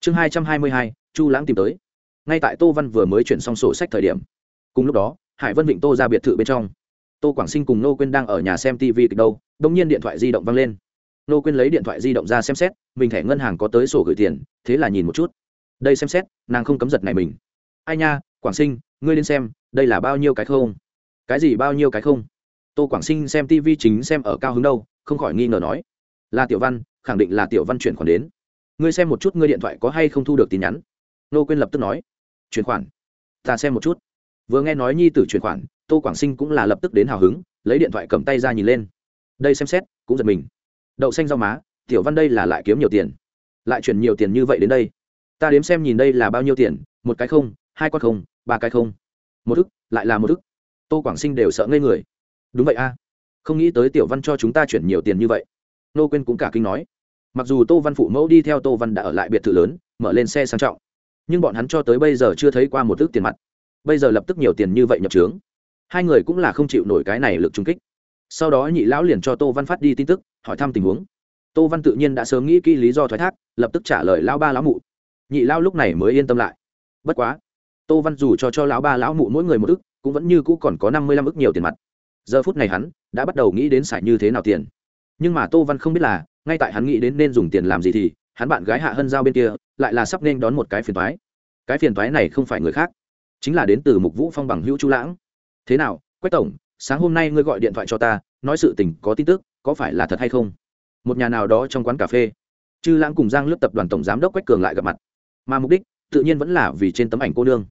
Chương 222, Chu Lãng tìm tới. Ngay tại Tô Văn vừa mới chuyển xong sổ sách thời điểm, cùng lúc đó, Hải Vân Vịnh Tô ra biệt thự bên trong. Tô Quảng Sinh cùng Nô Quyên đang ở nhà xem TV kịch đâu, đột nhiên điện thoại di động vang lên. Nô Quyên lấy điện thoại di động ra xem xét, mình thẻ ngân hàng có tới sổ gửi tiền, thế là nhìn một chút. Đây xem xét, nàng không cấm giật này mình. Ai nha, Quảng Sinh, ngươi lên xem, đây là bao nhiêu cái không? Cái gì bao nhiêu cái không? Tô Quảng Sinh xem TV chính xem ở cao hứng đâu, không khỏi nghi ngờ nói. Là Tiểu Văn, khẳng định là Tiểu Văn chuyển khoản đến. Ngươi xem một chút ngươi điện thoại có hay không thu được tin nhắn. Nô Quyên lập tức nói. Chuyển khoản. Ta xem một chút. Vừa nghe nói nhi tử chuyển khoản, Tô Quảng Sinh cũng là lập tức đến hào hứng, lấy điện thoại cầm tay ra nhìn lên. Đây xem xét, cũng giật mình. Đậu xanh rau má, Tiểu Văn đây là lại kiếm nhiều tiền. Lại chuyển nhiều tiền như vậy đến đây. Ta đếm xem nhìn đây là bao nhiêu tiền, một cái không, hai con không, ba cái không. Một ức, lại là một ức. Tô Quảng Sinh đều sợ ngây người. Đúng vậy a, không nghĩ tới Tiểu Văn cho chúng ta chuyển nhiều tiền như vậy. Nô Quyên cũng cả kinh nói. Mặc dù Tô Văn phụ mẫu đi theo Tô Văn đã ở lại biệt thự lớn, mở lên xe sang trọng, nhưng bọn hắn cho tới bây giờ chưa thấy qua một ức tiền mặt. Bây giờ lập tức nhiều tiền như vậy nhập trướng, hai người cũng là không chịu nổi cái này lực trung kích. Sau đó nhị lão liền cho Tô Văn phát đi tin tức, hỏi thăm tình huống. Tô Văn tự nhiên đã sớm nghĩ kỹ lý do thoái thác, lập tức trả lời lão ba lão mụ. Nhị lão lúc này mới yên tâm lại. Bất quá, Tô Văn dù cho lão ba lão mụ mỗi người một ức, cũng vẫn như cũ còn có 55 ức nhiều tiền mặt. Giờ phút này hắn đã bắt đầu nghĩ đến xài như thế nào tiền. Nhưng mà Tô Văn không biết là, ngay tại hắn nghĩ đến nên dùng tiền làm gì thì hắn bạn gái Hạ Hân Giao bên kia lại là sắp nên đón một cái phiền toái. Cái phiền toái này không phải người khác, chính là đến từ Mục Vũ Phong bằng hữu Chu Lãng. Thế nào, Quách tổng, sáng hôm nay ngươi gọi điện thoại cho ta, nói sự tình có tin tức, có phải là thật hay không? Một nhà nào đó trong quán cà phê, Chư Lãng cùng Giang Lướt tập đoàn tổng giám đốc Quách Cường lại gặp mặt, mà mục đích tự nhiên vẫn là vì trên tấm ảnh cô nương.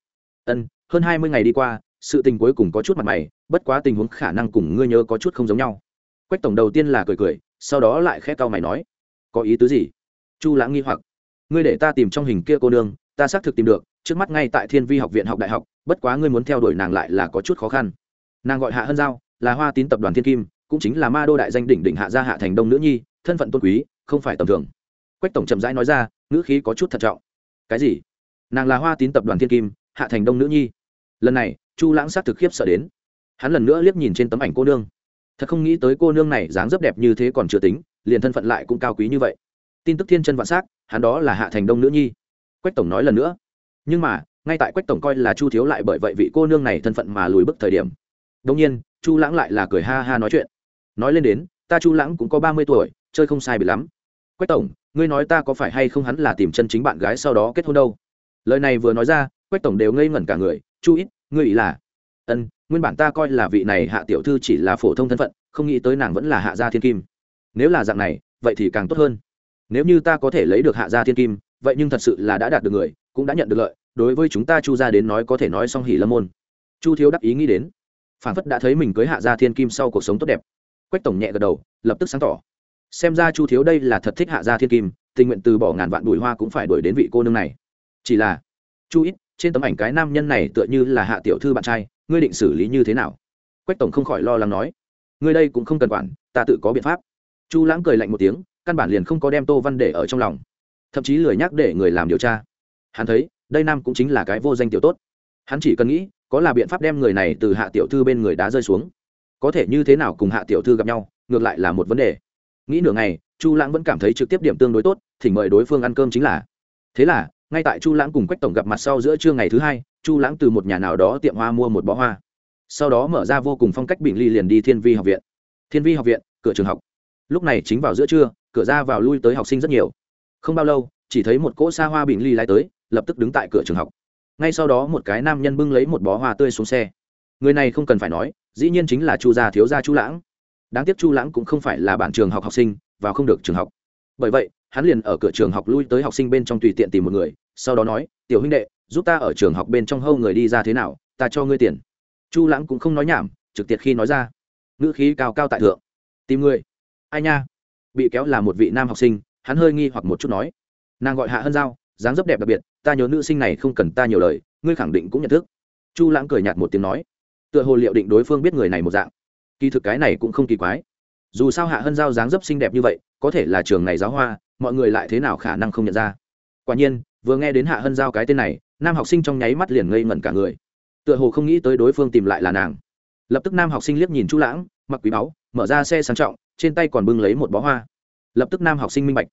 Hơn 20 ngày đi qua, sự tình cuối cùng có chút mặt mày, bất quá tình huống khả năng cùng ngươi nhớ có chút không giống nhau. Quách tổng đầu tiên là cười cười, sau đó lại khẽ cau mày nói, có ý tứ gì? Chu Lãng nghi hoặc. Ngươi để ta tìm trong hình kia cô nương, ta xác thực tìm được, trước mắt ngay tại Thiên Vi học viện học đại học, bất quá ngươi muốn theo đuổi nàng lại là có chút khó khăn. Nàng gọi Hạ Hân Giao, là Hoa Tín tập đoàn Thiên Kim, cũng chính là ma đô đại danh đỉnh đỉnh Hạ gia Hạ Thành Đông nữ nhi, thân phận tôn quý, không phải tầm thường. Quách tổng chậm rãi nói ra, ngữ khí có chút thận trọng. Cái gì? Nàng là Hoa Tín tập đoàn Thiên Kim, Hạ Thành Đông nữ nhi? Lần này, Chu Lãng xác thực khiếp sợ đến. Hắn lần nữa liếc nhìn trên tấm ảnh cô nương, thật không nghĩ tới cô nương này dáng dấp đẹp như thế còn chưa tính, liền thân phận lại cũng cao quý như vậy. Tin tức thiên chân vạn sắc, hắn đó là Hạ Thành Đông nữ nhi. Quách tổng nói lần nữa. Nhưng mà, ngay tại Quách tổng coi là Chu thiếu lại bởi vậy vị cô nương này thân phận mà lùi bước thời điểm, đương nhiên, Chu Lãng lại là cười ha ha nói chuyện. Nói lên đến, ta Chu Lãng cũng có 30 tuổi, chơi không sai biệt lắm. Quách tổng, ngươi nói ta có phải hay không hắn là tìm chân chính bạn gái sau đó kết hôn đâu? Lời này vừa nói ra, Quách tổng đều ngây ngẩn cả người. Chu ít, ngươi ý là? Nguyên bản ta coi là vị này Hạ tiểu thư chỉ là phổ thông thân phận, không nghĩ tới nàng vẫn là Hạ gia Thiên Kim. Nếu là dạng này, vậy thì càng tốt hơn. Nếu như ta có thể lấy được Hạ gia Thiên Kim, vậy nhưng thật sự là đã đạt được người, cũng đã nhận được lợi, đối với chúng ta Chu gia đến nói có thể nói song hỷ lâm môn. Chu thiếu đắc ý nghĩ đến, phản phất đã thấy mình cưới Hạ gia Thiên Kim sau cuộc sống tốt đẹp. Quách tổng nhẹ gật đầu, lập tức sáng tỏ. Xem ra Chu thiếu đây là thật thích Hạ gia Thiên Kim, tình nguyện từ bỏ ngàn vạn bùi hoa cũng phải đuổi đến vị cô nương này. Chỉ là, Chu ít, trên tấm ảnh cái nam nhân này tựa như là Hạ tiểu thư bạn trai, ngươi định xử lý như thế nào? Quách tổng không khỏi lo lắng nói. Ngươi đây cũng không cần quản, ta tự có biện pháp. Chu Lãng cười lạnh một tiếng, căn bản liền không có đem Tô Văn để ở trong lòng, thậm chí lười nhắc để người làm điều tra. Hắn thấy đây nam cũng chính là cái vô danh tiểu tốt, hắn chỉ cần nghĩ có là biện pháp đem người này từ Hạ tiểu thư bên người đá rơi xuống. Có thể như thế nào cùng Hạ tiểu thư gặp nhau, ngược lại là một vấn đề. Nghĩ nửa ngày, Chu Lãng vẫn cảm thấy trực tiếp điểm tương đối tốt, thỉnh mời đối phương ăn cơm chính là. Thế là ngay tại Chu Lãng cùng Quách tổng gặp mặt sau giữa trưa ngày thứ hai, Chu Lãng từ một nhà nào đó tiệm hoa mua một bó hoa, sau đó mở ra vô cùng phong cách bình ly liền đi Thiên Vi học viện. Thiên Vi học viện, cửa trường học. Lúc này chính vào giữa trưa, cửa ra vào lui tới học sinh rất nhiều. Không bao lâu, chỉ thấy một cỗ xa hoa bình ly lái tới, lập tức đứng tại cửa trường học. Ngay sau đó một cái nam nhân bưng lấy một bó hoa tươi xuống xe. Người này không cần phải nói, dĩ nhiên chính là Chu gia thiếu gia Chu Lãng. Đáng tiếc Chu Lãng cũng không phải là bản trường học học sinh, vào không được trường học. Bởi vậy, hắn liền ở cửa trường học lui tới học sinh bên trong tùy tiện tìm một người, sau đó nói, tiểu huynh đệ, giúp ta ở trường học bên trong hâu người đi ra thế nào, ta cho ngươi tiền. Chu Lãng cũng không nói nhảm, trực tiếp khi nói ra, ngữ khí cao cao tại thượng. Tìm người? Ai nha? Bị kéo là một vị nam học sinh, hắn hơi nghi hoặc một chút nói, nàng gọi Hạ Hân Giao, dáng dấp đẹp đặc biệt, ta nhớ nữ sinh này không cần ta nhiều lời, ngươi khẳng định cũng nhận thức. Chu Lãng cười nhạt một tiếng nói, tựa hồ liệu định đối phương biết người này một dạng. Kỳ thực cái này cũng không kỳ quái, dù sao Hạ Hân Giao dáng dấp xinh đẹp như vậy, có thể là trường này giáo hoa, mọi người lại thế nào khả năng không nhận ra. Quả nhiên, vừa nghe đến Hạ Hân Giao cái tên này, nam học sinh trong nháy mắt liền ngây ngẩn cả người, tựa hồ không nghĩ tới đối phương tìm lại là nàng. Lập tức nam học sinh liếc nhìn Chu Lãng, mặc quý báu, mở ra xe sang trọng, trên tay còn bưng lấy một bó hoa. Lập tức nam học sinh minh bạch,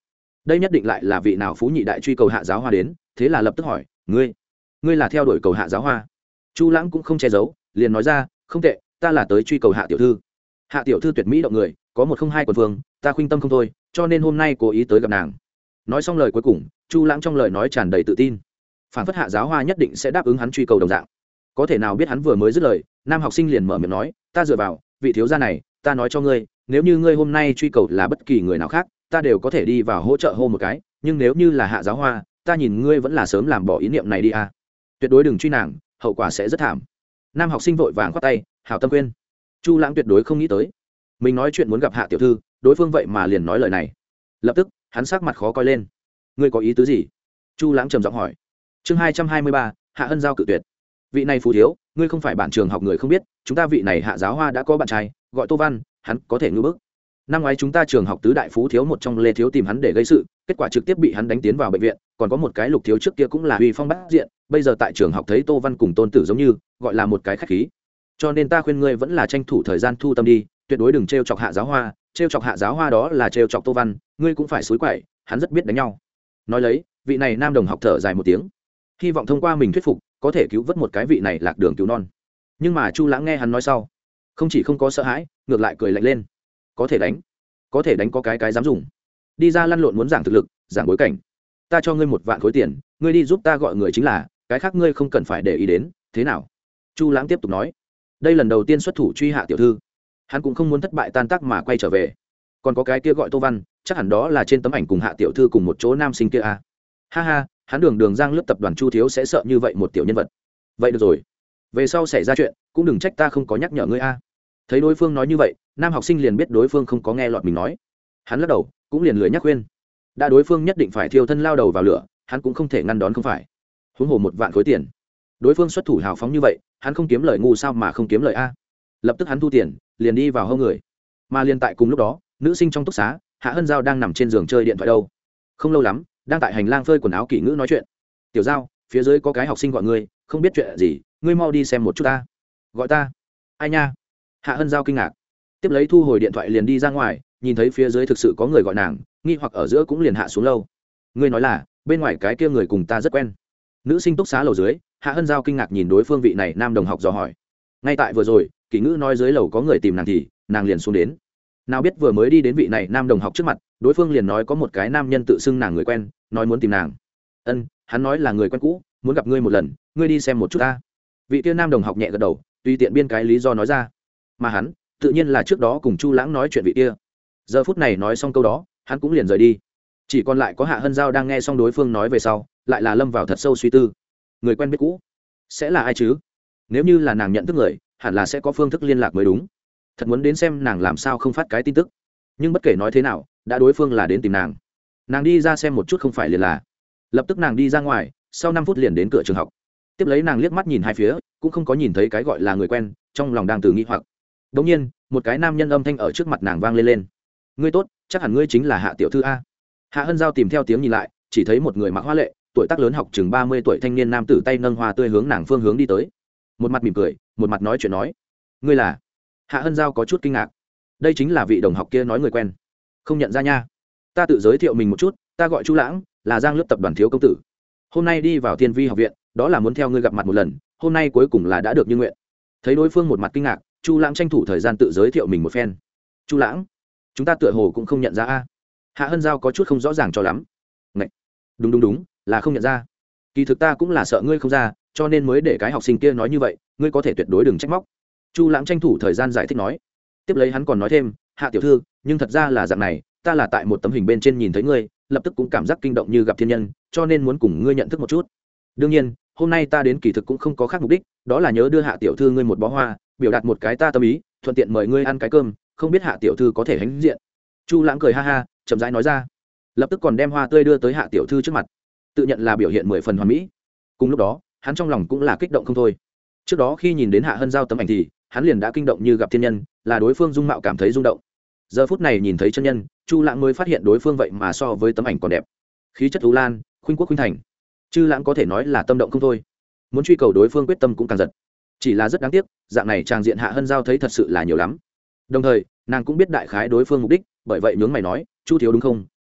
đây nhất định lại là vị nào phú nhị đại truy cầu Hạ Giáo Hoa đến, thế là lập tức hỏi, ngươi là theo đuổi cầu Hạ Giáo Hoa? Chu Lãng cũng không che giấu, liền nói ra, không tệ, ta là tới truy cầu Hạ tiểu thư. Hạ tiểu thư tuyệt mỹ động người, có một không hai quần vương, ta khuynh tâm không thôi, cho nên hôm nay cố ý tới gặp nàng. Nói xong lời cuối cùng, Chu Lãng trong lời nói tràn đầy tự tin, phản phất Hạ Giáo Hoa nhất định sẽ đáp ứng hắn truy cầu đồng dạng. Có thể nào biết hắn vừa mới dứt lời, nam học sinh liền mở miệng nói, ta dựa vào vị thiếu gia này, ta nói cho ngươi, nếu như ngươi hôm nay truy cầu là bất kỳ người nào khác, ta đều có thể đi vào hỗ trợ hô một cái, nhưng nếu như là Hạ Giáo Hoa, ta nhìn ngươi vẫn là sớm làm bỏ ý niệm này đi a. Tuyệt đối đừng truy nàng, hậu quả sẽ rất thảm. Nam học sinh vội vàng khoát tay, hảo tâm khuyên. Chu Lãng tuyệt đối không nghĩ tới, mình nói chuyện muốn gặp Hạ tiểu thư, đối phương vậy mà liền nói lời này. Lập tức hắn sắc mặt khó coi lên. Ngươi có ý tứ gì? Chu Lãng trầm giọng hỏi. Chương 223, Hạ Hân Giao cự tuyệt. Vị này phú thiếu, ngươi không phải bản trường học người không biết, chúng ta vị này Hạ Giáo Hoa đã có bạn trai, gọi Tô Văn, hắn có thể ngư bức. Năm ngoái chúng ta trường học tứ đại phú thiếu một trong Lê thiếu tìm hắn để gây sự, kết quả trực tiếp bị hắn đánh tiến vào bệnh viện, còn có một cái Lục thiếu trước kia cũng là uy phong bát diện, bây giờ tại trường học thấy Tô Văn cùng Tôn Tử giống như, gọi là một cái khách khí. Cho nên ta khuyên ngươi vẫn là tranh thủ thời gian thu tâm đi, tuyệt đối đừng trêu chọc Hạ Giáo Hoa, trêu chọc Hạ Giáo Hoa đó là trêu chọc Tô Văn, ngươi cũng phải xúi quậy, hắn rất biết đánh nhau. Nói lấy, vị này nam đồng học thở dài một tiếng, hy vọng thông qua mình thuyết phục có thể cứu vớt một cái vị này lạc đường cứu non. Nhưng mà Chu Lãng nghe hắn nói sau, không chỉ không có sợ hãi, ngược lại cười lạnh lên. Có thể đánh có cái dám dùng, đi ra lăn lộn muốn giảng thực lực, giảng bối cảnh, ta cho ngươi 1 vạn khối tiền, ngươi đi giúp ta gọi người chính là, cái khác ngươi không cần phải để ý đến, thế nào? Chu Lãng tiếp tục nói, đây lần đầu tiên xuất thủ truy Hạ tiểu thư, hắn cũng không muốn thất bại tan tác mà quay trở về. Còn có cái kia gọi Tô Văn, chắc hẳn đó là trên tấm ảnh cùng Hạ tiểu thư cùng một chỗ nam sinh kia à? Ha ha, hắn đường giang lướt tập đoàn Chu thiếu sẽ sợ như vậy một tiểu nhân vật. Vậy được rồi, về sau xảy ra chuyện cũng đừng trách ta không có nhắc nhở ngươi a. Thấy đối phương nói như vậy, nam học sinh liền biết đối phương không có nghe lọt mình nói, hắn lắc đầu cũng liền lười nhắc khuyên. Đã đối phương nhất định phải thiêu thân lao đầu vào lửa, hắn cũng không thể ngăn đón không phải. Huống hồ 1 vạn khối tiền, đối phương xuất thủ hào phóng như vậy, hắn không kiếm lời ngu sao mà không kiếm lời a. Lập tức hắn thu tiền liền đi vào hông người. Mà liền tại cùng lúc đó, nữ sinh trong túc xá Hạ Hân Giao đang nằm trên giường chơi điện thoại đâu. Không lâu lắm, đang tại hành lang phơi quần áo kỹ ngữ nói chuyện. Tiểu Giao, phía dưới có cái học sinh gọi ngươi, không biết chuyện gì, ngươi mau đi xem một chút ta. Gọi ta? Ai nha? Hạ Hân Giao kinh ngạc, tiếp lấy thu hồi điện thoại liền đi ra ngoài, nhìn thấy phía dưới thực sự có người gọi nàng, nghi hoặc ở giữa cũng liền hạ xuống lâu. Ngươi nói là bên ngoài cái kia người cùng ta rất quen? Nữ sinh túc xá lầu dưới, Hạ Hân Giao kinh ngạc nhìn đối phương vị này nam đồng học dò hỏi. Ngay tại vừa rồi, kỹ ngữ nói dưới lầu có người tìm nàng thì nàng liền xuống đến. Nào biết vừa mới đi đến vị này nam đồng học trước mặt, đối phương liền nói có một cái nam nhân tự xưng nàng người quen, nói muốn tìm nàng. Hắn nói là người quen cũ, muốn gặp ngươi một lần, ngươi đi xem một chút ta. Vị kia nam đồng học nhẹ gật đầu, tùy tiện biên cái lý do nói ra. Mà hắn tự nhiên là trước đó cùng Chu Lãng nói chuyện vị kia. Giờ phút này nói xong câu đó, hắn cũng liền rời đi. Chỉ còn lại có Hạ Hân Giao đang nghe xong đối phương nói về sau, lại là lâm vào thật sâu suy tư. Người quen biết cũ sẽ là ai chứ? Nếu như là nàng nhận thức người, hẳn là sẽ có phương thức liên lạc mới đúng. Thật muốn đến xem nàng làm sao không phát cái tin tức. Nhưng bất kể nói thế nào, đã đối phương là đến tìm nàng, nàng đi ra xem một chút không phải liền là. Lập tức nàng đi ra ngoài, sau 5 phút liền đến cửa trường học. Tiếp lấy nàng liếc mắt nhìn hai phía, cũng không có nhìn thấy cái gọi là người quen, trong lòng đang từ nghi hoặc. Đột nhiên, một cái nam nhân âm thanh ở trước mặt nàng vang lên. Ngươi tốt, chắc hẳn ngươi chính là Hạ tiểu thư a. Hạ Hân Giao tìm theo tiếng nhìn lại, chỉ thấy một người mặc hoa lệ, tuổi tác lớn học chừng 30 tuổi thanh niên nam tử tay nâng hoa tươi hướng nàng phương hướng đi tới. Một mặt mỉm cười, một mặt nói chuyện nói. Ngươi là? Hạ Hân Giao có chút kinh ngạc. Đây chính là vị đồng học kia nói người quen. Không nhận ra nha. Ta tự giới thiệu mình một chút, ta gọi Chu Lãng, là Giang Lướt tập đoàn thiếu công tử. Hôm nay đi vào Thiên Vi học viện, đó là muốn theo ngươi gặp mặt một lần, hôm nay cuối cùng là đã được như nguyện. Thấy đối phương một mặt kinh ngạc, Chu Lãng tranh thủ thời gian tự giới thiệu mình một phen. Chu Lãng, chúng ta tựa hồ cũng không nhận ra a. Hạ Hân Giao có chút không rõ ràng cho lắm. Ngậy. Đúng, là không nhận ra. Kỳ thực ta cũng là sợ ngươi không ra, cho nên mới để cái học sinh kia nói như vậy, ngươi có thể tuyệt đối đừng trách móc. Chu Lãng tranh thủ thời gian giải thích nói. Tiếp lấy hắn còn nói thêm, Hạ tiểu thư, nhưng thật ra là dạng này, ta là tại một tấm hình bên trên nhìn thấy ngươi, lập tức cũng cảm giác kinh động như gặp thiên nhân, cho nên muốn cùng ngươi nhận thức một chút. Đương nhiên, hôm nay ta đến kỳ thực cũng không có khác mục đích, đó là nhớ đưa Hạ tiểu thư ngươi một bó hoa, biểu đạt một cái ta tâm ý, thuận tiện mời ngươi ăn cái cơm, không biết Hạ tiểu thư có thể hãnh diện. Chu Lãng cười ha ha, chậm rãi nói ra, lập tức còn đem hoa tươi đưa tới Hạ tiểu thư trước mặt, tự nhận là biểu hiện 10 phần hoàn mỹ. Cùng lúc đó, hắn trong lòng cũng là kích động không thôi. Trước đó khi nhìn đến Hạ Hân Giao tấm ảnh thì hắn liền đã kinh động như gặp thiên nhân, là đối phương dung mạo cảm thấy rung động. Giờ phút này nhìn thấy chân nhân, Chu Lãng mới phát hiện đối phương vậy mà so với tấm ảnh còn đẹp. Khí chất u lan, khuynh quốc khuynh thành. Chư Lãng có thể nói là tâm động không thôi. Muốn truy cầu đối phương quyết tâm cũng càng giật. Chỉ là rất đáng tiếc, dạng này trang diện Hạ Hân Giao thấy thật sự là nhiều lắm. Đồng thời, nàng cũng biết đại khái đối phương mục đích, bởi vậy nhướng mày nói, "Chu thiếu đúng không?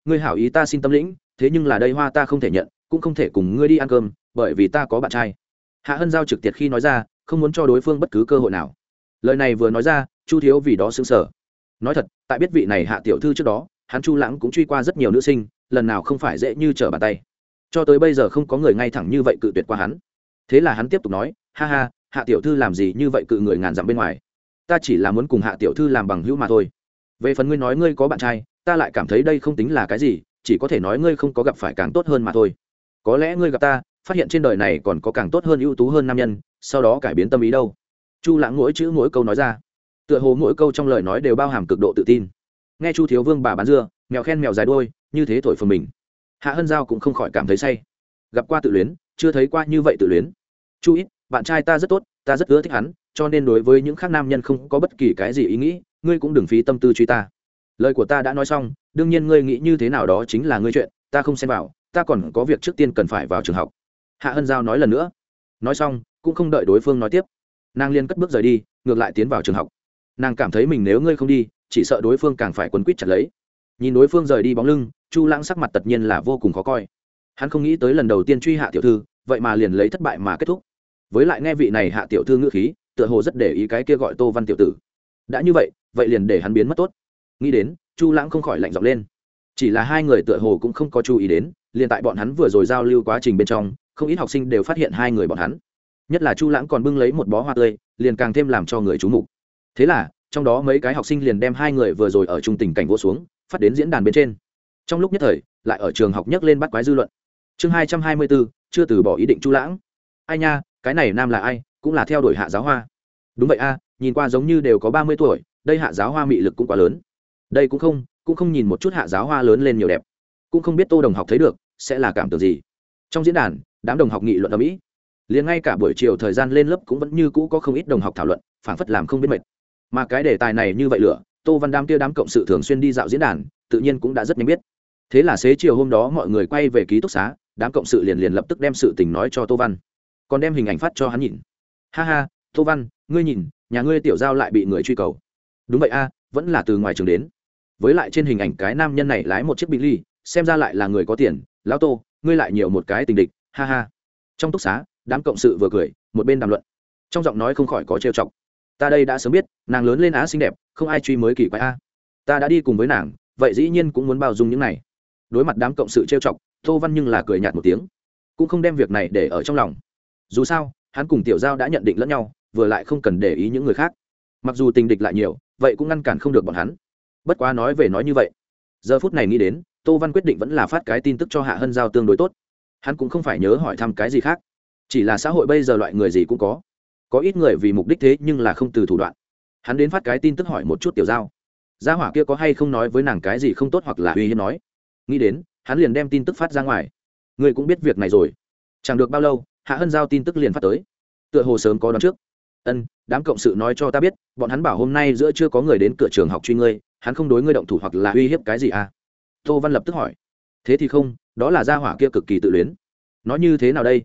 ngươi hảo ý ta xin tâm lĩnh, thế nhưng là đây hoa ta không thể nhận, cũng không thể cùng ngươi đi ăn cơm, bởi vì ta có bạn trai. Hạ Hân Giao trực tiệt khi nói ra, không muốn cho đối phương bất cứ cơ hội nào. Lời này vừa nói ra, Chu Thiếu vì đó sững sờ. Nói thật, tại biết vị này Hạ tiểu thư trước đó, hắn Chu Lãng cũng truy qua rất nhiều nữ sinh, lần nào không phải dễ như trở bàn tay. Cho tới bây giờ không có người ngay thẳng như vậy cự tuyệt qua hắn. Thế là hắn tiếp tục nói, ha ha, Hạ tiểu thư làm gì như vậy cự người ngàn dặm bên ngoài. Ta chỉ là muốn cùng Hạ tiểu thư làm bằng hữu mà thôi. Về phần ngươi nói ngươi có bạn trai, ta lại cảm thấy đây không tính là cái gì, chỉ có thể nói ngươi không có gặp phải càng tốt hơn mà thôi. Có lẽ ngươi gặp ta, phát hiện trên đời này còn có càng tốt hơn, ưu tú hơn nam nhân, sau đó cải biến tâm ý đâu. Chu Lãng mỗi chữ mỗi câu nói ra, tựa hồ mỗi câu trong lời nói đều bao hàm cực độ tự tin. Nghe Chu Thiếu Vương bà bán dưa, mèo khen mèo dài đuôi, như thế thổi phồng mình. Hạ Hân Giao cũng không khỏi cảm thấy say. Gặp qua tự luyến, chưa thấy qua như vậy tự luyến. Chu ít, bạn trai ta rất tốt, ta rất ưa thích hắn, cho nên đối với những khác nam nhân không có bất kỳ cái gì ý nghĩ, ngươi cũng đừng phí tâm tư truy ta. Lời của ta đã nói xong, đương nhiên ngươi nghĩ như thế nào đó chính là ngươi chuyện, ta không xen vào, ta còn có việc trước tiên cần phải vào trường học. Hạ Hân Giao nói lần nữa. Nói xong, cũng không đợi đối phương nói tiếp, nàng liền cất bước rời đi, ngược lại tiến vào trường học. Nàng cảm thấy mình nếu ngươi không đi, chỉ sợ đối phương càng phải quấn quýt chặt lấy. Nhìn đối phương rời đi bóng lưng, Chu Lãng sắc mặt tất nhiên là vô cùng khó coi. Hắn không nghĩ tới lần đầu tiên truy Hạ tiểu thư, vậy mà liền lấy thất bại mà kết thúc. Với lại nghe vị này Hạ tiểu thư ngữ khí, tựa hồ rất để ý cái kia gọi Tô Văn tiểu tử. Đã như vậy, vậy liền để hắn biến mất tốt. Nghĩ đến, Chu Lãng không khỏi lạnh giọng lên. Chỉ là hai người tựa hồ cũng không có chú ý đến, liền tại bọn hắn vừa rồi giao lưu quá trình bên trong, không ít học sinh đều phát hiện hai người bọn hắn. Nhất là Chu Lãng còn bưng lấy một bó hoa tươi, liền càng thêm làm cho người chú mục. Thế là, trong đó mấy cái học sinh liền đem hai người vừa rồi ở chung tình cảnh vô xuống, phát đến diễn đàn bên trên. Trong lúc nhất thời, lại ở trường học nhấc lên bắt quái dư luận. Chương 224, chưa từ bỏ ý định Chu Lãng. Ai nha, cái này nam là ai, cũng là theo đuổi Hạ Giáo Hoa. Đúng vậy a, nhìn qua giống như đều có 30 tuổi, đây Hạ Giáo Hoa mị lực cũng quá lớn. Đây cũng không nhìn một chút Hạ Giáo Hoa lớn lên nhiều đẹp. Cũng không biết Tô đồng học thấy được sẽ là cảm tưởng gì. Trong diễn đàn, đám đồng học nghị luận ầm ĩ. Liền ngay cả buổi chiều thời gian lên lớp cũng vẫn như cũ có không ít đồng học thảo luận, phảng phất làm không biết mệt. Mà cái đề tài này như vậy lửa, Tô Văn Đam kia đám cộng sự thường xuyên đi dạo diễn đàn, tự nhiên cũng đã rất nhanh biết. Thế là xế chiều hôm đó mọi người quay về ký túc xá, đám cộng sự liền lập tức đem sự tình nói cho Tô Văn, còn đem hình ảnh phát cho hắn nhìn. Ha ha, Tô Văn, ngươi nhìn, nhà ngươi tiểu giao lại bị người truy cầu. Đúng vậy a, vẫn là từ ngoài trường đến. Với lại trên hình ảnh cái nam nhân này lái một chiếc Bentley, xem ra lại là người có tiền. Lão Tô, ngươi lại nhiều một cái tình địch, ha ha. Trong túc xá, đám cộng sự vừa cười, một bên đàm luận, trong giọng nói không khỏi có trêu chọc. Ta đây đã sớm biết, nàng lớn lên á xinh đẹp, không ai truy mới kỳ quái a. Ta đã đi cùng với nàng, vậy dĩ nhiên cũng muốn bao dung những này. Đối mặt đám cộng sự trêu chọc, Tô Văn nhưng là cười nhạt một tiếng, cũng không đem việc này để ở trong lòng. Dù sao, hắn cùng tiểu giao đã nhận định lẫn nhau, vừa lại không cần để ý những người khác. Mặc dù tình địch lại nhiều, vậy cũng ngăn cản không được bọn hắn. Bất quá nói về nói như vậy, giờ phút này nghĩ đến, Tô Văn quyết định vẫn là phát cái tin tức cho Hạ Hân Giao tương đối tốt. Hắn cũng không phải nhớ hỏi thăm cái gì khác, chỉ là xã hội bây giờ loại người gì cũng có ít người vì mục đích thế nhưng là không từ thủ đoạn. Hắn đến phát cái tin tức hỏi một chút tiểu giao, gia hỏa kia có hay không nói với nàng cái gì không tốt hoặc là uy hiếp nói. Nghĩ đến, hắn liền đem tin tức phát ra ngoài. Người cũng biết việc này rồi. Chẳng được bao lâu, Hạ Hân Giao tin tức liền phát tới, tựa hồ sớm có đoán trước. Đám cộng sự nói cho ta biết, bọn hắn bảo hôm nay giữa chưa có người đến cửa trường học truy ngươi, hắn không đối ngươi động thủ hoặc là uy hiếp cái gì à? Tô Văn lập tức hỏi. Thế thì không, đó là gia hỏa kia cực kỳ tự luyến. Nói như thế nào đây?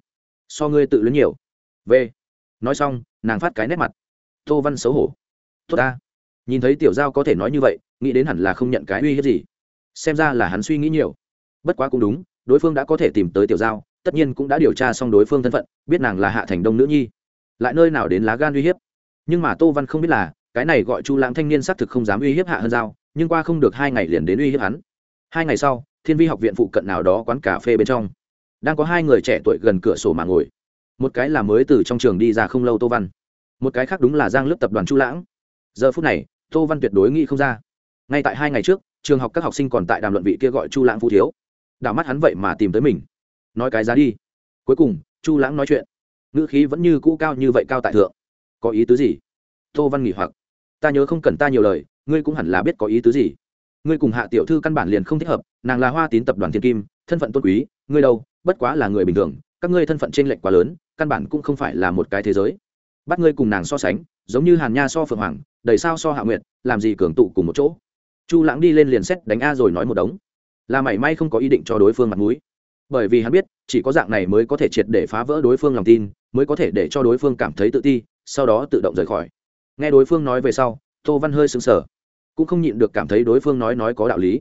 So ngươi tự luyến nhiều. V. Nói xong, nàng phát cái nét mặt. Tô Văn xấu hổ. Tốt ta. Nhìn thấy tiểu giao có thể nói như vậy, nghĩ đến hẳn là không nhận cái uy hiếp gì. Xem ra là hắn suy nghĩ nhiều. Bất quá cũng đúng, đối phương đã có thể tìm tới tiểu giao, tất nhiên cũng đã điều tra xong đối phương thân phận, biết nàng là Hạ Thành Đông nữ nhi, lại nơi nào đến lá gan uy hiếp. Nhưng mà Tô Văn không biết là, cái này gọi Chu Lãng thanh niên xác thực không dám uy hiếp Hạ Hân Giao, nhưng qua không được 2 ngày liền đến uy hiếp hắn. 2 ngày sau, Thiên Vi học viện phụ cận nào đó quán cà phê bên trong, đang có 2 người trẻ tuổi gần cửa sổ mà ngồi. Một cái là mới từ trong trường đi ra không lâu Tô Văn, một cái khác đúng là Giang Lớp tập đoàn Chu Lãng. Giờ phút này, Tô Văn tuyệt đối nghĩ không ra, ngay tại 2 ngày trước, trường học các học sinh còn tại đàm luận vị kia gọi Chu Lãng phú thiếu, đảo mắt hắn vậy mà tìm tới mình, nói cái giá đi. Cuối cùng, Chu Lãng nói chuyện, ngữ khí vẫn như cũ cao như vậy, cao tại thượng. Có ý tứ gì? Tô Văn nghỉ hoặc. Ta nhớ không cần ta nhiều lời, ngươi cũng hẳn là biết có ý tứ gì. Ngươi cùng Hạ tiểu thư căn bản liền không thích hợp, nàng là Hoa Tín tập đoàn Thiên Kim, thân phận tôn quý, ngươi đâu, bất quá là người bình thường, các ngươi thân phận chênh lệch quá lớn, căn bản cũng không phải là một cái thế giới. Bắt ngươi cùng nàng so sánh, giống như Hàn Nha so Phượng Hoàng, đầy sao so Hạ Nguyệt, làm gì cường tụ cùng một chỗ. Chu Lãng đi lên liền xét đánh a rồi nói một đống, là mảy may không có ý định cho đối phương mặt mũi, bởi vì hắn biết chỉ có dạng này mới có thể triệt để phá vỡ đối phương lòng tin, mới có thể để cho đối phương cảm thấy tự ti, sau đó tự động rời khỏi. Nghe đối phương nói về sau, Tô Văn hơi sững sờ, cũng không nhịn được cảm thấy đối phương nói có đạo lý.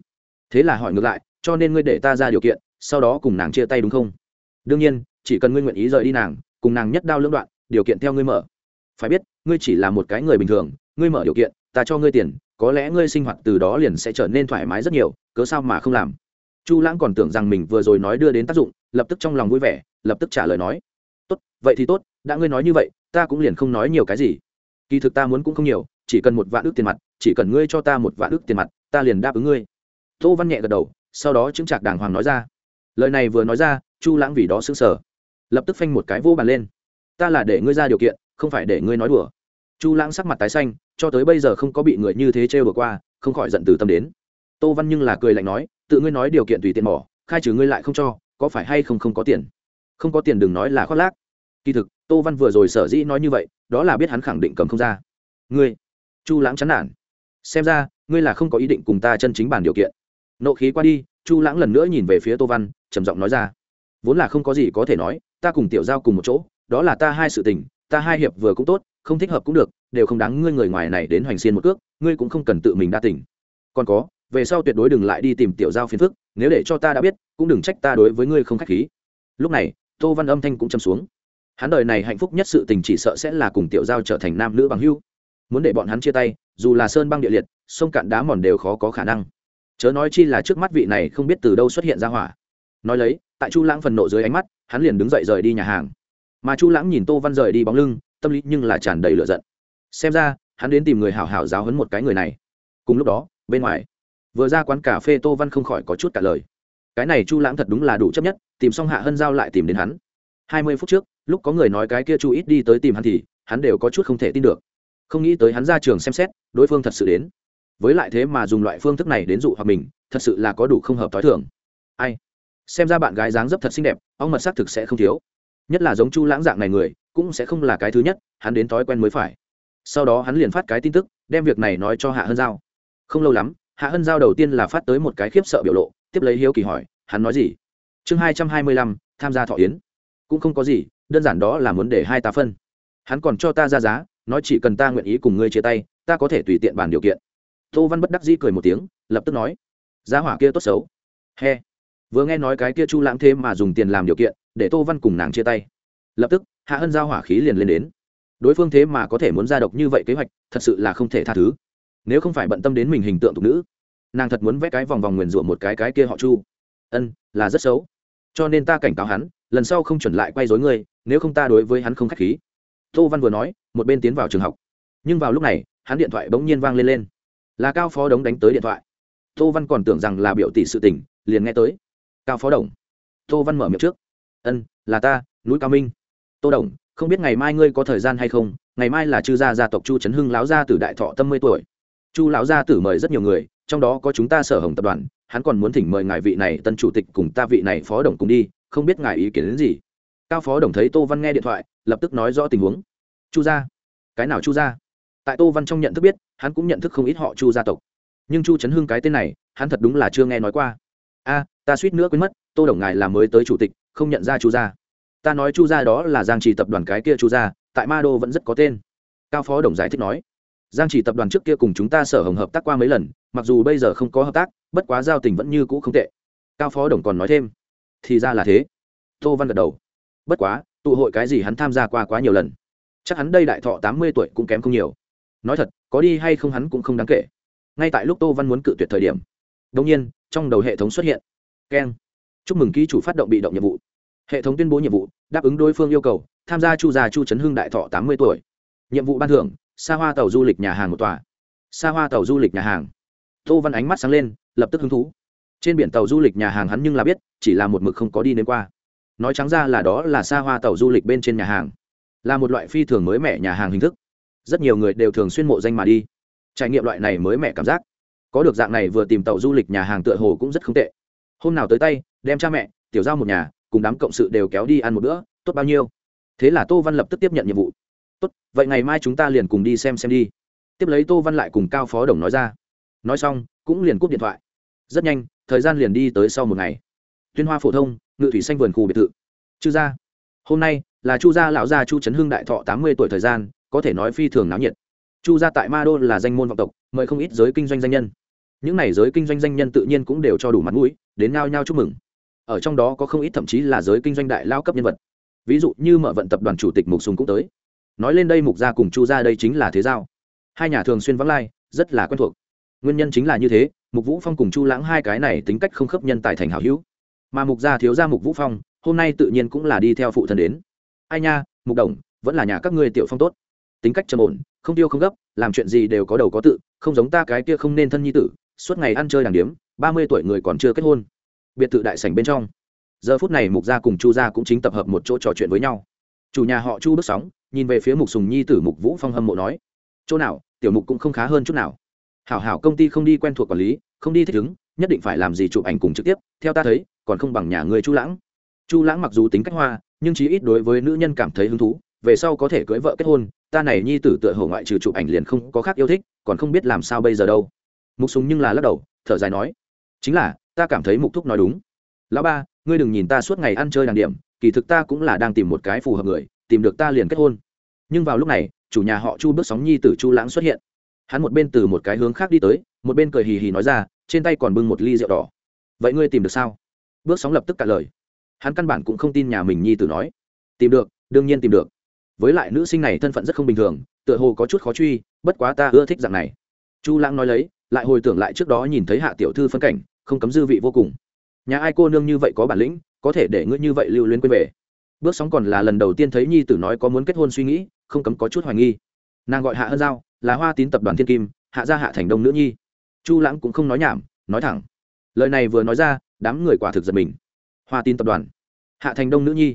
thế là hỏi ngược lại, cho nên ngươi để ta ra điều kiện, sau đó cùng nàng chia tay đúng không? Đương nhiên, chỉ cần ngươi nguyện ý rời đi nàng, cùng nàng nhất đao lưỡng đoạn, điều kiện theo ngươi mở. Phải biết, ngươi chỉ là một cái người bình thường, ngươi mở điều kiện, ta cho ngươi tiền, có lẽ ngươi sinh hoạt từ đó liền sẽ trở nên thoải mái rất nhiều, cớ sao mà không làm? Chu Lãng còn tưởng rằng mình vừa rồi nói đưa đến tác dụng, lập tức trong lòng vui vẻ, lập tức trả lời nói, tốt, vậy thì tốt, đã ngươi nói như vậy, ta cũng liền không nói nhiều cái gì. Kỳ thực ta muốn cũng không nhiều, chỉ cần 1 vạn ức tiền mặt, chỉ cần ngươi cho ta 1 vạn ức tiền mặt, ta liền đáp ứng ngươi. Tô Văn nhẹ gật đầu, sau đó chứng trạc đàng hoàng nói ra. Lời này vừa nói ra, Chu Lãng vì đó sững sờ, lập tức phanh một cái vô bàn lên. Ta là để ngươi ra điều kiện, không phải để ngươi nói đùa. Chu Lãng sắc mặt tái xanh, cho tới bây giờ không có bị người như thế trêu đùa qua, không khỏi giận từ tâm đến. Tô Văn nhưng là cười lạnh nói, tự ngươi nói điều kiện tùy tiện bỏ, khai trừ ngươi lại không cho, có phải hay không có tiền? Không có tiền đừng nói là khoác lác. Kỳ thực, Tô Văn vừa rồi sở dĩ nói như vậy, đó là biết hắn khẳng định cầm không ra. Ngươi, Chu Lãng chán nản. Xem ra, ngươi là không có ý định cùng ta chân chính bàn điều kiện. Nộ khí qua đi, Chu Lãng lần nữa nhìn về phía Tô Văn, trầm giọng nói ra, vốn là không có gì có thể nói, ta cùng Tiểu Giao cùng một chỗ, đó là ta hai sự tình, ta hai hiệp vừa cũng tốt, không thích hợp cũng được, đều không đáng ngươi người ngoài này đến hoành xiên một cước, ngươi cũng không cần tự mình đa tình. Còn có, về sau tuyệt đối đừng lại đi tìm Tiểu Giao phiền phức, nếu để cho ta đã biết, cũng đừng trách ta đối với ngươi không khách khí. Lúc này, Tô Văn âm thanh cũng trầm xuống. Hắn đời này hạnh phúc nhất sự tình chỉ sợ sẽ là cùng Tiểu Giao trở thành nam nữ bằng hữu. Muốn để bọn hắn chia tay, dù là sơn băng địa liệt, sông cạn đá mòn đều khó có khả năng. Chớ nói chi là trước mắt vị này không biết từ đâu xuất hiện ra hỏa. Nói lấy, tại Chu Lãng phần nộ dưới ánh mắt, hắn liền đứng dậy rời đi nhà hàng. Mà Chu Lãng nhìn Tô Văn rời đi bóng lưng, tâm lý nhưng là tràn đầy lửa giận. Xem ra, hắn đến tìm người hảo hảo giáo huấn một cái người này. Cùng lúc đó, bên ngoài, vừa ra quán cà phê Tô Văn không khỏi có chút cả lời. Cái này Chu Lãng thật đúng là đủ chấp nhất, tìm xong Hạ Hân Giao lại tìm đến hắn. 20 phút trước, lúc có người nói cái kia Chu ít đi tới tìm hắn thì, hắn đều có chút không thể tin được. Không nghĩ tới hắn ra trường xem xét, đối phương thật sự đến. Với lại thế mà dùng loại phương thức này đến dụ hoặc mình, thật sự là có đủ không hợp thói thường. Ai? Xem ra bạn gái dáng dấp thật xinh đẹp, ong mật sắc thực sẽ không thiếu. Nhất là giống Chu Lãng dạng này người, cũng sẽ không là cái thứ nhất, hắn đến thói quen mới phải. Sau đó hắn liền phát cái tin tức, đem việc này nói cho Hạ Hân Giao. Không lâu lắm, Hạ Hân Giao đầu tiên là phát tới một cái khiếp sợ biểu lộ, tiếp lấy hiếu kỳ hỏi, hắn nói gì? Chương 225, tham gia thọ yến. Cũng không có gì, đơn giản đó là muốn để hai ta phân. Hắn còn cho ta ra giá, nói chỉ cần ta nguyện ý cùng ngươi chia tay, ta có thể tùy tiện bàn điều kiện. Tô Văn bất đắc dĩ cười một tiếng, lập tức nói, giá hỏa kia tốt xấu. He. Vừa nghe nói cái kia Chu Lãng thế mà dùng tiền làm điều kiện, để Tô Văn cùng nàng chia tay. Lập tức, Hạ Hân Giao hỏa khí liền lên đến. Đối phương thế mà có thể muốn ra độc như vậy kế hoạch, thật sự là không thể tha thứ. Nếu không phải bận tâm đến mình hình tượng tục nữ, nàng thật muốn vẽ cái vòng vòng nguyền rủa một cái kia họ Chu. Là rất xấu. Cho nên ta cảnh cáo hắn, lần sau không chuẩn lại quay rối ngươi, nếu không ta đối với hắn không khách khí. Tô Văn vừa nói, một bên tiến vào trường học. Nhưng vào lúc này, hắn điện thoại bỗng nhiên vang lên. Là Cao Phó Đống đánh tới điện thoại. Tô Văn còn tưởng rằng là biểu tỷ sự tình, liền nghe tới. Cao Phó Đồng. Tô Văn mở miệng trước. Là ta, núi Cao Minh. Tô Đồng, không biết ngày mai ngươi có thời gian hay không? Ngày mai là Chư gia gia tộc Chu Trấn Hưng lão gia tử đại thọ 50 tuổi. Chu lão gia tử mời rất nhiều người, trong đó có chúng ta Sở Hồng tập đoàn, hắn còn muốn thỉnh mời ngài vị này tân chủ tịch cùng ta vị này phó đồng cùng đi, không biết ngài ý kiến đến gì? Cao Phó Đồng thấy Tô Văn nghe điện thoại, lập tức nói rõ tình huống. Chu gia? Cái nào Chu gia? Tại Tô Văn trong nhận thức biết, hắn cũng nhận thức không ít họ Chu gia tộc, nhưng Chu Trấn Hưng cái tên này, hắn thật đúng là chưa nghe nói qua. Ta suýt nữa quên mất, Tô Đồng ngài là mới tới chủ tịch, không nhận ra Chu gia. Ta nói Chu gia đó là Giang Trì tập đoàn cái kia Chu gia, tại Ma Đô vẫn rất có tên. Cao Phó Đồng giải thích nói, Giang Trì tập đoàn trước kia cùng chúng ta Sở Hồng hợp tác qua mấy lần, mặc dù bây giờ không có hợp tác, bất quá giao tình vẫn như cũ không tệ. Cao Phó Đồng còn nói thêm, thì ra là thế. Tô Văn gật đầu. Bất quá, tụ hội cái gì hắn tham gia qua quá nhiều lần, chắc hắn đây đại thọ 80 tuổi cũng kém không nhiều. Nói thật, có đi hay không hắn cũng không đáng kể. Ngay tại lúc Tô Văn muốn cự tuyệt thời điểm, đột nhiên trong đầu hệ thống xuất hiện, keng, chúc mừng ký chủ phát động bị động nhiệm vụ. Hệ thống tuyên bố nhiệm vụ, đáp ứng đối phương yêu cầu, tham gia Chu gia Chu Trấn Hưng đại thọ 80 tuổi. Nhiệm vụ ban thưởng, xa hoa tàu du lịch nhà hàng một tòa. Xa hoa tàu du lịch nhà hàng. Tô Văn ánh mắt sáng lên, lập tức hứng thú. Trên biển tàu du lịch nhà hàng hắn nhưng là biết, chỉ là một mực không có đi đến qua. Nói trắng ra là đó là xa hoa tàu du lịch bên trên nhà hàng, là một loại phi thường mới mẻ nhà hàng hình thức. Rất nhiều người đều thường xuyên mộ danh mà đi, trải nghiệm loại này mới mẻ cảm giác. Có được dạng này vừa tìm tàu du lịch nhà hàng tựa hồ cũng rất không tệ. Hôm nào tới tay, đem cha mẹ, Tiểu Giao một nhà cùng đám cộng sự đều kéo đi ăn một bữa, tốt bao nhiêu. Thế là Tô Văn lập tức tiếp nhận nhiệm vụ. Tốt, vậy ngày mai chúng ta liền cùng đi xem đi. Tiếp lấy Tô Văn lại cùng Cao Phó Đồng nói ra. Nói xong cũng liền cúp điện thoại. Rất nhanh, thời gian liền đi tới sau một ngày. Tuyên Hoa phổ thông, Ngự thủy xanh vườn khu biệt thự. Chư gia. Hôm nay là Chu gia lão gia Chu Trấn Hưng đại thọ 80 tuổi thời gian, có thể nói phi thường náo nhiệt. Chu gia tại Ma Đô là danh môn vọng tộc, mời không ít giới kinh doanh danh nhân. những này giới kinh doanh danh nhân tự nhiên cũng đều cho đủ mặt mũi đến nhao nhao chúc mừng. Ở trong đó có không ít thậm chí là giới kinh doanh đại lao cấp nhân vật, ví dụ như Mở Vận tập đoàn chủ tịch Mục Sùng cũng tới. Nói lên đây Mục gia cùng Chu gia đây chính là thế giao, hai nhà thường xuyên vắng lai, rất là quen thuộc. Nguyên nhân chính là như thế, Mục Vũ Phong cùng Chu Lãng hai cái này tính cách không khớp nhân tài thành hảo hữu, mà Mục gia thiếu gia Mục Vũ Phong hôm nay tự nhiên cũng là đi theo phụ thân đến. Ai nha, Mục Đồng, vẫn là nhà các ngươi tiểu Phong tốt, tính cách trầm ổn, không tiêu không gấp, làm chuyện gì đều có đầu có tự, không giống ta cái kia không nên thân nhi tử, suốt ngày ăn chơi đàng điếm, 30 tuổi người còn chưa kết hôn. Biệt thự đại sảnh bên trong, giờ phút này Mục gia cùng Chu gia cũng chính tập hợp một chỗ trò chuyện với nhau. Chủ nhà họ Chu bước sóng nhìn về phía Mục Sùng nhi tử Mục Vũ Phong hâm mộ nói, chỗ nào tiểu Mục cũng không khá hơn chút nào, hảo hảo công ty không đi quen thuộc quản lý, không đi thích ứng, nhất định phải làm gì chụp ảnh cùng trực tiếp, theo ta thấy còn không bằng nhà người Chu Lãng. Chu Lãng mặc dù tính cách hoa, nhưng chí ít đối với nữ nhân cảm thấy hứng thú, về sau có thể cưới vợ kết hôn, ta này nhi tử tựa hồ ngoại trừ chụp ảnh liền không có khác yêu thích, còn không biết làm sao bây giờ đâu. Mục Sùng nhưng là lắc đầu thở dài nói, chính là ta cảm thấy Mục thúc nói đúng, lão ba, ngươi đừng nhìn ta suốt ngày ăn chơi đàng điểm, kỳ thực ta cũng là đang tìm một cái phù hợp người, tìm được ta liền kết hôn. Nhưng vào lúc này chủ nhà họ Chu bước sóng nhi tử Chu Lãng xuất hiện, hắn một bên từ một cái hướng khác đi tới, một bên cười hì hì nói ra, trên tay còn bưng một ly rượu đỏ. Vậy ngươi tìm được sao? Bước sóng lập tức cả lời, hắn căn bản cũng không tin nhà mình nhi tử nói. Tìm được, đương nhiên tìm được, với lại nữ sinh này thân phận rất không bình thường, tựa hồ có chút khó truy, bất quá ta ưa thích dạng này. Chu Lãng nói lấy, lại hồi tưởng lại trước đó nhìn thấy Hạ tiểu thư phân cảnh, không cấm dư vị vô cùng. Nhà ai cô nương như vậy có bản lĩnh, có thể để ngươi như vậy lưu luyến quên về. Bước sóng còn là lần đầu tiên thấy nhi tử nói có muốn kết hôn suy nghĩ, không cấm có chút hoài nghi. Nàng gọi Hạ Hân Giao, là Hoa Tín tập đoàn Thiên Kim, Hạ gia Hạ Thành Đông nữ nhi. Chu Lãng cũng không nói nhảm, nói thẳng. Lời này vừa nói ra, đám người quả thực giật mình. Hoa Tín tập đoàn, Hạ Thành Đông nữ nhi,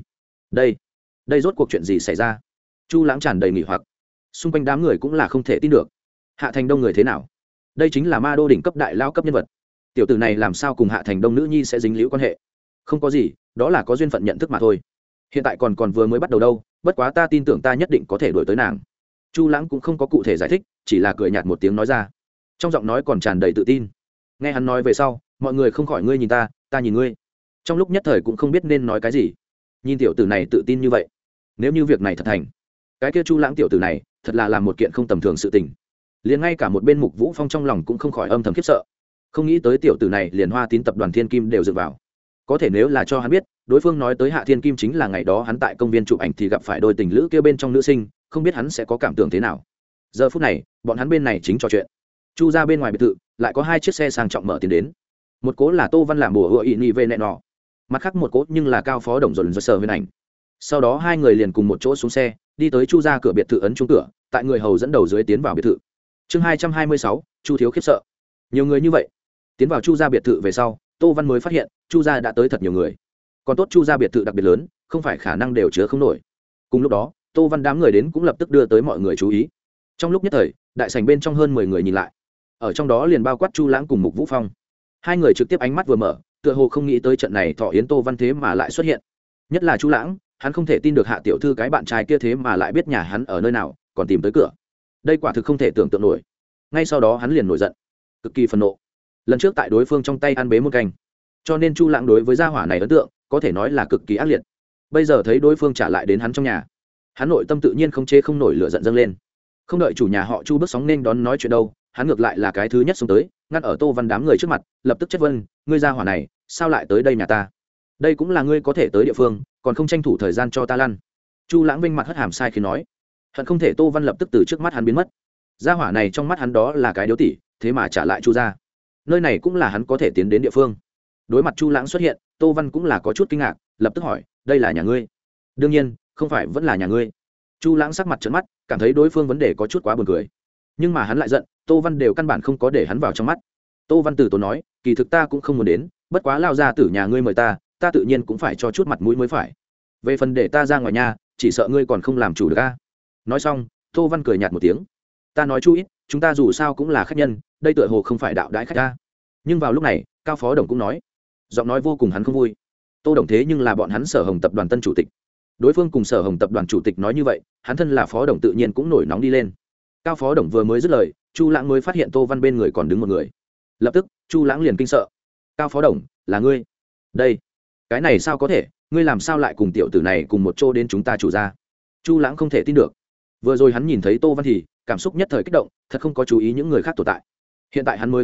đây rốt cuộc chuyện gì xảy ra? Chu Lãng tràn đầy nghỉ hoặc, xung quanh đám người cũng là không thể tin được. Hạ Thành Đông người thế nào? Đây chính là ma đô đỉnh cấp đại lao cấp nhân vật, tiểu tử này làm sao cùng Hạ Thành Đông nữ nhi sẽ dính liễu quan hệ? Không có gì, đó là có duyên phận nhận thức mà thôi. Hiện tại còn vừa mới bắt đầu đâu, bất quá ta tin tưởng ta nhất định có thể đuổi tới nàng. Chu Lãng cũng không có cụ thể giải thích, chỉ là cười nhạt một tiếng nói ra, trong giọng nói còn tràn đầy tự tin. Nghe hắn nói về sau, mọi người không khỏi ngươi nhìn ta, ta nhìn ngươi, trong lúc nhất thời cũng không biết nên nói cái gì. Nhìn tiểu tử này tự tin như vậy, nếu như việc này thật thành, cái kia Chu Lãng tiểu tử này thật là làm một kiện không tầm thường sự tình. Liền ngay cả một bên Mục Vũ Phong trong lòng cũng không khỏi âm thầm khiếp sợ, không nghĩ tới tiểu tử này liền Hoa Tín tập đoàn Thiên Kim đều dựa vào. Có thể nếu là cho hắn biết đối phương nói tới Hạ Thiên Kim chính là ngày đó hắn tại công viên chụp ảnh thì gặp phải đôi tình lữ kia bên trong nữ sinh, không biết hắn sẽ có cảm tưởng thế nào. Giờ phút này bọn hắn bên này chính trò chuyện, Chu ra bên ngoài biệt thự lại có hai chiếc xe sang trọng mở tiến đến. Một cố là Tô Văn làm bùa hựa ị ni về nẹ nọ, mặt khác một cố nhưng là Cao Phó Đồng dồn dơ sờ bên ảnh. Sau đó hai người liền cùng một chỗ xuống xe đi tới Chu ra cửa biệt thự, ấn chuông cửa, tại người hầu dẫn đầu dưới tiến vào biệt thự. Chương 226, Chu thiếu khiếp sợ. Nhiều người như vậy. Tiến vào Chu ra biệt thự về sau, Tô Văn mới phát hiện Chu ra đã tới thật nhiều người. Còn tốt Chu ra biệt thự đặc biệt lớn, không phải khả năng đều chứa không nổi. Cùng lúc đó Tô Văn đám người đến cũng lập tức đưa tới mọi người chú ý. Trong lúc nhất thời đại sảnh bên trong hơn 10 người nhìn lại, ở trong đó liền bao quát Chu Lãng cùng Mục Vũ Phong. Hai người trực tiếp ánh mắt vừa mở, tựa hồ không nghĩ tới trận này thọ yến Tô Văn thế mà lại xuất hiện. Nhất là Chu Lãng, hắn không thể tin được Hạ tiểu thư cái bạn trai kia thế mà lại biết nhà hắn ở nơi nào, còn tìm tới cửa. Đây quả thực không thể tưởng tượng nổi. Ngay sau đó hắn liền nổi giận, cực kỳ phẫn nộ. Lần trước tại đối phương trong tay ăn bế một canh, cho nên Chu Lãng đối với gia hỏa này ấn tượng có thể nói là cực kỳ ác liệt. Bây giờ thấy đối phương trả lại đến hắn trong nhà, hắn nội tâm tự nhiên không chế không nổi lửa giận dâng lên. Không đợi chủ nhà họ Chu bước sóng nên đón nói chuyện đâu, hắn ngược lại là cái thứ nhất xông tới, ngăn ở Tô Văn đám người trước mặt, lập tức chất vấn, ngươi gia hỏa này sao lại tới đây nhà ta? Đây cũng là ngươi có thể tới địa phương, còn không tranh thủ thời gian cho ta lăn. Chu Lãng vinh mặt hất hàm sai khi nói, hận không thể Tô Văn lập tức từ trước mắt hắn biến mất. Gia hỏa này trong mắt hắn đó là cái điếu tỉ, thế mà trả lại Chu gia, nơi này cũng là hắn có thể tiến đến địa phương. Đối mặt Chu Lãng xuất hiện, Tô Văn cũng là có chút kinh ngạc, lập tức hỏi, đây là nhà ngươi? Đương nhiên không phải, vẫn là nhà ngươi. Chu Lãng sắc mặt trợn mắt, cảm thấy đối phương vấn đề có chút quá buồn cười, nhưng mà hắn lại giận, Tô Văn đều căn bản không có để hắn vào trong mắt. Tô Văn từ tốn nói, kỳ thực ta cũng không muốn đến, bất quá lao ra tử nhà ngươi mời ta, ta tự nhiên cũng phải cho chút mặt mũi mới phải. Về phần để ta ra ngoài nhà, chỉ sợ ngươi còn không làm chủ được a. Nói xong Tô Văn cười nhạt một tiếng, ta nói chú ít, chúng ta dù sao cũng là khách nhân, đây tựa hồ không phải đạo đãi khách ta. Nhưng vào lúc này Cao Phó Đồng cũng nói, giọng nói vô cùng hắn không vui. Tô Đồng thế nhưng là bọn hắn Sở Hồng tập đoàn tân chủ tịch, đối phương cùng Sở Hồng tập đoàn chủ tịch nói như vậy, hắn thân là Phó Đồng tự nhiên cũng nổi nóng đi lên. Cao Phó Đồng vừa mới dứt lời, Chu Lãng mới phát hiện Tô Văn bên người còn đứng một người. Lập tức Chu Lãng liền kinh sợ, Cao Phó Đồng, là ngươi? Đây, cái này sao có thể, ngươi làm sao lại cùng tiểu tử này cùng một chỗ đến chúng ta chủ gia? Chu Lãng không thể tin được, vừa rồi hắn nhìn thấy Tô Văn thì cảm xúc nhất thời kích động, thật không có chú ý những người khác tồn tại. Hiện tại hắn mới phát hiện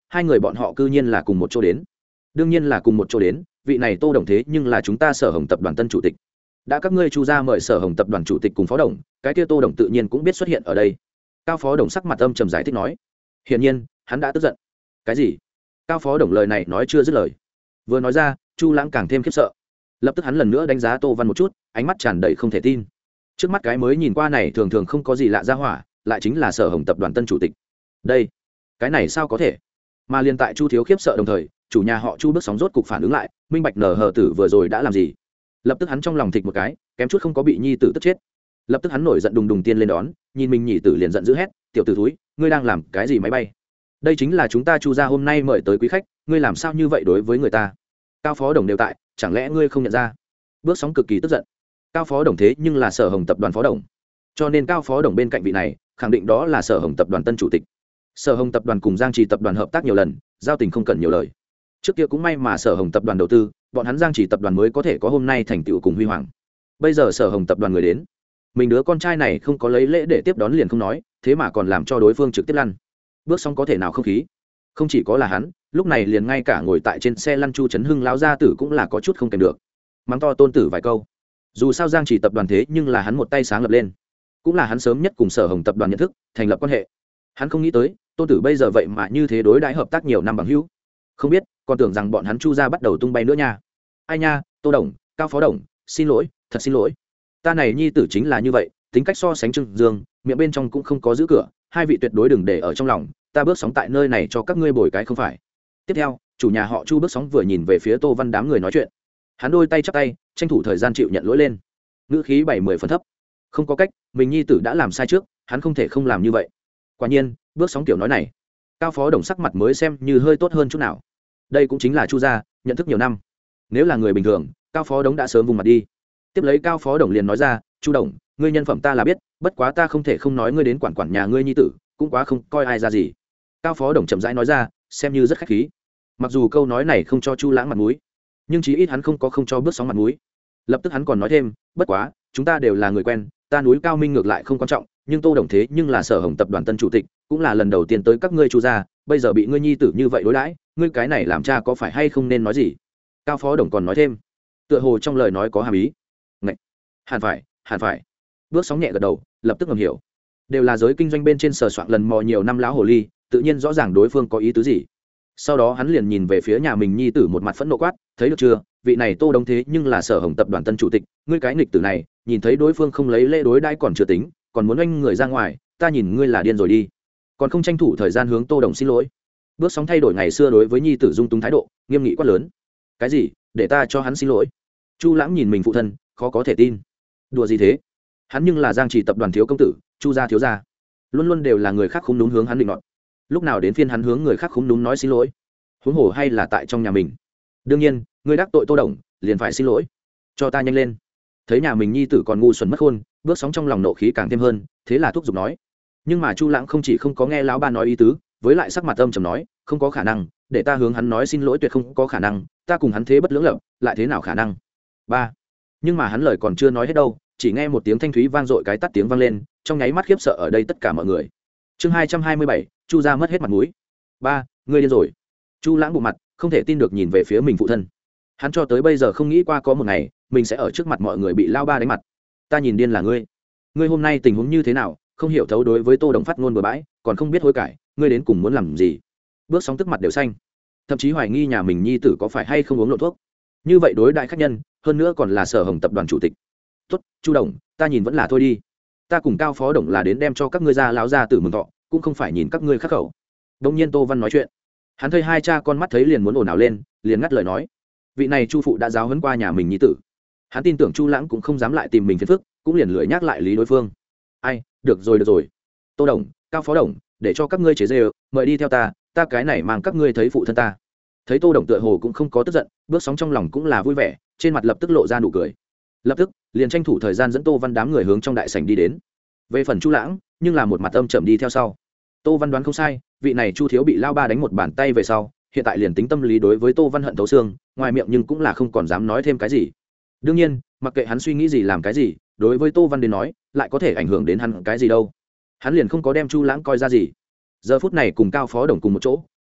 hai người bọn họ cư nhiên là cùng một chỗ đến. Đương nhiên là cùng một chỗ đến, vị này Tô Đồng thế nhưng là chúng ta Sở Hồng tập đoàn tân chủ tịch. Đã các ngươi Chu gia mời Sở Hồng tập đoàn chủ tịch cùng phó đồng, cái kia Tô Đồng tự nhiên cũng biết xuất hiện ở đây. Cao phó đồng sắc mặt âm trầm giải thích nói. Hiển nhiên hắn đã tức giận. Cái gì? Cao phó đồng lời này nói chưa dứt lời, vừa nói ra Chu Lãng càng thêm khiếp sợ. Lập tức hắn lần nữa đánh giá Tô Văn một chút, ánh mắt tràn đầy không thể tin. Trước mắt cái mới nhìn qua này thường thường không có gì lạ ra hỏa, lại chính là Sở Hồng tập đoàn tân chủ tịch. Đây, cái này sao có thể? Mà liên tại Chu thiếu khiếp sợ đồng thời, chủ nhà họ Chu bước sóng rốt cục phản ứng lại, minh bạch nở hờ tử vừa rồi đã làm gì. Lập tức hắn trong lòng thịch một cái, kém chút không có bị nhi tử tức chết. Lập tức hắn nổi giận đùng đùng tiên lên đón, nhìn mình nhị tử liền giận dữ hét, tiểu tử thúi, ngươi đang làm cái gì máy bay? Đây chính là chúng ta Chu gia hôm nay mời tới quý khách, ngươi làm sao như vậy đối với người ta? Cao phó đồng đều tại, chẳng lẽ ngươi không nhận ra? Bước sóng cực kỳ tức giận. Cao phó đồng thế nhưng là Sở Hồng tập đoàn phó đồng, cho nên Cao phó đồng bên cạnh vị này khẳng định đó là Sở Hồng tập đoàn tân chủ tịch. Sở Hồng tập đoàn cùng Giang Trì tập đoàn hợp tác nhiều lần, giao tình không cần nhiều lời. Trước kia cũng may mà Sở Hồng tập đoàn đầu tư, bọn hắn Giang Trì tập đoàn mới có thể có hôm nay thành tựu cùng huy hoàng. Bây giờ Sở Hồng tập đoàn người đến, mình đứa con trai này không có lấy lễ để tiếp đón liền không nói, thế mà còn làm cho đối phương trực tiếp lăn. Bước xong có thể nào không khí? Không chỉ có là hắn, lúc này liền ngay cả ngồi tại trên xe lăn Chu Trấn Hưng lão gia tử cũng là có chút không kèm được, mắng to tôn tử vài câu. Dù sao Giang Trì tập đoàn thế nhưng là hắn một tay sáng lập lên, cũng là hắn sớm nhất cùng Sở Hồng tập đoàn nhận thức, thành lập quan hệ. Hắn không nghĩ tới tôn tử bây giờ vậy mà như thế đối đãi hợp tác nhiều năm bằng hữu, không biết còn tưởng rằng bọn hắn Chu gia bắt đầu tung bay nữa nha. Ai nha, Tô đồng, Cao phó đồng, xin lỗi, thật xin lỗi, ta này nhi tử chính là như vậy, tính cách so sánh trưng dương, miệng bên trong cũng không có giữ cửa, hai vị tuyệt đối đừng để ở trong lòng, ta bước sóng tại nơi này cho các ngươi bồi cái không phải. Tiếp theo chủ nhà họ Chu bước sóng vừa nhìn về phía Tô Văn đám người nói chuyện, hắn đôi tay chắp tay tranh thủ thời gian chịu nhận lỗi lên, ngữ khí 70 phần thấp. Không có cách, mình nhi tử đã làm sai trước, hắn không thể không làm như vậy. Quả nhiên bước sóng tiểu nói này, Cao phó đồng sắc mặt mới xem như hơi tốt hơn chút nào. Đây cũng chính là Chu gia nhận thức nhiều năm, nếu là người bình thường Cao phó đồng đã sớm vùng mặt đi. Tiếp lấy Cao phó đồng liền nói ra, Chu đồng, ngươi nhân phẩm ta là biết, bất quá ta không thể không nói ngươi đến quản nhà ngươi nhi tử, cũng quá không coi ai ra gì. Cao phó đồng chậm rãi nói ra, xem như rất khách khí. Mặc dù câu nói này không cho Chu Lãng mặt mũi, nhưng chí ít hắn không cho bước sóng mặt mũi. Lập tức hắn còn nói thêm, bất quá chúng ta đều là người quen, ta núi Cao Minh ngược lại không quan trọng, nhưng Tô đồng thế nhưng là Sở Hồng tập đoàn tân chủ tịch, cũng là lần đầu tiên tới các ngươi Chu gia, bây giờ bị ngươi nhi tử như vậy đối đãi, ngươi cái này làm cha có phải hay không nên nói gì? Cao phó đồng còn nói thêm, tựa hồ trong lời nói có hàm ý. Ngậy, hẳn phải. Bước sóng nhẹ gật đầu, lập tức ngầm hiểu, đều là giới kinh doanh bên trên sờ soạn lần mò nhiều năm lão hồ ly, tự nhiên rõ ràng đối phương có ý tứ gì. Sau đó hắn liền nhìn về phía nhà mình nhi tử một mặt phẫn nộ quát, thấy được chưa, vị này Tô đồng thế nhưng là Sở Hồng tập đoàn tân chủ tịch, ngươi cái nghịch tử này, nhìn thấy đối phương không lấy lễ đối đãi còn chưa tính, còn muốn oanh người ra ngoài, ta nhìn ngươi là điên rồi đi, còn không tranh thủ thời gian hướng Tô đồng xin lỗi. Bước sóng thay đổi ngày xưa đối với nhi tử dung túng thái độ, nghiêm nghị quát lớn. Cái gì? Để ta cho hắn xin lỗi? Chu Lãng nhìn mình phụ thân, khó có thể tin. Đùa gì thế? Hắn nhưng là Giang Trì tập đoàn thiếu công tử, Chu gia thiếu gia, luôn luôn đều là người khác khúm núm hướng hắn định nọt, lúc nào đến phiên hắn hướng người khác khúm núm nói xin lỗi? Huống hồ hay là tại trong nhà mình. Đương nhiên ngươi đắc tội Tô đồng liền phải xin lỗi, cho ta nhanh lên. Thấy nhà mình nhi tử còn ngu xuẩn mất khôn, bước sóng trong lòng nộ khí càng thêm hơn, thế là thúc giục nói. Nhưng mà Chu Lãng không chỉ không có nghe lão ba nói ý tứ, với lại sắc mặt âm trầm nói, không có khả năng, để ta hướng hắn nói xin lỗi tuyệt không có khả năng, ta cùng hắn thế bất lưỡng lập, lại thế nào khả năng? Ba. Nhưng mà hắn lời còn chưa nói hết đâu, chỉ nghe một tiếng thanh thúy vang dội cái tắt tiếng vang lên, trong nháy mắt khiếp sợ ở đây tất cả mọi người. Chương 227, Chu gia mất hết mặt mũi. Ba, ngươi điên rồi. Chu Lãng bụng mặt, không thể tin được nhìn về phía mình phụ thân. Hắn cho tới bây giờ không nghĩ qua có một ngày mình sẽ ở trước mặt mọi người bị lao ba đánh mặt. Ta nhìn điên là ngươi. Ngươi hôm nay tình huống như thế nào, không hiểu thấu đối với Tô đồng phát ngôn bừa bãi, còn không biết hối cải, ngươi đến cùng muốn làm gì? Bước sóng tức mặt đều xanh, thậm chí hoài nghi nhà mình nhi tử có phải hay không uống lộn thuốc. Như vậy đối đại khách nhân, hơn nữa còn là Sở Hồng tập đoàn chủ tịch. Tốt, Chu đồng, ta nhìn vẫn là thôi đi. Ta cùng Cao phó đồng là đến đem cho các ngươi ra láo ra tử mừng thọ, cũng không phải nhìn các ngươi khắc khẩu. Đông nhiên Tô Văn nói chuyện, hắn thấy hai cha con mắt thấy liền muốn ồn ào lên, liền ngắt lời nói. Vị này Chu phụ đã giáo huấn qua nhà mình nhi tử, hắn tin tưởng Chu Lãng cũng không dám lại tìm mình phiền phức, cũng liền lười nhắc lại lý đối phương. Ai, được rồi. Tô đồng, Cao phó đồng, để cho các ngươi chế dê, mời đi theo ta cái này mang các ngươi thấy phụ thân ta. Thấy Tô đồng tựa hồ cũng không có tức giận, bước sóng trong lòng cũng là vui vẻ, trên mặt lập tức lộ ra nụ cười. Lập tức liền tranh thủ thời gian dẫn Tô Văn đám người hướng trong đại sảnh đi đến. Về phần Chu Lãng, nhưng là một mặt âm trầm đi theo sau. Tô Văn đoán không sai, vị này Chu thiếu bị lao ba đánh một bàn tay về sau, hiện tại liền tính tâm lý đối với Tô Văn hận thấu xương, ngoài miệng nhưng cũng là không còn dám nói thêm cái gì. Đương nhiên, mặc kệ hắn suy nghĩ gì làm cái gì, đối với Tô Văn đến nói, lại có thể ảnh hưởng đến hắn cái gì đâu. Hắn liền không có đem Chu Lãng coi ra gì. Giờ phút này cùng Cao phó đồng cùng một chỗ,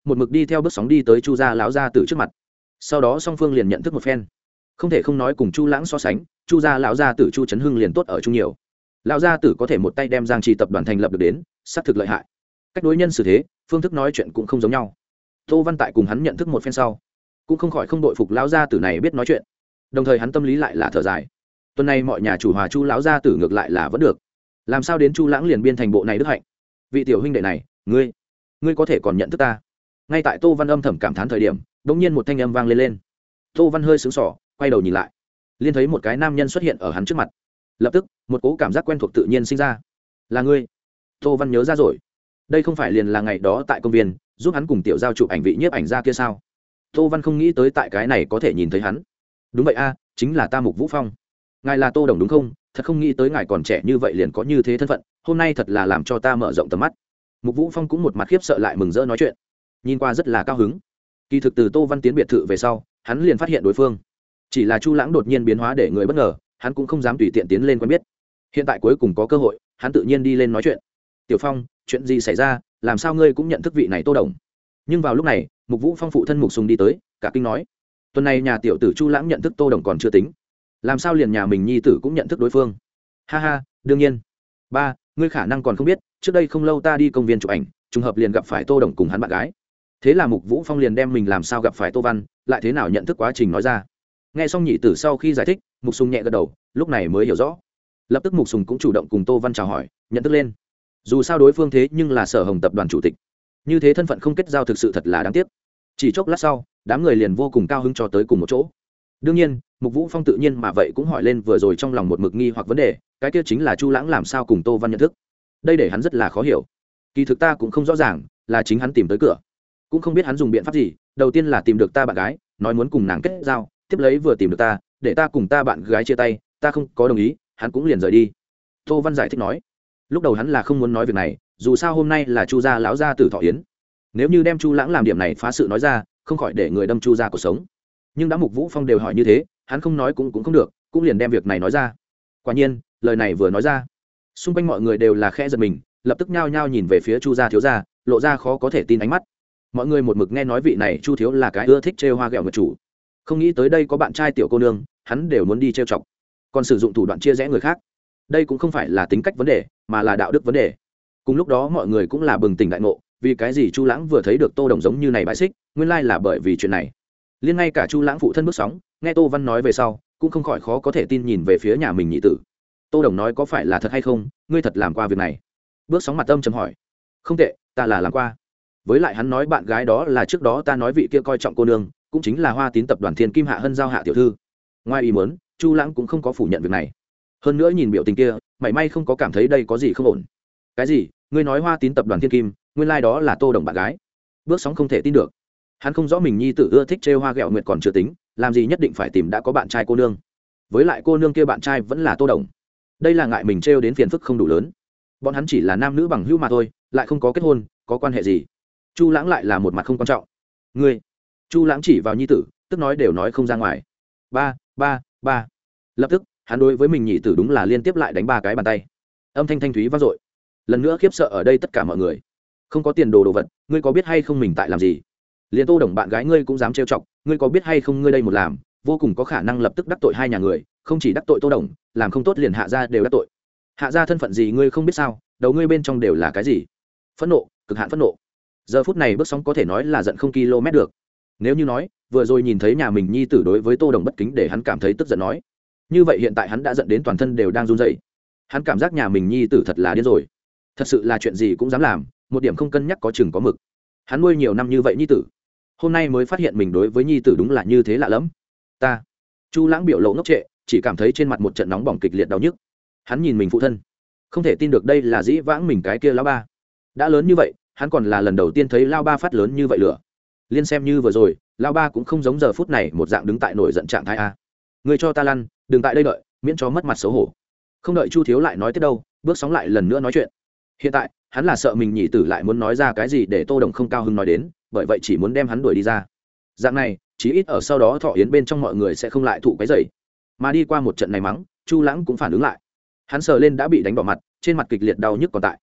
một mực đi theo bước sóng đi tới chu gia lão gia tử trước mặt. Sau đó song phương liền nhận thức một phen. Không thể không nói cùng chu lãng so sánh, chu gia lão gia tử chu trấn hưng liền tốt ở chung nhiều. Lão gia tử có thể một tay đem Giang Trì tập đoàn thành lập được đến, xác thực lợi hại. Cách đối nhân xử thế, phương thức nói chuyện cũng không giống nhau. Tô Văn tại cùng hắn nhận thức một phen sau, cũng không khỏi không đội phục lão gia tử này biết nói chuyện. Đồng thời hắn tâm lý lại là thở dài. Tuần này mọi nhà chủ hòa chu lão gia tử ngược lại là vẫn được. Làm sao đến chu lãng liền biên thành bộ này đức hạnh? Vị tiểu huynh đệ này, ngươi có thể còn nhận thức ta? Ngay tại Tô Văn âm thầm cảm thán thời điểm, đột nhiên một thanh âm vang lên. Tô Văn hơi sững sờ, quay đầu nhìn lại, liền thấy một cái nam nhân xuất hiện ở hắn trước mặt. Lập tức, một cỗ cảm giác quen thuộc tự nhiên sinh ra. Là ngươi? Tô Văn nhớ ra rồi. Đây không phải liền là ngày đó tại công viên, giúp hắn cùng tiểu giao chụp ảnh vị nhiếp ảnh ra kia sao? Tô Văn không nghĩ tới tại cái này có thể nhìn thấy hắn. Đúng vậy a, chính là ta Mục Vũ Phong. Ngài là Tô Đồng đúng không? Thật không nghĩ tới ngài còn trẻ như vậy liền có như thế thân phận, hôm nay thật là làm cho ta mở rộng tầm mắt. Mục Vũ Phong cũng một mặt khiếp sợ lại mừng rỡ nói chuyện, nhìn qua rất là cao hứng. Kỳ thực từ Tô Văn tiến biệt thự về sau, hắn liền phát hiện đối phương. Chỉ là Chu Lãng đột nhiên biến hóa để người bất ngờ, hắn cũng không dám tùy tiện tiến lên quen biết. Hiện tại cuối cùng có cơ hội, hắn tự nhiên đi lên nói chuyện. Tiểu Phong, chuyện gì xảy ra, làm sao ngươi cũng nhận thức vị này Tô Đồng? Nhưng vào lúc này, Mục Vũ Phong phụ thân Mục Sùng đi tới, cả kinh nói: tuần này nhà tiểu tử Chu Lãng nhận thức Tô Đồng còn chưa tính, làm sao liền nhà mình nhi tử cũng nhận thức đối phương? Ha ha, đương nhiên. Ba, ngươi khả năng còn không biết, trước đây không lâu ta đi công viên chụp ảnh, trùng hợp liền gặp phải Tô Đồng cùng hắn bạn gái. Thế là Mục Vũ Phong liền đem mình làm sao gặp phải Tô Văn, lại thế nào nhận thức quá trình nói ra. Nghe xong nhị tử sau khi giải thích, Mục Sùng nhẹ gật đầu, lúc này mới hiểu rõ. Lập tức Mục Sùng cũng chủ động cùng Tô Văn chào hỏi, nhận thức lên. Dù sao đối phương thế nhưng là Sở Hồng tập đoàn chủ tịch, như thế thân phận không kết giao thực sự thật là đáng tiếc. Chỉ chốc lát sau, đám người liền vô cùng cao hứng cho tới cùng một chỗ. Đương nhiên, Mục Vũ Phong tự nhiên mà vậy cũng hỏi lên vừa rồi trong lòng một mực nghi hoặc vấn đề, cái kia chính là Chu Lãng làm sao cùng Tô Văn nhận thức. Đây để hắn rất là khó hiểu. Kỳ thực ta cũng không rõ ràng, là chính hắn tìm tới cửa, cũng không biết hắn dùng biện pháp gì. Đầu tiên là tìm được ta bạn gái, nói muốn cùng nàng kết giao, tiếp lấy vừa tìm được ta, để ta cùng ta bạn gái chia tay, ta không có đồng ý, hắn cũng liền rời đi. Tô Văn giải thích nói, lúc đầu hắn là không muốn nói việc này, dù sao hôm nay là Chu gia lão gia tử thọ yến, nếu như đem Chu Lãng làm điểm này phá sự nói ra, không khỏi để người đâm Chu gia cuộc sống. Nhưng đã Mục Vũ Phong đều hỏi như thế, hắn không nói cũng không được, cũng liền đem việc này nói ra. Quả nhiên, lời này vừa nói ra, xung quanh mọi người đều là khẽ giật mình, lập tức nhao nhao nhìn về phía Chu gia thiếu gia, lộ ra khó có thể tin ánh mắt. Mọi người một mực nghe nói vị này Chu thiếu là cái ưa thích trêu hoa ghẹo người chủ, không nghĩ tới đây có bạn trai tiểu cô nương, hắn đều muốn đi trêu chọc, còn sử dụng thủ đoạn chia rẽ người khác. Đây cũng không phải là tính cách vấn đề, mà là đạo đức vấn đề. Cùng lúc đó mọi người cũng là bừng tỉnh đại ngộ, vì cái gì Chu Lãng vừa thấy được Tô Đồng giống như này bãi xích, nguyên lai là bởi vì chuyện này. Liên ngay cả Chu Lãng phụ thân bước sóng, nghe Tô Văn nói về sau, cũng không khỏi khó có thể tin nhìn về phía nhà mình nhị tử. Tô Đồng nói có phải là thật hay không, ngươi thật làm qua việc này? Bước sóng mặt âm trầm hỏi. Không tệ, ta là làm qua. Với lại hắn nói bạn gái đó là trước đó ta nói vị kia coi trọng cô nương, cũng chính là Hoa Tín tập đoàn Thiên Kim Hạ Hân giao hạ tiểu thư. Ngoài ý muốn, Chu Lãng cũng không có phủ nhận việc này. Hơn nữa nhìn biểu tình kia, mảy may không có cảm thấy đây có gì không ổn. Cái gì? Ngươi nói Hoa Tín tập đoàn Thiên Kim, nguyên lai đó là Tô Đồng bạn gái? Bước sóng không thể tin được. Hắn không rõ mình nhi tử ưa thích trêu hoa ghẹo nguyệt còn chưa tính, làm gì nhất định phải tìm đã có bạn trai cô nương. Với lại cô nương kia bạn trai vẫn là Tô Đồng, đây là ngại mình trêu đến phiền phức không đủ lớn. Bọn hắn chỉ là nam nữ bằng hữu mà thôi, lại không có kết hôn, có quan hệ gì? Chu Lãng lại là một mặt không quan trọng. Ngươi? Chu Lãng chỉ vào nhi tử, tức nói đều nói không ra ngoài. Ba, ba, ba. Lập tức, hắn đối với mình nhị tử đúng là liên tiếp lại đánh ba cái bàn tay. Âm thanh thanh thúy vang dội. Lần nữa khiếp sợ ở đây tất cả mọi người. Không có tiền đồ vật, ngươi có biết hay không mình tại làm gì? Liên Tô Đồng bạn gái ngươi cũng dám trêu chọc, ngươi có biết hay không ngươi đây một làm, vô cùng có khả năng lập tức đắc tội hai nhà người, không chỉ đắc tội Tô Đồng, làm không tốt liền Hạ gia đều đắc tội. Hạ gia thân phận gì ngươi không biết sao? Đầu ngươi bên trong đều là cái gì? Phẫn nộ, cực hạn phẫn nộ. Giờ phút này bước sóng có thể nói là giận không km được. Nếu như nói, vừa rồi nhìn thấy nhà mình nhi tử đối với Tô Đồng bất kính để hắn cảm thấy tức giận nói, như vậy hiện tại hắn đã giận đến toàn thân đều đang run rẩy. Hắn cảm giác nhà mình nhi tử thật là điên rồi. Thật sự là chuyện gì cũng dám làm, một điểm không cân nhắc có chừng có mực. Hắn nuôi nhiều năm như vậy nhi tử, hôm nay mới phát hiện mình đối với nhi tử đúng là như thế lạ lẫm. Ta. Chu Lãng biểu lộ ngốc trệ, chỉ cảm thấy trên mặt một trận nóng bỏng kịch liệt đau nhức. Hắn nhìn mình phụ thân, không thể tin được đây là dĩ vãng mình cái kia lão ba. Đã lớn như vậy, hắn còn là lần đầu tiên thấy lão ba phát lớn như vậy lửa. Liên xem như vừa rồi, lão ba cũng không giống giờ phút này một dạng đứng tại nổi giận trạng thái a. Ngươi cho ta lăn, đừng tại đây đợi, miễn cho mất mặt xấu hổ. Không đợi Chu thiếu lại nói tiếp đâu, bước sóng lại lần nữa nói chuyện. Hiện tại, hắn là sợ mình nhị tử lại muốn nói ra cái gì để Tô Đồng không cao hứng nói đến, bởi vậy chỉ muốn đem hắn đuổi đi ra. Dạng này, chí ít ở sau đó thọ yến bên trong mọi người sẽ không lại thụ cái dày. Mà đi qua một trận này mắng, Chu Lãng cũng phản ứng lại. Hắn sờ lên đã bị đánh bỏ mặt, trên mặt kịch liệt đau nhức còn tại.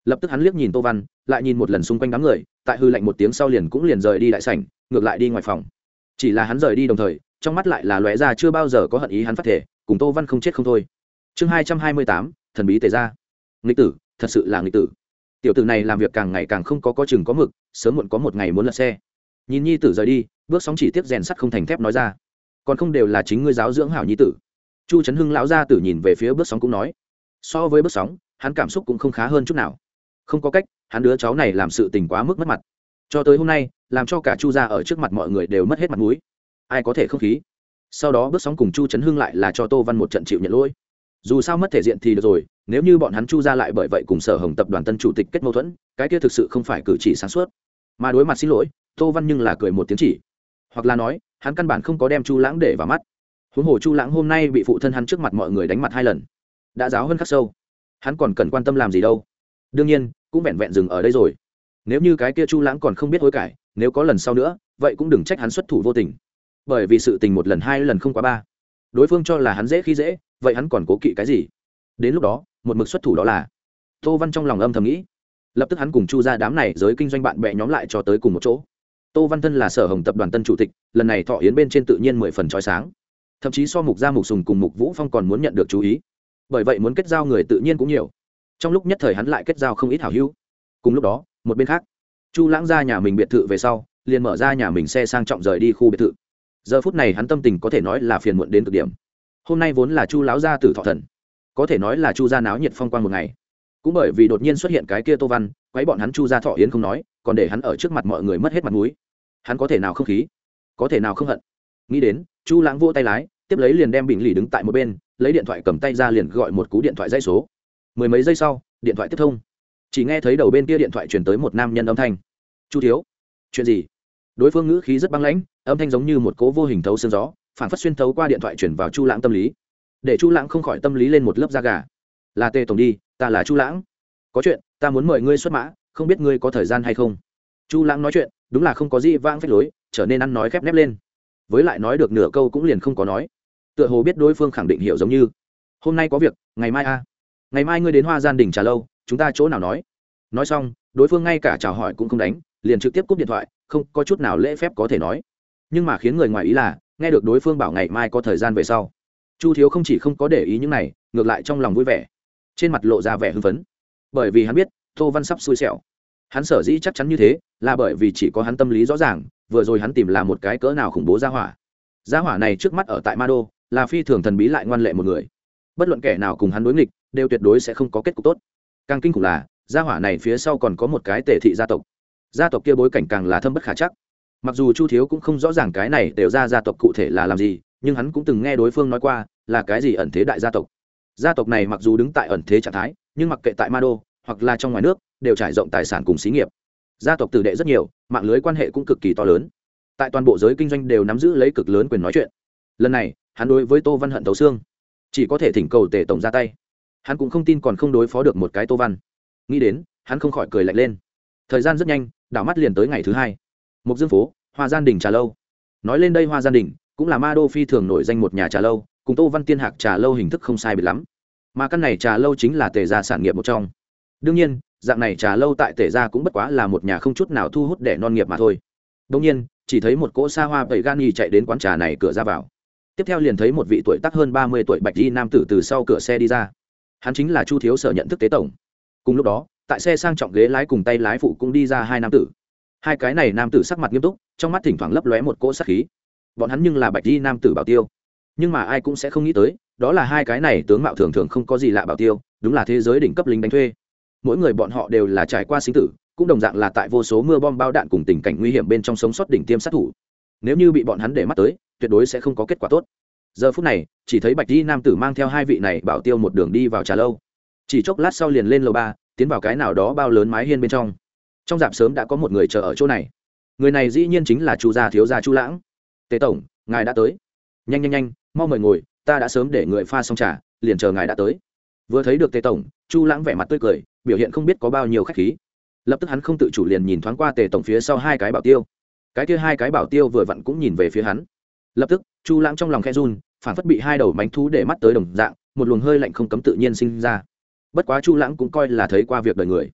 lập tức hắn liếc nhìn Tô Văn, lại nhìn một lần xung quanh đám người, tại hư lạnh một tiếng sau liền cũng liền rời đi đại sảnh, ngược lại đi ngoài phòng. Chỉ là hắn rời đi đồng thời, trong mắt lại là lóe ra chưa bao giờ có hận ý hắn phát thể, cùng Tô Văn không chết không thôi. Chương 228, thần bí tề gia. Nghịch tử, thật sự là nghịch tử. Tiểu tử này làm việc càng ngày càng không có chừng có mực, sớm muộn có một ngày muốn lật xe. Nhìn nhi tử rời đi, bước sóng chỉ tiếp rèn sắt không thành thép nói ra, còn không đều là chính ngươi giáo dưỡng hảo nhi tử. Chu Trấn Hưng lão gia tử nhìn về phía bước sóng cũng nói, so với bước sóng, hắn cảm xúc cũng không khá hơn chút nào. Không có cách, hắn đứa cháu này làm sự tình quá mức mất mặt, cho tới hôm nay làm cho cả Chu gia ở trước mặt mọi người đều mất hết mặt mũi, ai có thể không khí. Sau đó bước sóng cùng Chu Trấn Hưng lại là cho Tô Văn một trận chịu nhận lỗi. Dù sao mất thể diện thì được rồi, nếu như bọn hắn Chu gia lại bởi vậy cùng Sở Hồng tập đoàn tân chủ tịch kết mâu thuẫn, cái kia thực sự không phải cử chỉ sáng suốt. Mà đối mặt xin lỗi, Tô Văn nhưng là cười một tiếng chỉ, hoặc là nói hắn căn bản không có đem Chu Lãng để vào mắt. Huống hồ Chu Lãng hôm nay bị phụ thân hắn trước mặt mọi người đánh mặt 2 lần, đã giáo hơn khắc sâu, hắn còn cần quan tâm làm gì đâu. Đương nhiên cũng vẹn vẹn dừng ở đây rồi. Nếu như cái kia Chu Lãng còn không biết hối cải, nếu có lần sau nữa, vậy cũng đừng trách hắn xuất thủ vô tình, bởi vì sự tình 1 lần 2 lần không quá 3, đối phương cho là hắn dễ khi dễ, vậy hắn còn cố kỵ cái gì. Đến lúc đó một mực xuất thủ đó là. Tô Văn trong lòng âm thầm nghĩ. Lập tức hắn cùng Chu gia đám này giới kinh doanh bạn bè nhóm lại cho tới cùng một chỗ. Tô Văn thân là Sở Hồng tập đoàn tân chủ tịch, lần này thọ yến bên trên tự nhiên 10 phần chói sáng, thậm chí so Mục Gia Mục Sùng cùng Mục Vũ Phong còn muốn nhận được chú ý, bởi vậy muốn kết giao người tự nhiên cũng nhiều. Trong lúc nhất thời hắn lại kết giao không ít hảo hữu. Cùng lúc đó một bên khác, Chu Lãng ra nhà mình biệt thự về sau, liền mở ra nhà mình xe sang trọng rời đi khu biệt thự. Giờ phút này hắn tâm tình có thể nói là phiền muộn đến cực điểm. Hôm nay vốn là Chu lão gia tử thọ thần, có thể nói là Chu gia náo nhiệt phong quang một ngày, cũng bởi vì đột nhiên xuất hiện cái kia Tô Văn quấy bọn hắn Chu gia thọ yến không nói, còn để hắn ở trước mặt mọi người mất hết mặt mũi. Hắn có thể nào không khí, có thể nào không hận. Nghĩ đến, Chu Lãng vỗ tay lái, tiếp lấy liền đem Bình Lì đứng tại một bên, lấy điện thoại cầm tay ra liền gọi một cú điện thoại dây số. Mười mấy giây sau, điện thoại tiếp thông. Chỉ nghe thấy đầu bên kia điện thoại truyền tới một nam nhân âm thanh. "Chu thiếu, chuyện gì?" Đối phương ngữ khí rất băng lãnh, âm thanh giống như một cỗ vô hình thấu xương gió, phản phất xuyên thấu qua điện thoại truyền vào Chu Lãng tâm lý, để Chu Lãng không khỏi tâm lý lên một lớp da gà. "Là Tề tổng đi, ta là Chu Lãng. Có chuyện, ta muốn mời ngươi xuất mã, không biết ngươi có thời gian hay không?" Chu Lãng nói chuyện, đúng là không có gì vãng phách lối, trở nên ăn nói khép nép lên. Với lại nói được nửa câu cũng liền không có nói, tựa hồ biết đối phương khẳng định hiểu giống như. "Hôm nay có việc, ngày mai a. Ngày mai ngươi đến Hoa Gian đỉnh trà lâu, chúng ta chỗ nào nói." Nói xong, đối phương ngay cả chào hỏi cũng không đánh, liền trực tiếp cúp điện thoại, không có chút nào lễ phép có thể nói. Nhưng mà khiến người ngoài ý là, nghe được đối phương bảo ngày mai có thời gian về sau, Chu thiếu không chỉ không có để ý những này, ngược lại trong lòng vui vẻ, trên mặt lộ ra vẻ hưng phấn, bởi vì hắn biết Tô Văn sắp xui xẻo. Hắn sở dĩ chắc chắn như thế là bởi vì chỉ có hắn tâm lý rõ ràng, vừa rồi hắn tìm là một cái cỡ nào khủng bố gia hỏa. Gia hỏa này trước mắt ở tại Ma Đô là phi thường thần bí lại ngoan lệ một người, bất luận kẻ nào cùng hắn đối nghịch đều tuyệt đối sẽ không có kết cục tốt. Càng kinh khủng là gia hỏa này phía sau còn có một cái Tề thị gia tộc, gia tộc kia bối cảnh càng là thâm bất khả chắc. Mặc dù Chu thiếu cũng không rõ ràng cái này đều ra gia tộc cụ thể là làm gì, nhưng hắn cũng từng nghe đối phương nói qua là cái gì ẩn thế đại gia tộc. Gia tộc này mặc dù đứng tại ẩn thế trạng thái, nhưng mặc kệ tại Ma Đô hoặc là trong ngoài nước đều trải rộng tài sản cùng xí nghiệp. Gia tộc tử đệ rất nhiều, mạng lưới quan hệ cũng cực kỳ to lớn, tại toàn bộ giới kinh doanh đều nắm giữ lấy cực lớn quyền nói chuyện. Lần này hắn đối với Tô Văn hận thấu xương, chỉ có thể thỉnh cầu Tề tổng ra tay. Hắn cũng không tin còn không đối phó được một cái Tô Văn. Nghĩ đến, hắn không khỏi cười lạnh lên. Thời gian rất nhanh, đảo mắt liền tới ngày thứ 2. Mục Dương phố, Hoa Gian đỉnh trà lâu. Nói lên đây Hoa Gian đỉnh cũng là Ma Đô phi thường nổi danh một nhà trà lâu, cùng Tô Văn Tiên Hạc trà lâu hình thức không sai biệt lắm. Mà căn này trà lâu chính là Tề gia sản nghiệp một trong. Đương nhiên, dạng này trà lâu tại Tề gia cũng bất quá là một nhà không chút nào thu hút để non nghiệp mà thôi. Đương nhiên, chỉ thấy một cỗ xa hoa tẩy gan nhì chạy đến quán trà này cửa ra vào. Tiếp theo liền thấy một vị tuổi tác hơn 30 tuổi bạch y nam tử từ sau cửa xe đi ra. Hắn chính là Chu thiếu sở nhận thức Tế tổng. Cùng lúc đó, tại xe sang trọng ghế lái cùng tay lái phụ cũng đi ra 2 nam tử. Hai cái này nam tử sắc mặt nghiêm túc, trong mắt thỉnh thoảng lấp lóe một cỗ sát khí. Bọn hắn nhưng là bạch y nam tử bảo tiêu. Nhưng mà ai cũng sẽ không nghĩ tới, đó là hai cái này tướng mạo thường thường không có gì lạ bảo tiêu, đúng là thế giới đỉnh cấp lính đánh thuê. Mỗi người bọn họ đều là trải qua sinh tử, cũng đồng dạng là tại vô số mưa bom bao đạn cùng tình cảnh nguy hiểm bên trong sống sót đỉnh tiêm sát thủ. Nếu như bị bọn hắn để mắt tới, tuyệt đối sẽ không có kết quả tốt. Giờ phút này, chỉ thấy bạch y nam tử mang theo 2 vị này bảo tiêu một đường đi vào trà lâu. Chỉ chốc lát sau liền lên lầu 3, tiến vào cái nào đó bao lớn mái hiên bên trong. Trong dạp sớm đã có một người chờ ở chỗ này. Người này dĩ nhiên chính là Chu gia thiếu gia Chu Lãng. "Tề tổng, ngài đã tới. Nhanh nhanh nhanh, mau mời ngồi, ta đã sớm để người pha xong trà, liền chờ ngài đã tới." Vừa thấy được Tề tổng, Chu Lãng vẻ mặt tươi cười, biểu hiện không biết có bao nhiêu khách khí. Lập tức hắn không tự chủ liền nhìn thoáng qua Tề tổng phía sau 2 cái bảo tiêu. Cái kia 2 cái bảo tiêu vừa vặn cũng nhìn về phía hắn. Lập tức, Chu Lãng trong lòng khẽ run, phản phất bị 2 đầu mánh thú để mắt tới đồng dạng, một luồng hơi lạnh không cấm tự nhiên sinh ra. Bất quá Chu Lãng cũng coi là thấy qua việc đời người,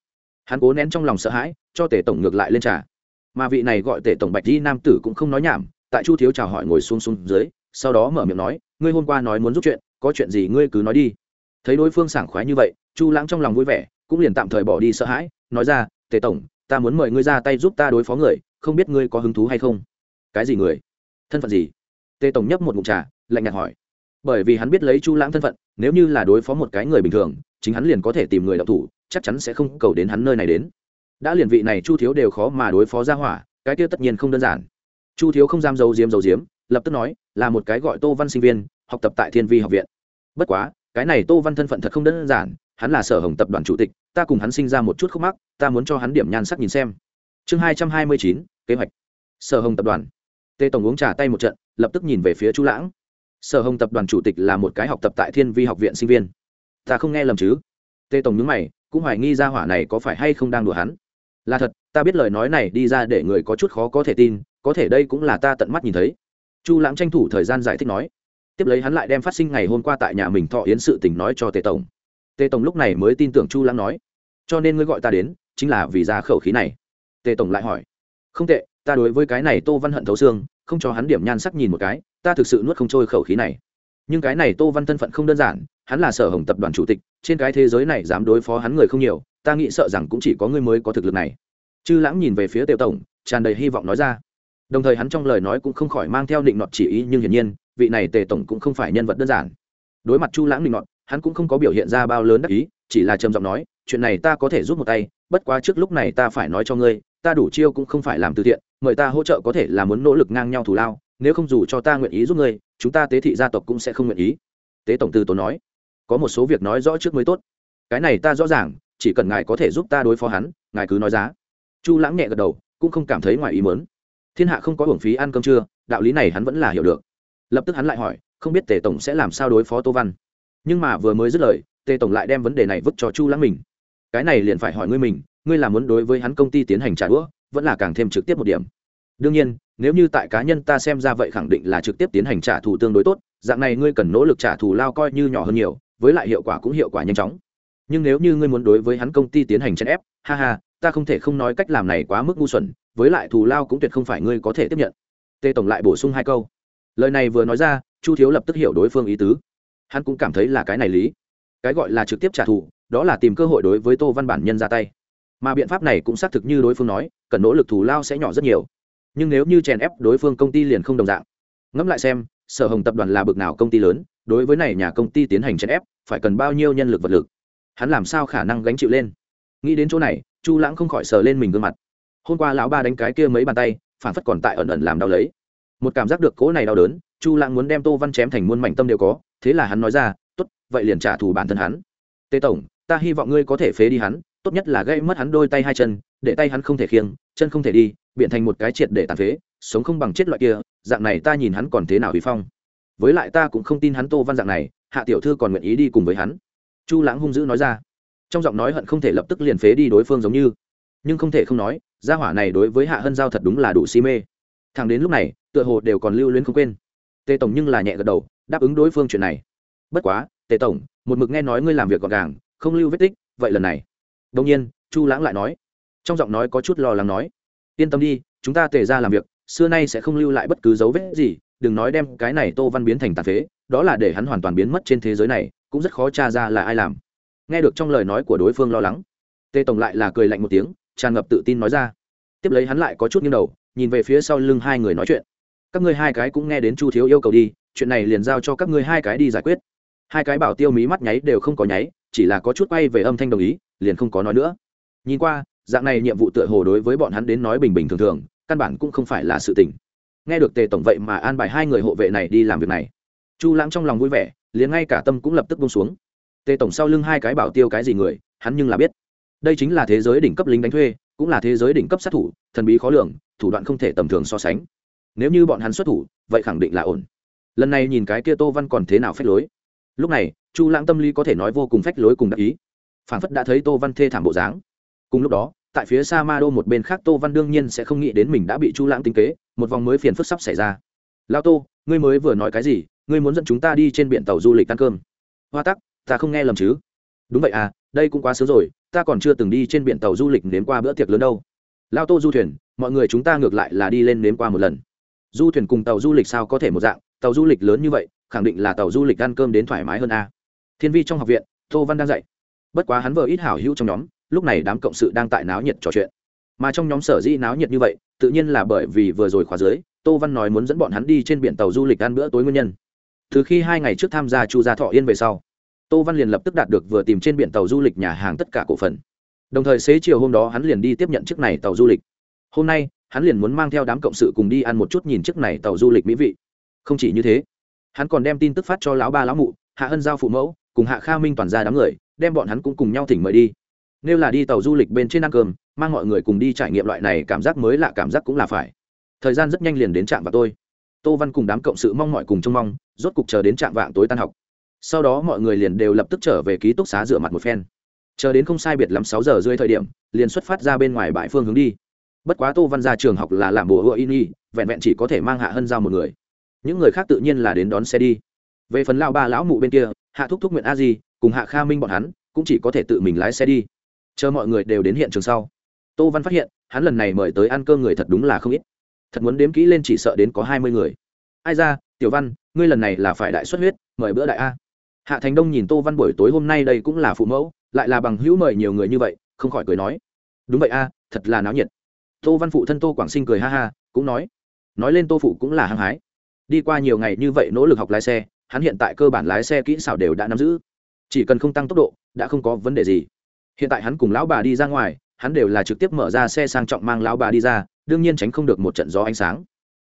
hắn cố nén trong lòng sợ hãi, cho tề tổng ngược lại lên trà. Mà vị này gọi tề tổng bạch di nam tử cũng không nói nhảm, tại Chu Thiếu chào hỏi ngồi xuống dưới, sau đó mở miệng nói, ngươi hôm qua nói muốn giúp chuyện, có chuyện gì ngươi cứ nói đi. Thấy đối phương sảng khoái như vậy, Chu Lãng trong lòng vui vẻ, cũng liền tạm thời bỏ đi sợ hãi, nói ra, tề tổng, ta muốn mời ngươi ra tay giúp ta đối phó người, không biết ngươi có hứng thú hay không. Cái gì người? Thân phận gì? Tề tổng nhấp một ngụm trà, lạnh nhạt hỏi. Bởi vì hắn biết lấy Chu Lãng thân phận, nếu như là đối phó một cái người bình thường, chính hắn liền có thể tìm người động thủ, chắc chắn sẽ không cầu đến hắn nơi này đến. Đã liền vị này Chu Thiếu đều khó mà đối phó ra hỏa, cái kia tất nhiên không đơn giản. Chu Thiếu không dám giấu giếm, lập tức nói, là một cái gọi Tô Văn sinh viên, học tập tại Thiên Vi học viện. Bất quá, cái này Tô Văn thân phận thật không đơn giản, hắn là Sở Hồng tập đoàn chủ tịch, ta cùng hắn sinh ra một chút khúc mắc, ta muốn cho hắn điểm nhan sắc nhìn xem. Chương 229, kế hoạch. Sở Hồng tập đoàn. Tề tổng uống trà tay một trận, lập tức nhìn về phía Chu Lãng. Sở Hồng tập đoàn chủ tịch là một cái học tập tại Thiên Vi học viện sinh viên. Ta không nghe lầm chứ? Tề tổng nhướng mày, cũng hoài nghi ra hỏa này có phải hay không đang đùa hắn. Là thật, ta biết lời nói này đi ra để người có chút khó có thể tin, có thể đây cũng là ta tận mắt nhìn thấy. Chu Lãng tranh thủ thời gian giải thích nói. Tiếp lấy hắn lại đem phát sinh ngày hôm qua tại nhà mình thọ yến sự tình nói cho Tề tổng. Tề tổng lúc này mới tin tưởng Chu Lãng nói, cho nên ngươi gọi ta đến chính là vì ra khẩu khí này. Tề tổng lại hỏi, không tệ, ta đối với cái này Tô Văn hận thấu xương, không cho hắn điểm nhan sắc nhìn một cái, ta thực sự nuốt không trôi khẩu khí này. Nhưng cái này Tô Văn thân phận không đơn giản, hắn là Sở Hồng tập đoàn chủ tịch, trên cái thế giới này dám đối phó hắn người không nhiều, ta nghĩ sợ rằng cũng chỉ có ngươi mới có thực lực này. Chư Lãng nhìn về phía Tề tổng, tràn đầy hy vọng nói ra. Đồng thời hắn trong lời nói cũng không khỏi mang theo định nọt chỉ ý, nhưng hiển nhiên vị này Tề tổng cũng không phải nhân vật đơn giản. Đối mặt Chu Lãng định nọt, hắn cũng không có biểu hiện ra bao lớn đắc ý, chỉ là trầm giọng nói, chuyện này ta có thể giúp một tay, bất quá trước lúc này ta phải nói cho ngươi, ta đủ chiêu cũng không phải làm từ thiện, mời ta hỗ trợ có thể là muốn nỗ lực ngang nhau thù lao, nếu không dù cho ta nguyện ý giúp ngươi, chúng ta Tế thị gia tộc cũng sẽ không nguyện ý. Tế tổng từ tốn nói, có một số việc nói rõ trước mới tốt. Cái này ta rõ ràng, chỉ cần ngài có thể giúp ta đối phó hắn, ngài cứ nói giá. Chu Lãng nhẹ gật đầu, cũng không cảm thấy ngoài ý muốn. Thiên hạ không có hưởng phí ăn cơm trưa, đạo lý này hắn vẫn là hiểu được. Lập tức hắn lại hỏi, không biết Tề tổng sẽ làm sao đối phó Tô Văn. Nhưng mà vừa mới dứt lời, Tề tổng lại đem vấn đề này vứt cho Chu Lãng mình. Cái này liền phải hỏi ngươi mình, ngươi là muốn đối với hắn công ty tiến hành trả đũa, vẫn là càng thêm trực tiếp một điểm. Đương nhiên, nếu như tại cá nhân ta xem ra vậy khẳng định là trực tiếp tiến hành trả thù tương đối tốt, dạng này ngươi cần nỗ lực trả thù lao coi như nhỏ hơn nhiều, với lại hiệu quả cũng hiệu quả nhanh chóng. Nhưng nếu như ngươi muốn đối với hắn công ty tiến hành chèn ép, ha ha, ta không thể không nói cách làm này quá mức ngu xuẩn, với lại thù lao cũng tuyệt không phải ngươi có thể tiếp nhận. Tề tổng lại bổ sung hai câu. Lời này vừa nói ra, Chu Thiếu lập tức hiểu đối phương ý tứ. Hắn cũng cảm thấy là cái này lý. Cái gọi là trực tiếp trả thù, đó là tìm cơ hội đối với Tô Văn bản nhân ra tay. Mà biện pháp này cũng xác thực như đối phương nói, cần nỗ lực thù lao sẽ nhỏ rất nhiều. Nhưng nếu như chèn ép đối phương công ty liền không đồng dạng. Ngẫm lại xem, Sở Hồng tập đoàn là bực nào công ty lớn, đối với này nhà công ty tiến hành chèn ép, phải cần bao nhiêu nhân lực vật lực. Hắn làm sao khả năng gánh chịu lên. Nghĩ đến chỗ này, Chu Lãng không khỏi sờ lên mình gương mặt. Hôm qua lão ba đánh cái kia mấy bàn tay, phản phất còn tại ẩn ẩn làm đau lấy. Một cảm giác được cố này đau đớn, Chu Lãng muốn đem Tô Văn chém thành muôn mảnh tâm đều có, thế là hắn nói ra, tốt, vậy liền trả thù bản thân hắn. Tề tổng, ta hy vọng ngươi có thể phế đi hắn, tốt nhất là gây mất hắn đôi tay hai chân, để tay hắn không thể khiêng, chân không thể đi, biến thành một cái triệt để tàn phế, sống không bằng chết loại kia, dạng này ta nhìn hắn còn thế nào uy phong. Với lại ta cũng không tin hắn Tô Văn dạng này, Hạ tiểu thư còn nguyện ý đi cùng với hắn. Chu Lãng hung dữ nói ra, trong giọng nói hận không thể lập tức liền phế đi đối phương giống như. Nhưng không thể không nói, gia hỏa này đối với Hạ Hân Giao thật đúng là đủ si mê. Thẳng đến lúc này, tựa hồ đều còn lưu luyến không quên. Tề tổng nhưng là nhẹ gật đầu, đáp ứng đối phương chuyện này. Bất quá, Tề tổng, một mực nghe nói ngươi làm việc gọn gàng, không lưu vết tích, vậy lần này. Đương nhiên, Chu Lãng lại nói, trong giọng nói có chút lo lắng nói, yên tâm đi, chúng ta Tề ra làm việc, xưa nay sẽ không lưu lại bất cứ dấu vết gì, đừng nói đem cái này Tô Văn biến thành tàn phế, đó là để hắn hoàn toàn biến mất trên thế giới này, cũng rất khó tra ra là ai làm. Nghe được trong lời nói của đối phương lo lắng, Tề tổng lại là cười lạnh một tiếng, tràn ngập tự tin nói ra. Tiếp lấy hắn lại có chút nghiêng đầu, nhìn về phía sau lưng hai người nói chuyện. Các ngươi hai cái cũng nghe đến Chu thiếu yêu cầu đi, chuyện này liền giao cho các ngươi hai cái đi giải quyết. Hai cái bảo tiêu mí mắt nháy đều không có nháy, chỉ là có chút quay về âm thanh đồng ý, liền không có nói nữa. Nhìn qua, dạng này nhiệm vụ tựa hồ đối với bọn hắn đến nói bình bình thường thường, căn bản cũng không phải là sự tình. Nghe được Tề tổng vậy mà an bài hai người hộ vệ này đi làm việc này, Chu Lãng trong lòng vui vẻ, liền ngay cả tâm cũng lập tức buông xuống. Tề tổng sau lưng hai cái bảo tiêu cái gì người, hắn nhưng là biết. Đây chính là thế giới đỉnh cấp lính đánh thuê, cũng là thế giới đỉnh cấp sát thủ, thần bí khó lường, thủ đoạn không thể tầm thường so sánh. Nếu như bọn hắn xuất thủ, vậy khẳng định là ổn. Lần này nhìn cái kia Tô Văn còn thế nào phách lối. Lúc này, Chu Lãng tâm lý có thể nói vô cùng phách lối cùng đắc ý. Phảng phất đã thấy Tô Văn thê thảm bộ dáng. Cùng lúc đó, tại phía Sa Ma Đô một bên khác, Tô Văn đương nhiên sẽ không nghĩ đến mình đã bị Chu Lãng tính kế, một vòng mới phiền phức sắp xảy ra. Lao Tô, ngươi mới vừa nói cái gì? Ngươi muốn dẫn chúng ta đi trên biển tàu du lịch ăn cơm? Hoa tắc, ta không nghe lầm chứ? Đúng vậy à, đây cũng quá sớm rồi, ta còn chưa từng đi trên biển tàu du lịch nếm qua bữa tiệc lớn đâu. Lao Tô du thuyền, mọi người chúng ta ngược lại là đi lên nếm qua một lần. Du thuyền cùng tàu du lịch sao có thể một dạng, tàu du lịch lớn như vậy khẳng định là tàu du lịch ăn cơm đến thoải mái hơn a. Thiên Vi trong học viện, Tô Văn đang dạy, bất quá hắn vừa ít hảo hữu trong nhóm, lúc này đám cộng sự đang tại náo nhiệt trò chuyện, mà trong nhóm sở dĩ náo nhiệt như vậy tự nhiên là bởi vì vừa rồi khóa dưới Tô Văn nói muốn dẫn bọn hắn đi trên biển tàu du lịch ăn bữa tối nguyên nhân. Từ khi 2 ngày trước tham gia Chu Gia Thọ Yên về sau, Tô Văn liền lập tức đạt được vừa tìm trên biển tàu du lịch nhà hàng tất cả cổ phần, đồng thời xế chiều hôm đó hắn liền đi tiếp nhận chiếc này tàu du lịch. Hôm nay hắn liền muốn mang theo đám cộng sự cùng đi ăn một chút nhìn chiếc này tàu du lịch mỹ vị. Không chỉ như thế, hắn còn đem tin tức phát cho lão ba lão mụ, Hạ Hân Giao phụ mẫu cùng Hạ Kha Minh toàn ra đám người, đem bọn hắn cũng cùng nhau thỉnh mời đi. Nếu là đi tàu du lịch bên trên ăn cơm, mang mọi người cùng đi trải nghiệm loại này cảm giác mới lạ, cảm giác cũng là phải. Thời gian rất nhanh liền đến trạm vào tôi. Tô Văn cùng đám cộng sự mong mọi cùng trông mong, rốt cục chờ đến trạm vạng tối tan học. Sau đó mọi người liền đều lập tức trở về ký túc xá rửa mặt một phen. Chờ đến không sai biệt lắm 6 giờ rưỡi thời điểm, liền xuất phát ra bên ngoài bãi phương hướng đi. Bất quá Tô Văn ra trường học là làm bùa hựa y, vẹn vẹn chỉ có thể mang Hạ Hân Giao một người. Những người khác tự nhiên là đến đón xe đi. Về phần lão ba lão mụ bên kia, Hạ Thúc Thúc Nguyện A Di cùng Hạ Kha Minh bọn hắn cũng chỉ có thể tự mình lái xe đi. Chờ mọi người đều đến hiện trường sau, Tô Văn phát hiện hắn lần này mời tới ăn cơm người thật đúng là không ít. Thật muốn đếm kỹ lên chỉ sợ đến có 20 người. Ai ra, Tiểu Văn, ngươi lần này là phải đại xuất huyết, mời bữa đại a. Hạ Thành Đông nhìn Tô Văn buổi tối hôm nay đây cũng là phụ mẫu, lại là bằng hữu mời nhiều người như vậy, không khỏi cười nói. Đúng vậy a, thật là náo nhiệt. Tô Văn phụ thân Tô Quảng Sinh cười ha ha, cũng nói lên Tô phụ cũng là hăng hái. Đi qua nhiều ngày như vậy nỗ lực học lái xe, hắn hiện tại cơ bản lái xe kỹ xảo đều đã nắm giữ, chỉ cần không tăng tốc độ, đã không có vấn đề gì. Hiện tại hắn cùng lão bà đi ra ngoài, hắn đều là trực tiếp mở ra xe sang trọng mang lão bà đi ra, đương nhiên tránh không được một trận gió ánh sáng.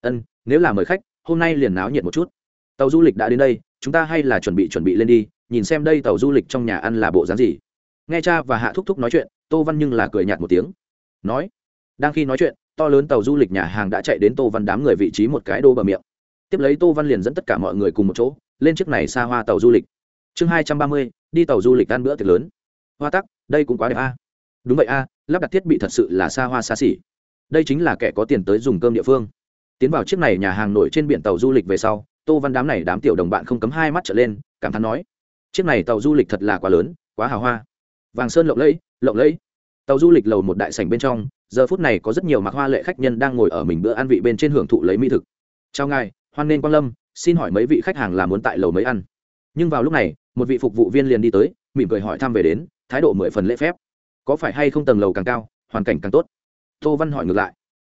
Nếu là mời khách, hôm nay liền náo nhiệt một chút. Tàu du lịch đã đến đây, chúng ta hay là chuẩn bị lên đi, nhìn xem đây tàu du lịch trong nhà ăn là bộ dáng gì. Nghe cha và Hạ Thúc Thúc nói chuyện, Tô Văn nhưng là cười nhạt một tiếng, nói. Đang khi nói chuyện, to lớn tàu du lịch nhà hàng đã chạy đến Tô Văn đám người vị trí một cái đô bờ miệng. Tiếp lấy Tô Văn liền dẫn tất cả mọi người cùng một chỗ lên chiếc này xa hoa tàu du lịch. Chương 230, đi tàu du lịch ăn bữa tiệc lớn. Hoa tắc, đây cũng quá đẹp a. Đúng vậy a, lắp đặt thiết bị thật sự là xa hoa xa xỉ. Đây chính là kẻ có tiền tới dùng cơm địa phương. Tiến vào chiếc này nhà hàng nổi trên biển tàu du lịch về sau, Tô Văn đám tiểu đồng bạn không cấm hai mắt trở lên, cảm thán nói: chiếc này tàu du lịch thật là quá lớn, quá hào hoa. Vàng sơn lộng lẫy. Tàu du lịch lầu một đại sảnh bên trong, giờ phút này có rất nhiều mặc hoa lệ khách nhân đang ngồi ở mình bữa ăn vị bên trên hưởng thụ lấy mỹ thực. Chào ngài, hoan nghênh quang lâm, xin hỏi mấy vị khách hàng là muốn tại lầu mấy ăn. Nhưng vào lúc này, một vị phục vụ viên liền đi tới, mỉm cười hỏi thăm về đến, thái độ 10 phần lễ phép. Có phải hay không tầng lầu càng cao, hoàn cảnh càng tốt? Tô Văn hỏi ngược lại.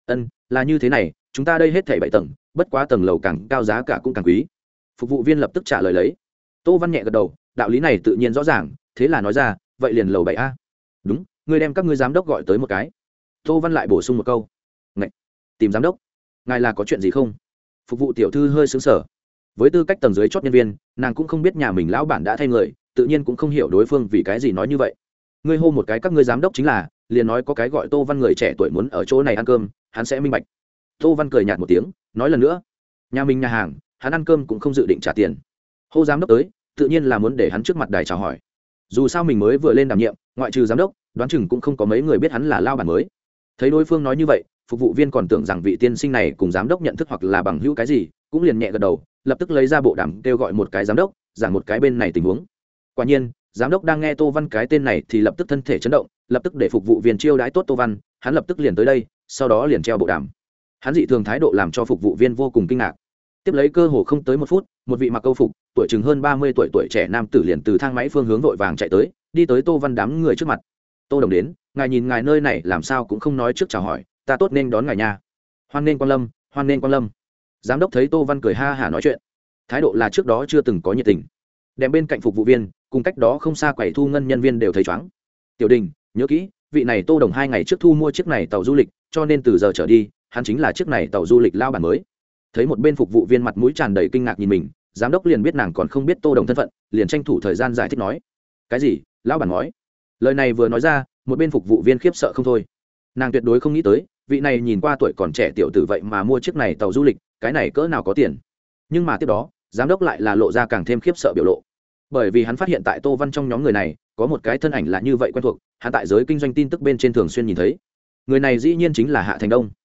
Là như thế này, chúng ta đây hết thảy 7 tầng, bất quá tầng lầu càng cao giá cả cũng càng quý. Phục vụ viên lập tức trả lời lấy. Tô Văn nhẹ gật đầu, đạo lý này tự nhiên rõ ràng, thế là nói ra, vậy liền lầu 7 a. Đúng, ngươi đem các ngươi giám đốc gọi tới một cái. Tô Văn lại bổ sung một câu. Ngậy, tìm giám đốc? Ngài là có chuyện gì không? Phục vụ tiểu thư hơi sững sờ. Với tư cách tầng dưới chót nhân viên, nàng cũng không biết nhà mình lão bản đã thay người, tự nhiên cũng không hiểu đối phương vì cái gì nói như vậy. Ngươi hô một cái các ngươi giám đốc chính là, liền nói có cái gọi Tô Văn người trẻ tuổi muốn ở chỗ này ăn cơm, hắn sẽ minh bạch. Tô Văn cười nhạt một tiếng, nói lần nữa, nhà mình nhà hàng, hắn ăn cơm cũng không dự định trả tiền. Hô giám đốc tới, tự nhiên là muốn để hắn trước mặt đài chào hỏi. Dù sao mình mới vừa lên đảm nhiệm, ngoại trừ giám đốc, đoán chừng cũng không có mấy người biết hắn là lao bản mới. Thấy đối phương nói như vậy, phục vụ viên còn tưởng rằng vị tiên sinh này cùng giám đốc nhận thức hoặc là bằng hữu cái gì, cũng liền nhẹ gật đầu, lập tức lấy ra bộ đàm kêu gọi một cái giám đốc, giảng một cái bên này tình huống. Quả nhiên, giám đốc đang nghe Tô Văn cái tên này thì lập tức thân thể chấn động, lập tức để phục vụ viên chiêu đãi tốt Tô Văn, hắn lập tức liền tới đây, sau đó liền treo bộ đàm. Hắn dị thường thái độ làm cho phục vụ viên vô cùng kinh ngạc. Tiếp lấy cơ hồ không tới 1 phút, một vị mặc câu phục, tuổi chừng hơn 30 tuổi trẻ nam tử liền từ thang máy phương hướng vội vàng chạy tới, đi tới Tô Văn đám người trước mặt. Tô đồng đến, ngài nhìn ngài nơi này làm sao cũng không nói trước chào hỏi, ta tốt nên đón ngài nha. Hoan nghênh quang lâm, hoan nghênh quang lâm. Giám đốc thấy Tô Văn cười ha hả nói chuyện, thái độ là trước đó chưa từng có nhiệt tình. Đem bên cạnh phục vụ viên, cùng cách đó không xa quầy thu ngân nhân viên đều thấy chóng. Tiểu Đình, nhớ kỹ, vị này Tô đồng 2 ngày trước thu mua chiếc này tàu du lịch, cho nên từ giờ trở đi, hắn chính là chiếc này tàu du lịch lao bản mới. Thấy một bên phục vụ viên mặt mũi tràn đầy kinh ngạc nhìn mình, giám đốc liền biết nàng còn không biết Tô đồng thân phận, liền tranh thủ thời gian giải thích nói. Cái gì? Lao bản nói? Lời này vừa nói ra, một bên phục vụ viên khiếp sợ không thôi. Nàng tuyệt đối không nghĩ tới, vị này nhìn qua tuổi còn trẻ tiểu tử vậy mà mua chiếc này tàu du lịch, cái này cỡ nào có tiền. Nhưng mà tiếp đó, giám đốc lại là lộ ra càng thêm khiếp sợ biểu lộ, bởi vì hắn phát hiện tại Tô Văn trong nhóm người này có một cái thân ảnh là như vậy quen thuộc, hắn tại giới kinh doanh tin tức bên trên thường xuyên nhìn thấy. Người này dĩ nhiên chính là Hạ Thành Đông.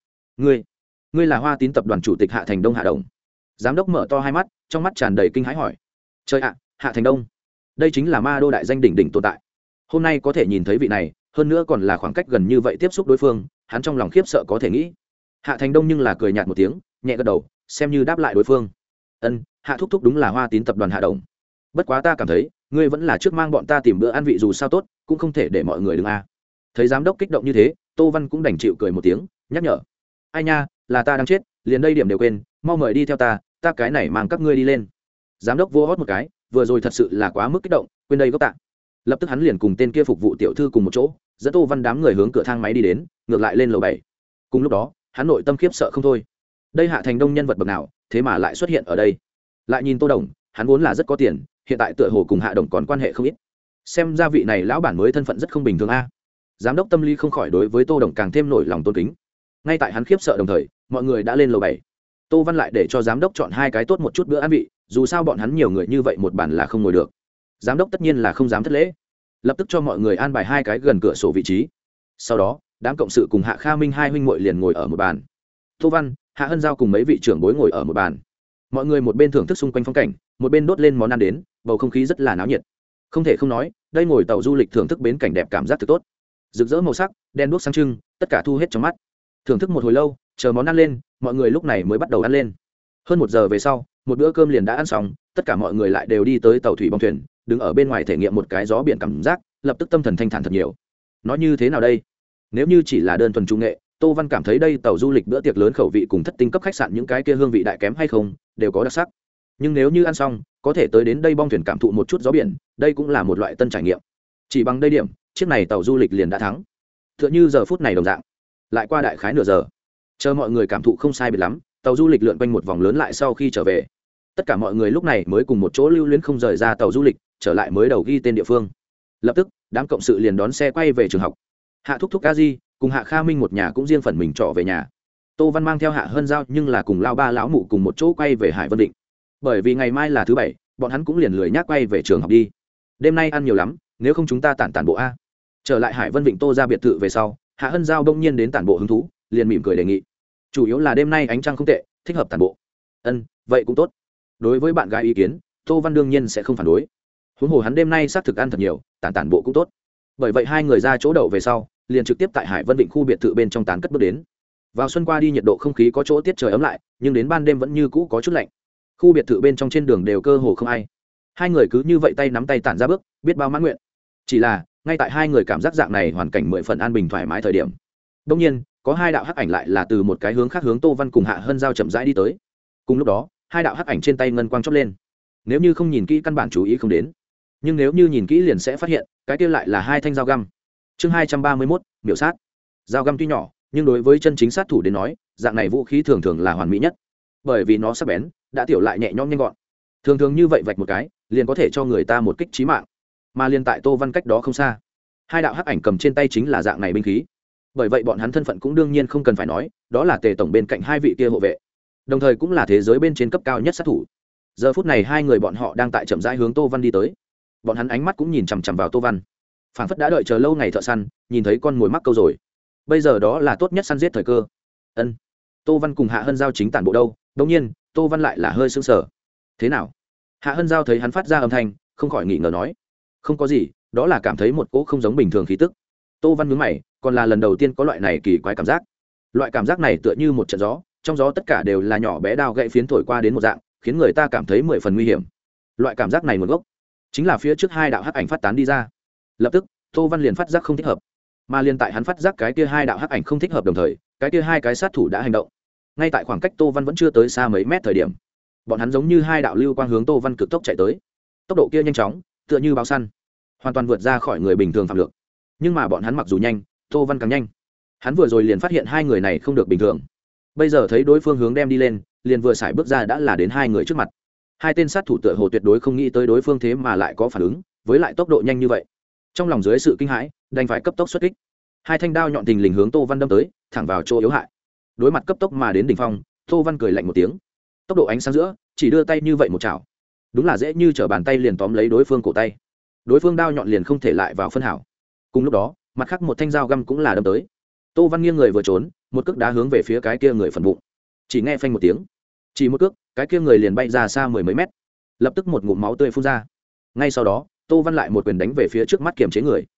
Ngươi là Hoa Tín tập đoàn chủ tịch Hạ Thành Đông Hạ Đồng. Giám đốc mở to hai mắt, trong mắt tràn đầy kinh hãi hỏi. Trời ạ, Hạ Thành Đông, đây chính là ma đô đại danh đỉnh đỉnh tồn tại. hôm nay có thể nhìn thấy vị này, hơn nữa còn là khoảng cách gần như vậy tiếp xúc đối phương, hắn trong lòng khiếp sợ có thể nghĩ. Hạ Thành Đông nhưng là cười nhạt một tiếng, nhẹ gật đầu, xem như đáp lại đối phương. Ân, Hạ thúc thúc đúng là Hoa Tín tập đoàn Hạ Đồng. Bất quá ta cảm thấy ngươi vẫn là trước mang bọn ta tìm bữa ăn vị, dù sao tốt cũng không thể để mọi người đứng a. Thấy giám đốc kích động như thế, Tô Văn cũng đành chịu cười một tiếng, nhắc nhở. Ai nha, là ta đang chết, liền đây điểm đều quên, mau mời đi theo ta cái này mang các ngươi đi lên. Giám đốc vô hót một cái, vừa rồi thật sự là quá mức kích động, quên đây gốc tạ. Lập tức hắn liền cùng tên kia phục vụ tiểu thư cùng một chỗ, dẫn Tô Văn đám người hướng cửa thang máy đi đến, ngược lại lên lầu 7. Cùng lúc đó, hắn nội tâm khiếp sợ không thôi. Đây Hạ Thành Đông nhân vật bậc nào, thế mà lại xuất hiện ở đây. Lại nhìn Tô Đồng, hắn vốn là rất có tiền, hiện tại tựa hồ cùng Hạ Đồng còn quan hệ không ít. Xem ra vị này lão bản mới thân phận rất không bình thường a. Giám đốc tâm lý không khỏi đối với Tô Đồng càng thêm nổi lòng tôn kính. Ngay tại hắn khiếp sợ đồng thời, mọi người đã lên lầu 7. Tô Văn lại để cho giám đốc chọn hai cái tốt một chút bữa ăn vị, dù sao bọn hắn nhiều người như vậy một bàn là không ngồi được. Giám đốc tất nhiên là không dám thất lễ, lập tức cho mọi người an bài hai cái gần cửa sổ vị trí. Sau đó, đám cộng sự cùng Hạ Kha Minh hai huynh muội liền ngồi ở một bàn. Tô Văn, Hạ Hân Giao cùng mấy vị trưởng bối ngồi ở một bàn. Mọi người một bên thưởng thức xung quanh phong cảnh, một bên đốt lên món ăn đến, bầu không khí rất là náo nhiệt. Không thể không nói, đây ngồi tàu du lịch thưởng thức bến cảnh đẹp cảm giác thật tốt. Rực rỡ màu sắc, đèn đuốc sáng trưng, tất cả thu hết trong mắt. Thưởng thức một hồi lâu, chờ món ăn lên, mọi người lúc này mới bắt đầu ăn lên. Hơn 1 giờ về sau, một bữa cơm liền đã ăn xong, tất cả mọi người lại đều đi tới tàu thủy bong thuyền, đứng ở bên ngoài thể nghiệm một cái gió biển cảm giác, lập tức tâm thần thanh thản thật nhiều. Nói như thế nào đây? Nếu như chỉ là đơn thuần trung nghệ, Tô Văn cảm thấy đây tàu du lịch bữa tiệc lớn khẩu vị cùng thất tinh cấp khách sạn những cái kia hương vị đại kém hay không, đều có đặc sắc. Nhưng nếu như ăn xong, có thể tới đến đây bong thuyền cảm thụ một chút gió biển, đây cũng là một loại tân trải nghiệm. Chỉ bằng đây điểm, chiếc này tàu du lịch liền đã thắng. Tựa như giờ phút này đồng dạng. Lại qua đại khái nửa giờ, chờ mọi người cảm thụ không sai biệt lắm, tàu du lịch lượn quanh một vòng lớn lại sau khi trở về, tất cả mọi người lúc này mới cùng một chỗ lưu luyến không rời ra tàu du lịch, trở lại mới đầu ghi tên địa phương. Lập tức đám cộng sự liền đón xe quay về trường học. Hạ thúc thúc ca di cùng Hạ Kha Minh một nhà cũng riêng phần mình trọ về nhà. Tô Văn mang theo Hạ Hân Giao nhưng là cùng lao ba lão mụ cùng một chỗ quay về Hải Vân Định, bởi vì ngày mai là thứ bảy, bọn hắn cũng liền lười nhác quay về trường học đi. Đêm nay ăn nhiều lắm, nếu không chúng ta tản bộ a. Trở lại Hải Vân Vịnh Tô ra biệt thự về sau, Hạ Hân Giao đông nhiên đến tản bộ hứng thú, liền mỉm cười đề nghị. Chủ yếu là đêm nay ánh trăng không tệ, thích hợp tản bộ. Ân, vậy cũng tốt. Đối với bạn gái ý kiến, Tô Văn đương nhiên sẽ không phản đối. Huống hồ hắn đêm nay xác thực ăn thật nhiều, tản bộ cũng tốt. Bởi vậy hai người ra chỗ đậu về sau, liền trực tiếp tại Hải Vân Vịnh khu biệt thự bên trong tán cất bước đến. Vào xuân qua đi nhiệt độ không khí có chỗ tiết trời ấm lại, nhưng đến ban đêm vẫn như cũ có chút lạnh. Khu biệt thự bên trong trên đường đều cơ hồ không ai. Hai người cứ như vậy tay nắm tay tản ra bước, biết bao mãn nguyện. Chỉ là, ngay tại hai người cảm giác dạng này hoàn cảnh 10 phần an bình thoải mái thời điểm, đột nhiên, có hai đạo hắc ảnh lại là từ một cái hướng khác hướng Tô Văn cùng Hạ Hân Giao chậm rãi đi tới. Cùng lúc đó, hai đạo hắc ảnh trên tay ngân quang chớp lên. Nếu như không nhìn kỹ căn bản chú ý không đến, nhưng nếu như nhìn kỹ liền sẽ phát hiện, cái kia lại là hai thanh dao găm. Chương 231, miểu sát. Dao găm tuy nhỏ, nhưng đối với chân chính sát thủ đến nói, dạng này vũ khí thường thường là hoàn mỹ nhất, bởi vì nó sắc bén, đã tiểu lại nhẹ nhõm nhanh gọn. Thường thường như vậy vạch một cái, liền có thể cho người ta một kích chí mạng. Mà liên tại Tô Văn cách đó không xa, hai đạo hắc ảnh cầm trên tay chính là dạng này binh khí. Bởi vậy bọn hắn thân phận cũng đương nhiên không cần phải nói, đó là Tề tổng bên cạnh hai vị kia hộ vệ, đồng thời cũng là thế giới bên trên cấp cao nhất sát thủ. Giờ phút này hai người bọn họ đang tại chậm rãi hướng Tô Văn đi tới. Bọn hắn ánh mắt cũng nhìn chằm chằm vào Tô Văn, phảng phất đã đợi chờ lâu ngày thợ săn nhìn thấy con mồi mắc câu rồi, bây giờ đó là tốt nhất săn giết thời cơ. Ân. Tô Văn cùng Hạ Hân Giao chính tản bộ đâu, đột nhiên Tô Văn lại là hơi sững sờ. Thế nào? Hạ Hân Giao thấy hắn phát ra âm thanh, không khỏi nghi ngờ nói. Không có gì, đó là cảm thấy một cỗ không giống bình thường khí tức. Tô Văn nhướng mày, còn là lần đầu tiên có loại này kỳ quái cảm giác. Loại cảm giác này tựa như một trận gió, trong gió tất cả đều là nhỏ bé đao gãy phiến thổi qua đến một dạng, khiến người ta cảm thấy 10 phần nguy hiểm. Loại cảm giác này nguồn gốc chính là phía trước hai đạo hắc ảnh phát tán đi ra. Lập tức Tô Văn liền phát giác không thích hợp, mà liền tại hắn phát giác cái kia hai đạo hắc ảnh không thích hợp đồng thời, cái kia hai cái sát thủ đã hành động. Ngay tại khoảng cách Tô Văn vẫn chưa tới xa mấy mét thời điểm, bọn hắn giống như hai đạo lưu quang hướng Tô Văn cực tốc chạy tới. Tốc độ kia nhanh chóng, tựa như báo săn, hoàn toàn vượt ra khỏi người bình thường phạm lược. Nhưng mà bọn hắn mặc dù nhanh, Tô Văn càng nhanh. Hắn vừa rồi liền phát hiện hai người này không được bình thường, bây giờ thấy đối phương hướng đem đi lên, liền vừa xài bước ra đã là đến hai người trước mặt. Hai tên sát thủ tựa hồ tuyệt đối không nghĩ tới đối phương thế mà lại có phản ứng, với lại tốc độ nhanh như vậy. Trong lòng dưới sự kinh hãi, đành phải cấp tốc xuất kích. Hai thanh đao nhọn tình lình hướng Tô Văn đâm tới, thẳng vào chỗ yếu hại. Đối mặt cấp tốc mà đến đỉnh phong, Tô Văn cười lạnh một tiếng. Tốc độ ánh sáng giữa, chỉ đưa tay như vậy một chảo, đúng là dễ như trở bàn tay liền tóm lấy đối phương cổ tay. Đối phương đao nhọn liền không thể lại vào phân hảo. Cùng lúc đó, mặt khác một thanh dao găm cũng là đâm tới. Tô Văn nghiêng người vừa trốn, một cước đá hướng về phía cái kia người phần bụng. Chỉ nghe phanh một tiếng, chỉ một cước, cái kia người liền bay ra xa mười mấy mét, lập tức một ngụm máu tươi phun ra. Ngay sau đó, Tô Văn lại một quyền đánh về phía trước mắt kiềm chế người.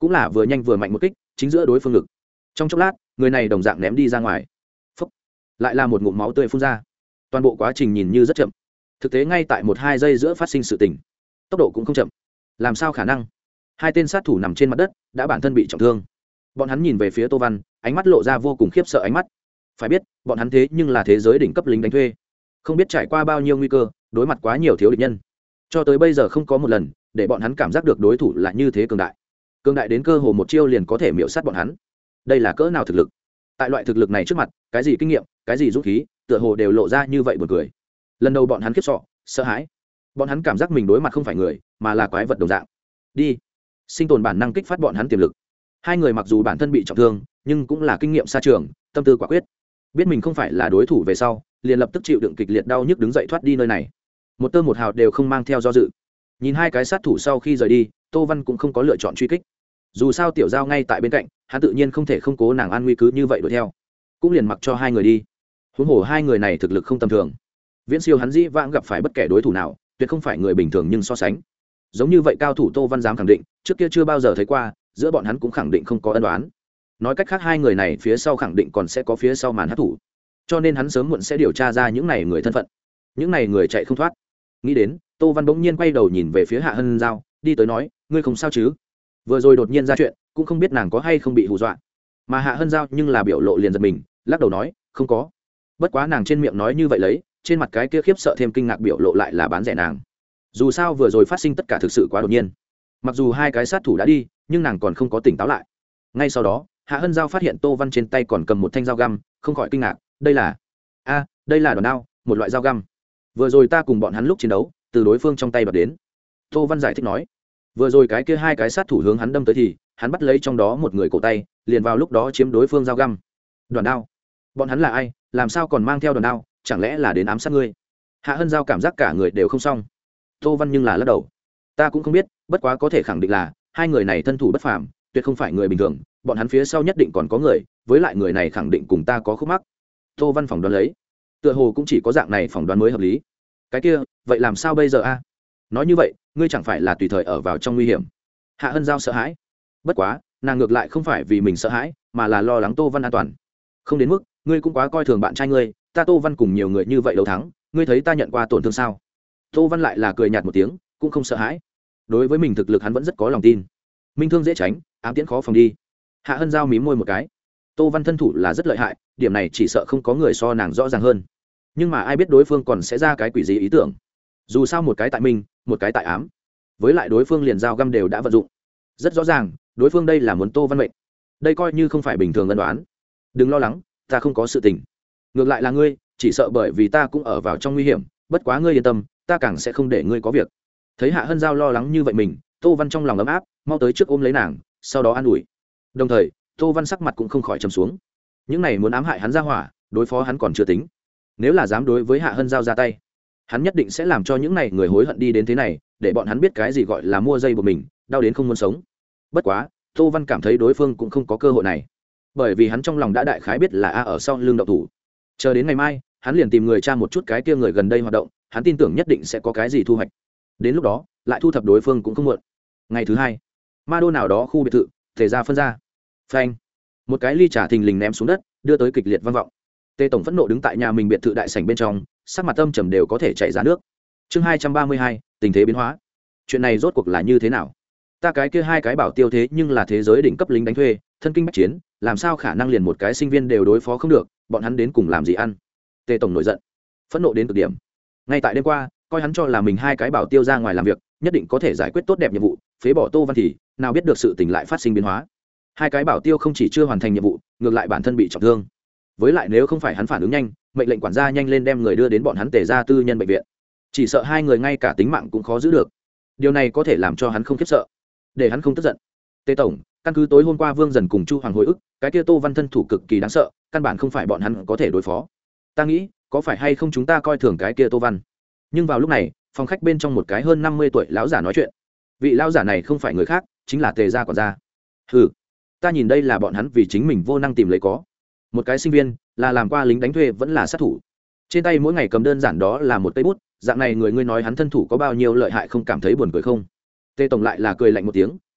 cũng là vừa nhanh vừa mạnh một kích chính giữa đối phương ngực. Trong chốc lát người này đồng dạng ném đi ra ngoài. Phốc. Lại là một ngụm máu tươi phun ra. Toàn bộ quá trình nhìn như rất chậm, thực tế ngay tại 1-2 giây giữa phát sinh sự tình, tốc độ cũng không chậm. Làm sao khả năng? Hai tên sát thủ nằm trên mặt đất đã bản thân bị trọng thương. Bọn hắn nhìn về phía Tô Văn, ánh mắt lộ ra vô cùng khiếp sợ ánh mắt. Phải biết bọn hắn thế nhưng là thế giới đỉnh cấp lính đánh thuê, không biết trải qua bao nhiêu nguy cơ, đối mặt quá nhiều thiếu địch nhân, cho tới bây giờ không có một lần để bọn hắn cảm giác được đối thủ là như thế cường đại đến cơ hồ một chiêu liền có thể miểu sát bọn hắn. Đây là cỡ nào thực lực? Tại loại thực lực này trước mặt, cái gì kinh nghiệm, cái gì dũng khí, tựa hồ đều lộ ra như vậy buồn cười. Lần đầu bọn hắn khiếp sợ hãi, bọn hắn cảm giác mình đối mặt không phải người mà là quái vật đồng dạng. Đi, sinh tồn bản năng kích phát bọn hắn tiềm lực. Hai người mặc dù bản thân bị trọng thương nhưng cũng là kinh nghiệm xa trường, tâm tư quả quyết, biết mình không phải là đối thủ về sau liền lập tức chịu đựng kịch liệt đau nhức đứng dậy thoát đi nơi này, một tơ một hào đều không mang theo do dự. Nhìn hai cái sát thủ sau khi rời đi, Tô Văn cũng không có lựa chọn truy kích. Dù sao tiểu giao ngay tại bên cạnh, hắn tự nhiên không thể không cố nàng an nguy cứ như vậy đuổi theo, cũng liền mặc cho hai người đi. Huống hồ hai người này thực lực không tầm thường, viễn siêu hắn dĩ vãng gặp phải bất kể đối thủ nào, tuyệt không phải người bình thường. Nhưng so sánh giống như vậy cao thủ, Tô Văn dám khẳng định trước kia chưa bao giờ thấy qua, giữa bọn hắn cũng khẳng định không có ân đoán. Nói cách khác, hai người này phía sau khẳng định còn sẽ có phía sau màn hát thủ, cho nên hắn sớm muộn sẽ điều tra ra những này người thân phận, những này người chạy không thoát. Nghĩ đến, Tô Văn bỗng nhiên quay đầu nhìn về phía Hạ Hân Giao, đi tới nói, ngươi không sao chứ? Vừa rồi đột nhiên ra chuyện, cũng không biết nàng có hay không bị hù dọa. Mà Hạ Hân Giao nhưng là biểu lộ liền giật mình, lắc đầu nói, không có. Bất quá nàng trên miệng nói như vậy lấy, trên mặt cái kia khiếp sợ thêm kinh ngạc biểu lộ lại là bán rẻ nàng. Dù sao vừa rồi phát sinh tất cả thực sự quá đột nhiên, mặc dù hai cái sát thủ đã đi nhưng nàng còn không có tỉnh táo lại. Ngay sau đó Hạ Hân Giao phát hiện Tô Văn trên tay còn cầm một thanh dao găm, không khỏi kinh ngạc, đây là đây là đòn đao, một loại dao găm. Vừa rồi ta cùng bọn hắn lúc chiến đấu từ đối phương trong tay bật đến. Tô Văn giải thích nói, vừa rồi cái kia hai cái sát thủ hướng hắn đâm tới thì hắn bắt lấy trong đó một người cổ tay, liền vào lúc đó chiếm đối phương dao găm. Đòn đao? Bọn hắn là ai, làm sao còn mang theo đòn đao, chẳng lẽ là đến ám sát ngươi? Hạ Hân Giao cảm giác cả người đều không xong. Tô Văn nhưng là lắc đầu, ta cũng không biết, bất quá có thể khẳng định là hai người này thân thủ bất phàm, tuyệt không phải người bình thường, bọn hắn phía sau nhất định còn có người, với lại người này khẳng định cùng ta có khúc mắc. Tô Văn phỏng đoán lấy, tựa hồ cũng chỉ có dạng này phỏng đoán mới hợp lý. Cái kia, vậy làm sao bây giờ a? Nói như vậy, ngươi chẳng phải là tùy thời ở vào trong nguy hiểm? Hạ Hân Giao sợ hãi. Bất quá, nàng ngược lại không phải vì mình sợ hãi, mà là lo lắng Tô Văn an toàn. Không đến mức, ngươi cũng quá coi thường bạn trai ngươi, ta Tô Văn cùng nhiều người như vậy đấu thắng, ngươi thấy ta nhận qua tổn thương sao? Tô Văn lại là cười nhạt một tiếng, cũng không sợ hãi. Đối với mình thực lực hắn vẫn rất có lòng tin. Minh thương dễ tránh, ám tiễn khó phòng đi. Hạ Hân Giao mím môi một cái. Tô Văn thân thủ là rất lợi hại, điểm này chỉ sợ không có người so nàng rõ ràng hơn. Nhưng mà ai biết đối phương còn sẽ ra cái quỷ gì ý tưởng. Dù sao một cái tại minh, một cái tại ám, với lại đối phương liền dao găm đều đã vận dụng, rất rõ ràng đối phương đây là muốn Tô Văn mệnh. Đây coi như không phải bình thường ân đoán. Đừng lo lắng, ta không có sự tình. Ngược lại là ngươi, chỉ sợ bởi vì ta cũng ở vào trong nguy hiểm, bất quá ngươi yên tâm, ta càng sẽ không để ngươi có việc. Thấy Hạ Hân Giao lo lắng như vậy mình, Tô Văn trong lòng ấm áp, mau tới trước ôm lấy nàng, sau đó an ủi. Đồng thời Tô Văn sắc mặt cũng không khỏi trầm xuống. Những này muốn ám hại hắn ra hỏa, đối phó hắn còn chưa tính, nếu là dám đối với Hạ Hân Giao ra tay, hắn nhất định sẽ làm cho những này người hối hận đi đến thế này, để bọn hắn biết cái gì gọi là mua dây của mình, đau đến không muốn sống. Bất quá Tô Văn cảm thấy đối phương cũng không có cơ hội này, bởi vì hắn trong lòng đã đại khái biết là ở sau lưng động thủ. Chờ đến ngày mai hắn liền tìm người tra một chút cái kia người gần đây hoạt động, hắn tin tưởng nhất định sẽ có cái gì thu hoạch, đến lúc đó lại thu thập đối phương cũng không muộn. Ngày thứ hai, ma đô nào đó khu biệt thự, thể ra phân ra, phanh, một cái ly trà thình lình ném xuống đất, đưa tới kịch liệt vang vọng. Tề tổng phẫn nộ đứng tại nhà mình biệt thự đại sảnh bên trong, sắc mặt âm trầm đều có thể chảy ra nước. Chương 232, tình thế biến hóa. Chuyện này rốt cuộc là như thế nào? Ta cái kia hai cái bảo tiêu thế nhưng là thế giới đỉnh cấp lính đánh thuê, thân kinh bách chiến, làm sao khả năng liền một cái sinh viên đều đối phó không được, bọn hắn đến cùng làm gì ăn? Tề tổng nổi giận, phẫn nộ đến cực điểm. Ngay tại đêm qua, coi hắn cho là mình hai cái bảo tiêu ra ngoài làm việc, nhất định có thể giải quyết tốt đẹp nhiệm vụ, phế bỏ Tô Văn thì nào biết được sự tình lại phát sinh biến hóa. Hai cái bảo tiêu không chỉ chưa hoàn thành nhiệm vụ, ngược lại bản thân bị trọng thương. Với lại nếu không phải hắn phản ứng nhanh, mệnh lệnh quản gia nhanh lên đem người đưa đến bọn hắn Tề gia tư nhân bệnh viện, chỉ sợ hai người ngay cả tính mạng cũng khó giữ được. Điều này có thể làm cho hắn không khiếp sợ, để hắn không tức giận. Tề tổng, căn cứ tối hôm qua Vương Dần cùng Chu Hoàng hồi ức, cái kia Tô Văn thân thủ cực kỳ đáng sợ, căn bản không phải bọn hắn có thể đối phó. Ta nghĩ, có phải hay không chúng ta coi thường cái kia Tô Văn? Nhưng vào lúc này, phòng khách bên trong một cái hơn 50 tuổi lão giả nói chuyện. Vị lão giả này không phải người khác, chính là Tề gia quản gia. Hừ, ta nhìn đây là bọn hắn vì chính mình vô năng tìm lấy có. Một cái sinh viên, là làm qua lính đánh thuê vẫn là sát thủ, trên tay mỗi ngày cầm đơn giản đó là một cây bút, dạng này người ngươi nói hắn thân thủ có bao nhiêu lợi hại không cảm thấy buồn cười không? Tề tổng lại là cười lạnh một tiếng,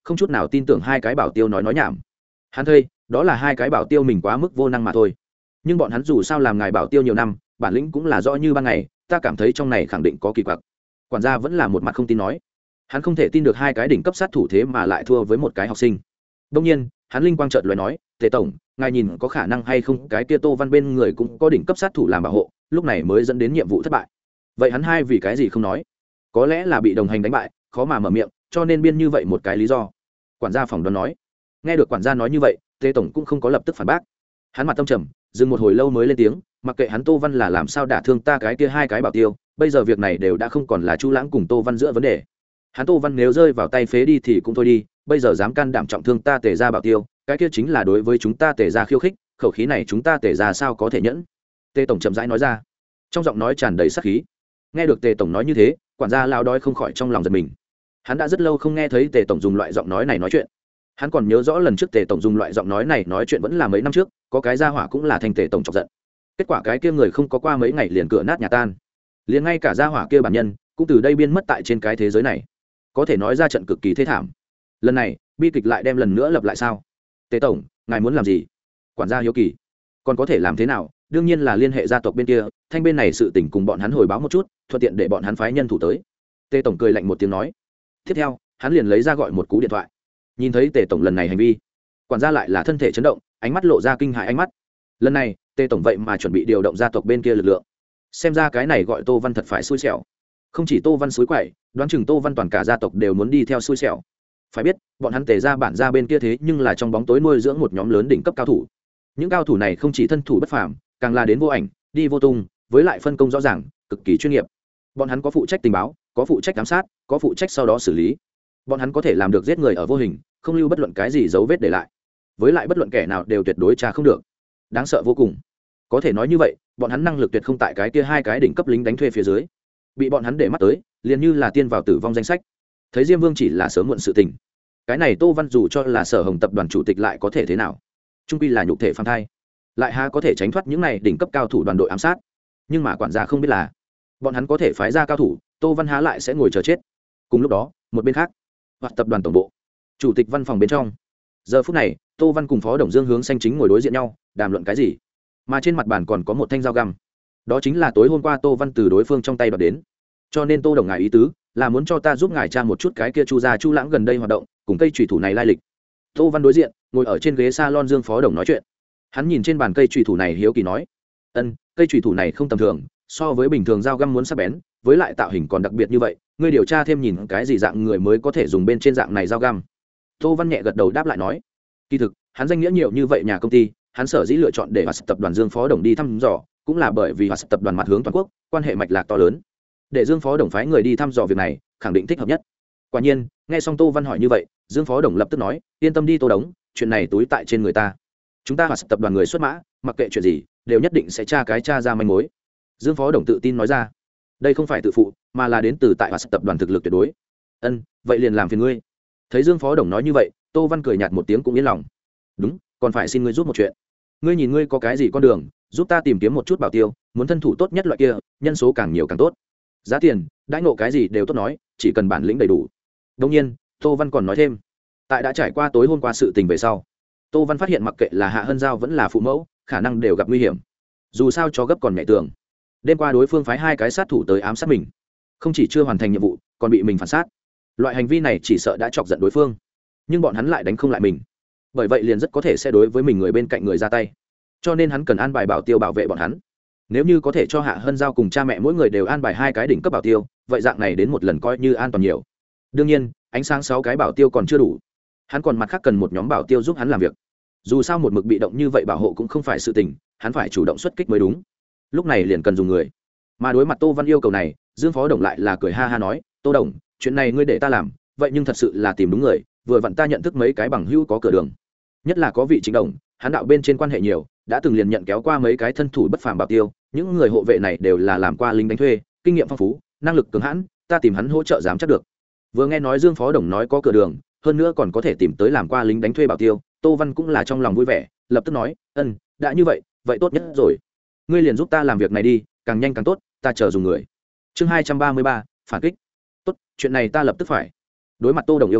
không chút nào tin tưởng hai cái bảo tiêu nói nhảm. Hắn thây đó là hai cái bảo tiêu mình quá mức vô năng mà thôi, nhưng bọn hắn dù sao làm ngài bảo tiêu nhiều năm, bản lĩnh cũng là rõ như ban ngày, ta cảm thấy trong này khẳng định có kỳ quặc. Quản gia vẫn là một mặt không tin nói, hắn không thể tin được hai cái đỉnh cấp sát thủ thế mà lại thua với một cái học sinh. Đông nhiên hắn linh quang chợt lóe nói, tề tổng, ngài nhìn có khả năng hay không cái kia Tô Văn bên người cũng có đỉnh cấp sát thủ làm bảo hộ, lúc này mới dẫn đến nhiệm vụ thất bại. Vậy hắn hai vì cái gì không nói? Có lẽ là bị đồng hành đánh bại, khó mà mở miệng, cho nên biên như vậy một cái lý do. Quản gia phòng đoán nói. Nghe được quản gia nói như vậy, tề tổng cũng không có lập tức phản bác. Hắn mặt tâm trầm, dừng một hồi lâu mới lên tiếng, mặc kệ hắn Tô Văn là làm sao đả thương ta cái kia hai cái bảo tiêu, bây giờ việc này đều đã không còn là Chu Lãng cùng Tô Văn giữa vấn đề. Hắn Tô Văn nếu rơi vào tay phế đi thì cũng thôi đi, bây giờ dám can đảm trọng thương ta Tề gia bảo tiêu, cái kia chính là đối với chúng ta Tề gia khiêu khích, khẩu khí này chúng ta Tề gia sao có thể nhẫn? Tề tổng chậm rãi nói ra, trong giọng nói tràn đầy sát khí. Nghe được Tề tổng nói như thế, quản gia lao đói không khỏi trong lòng giật mình. Hắn đã rất lâu không nghe thấy Tề tổng dùng loại giọng nói này nói chuyện. Hắn còn nhớ rõ lần trước Tề tổng dùng loại giọng nói này nói chuyện vẫn là mấy năm trước, có cái gia hỏa cũng là thành Tề tổng chọc giận. Kết quả cái kia người không có qua mấy ngày liền cửa nát nhà tan, liền ngay cả gia hỏa kia bản nhân cũng từ đây biến mất tại trên cái thế giới này, có thể nói ra trận cực kỳ thê thảm. Lần này bi kịch lại đem lần nữa lập lại sao? Tề tổng, ngài muốn làm gì? Quản gia hiếu kỳ. Còn có thể làm thế nào? Đương nhiên là liên hệ gia tộc bên kia, thanh bên này sự tình cùng bọn hắn hồi báo một chút, thuận tiện để bọn hắn phái nhân thủ tới. Tề tổng cười lạnh một tiếng nói. Tiếp theo hắn liền lấy ra gọi một cú điện thoại. Nhìn thấy Tề tổng lần này hành vi, quản gia lại là thân thể chấn động, ánh mắt lộ ra kinh hãi ánh mắt. Lần này Tề tổng vậy mà chuẩn bị điều động gia tộc bên kia lực lượng, xem ra cái này gọi Tô Văn thật phải xui xẻo. Không chỉ Tô Văn xúi quậy, đoán chừng Tô Văn toàn cả gia tộc đều muốn đi theo xui xẻo. Phải biết bọn hắn Tề gia bản gia bên kia thế nhưng là trong bóng tối nuôi dưỡng một nhóm lớn đỉnh cấp cao thủ. Những cao thủ này không chỉ thân thủ bất phàm, càng là đến vô ảnh đi vô tung, với lại phân công rõ ràng, cực kỳ chuyên nghiệp. Bọn hắn có phụ trách tình báo, có phụ trách giám sát, có phụ trách sau đó xử lý. Bọn hắn có thể làm được giết người ở vô hình, không lưu bất luận cái gì dấu vết để lại, với lại bất luận kẻ nào đều tuyệt đối tra không được. Đáng sợ vô cùng. Có thể nói như vậy, bọn hắn năng lực tuyệt không tại cái kia hai cái đỉnh cấp lính đánh thuê phía dưới. Bị bọn hắn để mắt tới, liền như là tiên vào tử vong danh sách. Thấy Diêm Vương chỉ là sớm muộn sự tình. Cái này Tô Văn dù cho là Sở Hồng tập đoàn chủ tịch lại có thể thế nào? Trung quy là nhục thể phàm thai, lại há có thể tránh thoát những này đỉnh cấp cao thủ đoàn đội ám sát. Nhưng mà quản gia không biết là, bọn hắn có thể phái ra cao thủ, Tô Văn há lại sẽ ngồi chờ chết. Cùng lúc đó, một bên khác, hoặc tập đoàn tổng bộ, chủ tịch văn phòng bên trong. Giờ phút này, Tô Văn cùng Phó Đồng Dương hướng xanh chính ngồi đối diện nhau, đàm luận cái gì? Mà trên mặt bàn còn có một thanh dao găm. Đó chính là tối hôm qua Tô Văn từ đối phương trong tay đoạt đến. Cho nên Tô đồng ngài ý tứ là muốn cho ta giúp ngài tra một chút cái kia Chu gia Chu Lãng gần đây hoạt động, cùng cây chủy thủ này lai lịch. Tô Văn đối diện, ngồi ở trên ghế salon Dương Phó Đồng nói chuyện. Hắn nhìn trên bàn cây chủy thủ này hiếu kỳ nói: "Ân, cây chủy thủ này không tầm thường, so với bình thường dao găm muốn sắc bén, với lại tạo hình còn đặc biệt như vậy, ngươi điều tra thêm nhìn cái gì dạng người mới có thể dùng bên trên dạng này dao găm." Tô Văn nhẹ gật đầu đáp lại nói: "Kỳ thực, hắn danh nghĩa nhiều như vậy nhà công ty, hắn sở dĩ lựa chọn để Hoạt tập đoàn Dương Phó Đồng đi thăm dò, cũng là bởi vì Hoạt tập đoàn mặt hướng toàn quốc, quan hệ mạch lạc to lớn. Để Dương Phó Đồng phái người đi thăm dò việc này, khẳng định thích hợp nhất." Quả nhiên, nghe xong Tô Văn hỏi như vậy, Dương Phó Đồng lập tức nói: "Yên tâm đi Tô Đống, chuyện này túi tại trên người ta. Chúng ta Hoạt tập đoàn người xuất mã, mặc kệ chuyện gì, đều nhất định sẽ tra ra manh mối." Dương Phó Đồng tự tin nói ra. Đây không phải tự phụ, mà là đến từ tại Hoạt tập đoàn thực lực tuyệt đối. "Ân, vậy liền làm phiền ngươi." Thấy Dương Phó Đồng nói như vậy, Tô Văn cười nhạt một tiếng cũng yên lòng. "Đúng, còn phải xin ngươi giúp một chuyện. Ngươi nhìn ngươi có cái gì con đường, giúp ta tìm kiếm một chút bảo tiêu, muốn thân thủ tốt nhất loại kia, nhân số càng nhiều càng tốt. Giá tiền, đãi ngộ cái gì đều tốt nói, chỉ cần bản lĩnh đầy đủ." Đương nhiên, Tô Văn còn nói thêm, tại đã trải qua tối hôm qua sự tình về sau, Tô Văn phát hiện mặc kệ là Hạ Hân Giao vẫn là phụ mẫu, khả năng đều gặp nguy hiểm. Dù sao cho gấp còn nhạy tường. Đêm qua đối phương phái hai cái sát thủ tới ám sát mình, không chỉ chưa hoàn thành nhiệm vụ, còn bị mình phản sát. Loại hành vi này chỉ sợ đã chọc giận đối phương, nhưng bọn hắn lại đánh không lại mình, bởi vậy liền rất có thể sẽ đối với mình người bên cạnh người ra tay. Cho nên hắn cần an bài bảo tiêu bảo vệ bọn hắn. Nếu như có thể cho Hạ Hân Giao cùng cha mẹ mỗi người đều an bài hai cái đỉnh cấp bảo tiêu, vậy dạng này đến một lần coi như an toàn nhiều. Đương nhiên, ánh sáng 6 cái bảo tiêu còn chưa đủ. Hắn còn mặt khác cần một nhóm bảo tiêu giúp hắn làm việc. Dù sao một mực bị động như vậy bảo hộ cũng không phải sự tình, hắn phải chủ động xuất kích mới đúng. Lúc này liền cần dùng người. Mà đối mặt Tô Văn yêu cầu này, Dương Phó Đồng lại là cười ha ha nói: "Tô Đồng, chuyện này ngươi để ta làm, vậy nhưng thật sự là tìm đúng người, vừa vặn ta nhận thức mấy cái bằng hữu có cửa đường. Nhất là có vị Trịnh Đồng, hắn đạo bên trên quan hệ nhiều, đã từng liền nhận kéo qua mấy cái thân thủ bất phàm bảo tiêu, những người hộ vệ này đều là làm qua lính đánh thuê, kinh nghiệm phong phú, năng lực cường hãn, ta tìm hắn hỗ trợ dám chắc được." Vừa nghe nói Dương Phó Đồng nói có cửa đường, hơn nữa còn có thể tìm tới làm qua lính đánh thuê bảo tiêu, Tô Văn cũng là trong lòng vui vẻ, lập tức nói: "Ân, đã như vậy, vậy tốt nhất rồi. Ngươi liền giúp ta làm việc này đi, càng nhanh càng tốt, ta chờ dùng người." Chương 233, phản kích. "Tốt, chuyện này ta lập tức phải." Đối mặt Tô Đồng yêu cầu,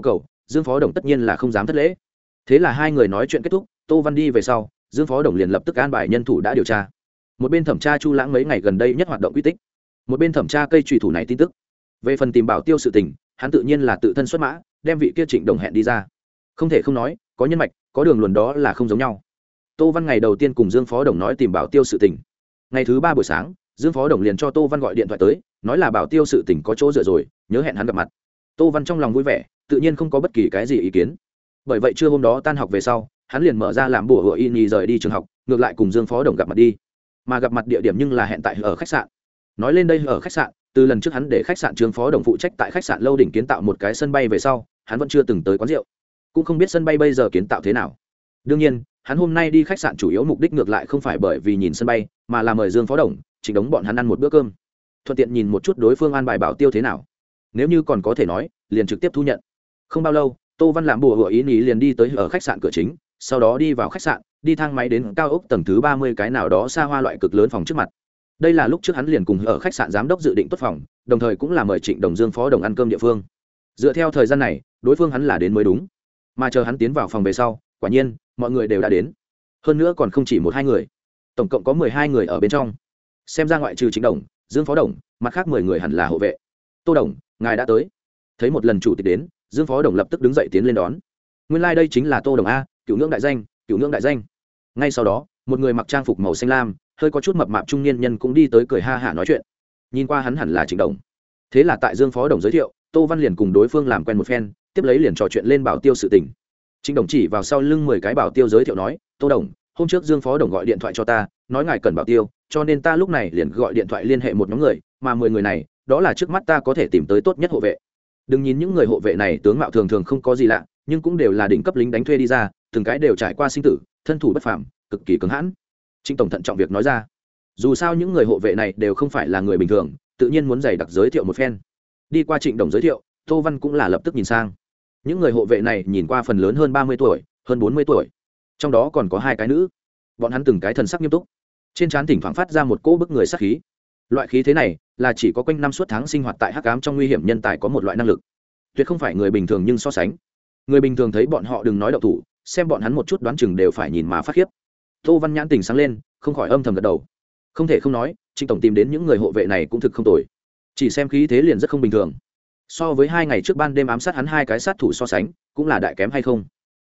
Dương Phó Đồng tất nhiên là không dám thất lễ. Thế là hai người nói chuyện kết thúc, Tô Văn đi về sau, Dương Phó Đồng liền lập tức an bài nhân thủ đã điều tra. Một bên thẩm tra Chu Lãng mấy ngày gần đây nhất hoạt động quy tích, một bên thẩm tra cây chùy thủ này tin tức. Về phần tìm Bảo Tiêu sự tình, hắn tự nhiên là tự thân xuất mã, đem vị kia Trịnh Đồng hẹn đi ra. Không thể không nói, có nhân mạch, có đường luồn đó là không giống nhau. Tô Văn ngày đầu tiên cùng Dương Phó Đồng nói tìm Bảo Tiêu sự tình. Ngày thứ ba buổi sáng, Dương Phó Đồng liền cho Tô Văn gọi điện thoại tới, nói là Bảo Tiêu sự tình có chỗ dựa rồi, nhớ hẹn hắn gặp mặt. Tô Văn trong lòng vui vẻ, tự nhiên không có bất kỳ cái gì ý kiến. Bởi vậy trưa hôm đó tan học về sau, hắn liền mở ra làm bùa hựa y rời đi trường học, ngược lại cùng Dương Phó Đồng gặp mặt đi. Mà gặp mặt địa điểm nhưng là hẹn tại ở khách sạn. Nói lên đây ở khách sạn, từ lần trước hắn để khách sạn Dương Phó Đồng phụ trách tại khách sạn Lâu Đỉnh kiến tạo một cái sân bay về sau, hắn vẫn chưa từng tới quán rượu, cũng không biết sân bay bây giờ kiến tạo thế nào. Đương nhiên, hắn hôm nay đi khách sạn chủ yếu mục đích ngược lại không phải bởi vì nhìn sân bay, mà là mời Dương Phó Đồng, Trịnh Đống bọn hắn ăn một bữa cơm, thuận tiện nhìn một chút đối phương an bài Bảo Tiêu thế nào. Nếu như còn có thể nói, liền trực tiếp thu nhận. Không bao lâu, Tô Văn làm bùa hựa ý nghĩ liền đi tới ở khách sạn cửa chính, sau đó đi vào khách sạn, đi thang máy đến cao ốc tầng thứ 30 cái nào đó xa hoa loại cực lớn phòng trước mặt. Đây là lúc trước hắn liền cùng ở khách sạn giám đốc dự định tốt phòng, đồng thời cũng là mời Trịnh Đồng Dương Phó Đồng ăn cơm địa phương. Dựa theo thời gian này, đối phương hắn là đến mới đúng. Mà chờ hắn tiến vào phòng về sau, quả nhiên, mọi người đều đã đến. Hơn nữa còn không chỉ một hai người, tổng cộng có 12 người ở bên trong. Xem ra ngoại trừ Trịnh Đồng, Dương Phó Đồng, mặt khác 10 người hẳn là hộ vệ. Tô Đồng, ngài đã tới. Thấy một lần chủ tịch đến, Dương Phó Đồng lập tức đứng dậy tiến lên đón. Nguyên lai đây chính là Tô Đồng a, cựu ngưỡng đại danh, cựu ngưỡng đại danh. Ngay sau đó, một người mặc trang phục màu xanh lam, hơi có chút mập mạp trung niên nhân cũng đi tới cười ha hả nói chuyện. Nhìn qua hắn hẳn là Trịnh Đồng. Thế là tại Dương Phó Đồng giới thiệu, Tô Văn liền cùng đối phương làm quen một phen, tiếp lấy liền trò chuyện lên Bảo Tiêu sự tình. Trịnh Đồng chỉ vào sau lưng 10 cái Bảo Tiêu giới thiệu nói, Tô Đồng, hôm trước Dương Phó Đồng gọi điện thoại cho ta, nói ngài cần Bảo Tiêu, cho nên ta lúc này liền gọi điện thoại liên hệ một nhóm người, mà 10 người này, đó là trước mắt ta có thể tìm tới tốt nhất hộ vệ. Đừng nhìn những người hộ vệ này tướng mạo thường thường không có gì lạ, nhưng cũng đều là đỉnh cấp lính đánh thuê đi ra, từng cái đều trải qua sinh tử, thân thủ bất phàm, cực kỳ cứng hãn. Trịnh tổng thận trọng việc nói ra, dù sao những người hộ vệ này đều không phải là người bình thường, tự nhiên muốn dày đặc giới thiệu một phen. Đi qua Trịnh Đồng giới thiệu, Tô Văn cũng là lập tức nhìn sang. Những người hộ vệ này nhìn qua phần lớn hơn 30 tuổi, hơn 40 tuổi, trong đó còn có 2 cái nữ. Bọn hắn từng cái thần sắc nghiêm túc, trên trán thỉnh thoảng phát ra một cỗ bức người sát khí. Loại khí thế này là chỉ có quanh năm suốt tháng sinh hoạt tại hắc ám trong nguy hiểm nhân tài có một loại năng lực, tuyệt không phải người bình thường, nhưng so sánh người bình thường thấy bọn họ đừng nói động thủ, xem bọn hắn một chút đoán chừng đều phải nhìn mà phát khiếp. Tô Văn nhãn tình sáng lên, không khỏi âm thầm gật đầu. Không thể không nói, Trịnh tổng tìm đến những người hộ vệ này cũng thực không tồi, chỉ xem khí thế liền rất không bình thường. So với 2 ngày trước ban đêm ám sát hắn 2 cái sát thủ so sánh, cũng là đại kém hay không?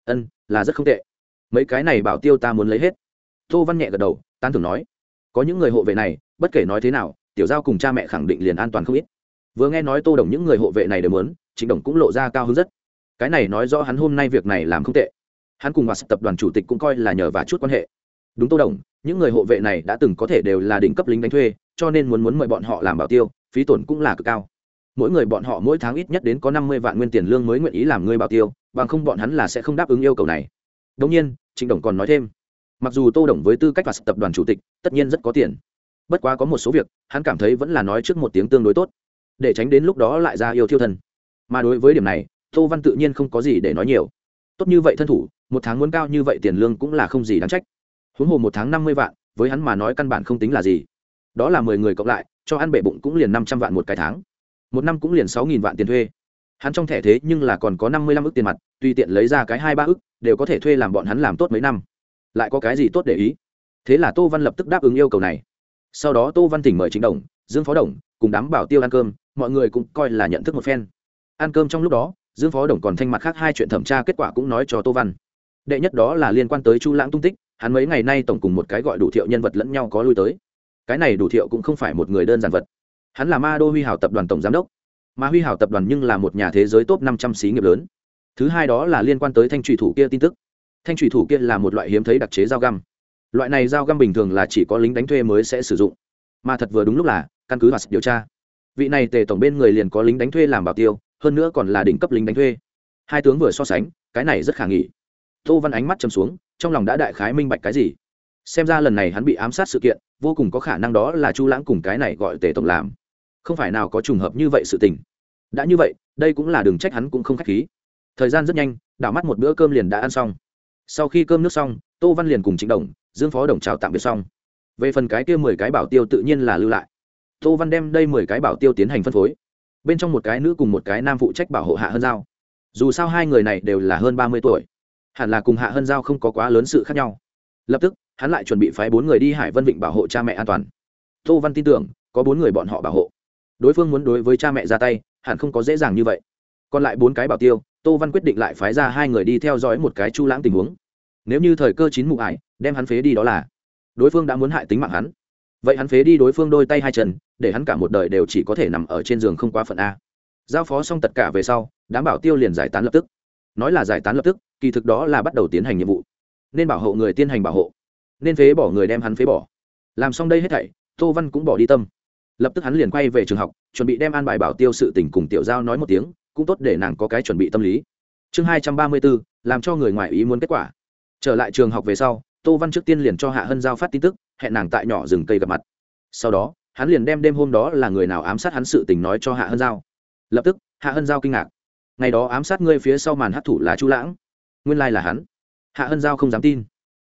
Là rất không tệ. Mấy cái này Bảo Tiêu ta muốn lấy hết. Tô Văn nhẹ gật đầu, tán thưởng nói, có những người hộ vệ này, bất kể nói thế nào, tiểu giao cùng cha mẹ khẳng định liền an toàn không ít. Vừa nghe nói Tô Đồng những người hộ vệ này đều muốn, Trịnh Đồng cũng lộ ra cao hứng rất. Cái này nói rõ hắn hôm nay việc này làm không tệ. Hắn cùng Hoạt tập đoàn chủ tịch cũng coi là nhờ vả chút quan hệ. Đúng, Tô Đồng, những người hộ vệ này đã từng có thể đều là đỉnh cấp lính đánh thuê, cho nên muốn mời bọn họ làm Bảo Tiêu, phí tổn cũng là cực cao. Mỗi người bọn họ mỗi tháng ít nhất đến có 50 vạn nguyên tiền lương mới nguyện ý làm người Bảo Tiêu, bằng không bọn hắn là sẽ không đáp ứng yêu cầu này. Đương nhiên, Trịnh Đồng còn nói thêm, mặc dù Tô Đồng với tư cách Hoạt tập đoàn chủ tịch, tất nhiên rất có tiền, bất quá có một số việc hắn cảm thấy vẫn là nói trước một tiếng tương đối tốt, để tránh đến lúc đó lại ra yêu thiêu thân. Mà đối với điểm này, Tô Văn tự nhiên không có gì để nói nhiều. Tốt như vậy thân thủ, một tháng muốn cao như vậy tiền lương cũng là không gì đáng trách. Huống hồ một tháng 50 vạn, với hắn mà nói căn bản không tính là gì. Đó là 10 người cộng lại, cho ăn bể bụng cũng liền 500 vạn một cái tháng. Một năm cũng liền 6.000 vạn tiền thuê. Hắn trong thẻ thế nhưng là còn có 55 ức tiền mặt, tùy tiện lấy ra cái 2-3 ức, đều có thể thuê làm bọn hắn làm tốt mấy năm. Lại có cái gì tốt để ý? Thế là Tô Văn lập tức đáp ứng yêu cầu này. Sau đó Tô Văn thỉnh mời Trịnh Đồng, Dương Phó Đồng cùng đám Bảo Tiêu ăn cơm, mọi người cũng coi là nhận thức một phen. Ăn cơm trong lúc đó, Dương Phó Đồng còn thanh mặt khác 2 chuyện thẩm tra kết quả cũng nói cho Tô Văn. Đệ nhất đó là liên quan tới Chu Lãng tung tích, hắn mấy ngày nay tổng cùng một cái gọi Đủ Thiệu nhân vật lẫn nhau có lui tới. Cái này Đủ Thiệu cũng không phải một người đơn giản vật, hắn là Ma Đô Huy Hào tập đoàn tổng giám đốc, mà Huy Hào tập đoàn nhưng là một nhà thế giới top 500 xí nghiệp lớn. Thứ hai đó là liên quan tới thanh trùy thủ kia tin tức. Thanh trùy thủ kia là một loại hiếm thấy đặc chế dao găm. Loại này dao găm bình thường là chỉ có lính đánh thuê mới sẽ sử dụng, mà thật vừa đúng lúc là căn cứ vào điều tra, vị này Tề tổng bên người liền có lính đánh thuê làm Bảo Tiêu, hơn nữa còn là đỉnh cấp lính đánh thuê. Hai tướng vừa so sánh, cái này rất khả nghi. Tô Văn ánh mắt chầm xuống, trong lòng đã đại khái minh bạch cái gì. Xem ra lần này hắn bị ám sát sự kiện, vô cùng có khả năng đó là Chu Lãng cùng cái này gọi Tề tổng làm. Không phải nào có trùng hợp như vậy sự tình. Đã như vậy, đây cũng là đừng trách hắn cũng không khách khí. Thời gian rất nhanh, đảo mắt một bữa cơm liền đã ăn xong. Sau khi cơm nước xong, Tô Văn liền cùng Trịnh Đồng, Dương Phó Đồng chào tạm biệt xong. Về phần cái kia 10 cái Bảo Tiêu tự nhiên là lưu lại. Tô Văn đem đây 10 cái Bảo Tiêu tiến hành phân phối. Bên trong một cái nữ cùng một cái nam phụ trách bảo hộ Hạ Hân Giao. dù sao hai người này đều là hơn 30 tuổi, hẳn là cùng Hạ Hân Giao không có quá lớn sự khác nhau. Lập tức hắn lại chuẩn bị phái 4 người đi Hải Vân Vịnh bảo hộ cha mẹ an toàn. Tô Văn tin tưởng có 4 người bọn họ bảo hộ, đối phương muốn đối với cha mẹ ra tay hẳn không có dễ dàng như vậy. Còn lại 4 cái bảo tiêu, Tô Văn quyết định lại phái ra 2 người đi theo dõi một cái Chu Lãng tình huống. Nếu như thời cơ chín mụ ải đem hắn phế đi, đó là đối phương đã muốn hại tính mạng hắn, vậy hắn phế đi đối phương đôi tay hai chân, để hắn cả một đời đều chỉ có thể nằm ở trên giường không quá phận a. Giao phó xong tất cả về sau, đám bảo tiêu liền giải tán lập tức. Nói là giải tán lập tức, kỳ thực đó là bắt đầu tiến hành nhiệm vụ. Nên bảo hộ người tiến hành bảo hộ, nên phế bỏ người đem hắn phế bỏ. Làm xong đây hết thảy, Tô Văn cũng bỏ đi tâm. Lập tức hắn liền quay về trường học, chuẩn bị đem an bài bảo tiêu sự tình cùng Tiểu Giao nói một tiếng, cũng tốt để nàng có cái chuẩn bị tâm lý. Chương 234, làm cho người ngoài ý muốn kết quả. Trở lại trường học về sau, Tô Văn trước tiên liền cho Hạ Hân Giao phát tin tức, hẹn nàng tại nhỏ rừng cây gặp mặt. Sau đó hắn liền đem đêm hôm đó là người nào ám sát hắn sự tình nói cho Hạ Hân Giao. Lập tức Hạ Hân Giao kinh ngạc, ngày đó ám sát ngươi phía sau màn hắc thủ là Chu Lãng, nguyên lai là hắn. Hạ Hân Giao không dám tin.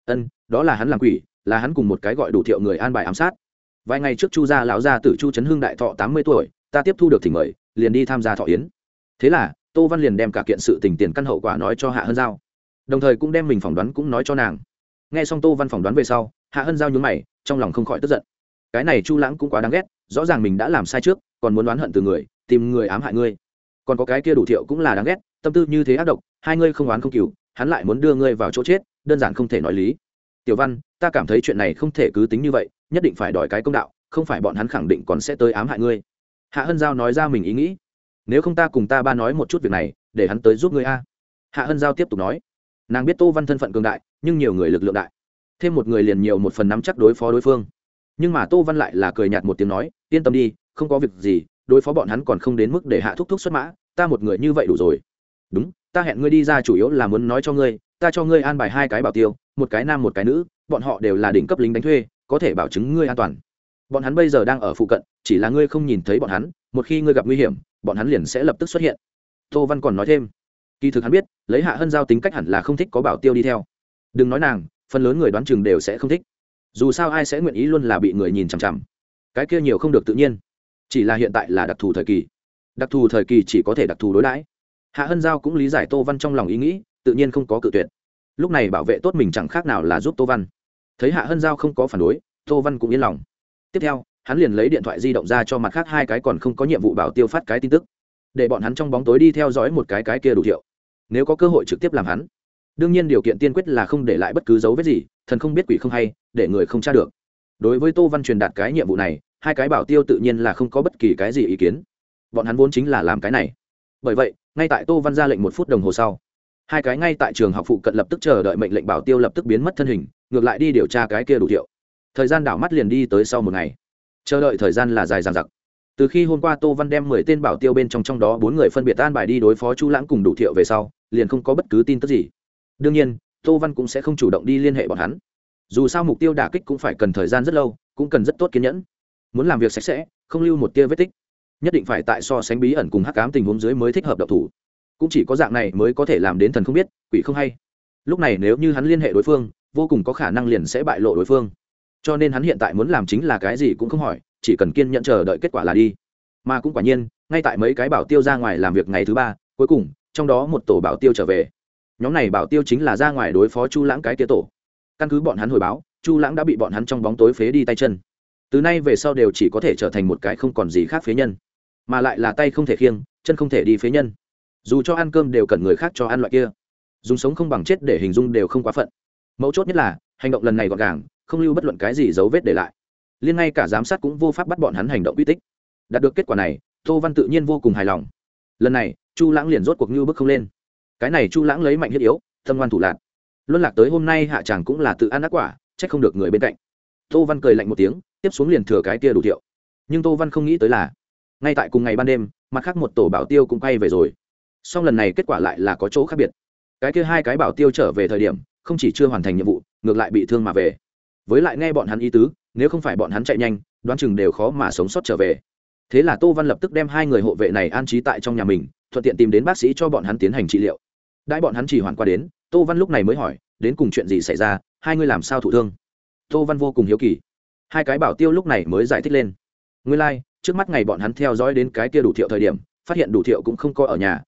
Đó là hắn làm quỷ, là hắn cùng một cái gọi Đủ Thiệu người an bài ám sát. Vài ngày trước Chu gia lão gia tử Chu Trấn Hưng đại thọ 80 tuổi, ta tiếp thu được thỉnh mời, liền đi tham gia thọ yến. Thế là Tô Văn liền đem cả kiện sự tình tiền căn hậu quả nói cho Hạ Hân Giao, đồng thời cũng đem mình phỏng đoán cũng nói cho nàng. Nghe xong Tô Văn phỏng đoán về sau, Hạ Hân Giao nhướng mày, trong lòng không khỏi tức giận. Cái này Chu Lãng cũng quá đáng ghét, rõ ràng mình đã làm sai trước, còn muốn đoán hận từ người, tìm người ám hại ngươi. Còn có cái kia Đủ Thiệu cũng là đáng ghét, tâm tư như thế ác độc, hai ngươi không oán không cừu, hắn lại muốn đưa ngươi vào chỗ chết, đơn giản không thể nói lý. Tiểu Văn, ta cảm thấy chuyện này không thể cứ tính như vậy, nhất định phải đòi cái công đạo, không phải bọn hắn khẳng định còn sẽ tới ám hại ngươi. Hạ Hân Giao nói ra mình ý nghĩ. Nếu không ta cùng ta ba nói một chút việc này, để hắn tới giúp ngươi a. Hạ Hân Giao tiếp tục nói. Nàng biết Tô Văn thân phận cường đại, nhưng nhiều người lực lượng đại, thêm một người liền nhiều một phần nắm chắc đối phó đối phương. Nhưng mà Tô Văn lại là cười nhạt một tiếng nói, yên tâm đi, không có việc gì, đối phó bọn hắn còn không đến mức để Hạ thúc thúc xuất mã, ta một người như vậy đủ rồi. Đúng, ta hẹn ngươi đi ra chủ yếu là muốn nói cho ngươi, ta cho ngươi an bài 2 cái bảo tiêu, một cái nam một cái nữ, bọn họ đều là đỉnh cấp lính đánh thuê, có thể bảo chứng ngươi an toàn. Bọn hắn bây giờ đang ở phụ cận, chỉ là ngươi không nhìn thấy bọn hắn, một khi ngươi gặp nguy hiểm, bọn hắn liền sẽ lập tức xuất hiện. Tô Văn còn nói thêm, kỳ thực hắn biết, lấy Hạ Hân Giao tính cách hẳn là không thích có bảo tiêu đi theo. Đừng nói nàng, phần lớn người đoán chừng đều sẽ không thích. Dù sao ai sẽ nguyện ý luôn là bị người nhìn chằm chằm. Cái kia nhiều không được tự nhiên. Chỉ là hiện tại là đặc thù thời kỳ. Đặc thù thời kỳ chỉ có thể đặc thù đối đãi. Hạ Hân Giao cũng lý giải Tô Văn trong lòng ý nghĩ, tự nhiên không có cự tuyệt. Lúc này bảo vệ tốt mình chẳng khác nào là giúp Tô Văn. Thấy Hạ Hân Giao không có phản đối, Tô Văn cũng yên lòng. Tiếp theo hắn liền lấy điện thoại di động ra cho mặt khác 2 cái còn không có nhiệm vụ bảo tiêu phát cái tin tức, để bọn hắn trong bóng tối đi theo dõi một cái kia Đủ Thiệu, nếu có cơ hội trực tiếp làm hắn. Đương nhiên điều kiện tiên quyết là không để lại bất cứ dấu vết gì, thần không biết quỷ không hay, để người không tra được. Đối với Tô Văn truyền đạt cái nhiệm vụ này, 2 cái bảo tiêu tự nhiên là không có bất kỳ cái gì ý kiến, bọn hắn vốn chính là làm cái này. Bởi vậy ngay tại Tô Văn ra lệnh 1 phút đồng hồ sau, 2 cái ngay tại trường học phụ cận lập tức chờ đợi mệnh lệnh bảo tiêu lập tức biến mất thân hình, ngược lại đi điều tra cái kia Đủ Thiệu. Thời gian đảo mắt liền đi tới sau 1 ngày. Chờ đợi thời gian là dài dằng dặc. Từ khi hôm qua Tô Văn đem 10 tên bảo tiêu bên trong đó 4 người phân biệt an bài đi đối phó Chu Lãng cùng Đủ Thiệu về sau, liền không có bất cứ tin tức gì. Đương nhiên Tô Văn cũng sẽ không chủ động đi liên hệ bọn hắn, dù sao mục tiêu đả kích cũng phải cần thời gian rất lâu, cũng cần rất tốt kiên nhẫn. Muốn làm việc sạch sẽ, không lưu một tia vết tích, nhất định phải tại so sánh bí ẩn cùng hắc ám tình huống dưới mới thích hợp động thủ. Cũng chỉ có dạng này mới có thể làm đến thần không biết quỷ không hay. Lúc này nếu như hắn liên hệ đối phương, vô cùng có khả năng liền sẽ bại lộ đối phương. Cho nên hắn hiện tại muốn làm chính là cái gì cũng không hỏi, chỉ cần kiên nhẫn chờ đợi kết quả là đi. Mà cũng quả nhiên ngay tại mấy cái bảo tiêu ra ngoài làm việc ngày thứ 3, cuối cùng trong đó một tổ bảo tiêu trở về. Nhóm này bảo tiêu chính là ra ngoài đối phó Chu Lãng cái kia tổ. Căn cứ bọn hắn hồi báo, Chu Lãng đã bị bọn hắn trong bóng tối phế đi tay chân, từ nay về sau đều chỉ có thể trở thành một cái không còn gì khác phế nhân, mà lại là tay không thể khiêng, chân không thể đi phế nhân. Dù cho ăn cơm đều cần người khác cho ăn loại kia, dùng sống không bằng chết để hình dung đều không quá phận. Mấu chốt nhất là hành động lần này gọn gàng, không lưu bất luận cái gì dấu vết để lại, liên ngay cả giám sát cũng vô pháp bắt bọn hắn hành động uy tích. Đạt được kết quả này, Tô Văn tự nhiên vô cùng hài lòng. Lần này Chu Lãng liền rốt cuộc như bước không lên. Cái này Chu Lãng lấy mạnh thiết yếu, tâm ngoan thủ lạn, luân lạc tới hôm nay hạ tràng cũng là tự ăn ác quả, trách không được người bên cạnh. Tô Văn cười lạnh một tiếng, tiếp xuống liền thừa cái kia Đủ Thiệu. Nhưng Tô Văn không nghĩ tới là ngay tại cùng ngày ban đêm, mặt khác một tổ bảo tiêu cũng quay về rồi. Song lần này kết quả lại là có chỗ khác biệt. Cái kia 2 cái bảo tiêu trở về thời điểm không chỉ chưa hoàn thành nhiệm vụ, ngược lại bị thương mà về. Với lại nghe bọn hắn ý tứ, nếu không phải bọn hắn chạy nhanh, đoán chừng đều khó mà sống sót trở về. Thế là Tô Văn lập tức đem 2 người hộ vệ này an trí tại trong nhà mình, thuận tiện tìm đến bác sĩ cho bọn hắn tiến hành trị liệu. Đãi bọn hắn chỉ hoàn qua đến, Tô Văn lúc này mới hỏi, đến cùng chuyện gì xảy ra, 2 người làm sao thụ thương? Tô Văn vô cùng hiếu kỳ. 2 cái bảo tiêu lúc này mới giải thích lên. Nguyên lai, trước mắt ngày bọn hắn theo dõi đến cái kia Đủ Thiệu thời điểm, phát hiện Đủ Thiệu cũng không có ở nhà,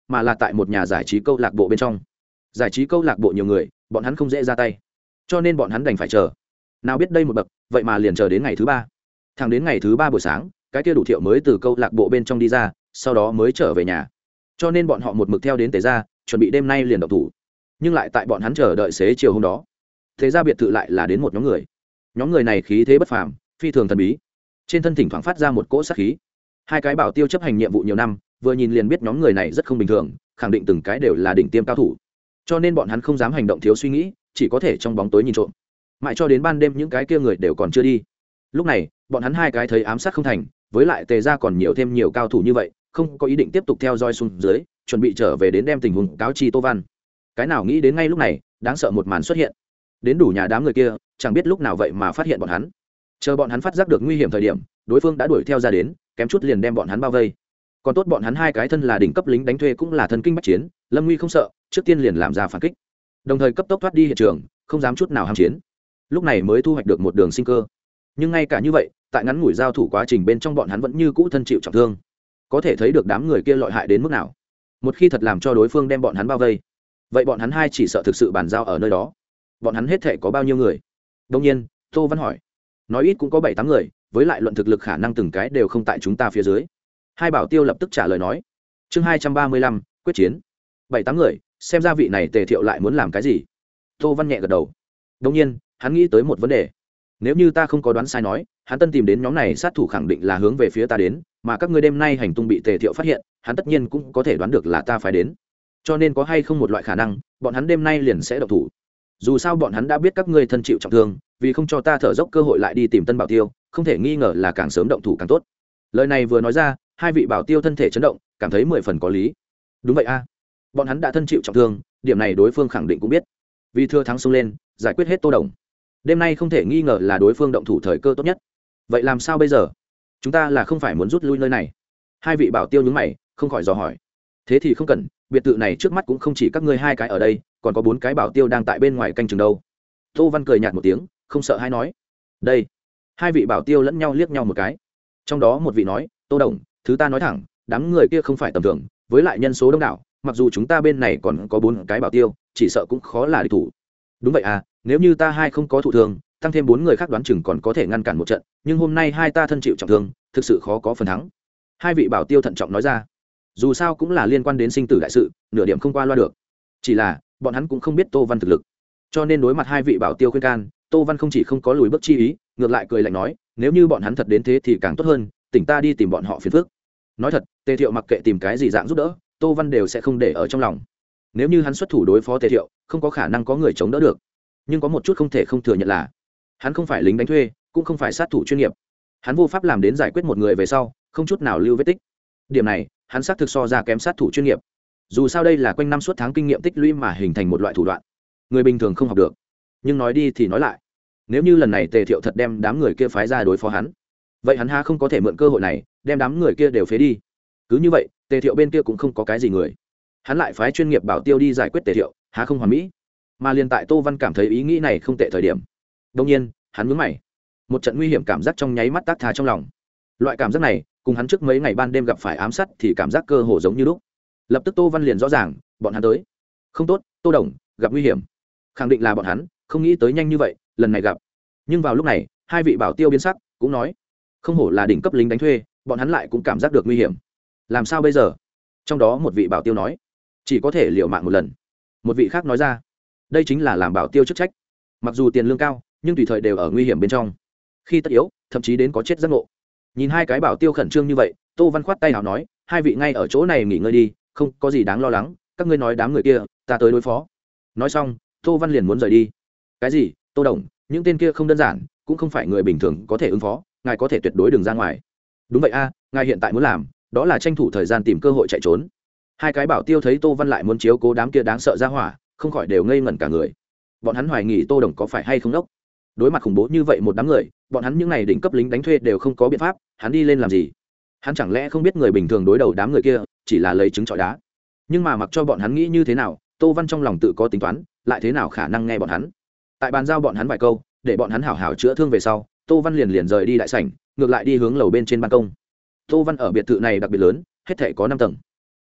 mà là tại một nhà giải trí câu lạc bộ bên trong. Giải trí câu lạc bộ nhiều người, bọn hắn không dễ ra tay, cho nên bọn hắn đành phải chờ. Nào biết đây một bậc, vậy mà liền chờ đến ngày thứ ba. Thẳng đến ngày thứ ba buổi sáng, cái kia đủ thiệu mới từ câu lạc bộ bên trong đi ra, sau đó mới trở về nhà. Cho nên bọn họ một mực theo đến Tề gia, chuẩn bị đêm nay liền động thủ. Nhưng lại tại bọn hắn chờ đợi xế chiều hôm đó, Tề gia biệt thự lại là đến một nhóm người. Nhóm người này khí thế bất phàm, phi thường thần bí, trên thân thỉnh thoảng phát ra một cỗ sát khí. Hai cái bảo tiêu chấp hành nhiệm vụ nhiều năm, vừa nhìn liền biết nhóm người này rất không bình thường, khẳng định từng cái đều là đỉnh tiêm cao thủ. Cho nên bọn hắn không dám hành động thiếu suy nghĩ, chỉ có thể trong bóng tối nhìn trộm. Mãi cho đến ban đêm những cái kia người đều còn chưa đi. Lúc này, bọn hắn hai cái thấy ám sát không thành, với lại Tề gia còn nhiều thêm nhiều cao thủ như vậy, không có ý định tiếp tục theo dõi xuống dưới, chuẩn bị trở về đến đem tình huống cáo chi Tô Văn. Cái nào nghĩ đến ngay lúc này, đáng sợ một màn xuất hiện. Đến đủ nhà đám người kia, chẳng biết lúc nào vậy mà phát hiện bọn hắn. Chờ bọn hắn phát giác được nguy hiểm thời điểm, đối phương đã đuổi theo ra đến, kém chút liền đem bọn hắn bao vây. Còn tốt bọn hắn hai cái thân là đỉnh cấp lính đánh thuê cũng là thân kinh bách chiến, lâm nguy không sợ, trước tiên liền làm ra phản kích, đồng thời cấp tốc thoát đi hiện trường, không dám chút nào ham chiến. Lúc này mới thu hoạch được một đường sinh cơ. Nhưng ngay cả như vậy, tại ngắn ngủi giao thủ quá trình bên trong bọn hắn vẫn như cũ thân chịu trọng thương, có thể thấy được đám người kia lợi hại đến mức nào. Một khi thật làm cho đối phương đem bọn hắn bao vây, vậy bọn hắn hai chỉ sợ thực sự bàn giao ở nơi đó. Bọn hắn hết thể có bao nhiêu người? Đông nhiên Tô Văn hỏi. Nói ít cũng có 7-8 người, với lại luận thực lực khả năng từng cái đều không tại chúng ta phía dưới. Hai bảo tiêu lập tức trả lời nói. Chương 235, quyết chiến. 7-8 người, xem ra vị này Tề Thiệu lại muốn làm cái gì? Tô Văn nhẹ gật đầu. Đông nhiên hắn nghĩ tới một vấn đề. Nếu như ta không có đoán sai nói, hắn tân tìm đến nhóm này sát thủ khẳng định là hướng về phía ta đến, mà các ngươi đêm nay hành tung bị Tề Thiệu phát hiện, hắn tất nhiên cũng có thể đoán được là ta phải đến. Cho nên có hay không một loại khả năng, bọn hắn đêm nay liền sẽ động thủ. Dù sao bọn hắn đã biết các ngươi thân chịu trọng thương, vì không cho ta thở dốc cơ hội lại đi tìm tân bảo tiêu, không thể nghi ngờ là càng sớm động thủ càng tốt. Lời này vừa nói ra, hai vị bảo tiêu thân thể chấn động, cảm thấy 10 phần có lý. Đúng vậy a, bọn hắn đã thân chịu trọng thương, điểm này đối phương khẳng định cũng biết. Vì thưa thắng xông lên, giải quyết hết Tô Đồng. Đêm nay không thể nghi ngờ là đối phương động thủ thời cơ tốt nhất. Vậy làm sao bây giờ? Chúng ta là không phải muốn rút lui nơi này? Hai vị bảo tiêu nhướng mày, không khỏi dò hỏi. Thế thì không cần, biệt thự này trước mắt cũng không chỉ các ngươi hai cái ở đây, còn có 4 cái bảo tiêu đang tại bên ngoài canh chừng đâu. Tô Văn cười nhạt một tiếng, không sợ hãi nói. Đây. Hai vị bảo tiêu lẫn nhau liếc nhau một cái. Trong đó một vị nói, Tô Đồng, thứ ta nói thẳng, đám người kia không phải tầm thường, với lại nhân số đông đảo, mặc dù chúng ta bên này còn có 4 cái bảo tiêu, chỉ sợ cũng khó là địch thủ. Đúng vậy à, nếu như ta hai không có thụ thương, tăng thêm 4 người khác đoán chừng còn có thể ngăn cản một trận, nhưng hôm nay hai ta thân chịu trọng thương, thực sự khó có phần thắng. Hai vị bảo tiêu thận trọng nói ra. Dù sao cũng là liên quan đến sinh tử đại sự, nửa điểm không qua loa được. Chỉ là bọn hắn cũng không biết Tô Văn thực lực, cho nên đối mặt hai vị bảo tiêu khuyên can, Tô Văn không chỉ không có lùi bước chi ý, ngược lại cười lạnh nói, nếu như bọn hắn thật đến thế thì càng tốt hơn, tỉnh ta đi tìm bọn họ phiền phức. Nói thật, Tề Thiệu mặc kệ tìm cái gì dạng giúp đỡ, Tô Văn đều sẽ không để ở trong lòng. Nếu như hắn xuất thủ đối phó Tề Thiệu, không có khả năng có người chống đỡ được. Nhưng có một chút không thể không thừa nhận là, hắn không phải lính đánh thuê, cũng không phải sát thủ chuyên nghiệp. Hắn vô pháp làm đến giải quyết một người về sau, không chút nào lưu vết tích. Điểm này, hắn xác thực so ra kém sát thủ chuyên nghiệp. Dù sao đây là quanh năm suốt tháng kinh nghiệm tích lũy mà hình thành một loại thủ đoạn, người bình thường không học được. Nhưng nói đi thì nói lại, nếu như lần này Tề Thiệu thật đem đám người kia phái ra đối phó hắn, vậy hắn ha không có thể mượn cơ hội này đem đám người kia đều phế đi. Cứ như vậy, Tề Thiệu bên kia cũng không có cái gì người, hắn lại phái chuyên nghiệp bảo tiêu đi giải quyết Tề Thiệu, há không hoàn mỹ? Mà liền tại Tô Văn cảm thấy ý nghĩ này không tệ thời điểm, đột nhiên hắn nhướng mày, một trận nguy hiểm cảm giác trong nháy mắt tác thà trong lòng. Loại cảm giác này cùng hắn trước mấy ngày ban đêm gặp phải ám sát thì cảm giác cơ hồ giống như lúc. Lập tức Tô Văn liền rõ ràng, bọn hắn tới. Không tốt, Tô Đồng gặp nguy hiểm. Khẳng định là bọn hắn, không nghĩ tới nhanh như vậy, lần này gặp. Nhưng vào lúc này, hai vị bảo tiêu biến sắc, cũng nói, không hổ là đỉnh cấp lính đánh thuê, bọn hắn lại cũng cảm giác được nguy hiểm. Làm sao bây giờ? Trong đó một vị bảo tiêu nói, chỉ có thể liều mạng một lần. Một vị khác nói ra, đây chính là làm bảo tiêu chức trách. Mặc dù tiền lương cao, nhưng tùy thời đều ở nguy hiểm bên trong. Khi tất yếu, thậm chí đến có chết giấc ngộ. Nhìn hai cái bảo tiêu khẩn trương như vậy, Tô Văn khoát tay nào nói, hai vị ngay ở chỗ này nghỉ ngơi đi, không có gì đáng lo lắng, các ngươi nói đám người kia, ta tới đối phó. Nói xong, Tô Văn liền muốn rời đi. Cái gì? Tô Đồng, những tên kia không đơn giản, cũng không phải người bình thường có thể ứng phó, ngài có thể tuyệt đối đừng ra ngoài. Đúng vậy a, ngài hiện tại muốn làm, đó là tranh thủ thời gian tìm cơ hội chạy trốn. Hai cái bảo tiêu thấy Tô Văn lại muốn chiếu cố đám kia đáng sợ ra hỏa, không khỏi đều ngây ngẩn cả người. Bọn hắn hoài nghi Tô Đồng có phải hay không đốc. Đối mặt khủng bố như vậy một đám người, bọn hắn những này đỉnh cấp lính đánh thuê đều không có biện pháp, hắn đi lên làm gì? Hắn chẳng lẽ không biết người bình thường đối đầu đám người kia chỉ là lấy trứng trọi đá? Nhưng mà mặc cho bọn hắn nghĩ như thế nào, Tô Văn trong lòng tự có tính toán, lại thế nào khả năng nghe bọn hắn? Tại bàn giao bọn hắn vài câu, để bọn hắn hảo hảo chữa thương về sau, Tô Văn liền rời đi đại sảnh, ngược lại đi hướng lầu bên trên ban công. Tô Văn ở biệt thự này đặc biệt lớn, hết thảy có 5 tầng.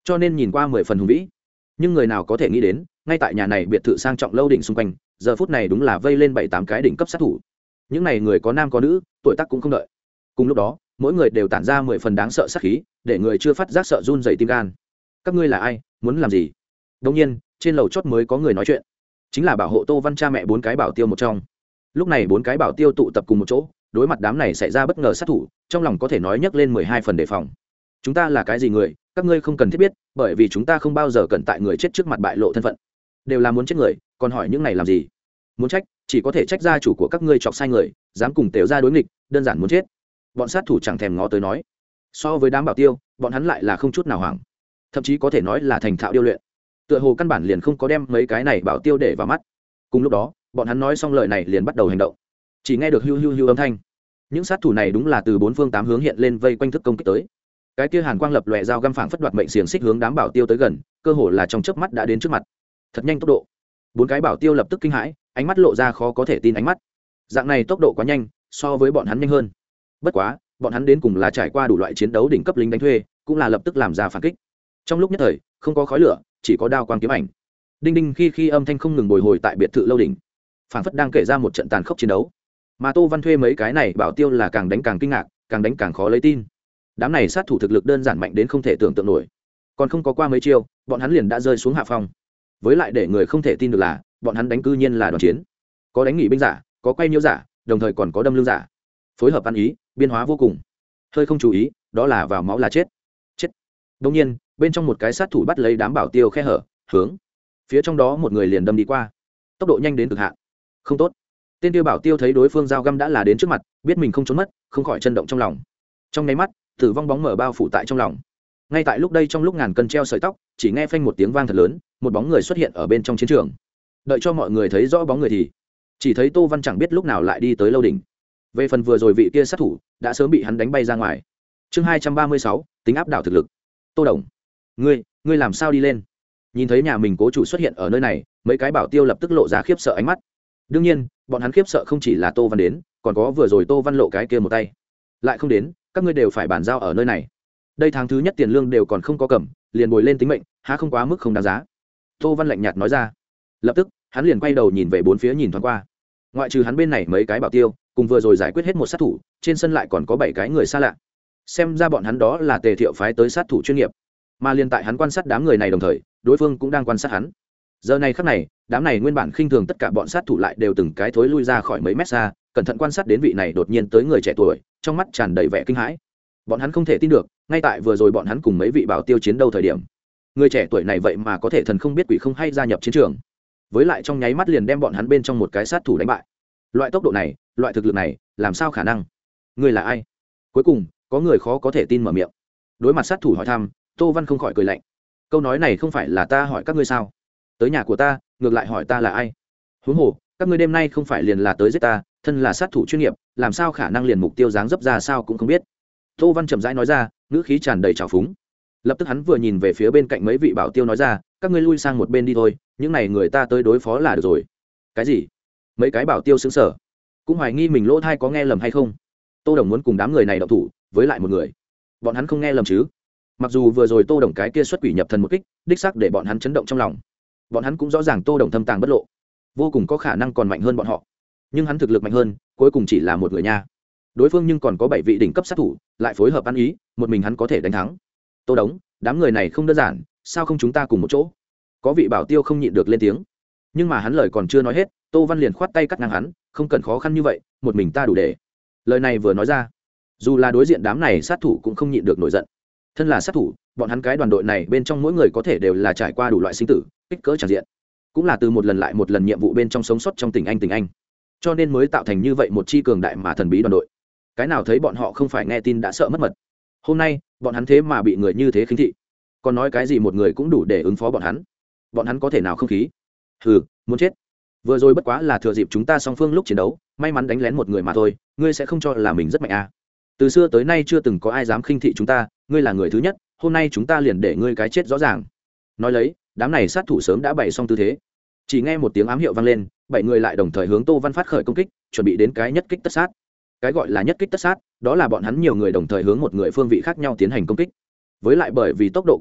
cho nên nhìn qua 10 phần hùng vĩ. Nhưng người nào có thể nghĩ đến, ngay tại nhà này biệt thự sang trọng lâu đỉnh xung quanh, giờ phút này đúng là vây lên 7-8 cái đỉnh cấp sát thủ. Những này người có nam có nữ, tuổi tác cũng không đợi. Cùng lúc đó, mỗi người đều tản ra 10 phần đáng sợ sát khí, để người chưa phát giác sợ run rẩy tim gan. Các ngươi là ai, muốn làm gì? Đương nhiên, trên lầu chót mới có người nói chuyện, chính là bảo hộ Tô Văn cha mẹ 4 cái bảo tiêu một trong. Lúc này 4 cái bảo tiêu tụ tập cùng một chỗ, đối mặt đám này xảy ra bất ngờ sát thủ, trong lòng có thể nói nhấc lên 12 phần đề phòng. Chúng ta là cái gì người, các ngươi không cần thiết biết, bởi vì chúng ta không bao giờ cần tại người chết trước mặt bại lộ thân phận. Đều là muốn chết người, còn hỏi những này làm gì? Muốn trách, chỉ có thể trách gia chủ của các ngươi chọc sai người, dám cùng Tếu gia đối nghịch, đơn giản muốn chết. Bọn sát thủ chẳng thèm ngó tới nói. So với đám bảo tiêu, bọn hắn lại là không chút nào hoảng, thậm chí có thể nói là thành thạo điêu luyện. Tựa hồ căn bản liền không có đem mấy cái này bảo tiêu để vào mắt. Cùng lúc đó, bọn hắn nói xong lời này liền bắt đầu hành động. Chỉ nghe được hiu hiu hiu âm thanh. Những sát thủ này đúng là từ 4 phương 8 hướng hiện lên vây quanh thức công kích tới. Cái kia hàn quang lập lòe dao găm phảng phất đoạt mệnh xiềng xích hướng đám bảo tiêu tới gần, cơ hồ là trong chớp mắt đã đến trước mặt. Thật nhanh tốc độ. 4 cái bảo tiêu lập tức kinh hãi, ánh mắt lộ ra khó có thể tin ánh mắt. Dạng này tốc độ quá nhanh, so với bọn hắn nhanh hơn. Bất quá, bọn hắn đến cùng là trải qua đủ loại chiến đấu đỉnh cấp lính đánh thuê, cũng là lập tức làm ra phản kích. Trong lúc nhất thời, không có khói lửa, chỉ có đao quang kiếm ảnh. Đinh đinh khi âm thanh không ngừng bồi hồi tại biệt thự lâu đỉnh, phảng phất đang kể ra một trận tàn khốc chiến đấu. Mà Tô Văn thuê mấy cái này bảo tiêu là càng đánh càng kinh ngạc, càng đánh càng khó lấy tin. Đám này sát thủ thực lực đơn giản mạnh đến không thể tưởng tượng nổi, còn không có qua mấy chiêu, bọn hắn liền đã rơi xuống hạ phong. Với lại để người không thể tin được là, bọn hắn đánh cư nhiên là đoàn chiến, có đánh nghỉ binh giả, có quay nhiễu giả, đồng thời còn có đâm lưng giả, phối hợp ăn ý, biên hóa vô cùng. Hơi không chú ý, đó là vào máu là chết. Chết. Đương nhiên, bên trong một cái sát thủ bắt lấy đám bảo tiêu khe hở, hướng phía trong đó một người liền đâm đi qua, tốc độ nhanh đến cực hạn. Không tốt. Tên tiêu bảo tiêu thấy đối phương dao găm đã là đến trước mặt, biết mình không trốn mất, không khỏi chân động trong lòng. Trong nháy mắt, tử vong bóng mở bao phủ tại trong lòng. Ngay tại lúc đây, trong lúc ngàn cân treo sợi tóc, chỉ nghe phanh một tiếng vang thật lớn, một bóng người xuất hiện ở bên trong chiến trường. Đợi cho mọi người thấy rõ bóng người thì chỉ thấy Tô Văn chẳng biết lúc nào lại đi tới lâu đỉnh. Về phần vừa rồi vị kia sát thủ đã sớm bị hắn đánh bay ra ngoài. Chương 236, tính áp đảo thực lực. Tô Đồng, ngươi làm sao đi lên? Nhìn thấy nhà mình cố chủ xuất hiện ở nơi này, mấy cái bảo tiêu lập tức lộ ra khiếp sợ ánh mắt. Đương nhiên, bọn hắn khiếp sợ không chỉ là Tô Văn đến, còn có vừa rồi Tô Văn lộ cái kia một tay. Lại không đến, các ngươi đều phải bàn giao ở nơi này. Đây tháng thứ nhất tiền lương đều còn không có cầm, liền bồi lên tính mệnh, há không quá mức không đáng giá. Tô Văn lạnh nhạt nói ra. Lập tức, hắn liền quay đầu nhìn về bốn phía nhìn thoáng qua. Ngoại trừ hắn bên này mấy cái bảo tiêu, cùng vừa rồi giải quyết hết một sát thủ, trên sân lại còn có 7 cái người xa lạ. Xem ra bọn hắn đó là Tề Thiệu phái tới sát thủ chuyên nghiệp. Mà liên tại hắn quan sát đám người này đồng thời, đối phương cũng đang quan sát hắn. Giờ này khắc này, đám này nguyên bản khinh thường tất cả bọn sát thủ lại đều từng cái thối lui ra khỏi mấy mét xa, cẩn thận quan sát đến vị này đột nhiên tới người trẻ tuổi, trong mắt tràn đầy vẻ kinh hãi. Bọn hắn không thể tin được, ngay tại vừa rồi bọn hắn cùng mấy vị bảo tiêu chiến đấu thời điểm, người trẻ tuổi này vậy mà có thể thần không biết quỷ không hay gia nhập chiến trường, với lại trong nháy mắt liền đem bọn hắn bên trong một cái sát thủ đánh bại. Loại tốc độ này, loại thực lực này, làm sao khả năng? Ngươi là ai? Cuối cùng, có người khó có thể tin mở miệng. Đối mặt sát thủ hỏi thăm, Tô Văn không khỏi cười lạnh. Câu nói này không phải là ta hỏi các ngươi sao? Tới nhà của ta, ngược lại hỏi ta là ai? Huống hồ, các ngươi đêm nay không phải liền là tới giết ta, thân là sát thủ chuyên nghiệp, làm sao khả năng liền mục tiêu dáng dấp ra sao cũng không biết. Tô Văn chậm rãi nói ra, ngữ khí tràn đầy trào phúng. Lập tức hắn vừa nhìn về phía bên cạnh mấy vị bảo tiêu nói ra, các ngươi lui sang một bên đi thôi, những này người ta tới đối phó là được rồi. Cái gì? Mấy cái bảo tiêu sững sờ, cũng hoài nghi mình lỗ tai có nghe lầm hay không. Tô Đồng muốn cùng đám người này động thủ với lại một người, bọn hắn không nghe lầm chứ? Mặc dù vừa rồi Tô Đồng cái kia xuất quỷ nhập thần một kích, đích xác để bọn hắn chấn động trong lòng. Bọn hắn cũng rõ ràng Tô Đồng thâm tàng bất lộ, vô cùng có khả năng còn mạnh hơn bọn họ. Nhưng hắn thực lực mạnh hơn, cuối cùng chỉ là một người nha. Đối phương nhưng còn có 7 vị đỉnh cấp sát thủ, lại phối hợp ăn ý, một mình hắn có thể đánh thắng. Tô Đống, đám người này không đơn giản, sao không chúng ta cùng một chỗ? Có vị bảo tiêu không nhịn được lên tiếng. Nhưng mà hắn lời còn chưa nói hết, Tô Văn liền khoát tay cắt ngang hắn, không cần khó khăn như vậy, một mình ta đủ để. Lời này vừa nói ra, dù là đối diện đám này sát thủ cũng không nhịn được nổi giận. Thân là sát thủ, bọn hắn cái đoàn đội này bên trong mỗi người có thể đều là trải qua đủ loại sinh tử, kích cỡ tràn diện, cũng là từ một lần lại một lần nhiệm vụ bên trong sống sót trong tình anh, cho nên mới tạo thành như vậy một chi cường đại mà thần bí đoàn đội. Cái nào thấy bọn họ không phải nghe tin đã sợ mất mật. Hôm nay bọn hắn thế mà bị người như thế khinh thị, còn nói cái gì một người cũng đủ để ứng phó bọn hắn có thể nào không khí? Hừ, muốn chết. Vừa rồi bất quá là thừa dịp chúng ta song phương lúc chiến đấu, may mắn đánh lén một người mà thôi, ngươi sẽ không cho là mình rất mạnh à? Từ xưa tới nay chưa từng có ai dám khinh thị chúng ta, ngươi là người thứ nhất, hôm nay chúng ta liền để ngươi cái chết rõ ràng. Nói lấy, đám này sát thủ sớm đã bày xong tư thế. Chỉ nghe một tiếng ám hiệu vang lên, 7 người lại đồng thời hướng Tô Văn phát khởi công kích, chuẩn bị đến cái nhất kích tất sát. Cái gọi là nhất kích tất sát, đó là bọn hắn nhiều người đồng thời hướng một người phương vị khác nhau tiến hành công kích. Với lại bởi vì tốc độ cực nhanh,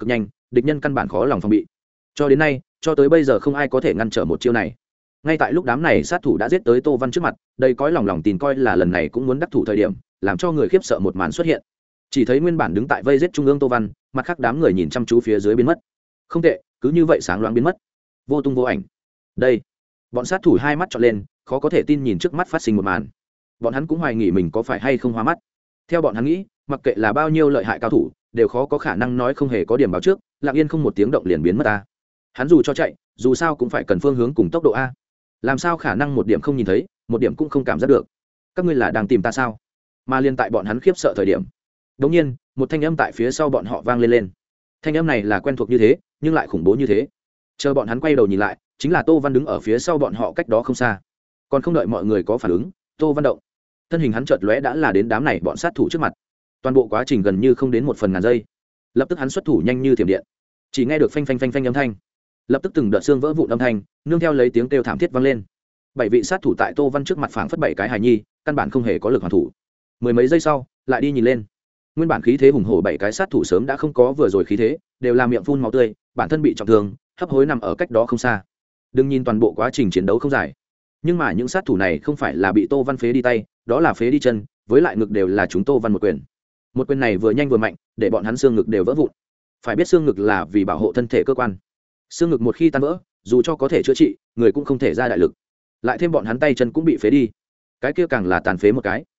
địch nhân căn bản khó lòng phòng bị. Cho đến nay, cho tới bây giờ không ai có thể ngăn trở một chiêu này. Ngay tại lúc đám này sát thủ đã giết tới Tô Văn trước mặt, đây cõi lòng tin coi là lần này cũng muốn đắc thủ thời điểm, làm cho người khiếp sợ một màn xuất hiện. Chỉ thấy nguyên bản đứng tại vây giết trung ương Tô Văn, mặt khác đám người nhìn chăm chú phía dưới biến mất. Không tệ, cứ như vậy sáng loáng biến mất, vô tung vô ảnh. Đây, bọn sát thủ hai mắt trợn lên, khó có thể tin nhìn trước mắt phát sinh một màn. Bọn hắn cũng hoài nghi mình có phải hay không hoa mắt. Theo bọn hắn nghĩ, mặc kệ là bao nhiêu lợi hại cao thủ, đều khó có khả năng nói không hề có điểm báo trước, lặng yên không một tiếng động liền biến mất ta. Hắn dù cho chạy, dù sao cũng phải cần phương hướng cùng tốc độ a. Làm sao khả năng một điểm không nhìn thấy, một điểm cũng không cảm giác được? Các ngươi là đang tìm ta sao? Mà liên tại bọn hắn khiếp sợ thời điểm, đột nhiên, một thanh âm tại phía sau bọn họ vang lên. Thanh âm này là quen thuộc như thế, nhưng lại khủng bố như thế. Chờ bọn hắn quay đầu nhìn lại, chính là Tô Văn đứng ở phía sau bọn họ cách đó không xa. Còn không đợi mọi người có phản ứng, Tô Văn động. Thân hình hắn chợt lóe đã là đến đám này bọn sát thủ trước mặt. Toàn bộ quá trình gần như không đến một phần ngàn giây. Lập tức hắn xuất thủ nhanh như thiểm điện. Chỉ nghe được phanh phanh phanh phanh âm thanh. Lập tức từng đợt xương vỡ vụn âm thanh, nương theo lấy tiếng kêu thảm thiết vang lên. 7 vị sát thủ tại Tô Văn trước mặt phảng phất 7 cái hài nhi, căn bản không hề có lực hoàn thủ. Mười mấy giây sau, lại đi nhìn lên. Nguyên bản khí thế hùng hổ 7 cái sát thủ sớm đã không có vừa rồi khí thế, đều là miệng phun máu tươi, bản thân bị trọng thương, hấp hối nằm ở cách đó không xa. Đừng nhìn toàn bộ quá trình chiến đấu không dài, nhưng mà những sát thủ này không phải là bị Tô Văn phế đi tay, đó là phế đi chân, với lại ngực đều là chúng Tô Văn một quyền. Một quyền này vừa nhanh vừa mạnh, để bọn hắn xương ngực đều vỡ vụn. Phải biết xương ngực là vì bảo hộ thân thể cơ quan. Xương ngực một khi tan vỡ, dù cho có thể chữa trị, người cũng không thể ra đại lực. Lại thêm bọn hắn tay chân cũng bị phế đi, cái kia càng là tàn phế một cái.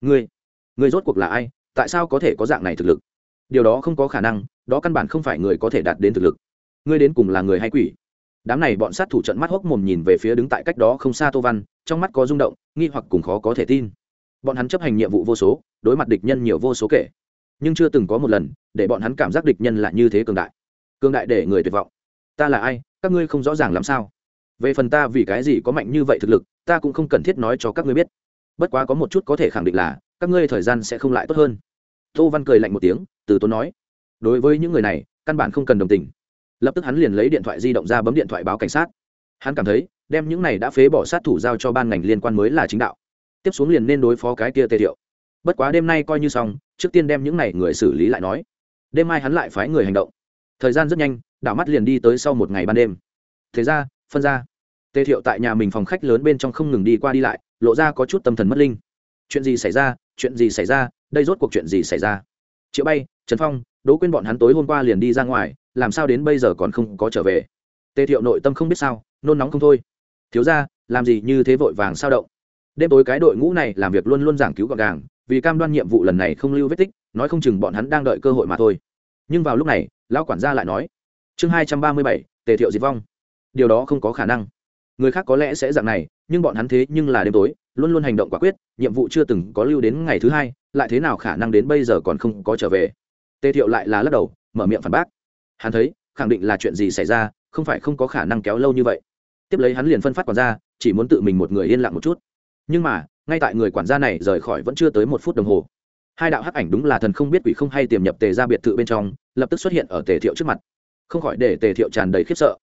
Ngươi rốt cuộc là ai? Tại sao có thể có dạng này thực lực? Điều đó không có khả năng, đó căn bản không phải người có thể đạt đến thực lực. Ngươi đến cùng là người hay quỷ? Đám này bọn sát thủ trợn mắt hốc mồm nhìn về phía đứng tại cách đó không xa Tô Văn, trong mắt có rung động, nghi hoặc cùng khó có thể tin. Bọn hắn chấp hành nhiệm vụ vô số, đối mặt địch nhân nhiều vô số kể, nhưng chưa từng có một lần để bọn hắn cảm giác địch nhân là như thế cường đại để người tuyệt vọng. Ta là ai, các ngươi không rõ ràng làm sao? Về phần ta vì cái gì có mạnh như vậy thực lực, ta cũng không cần thiết nói cho các ngươi biết. Bất quá có một chút có thể khẳng định là các ngươi thời gian sẽ không lại tốt hơn. Tô Văn cười lạnh một tiếng, từ tốn nói. Đối với những người này, căn bản không cần đồng tình. Lập tức hắn liền lấy điện thoại di động ra bấm điện thoại báo cảnh sát. Hắn cảm thấy đem những này đã phế bỏ sát thủ giao cho ban ngành liên quan mới là chính đạo. Tiếp xuống liền nên đối phó cái kia Tề Thiệu. Bất quá đêm nay coi như xong, trước tiên đem những này người xử lý lại nói. Đêm mai hắn lại phái người hành động. Thời gian rất nhanh, đảo mắt liền đi tới sau một ngày ban đêm. Thế ra, phân ra. Tề Thiệu tại nhà mình phòng khách lớn bên trong không ngừng đi qua đi lại, lộ ra có chút tâm thần mất linh. Chuyện gì xảy ra? Chuyện gì xảy ra? Đây rốt cuộc chuyện gì xảy ra? Triệu Bay, Trần Phong, Đỗ Quyên bọn hắn tối hôm qua liền đi ra ngoài, làm sao đến bây giờ còn không có trở về? Tề Thiệu nội tâm không biết sao, nôn nóng không thôi. Thiếu gia, làm gì như thế vội vàng sao động? Đêm tối cái đội ngũ này làm việc luôn luôn giảng cứu gọn gàng, vì cam đoan nhiệm vụ lần này không lưu vết tích, nói không chừng bọn hắn đang đợi cơ hội mà thôi. Nhưng vào lúc này, lão quản gia lại nói: "Chương 237, Tề Thiệu diệt vong." Điều đó không có khả năng. Người khác có lẽ sẽ dạng này, nhưng bọn hắn thế nhưng là đêm tối, luôn luôn hành động quả quyết, nhiệm vụ chưa từng có lưu đến ngày thứ hai, lại thế nào khả năng đến bây giờ còn không có trở về? Tề Thiệu lại là lắc đầu, mở miệng phản bác. Hắn thấy, khẳng định là chuyện gì xảy ra, không phải không có khả năng kéo lâu như vậy. Tiếp lấy hắn liền phân phát quản gia, chỉ muốn tự mình một người yên lặng một chút. Nhưng mà, ngay tại người quản gia này rời khỏi vẫn chưa tới 1 phút đồng hồ, hai đạo hắc ảnh đúng là thần không biết quỷ không hay tiềm nhập Tề gia biệt thự bên trong, lập tức xuất hiện ở Tề Thiệu trước mặt. Không khỏi để Tề Thiệu tràn đầy khiếp sợ.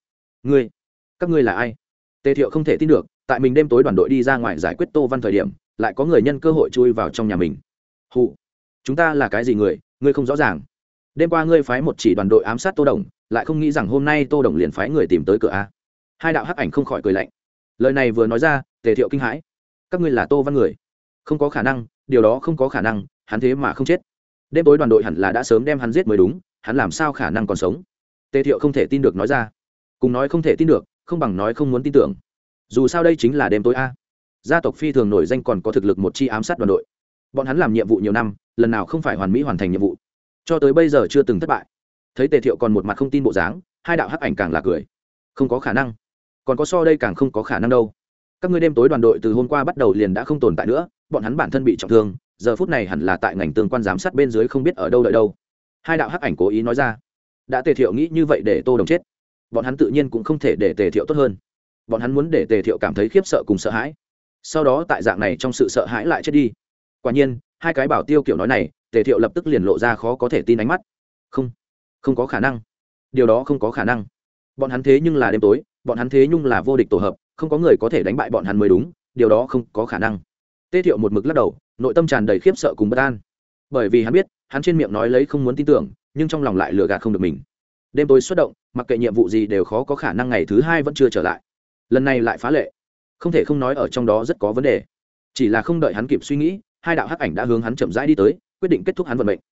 Các ngươi là ai? Tề Thiệu không thể tin được, tại mình đêm tối đoàn đội đi ra ngoài giải quyết Tô Văn thời điểm, lại có người nhân cơ hội chui vào trong nhà mình. Hù, chúng ta là cái gì người, ngươi không rõ ràng? Đêm qua ngươi phái một chỉ đoàn đội ám sát Tô Đồng, lại không nghĩ rằng hôm nay Tô Đồng liền phái người tìm tới cửa a. Hai đạo hắc ảnh không khỏi cười lạnh. Lời này vừa nói ra, Tề Thiệu kinh hãi. Các ngươi là Tô Văn người? Không có khả năng, điều đó không có khả năng, hắn thế mà không chết. Đêm tối đoàn đội hẳn là đã sớm đem hắn giết mới đúng, hắn làm sao khả năng còn sống? Tề Thiệu không thể tin được nói ra. Cùng nói không thể tin được, không bằng nói không muốn tin tưởng. Dù sao đây chính là đêm tối a. Gia tộc phi thường nổi danh còn có thực lực một chi ám sát đoàn đội. Bọn hắn làm nhiệm vụ nhiều năm, lần nào không phải hoàn mỹ hoàn thành nhiệm vụ, cho tới bây giờ chưa từng thất bại. Thấy Tề Thiệu còn một mặt không tin bộ dáng, hai đạo hắc ảnh càng là cười. Không có khả năng, còn có so đây càng không có khả năng đâu. Các ngươi đêm tối đoàn đội từ hôm qua bắt đầu liền đã không tồn tại nữa, bọn hắn bản thân bị trọng thương, giờ phút này hẳn là tại ngành tương quan giám sát bên dưới không biết ở đâu đợi đâu. Hai đạo hắc ảnh cố ý nói ra. Đã Tề Thiệu nghĩ như vậy để Tô Đồng chết, bọn hắn tự nhiên cũng không thể để Tề Thiệu tốt hơn. Bọn hắn muốn để Tề Thiệu cảm thấy khiếp sợ cùng sợ hãi, sau đó tại dạng này trong sự sợ hãi lại chết đi. Quả nhiên, hai cái bảo tiêu kiểu nói này, Tề Thiệu lập tức liền lộ ra khó có thể tin ánh mắt. Không có khả năng, điều đó không có khả năng. Bọn hắn thế nhưng là đêm tối, bọn hắn thế nhưng là vô địch tổ hợp, không có người có thể đánh bại bọn hắn mới đúng, điều đó không có khả năng. Tề Thiệu một mực lắc đầu, nội tâm tràn đầy khiếp sợ cùng bất an, bởi vì hắn biết, hắn trên miệng nói lấy không muốn tin tưởng, nhưng trong lòng lại lừa gạt không được mình. đêm tối xuất động, mặc kệ nhiệm vụ gì đều khó có khả năng ngày thứ hai vẫn chưa trở lại. Lần này lại phá lệ, không thể không nói ở trong đó rất có vấn đề. Chỉ là không đợi hắn kịp suy nghĩ, hai đạo hắc ảnh đã hướng hắn chậm rãi đi tới, quyết định kết thúc hắn vận mệnh.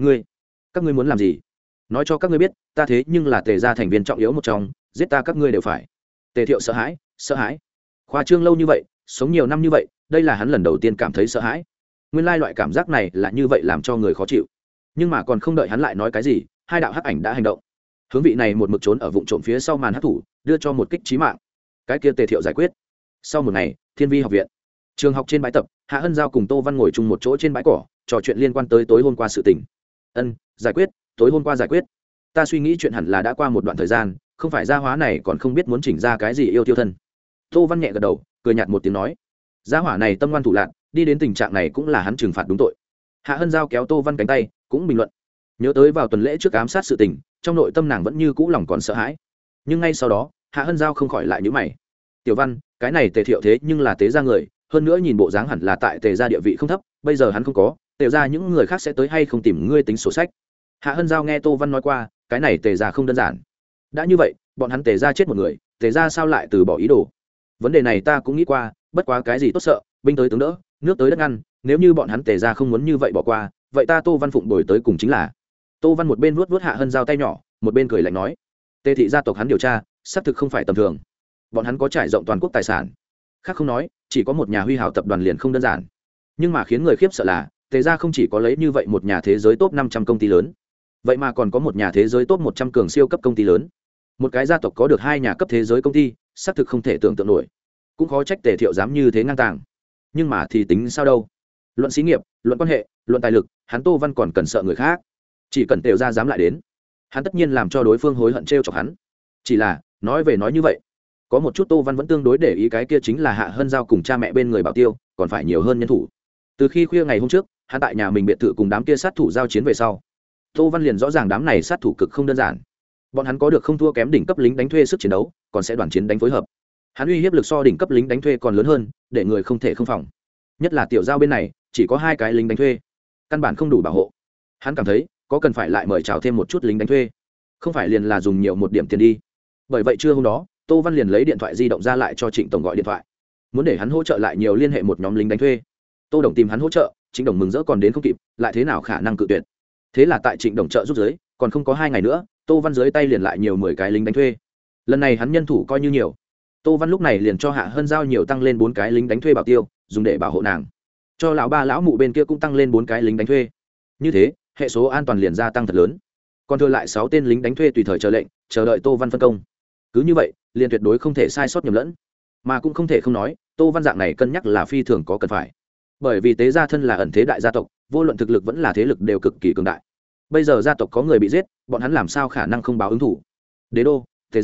Các ngươi muốn làm gì? Nói cho các ngươi biết, ta thế nhưng là Tề gia thành viên trọng yếu một trong, giết ta các ngươi đều phải. Tề Thiệu sợ hãi. Khoa trương lâu như vậy, sống nhiều năm như vậy, đây là hắn lần đầu tiên cảm thấy sợ hãi. Nguyên lai loại cảm giác này là như vậy làm cho người khó chịu. Nhưng mà còn không đợi hắn lại nói cái gì, hai đạo hắc ảnh đã hành động. Hướng vị này một mực trốn ở vụng trộm phía sau màn hắc thủ, đưa cho một kích chí mạng. Cái kia Tề Thiệu giải quyết. Sau một ngày, Thiên Vi học viện, trường học trên bãi tập, Hạ Hân Giao cùng Tô Văn ngồi chung một chỗ trên bãi cỏ, trò chuyện liên quan tới tối hôm qua sự tình. Giải quyết, tối hôm qua giải quyết. Ta suy nghĩ chuyện hẳn là đã qua một đoạn thời gian, không phải gia hóa này còn không biết muốn chỉnh ra cái gì yêu tiêu thân. Tô Văn nhẹ gật đầu, cười nhạt một tiếng nói, gia hỏa này tâm ngoan thủ lạn, đi đến tình trạng này cũng là hắn trừng phạt đúng tội. Hạ Hân Giao kéo Tô Văn cánh tay, cũng bình luận, nhớ tới vào tuần lễ trước ám sát sự tình, trong nội tâm nàng vẫn như cũ lòng còn sợ hãi. Nhưng ngay sau đó, Hạ Hân Giao không khỏi lại nhíu mày. Tiểu Văn, cái này Tề Thiệu thế nhưng là Tề gia người, hơn nữa nhìn bộ dáng hẳn là tại Tề gia địa vị không thấp, bây giờ hắn không có, Tề gia những người khác sẽ tới hay không tìm ngươi tính sổ sách. Hạ Hân Giao nghe Tô Văn nói qua, cái này Tề gia không đơn giản. Đã như vậy, bọn hắn Tề gia chết một người, Tề gia sao lại từ bỏ ý đồ? Vấn đề này ta cũng nghĩ qua, bất quá cái gì tốt sợ, binh tới tướng đỡ, nước tới đất ngăn, nếu như bọn hắn Tề gia không muốn như vậy bỏ qua, vậy ta Tô Văn phụng bồi tới cùng chính là. Tô Văn một bên vuốt vuốt Hạ Hân Giao tay nhỏ, một bên cười lạnh nói, Tề thị gia tộc hắn điều tra, xác thực không phải tầm thường. Bọn hắn có trải rộng toàn quốc tài sản. Khác không nói, chỉ có một nhà huy hào tập đoàn liền không đơn giản. Nhưng mà khiến người khiếp sợ là, Tề gia không chỉ có lấy như vậy một nhà thế giới top 500 công ty lớn, vậy mà còn có một nhà thế giới top 100 cường siêu cấp công ty lớn. Một cái gia tộc có được hai nhà cấp thế giới công ty, xác thực không thể tưởng tượng nổi. Cũng khó trách Tề Thiệu dám như thế ngang tàng. Nhưng mà thì tính sao đâu? Luận xí nghiệp, luận quan hệ, luận tài lực, hắn Tô Văn còn cần sợ người khác. Chỉ cần Tề gia dám lại đến, hắn tất nhiên làm cho đối phương hối hận trêu chọc hắn. Chỉ là, nói về nói như vậy, có một chút Tô Văn vẫn tương đối để ý, cái kia chính là Hạ Hân Giao cùng cha mẹ bên người bảo tiêu, còn phải nhiều hơn nhân thủ. Từ khi khuya ngày hôm trước, hắn tại nhà mình biệt thự cùng đám kia sát thủ giao chiến về sau, Tô Văn liền rõ ràng đám này sát thủ cực không đơn giản. Bọn hắn có được không thua kém đỉnh cấp lính đánh thuê sức chiến đấu, còn sẽ đoàn chiến đánh phối hợp. Hắn uy hiếp lực so đỉnh cấp lính đánh thuê còn lớn hơn, để người không thể không phòng. Nhất là tiểu giao bên này, chỉ có 2 cái lính đánh thuê, căn bản không đủ bảo hộ. Hắn cảm thấy có cần phải lại mời chào thêm một chút lính đánh thuê, không phải liền là dùng nhiều một điểm tiền đi. Bởi vậy trưa hôm đó, Tô Văn liền lấy điện thoại di động ra lại cho Trịnh tổng gọi điện thoại, muốn để hắn hỗ trợ lại nhiều liên hệ một nhóm lính đánh thuê. Tô Đồng tìm hắn hỗ trợ, Trịnh Đồng mừng rỡ còn đến không kịp, lại thế nào khả năng cự tuyệt. Thế là tại Trịnh Đồng trợ giúp dưới, còn không có 2 ngày nữa, Tô Văn dưới tay liền lại nhiều 10 cái lính đánh thuê. Lần này hắn nhân thủ coi như nhiều. Tô Văn lúc này liền cho Hạ Hân Giao nhiều tăng lên 4 cái lính đánh thuê bảo tiêu, dùng để bảo hộ nàng. Cho lão ba lão mụ bên kia cũng tăng lên 4 cái lính đánh thuê. Như thế, hệ số an toàn liền gia tăng thật lớn. Còn thừa lại 6 tên lính đánh thuê tùy thời chờ lệnh, chờ đợi Tô Văn phân công. Cứ như vậy, liền tuyệt đối không thể sai sót nhầm lẫn. Mà cũng không thể không nói, Tô Văn dạng này cân nhắc là phi thường có cần phải. Bởi vì Tế gia thân là ẩn thế đại gia tộc, vô luận thực lực vẫn là thế lực đều cực kỳ cường đại. Bây giờ gia tộc có người bị giết, bọn hắn làm sao khả năng không báo ứng thủ? Đế đô,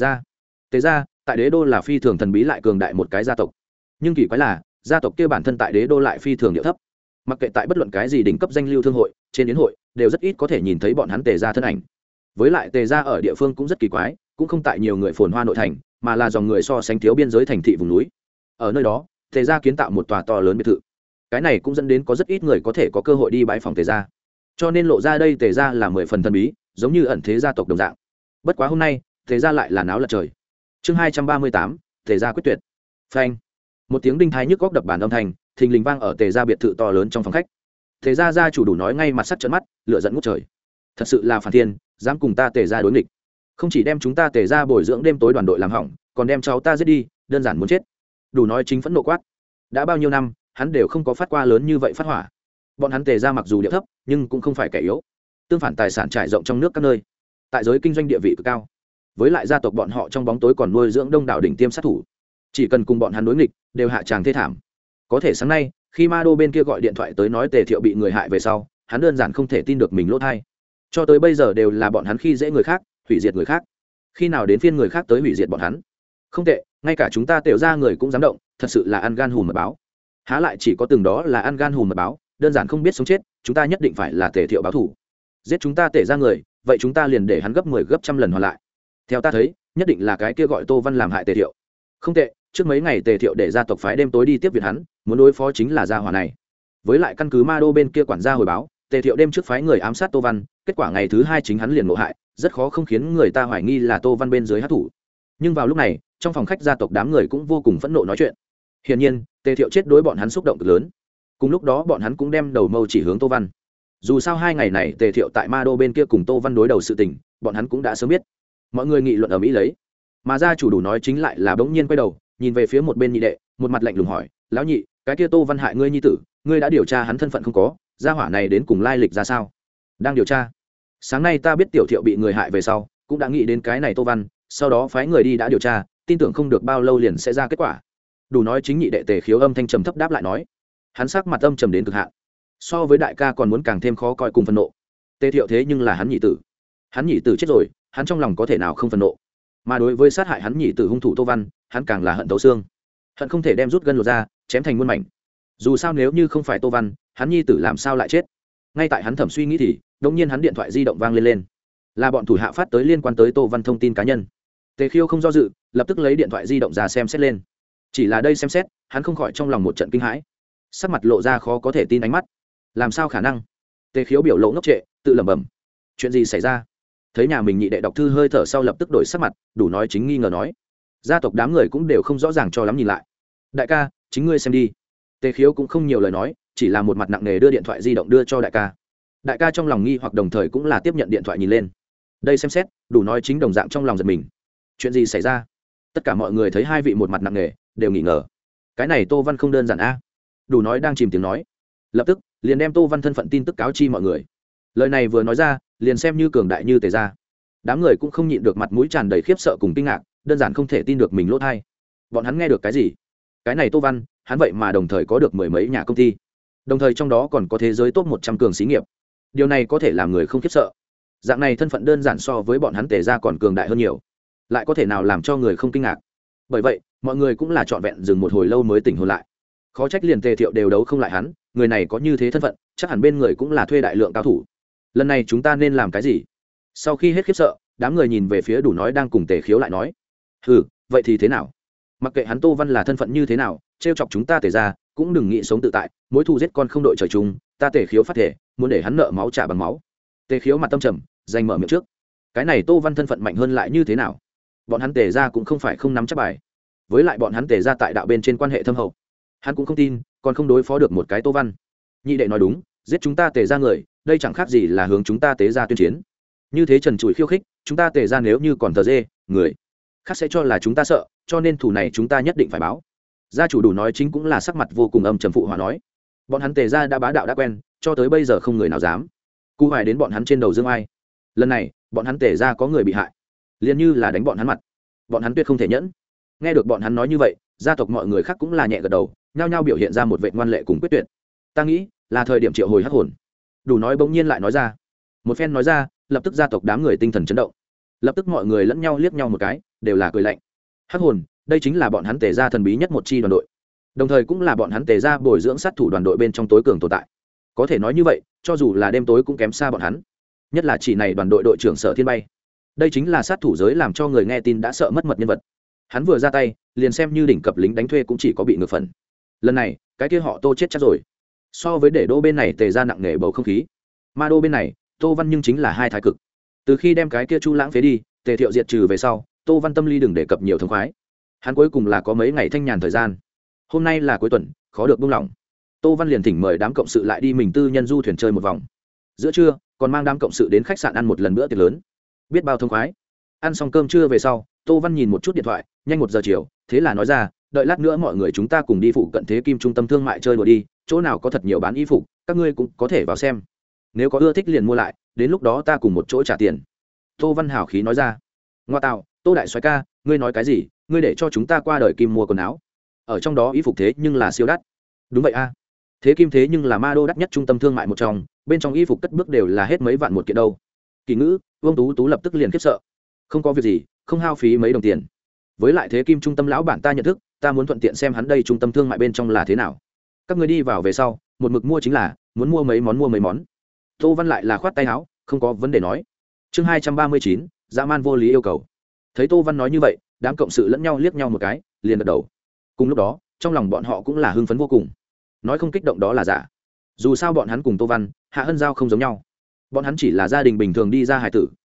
Tế gia tại Đế đô là phi thường thần bí lại cường đại một cái gia tộc. Nhưng kỳ quái là, gia tộc kia bản thân tại Đế đô lại phi thường điệu thấp. Mặc kệ tại bất luận cái gì đỉnh cấp danh lưu thương hội, trên yến hội, đều rất ít có thể nhìn thấy bọn hắn Tề gia thân ảnh. Với lại Tề gia ở địa phương cũng rất kỳ quái, cũng không tại nhiều người phồn hoa nội thành, mà là dòng người so sánh thiếu biên giới thành thị vùng núi. Ở nơi đó, Tề gia kiến tạo một tòa to lớn biệt thự. Cái này cũng dẫn đến có rất ít người có thể có cơ hội đi bãi phòng Tề gia. Cho nên lộ ra đây Tề gia là 10 phần thần bí, giống như ẩn thế gia tộc đồng dạng. Bất quá hôm nay, Tề gia lại là náo lật trời. Chương 238, Tề gia quyết tuyệt. Phanh. Một tiếng đinh thái nhức góc đập bàn âm thanh, thình lình vang ở Tề gia biệt thự to lớn trong phòng khách. Tề gia gia chủ đủ nói ngay mặt sắt trợn mắt, lửa giận ngút trời. Thật sự là phản thiên, dám cùng ta Tề gia đối nghịch. Không chỉ đem chúng ta Tề gia bồi dưỡng đêm tối đoàn đội làm hỏng, còn đem cháu ta giết đi, đơn giản muốn chết. Đủ nói chính phẫn nộ quát. Đã bao nhiêu năm, hắn đều không có phát qua lớn như vậy phát hỏa. Bọn hắn Tề gia mặc dù địa thấp, nhưng cũng không phải kẻ yếu. Tương phản tài sản trải rộng trong nước các nơi, tại giới kinh doanh địa vị cực cao. Với lại gia tộc bọn họ trong bóng tối còn nuôi dưỡng đông đảo đỉnh tiêm sát thủ, chỉ cần cùng bọn hắn đối nghịch, đều hạ tràng thê thảm. Có thể sáng nay, khi Ma Đô bên kia gọi điện thoại tới nói Tề Thiệu bị người hại về sau, hắn đơn giản không thể tin được mình lỗ tai. Cho tới bây giờ đều là bọn hắn khi dễ người khác, hủy diệt người khác. Khi nào đến phiên người khác tới hủy diệt bọn hắn? Không tệ, ngay cả chúng ta Tề gia người cũng dám động, thật sự là ăn gan hùm mật báo. Há lại chỉ có từng đó là ăn gan hùm mật báo, đơn giản không biết sống chết, chúng ta nhất định phải là Tề Thiệu báo thủ. Giết chúng ta Tề gia người, vậy chúng ta liền để hắn gấp 10 gấp trăm lần hoàn lại. Theo ta thấy, nhất định là cái kia gọi Tô Văn làm hại Tề Thiệu. Không tệ, trước mấy ngày Tề Thiệu để gia tộc phái đêm tối đi tiếp viện hắn, muốn đối phó chính là gia hỏa này. Với lại căn cứ Ma Đô bên kia quản gia hồi báo, Tề Thiệu đêm trước phái người ám sát Tô Văn, kết quả ngày thứ 2 chính hắn liền ngộ hại, rất khó không khiến người ta hoài nghi là Tô Văn bên dưới hát thủ. Nhưng vào lúc này trong phòng khách gia tộc đám người cũng vô cùng phẫn nộ nói chuyện. Hiển nhiên Tề Thiệu chết đối bọn hắn xúc động cực lớn. Cùng lúc đó bọn hắn cũng đem đầu mâu chỉ hướng Tô Văn. Dù sao 2 ngày này Tề Thiệu tại Ma Đô bên kia cùng Tô Văn đối đầu sự tình, bọn hắn cũng đã sớm biết. Mọi người nghị luận ở mỹ lấy, mà gia chủ Đủ nói chính lại là bỗng nhiên quay đầu nhìn về phía một bên nhị đệ, một mặt lạnh lùng hỏi: lão nhị, cái kia Tô Văn hại ngươi nhi tử, ngươi đã điều tra hắn thân phận không có? Gia hỏa này đến cùng lai lịch ra sao? Đang điều tra. Sáng nay ta biết Tiểu Thiệu bị người hại về sau, cũng đã nghĩ đến cái này Tô Văn, sau đó phái người đi đã điều tra, tin tưởng không được bao lâu liền sẽ ra kết quả. Đủ nói chính nhị đệ Tề Khiếu âm thanh trầm thấp đáp lại nói. Hắn sắc mặt âm trầm đến cực hạn, so với đại ca còn muốn càng thêm khó coi cùng phẫn nộ. Tề Thiệu thế nhưng là hắn nhị tử, hắn nhị tử chết rồi, hắn trong lòng có thể nào không phẫn nộ? Mà đối với sát hại hắn nhị tử hung thủ Tô Văn, hắn càng là hận tấu xương, hận không thể đem rút gân lột ra chém thành muôn mảnh. Dù sao nếu như không phải Tô Văn, hắn nhi tử làm sao lại chết? Ngay tại hắn thầm suy nghĩ thì đột nhiên hắn điện thoại di động vang lên, là bọn thủ hạ phát tới liên quan tới Tô Văn thông tin cá nhân. Tề Khiêu không do dự, lập tức lấy điện thoại di động ra xem xét lên. Chỉ là đây xem xét, hắn không khỏi trong lòng một trận kinh hãi, sắc mặt lộ ra khó có thể tin ánh mắt. Làm sao khả năng? Tề Khiếu biểu lộ ngốc trệ, tự lẩm bẩm. Chuyện gì xảy ra? Thấy nhà mình nhị đệ đọc thư hơi thở sau lập tức đổi sắc mặt, Đủ nói chính nghi ngờ nói. Gia tộc đám người cũng đều không rõ ràng cho lắm nhìn lại. Đại ca, chính ngươi xem đi. Tề Khiếu cũng không nhiều lời nói, chỉ là một mặt nặng nề đưa điện thoại di động đưa cho đại ca. Đại ca trong lòng nghi hoặc đồng thời cũng là tiếp nhận điện thoại nhìn lên. Đây xem xét, Đủ nói chính đồng dạng trong lòng giật mình. Chuyện gì xảy ra? Tất cả mọi người thấy hai vị một mặt nặng nề, đều nghi ngờ. Cái này Tô Văn không đơn giản a. Đủ nói đang chìm tiếng nói, lập tức liền đem Tô Văn thân phận tin tức cáo chi mọi người. Lời này vừa nói ra, liền xem như cường đại như Tề gia, đám người cũng không nhịn được mặt mũi tràn đầy khiếp sợ cùng kinh ngạc, đơn giản không thể tin được mình lỗ tai. Bọn hắn nghe được cái gì? Cái này Tô Văn, hắn vậy mà đồng thời có được mười mấy nhà công ty, đồng thời trong đó còn có thế giới top 100 cường xí nghiệp. Điều này có thể làm người không khiếp sợ. Dạng này thân phận đơn giản so với bọn hắn Tề gia còn cường đại hơn nhiều, lại có thể nào làm cho người không kinh ngạc? Bởi vậy mọi người cũng là trọn vẹn dừng một hồi lâu mới tỉnh hồn lại. Khó trách liền Tề Thiệu đều đấu không lại hắn, người này có như thế thân phận, chắc hẳn bên người cũng là thuê đại lượng cao thủ. Lần này chúng ta nên làm cái gì? Sau khi hết khiếp sợ, đám người nhìn về phía Đủ nói đang cùng Tề Khiếu lại nói. Vậy thì thế nào? Mặc kệ hắn Tô Văn là thân phận như thế nào, trêu chọc chúng ta Tề gia, cũng đừng nghĩ sống tự tại, mối thù giết con không đội trời chung, ta Tề Khiếu phát thể, muốn để hắn nợ máu trả bằng máu. Tề Khiếu mặt tâm trầm, danh mở miệng trước. Cái này Tô Văn thân phận mạnh hơn lại như thế nào? Bọn hắn Tề gia cũng không phải không nắm chắc bài. Với lại bọn hắn Tề gia tại đạo bên trên quan hệ thâm hậu, hắn cũng không tin, còn không đối phó được một cái Tô Văn. Nhị đệ nói đúng, giết chúng ta Tề gia người, đây chẳng khác gì là hướng chúng ta Tề gia tuyên chiến. Như thế trần trụi khiêu khích, chúng ta Tề gia nếu như còn tờ dê, người khác sẽ cho là chúng ta sợ, cho nên thủ này chúng ta nhất định phải báo. Gia chủ Đủ nói chính cũng là sắc mặt vô cùng âm trầm phụ hòa nói. Bọn hắn Tề gia đã bá đạo đã quen, cho tới bây giờ không người nào dám cu hoài đến bọn hắn trên đầu dương ai. Lần này bọn hắn Tề gia có người bị hại, liền như là đánh bọn hắn mặt, bọn hắn tuyệt không thể nhẫn. Nghe được bọn hắn nói như vậy, gia tộc mọi người khác cũng là nhẹ gật đầu, nhao nhao biểu hiện ra một vẻ ngoan lệ cùng quyết tuyệt. Ta nghĩ là thời điểm triệu hồi hắc hồn. Đủ nói bỗng nhiên lại nói ra. Một phen nói ra, lập tức gia tộc đám người tinh thần chấn động, lập tức mọi người lẫn nhau liếc nhau một cái, đều là cười lạnh. Hắc hồn, đây chính là bọn hắn Tề gia thần bí nhất một chi đoàn đội, đồng thời cũng là bọn hắn Tề gia bồi dưỡng sát thủ đoàn đội bên trong tối cường tồn tại. Có thể nói như vậy, cho dù là đêm tối cũng kém xa bọn hắn. Nhất là chỉ này đoàn đội đội trưởng Sở Thiên Bay, đây chính là sát thủ giới làm cho người nghe tin đã sợ mất mật nhân vật. Hắn vừa ra tay, liền xem như đỉnh cấp lính đánh thuê cũng chỉ có bị ngược phần. Lần này cái kia họ Tô chết chắc rồi. So với để đô bên này Tề gia nặng nề bầu không khí, Ma Đô bên này Tô Văn nhưng chính là hai thái cực. Từ khi đem cái kia Chu Lãng phế đi, Tề Thiệu diệt trừ về sau, Tô Văn tâm lý đừng đề cập nhiều thống khoái. Hắn cuối cùng là có mấy ngày thanh nhàn thời gian. Hôm nay là cuối tuần, khó được buông lỏng. Tô Văn liền thỉnh mời đám cộng sự lại đi mình tư nhân du thuyền chơi một vòng. Giữa trưa, còn mang đám cộng sự đến khách sạn ăn một lần bữa tiệc lớn. Biết bao thông khoái. Ăn xong cơm trưa về sau, Tô Văn nhìn một chút điện thoại, nhanh 1 giờ chiều, thế là nói ra, đợi lát nữa mọi người chúng ta cùng đi phụ cận Thế Kim trung tâm thương mại chơi đùa đi, chỗ nào có thật nhiều bán y phục, các ngươi cũng có thể vào xem. Nếu có ưa thích liền mua lại, đến lúc đó ta cùng một chỗ trả tiền. Tô Văn hào khí nói ra. Ngoa tạo, Tô đại soái ca, ngươi nói cái gì? Ngươi để cho chúng ta qua đời Kim mua quần áo, ở trong đó y phục thế nhưng là siêu đắt. Đúng vậy a. Thế Kim thế nhưng là Ma Đô đắt nhất trung tâm thương mại một trong, bên trong y phục cất bước đều là hết mấy vạn một kiện đâu. Kỳ ngữ, Vương Tú Tú lập tức liền khiếp sợ. Không có việc gì, không hao phí mấy đồng tiền. Với lại Thế Kim trung tâm lão bản ta nhận thức, ta muốn thuận tiện xem hắn đây trung tâm thương mại bên trong là thế nào. Các ngươi đi vào về sau, một mực mua chính là, muốn mua mấy món mua mấy món. Tô Văn lại là khoát tay áo, không có vấn đề nói. Chương 239, dã man vô lý yêu cầu. Thấy Tô Văn nói như vậy, đám cộng sự lẫn nhau liếc nhau một cái, liền gật đầu. Cùng lúc đó, trong lòng bọn họ cũng là hưng phấn vô cùng. Nói không kích động đó là giả. Dù sao bọn hắn cùng Tô Văn, Hạ Hân Giao không giống nhau. Bọn hắn chỉ là gia đình bình thường đi ra hài tử,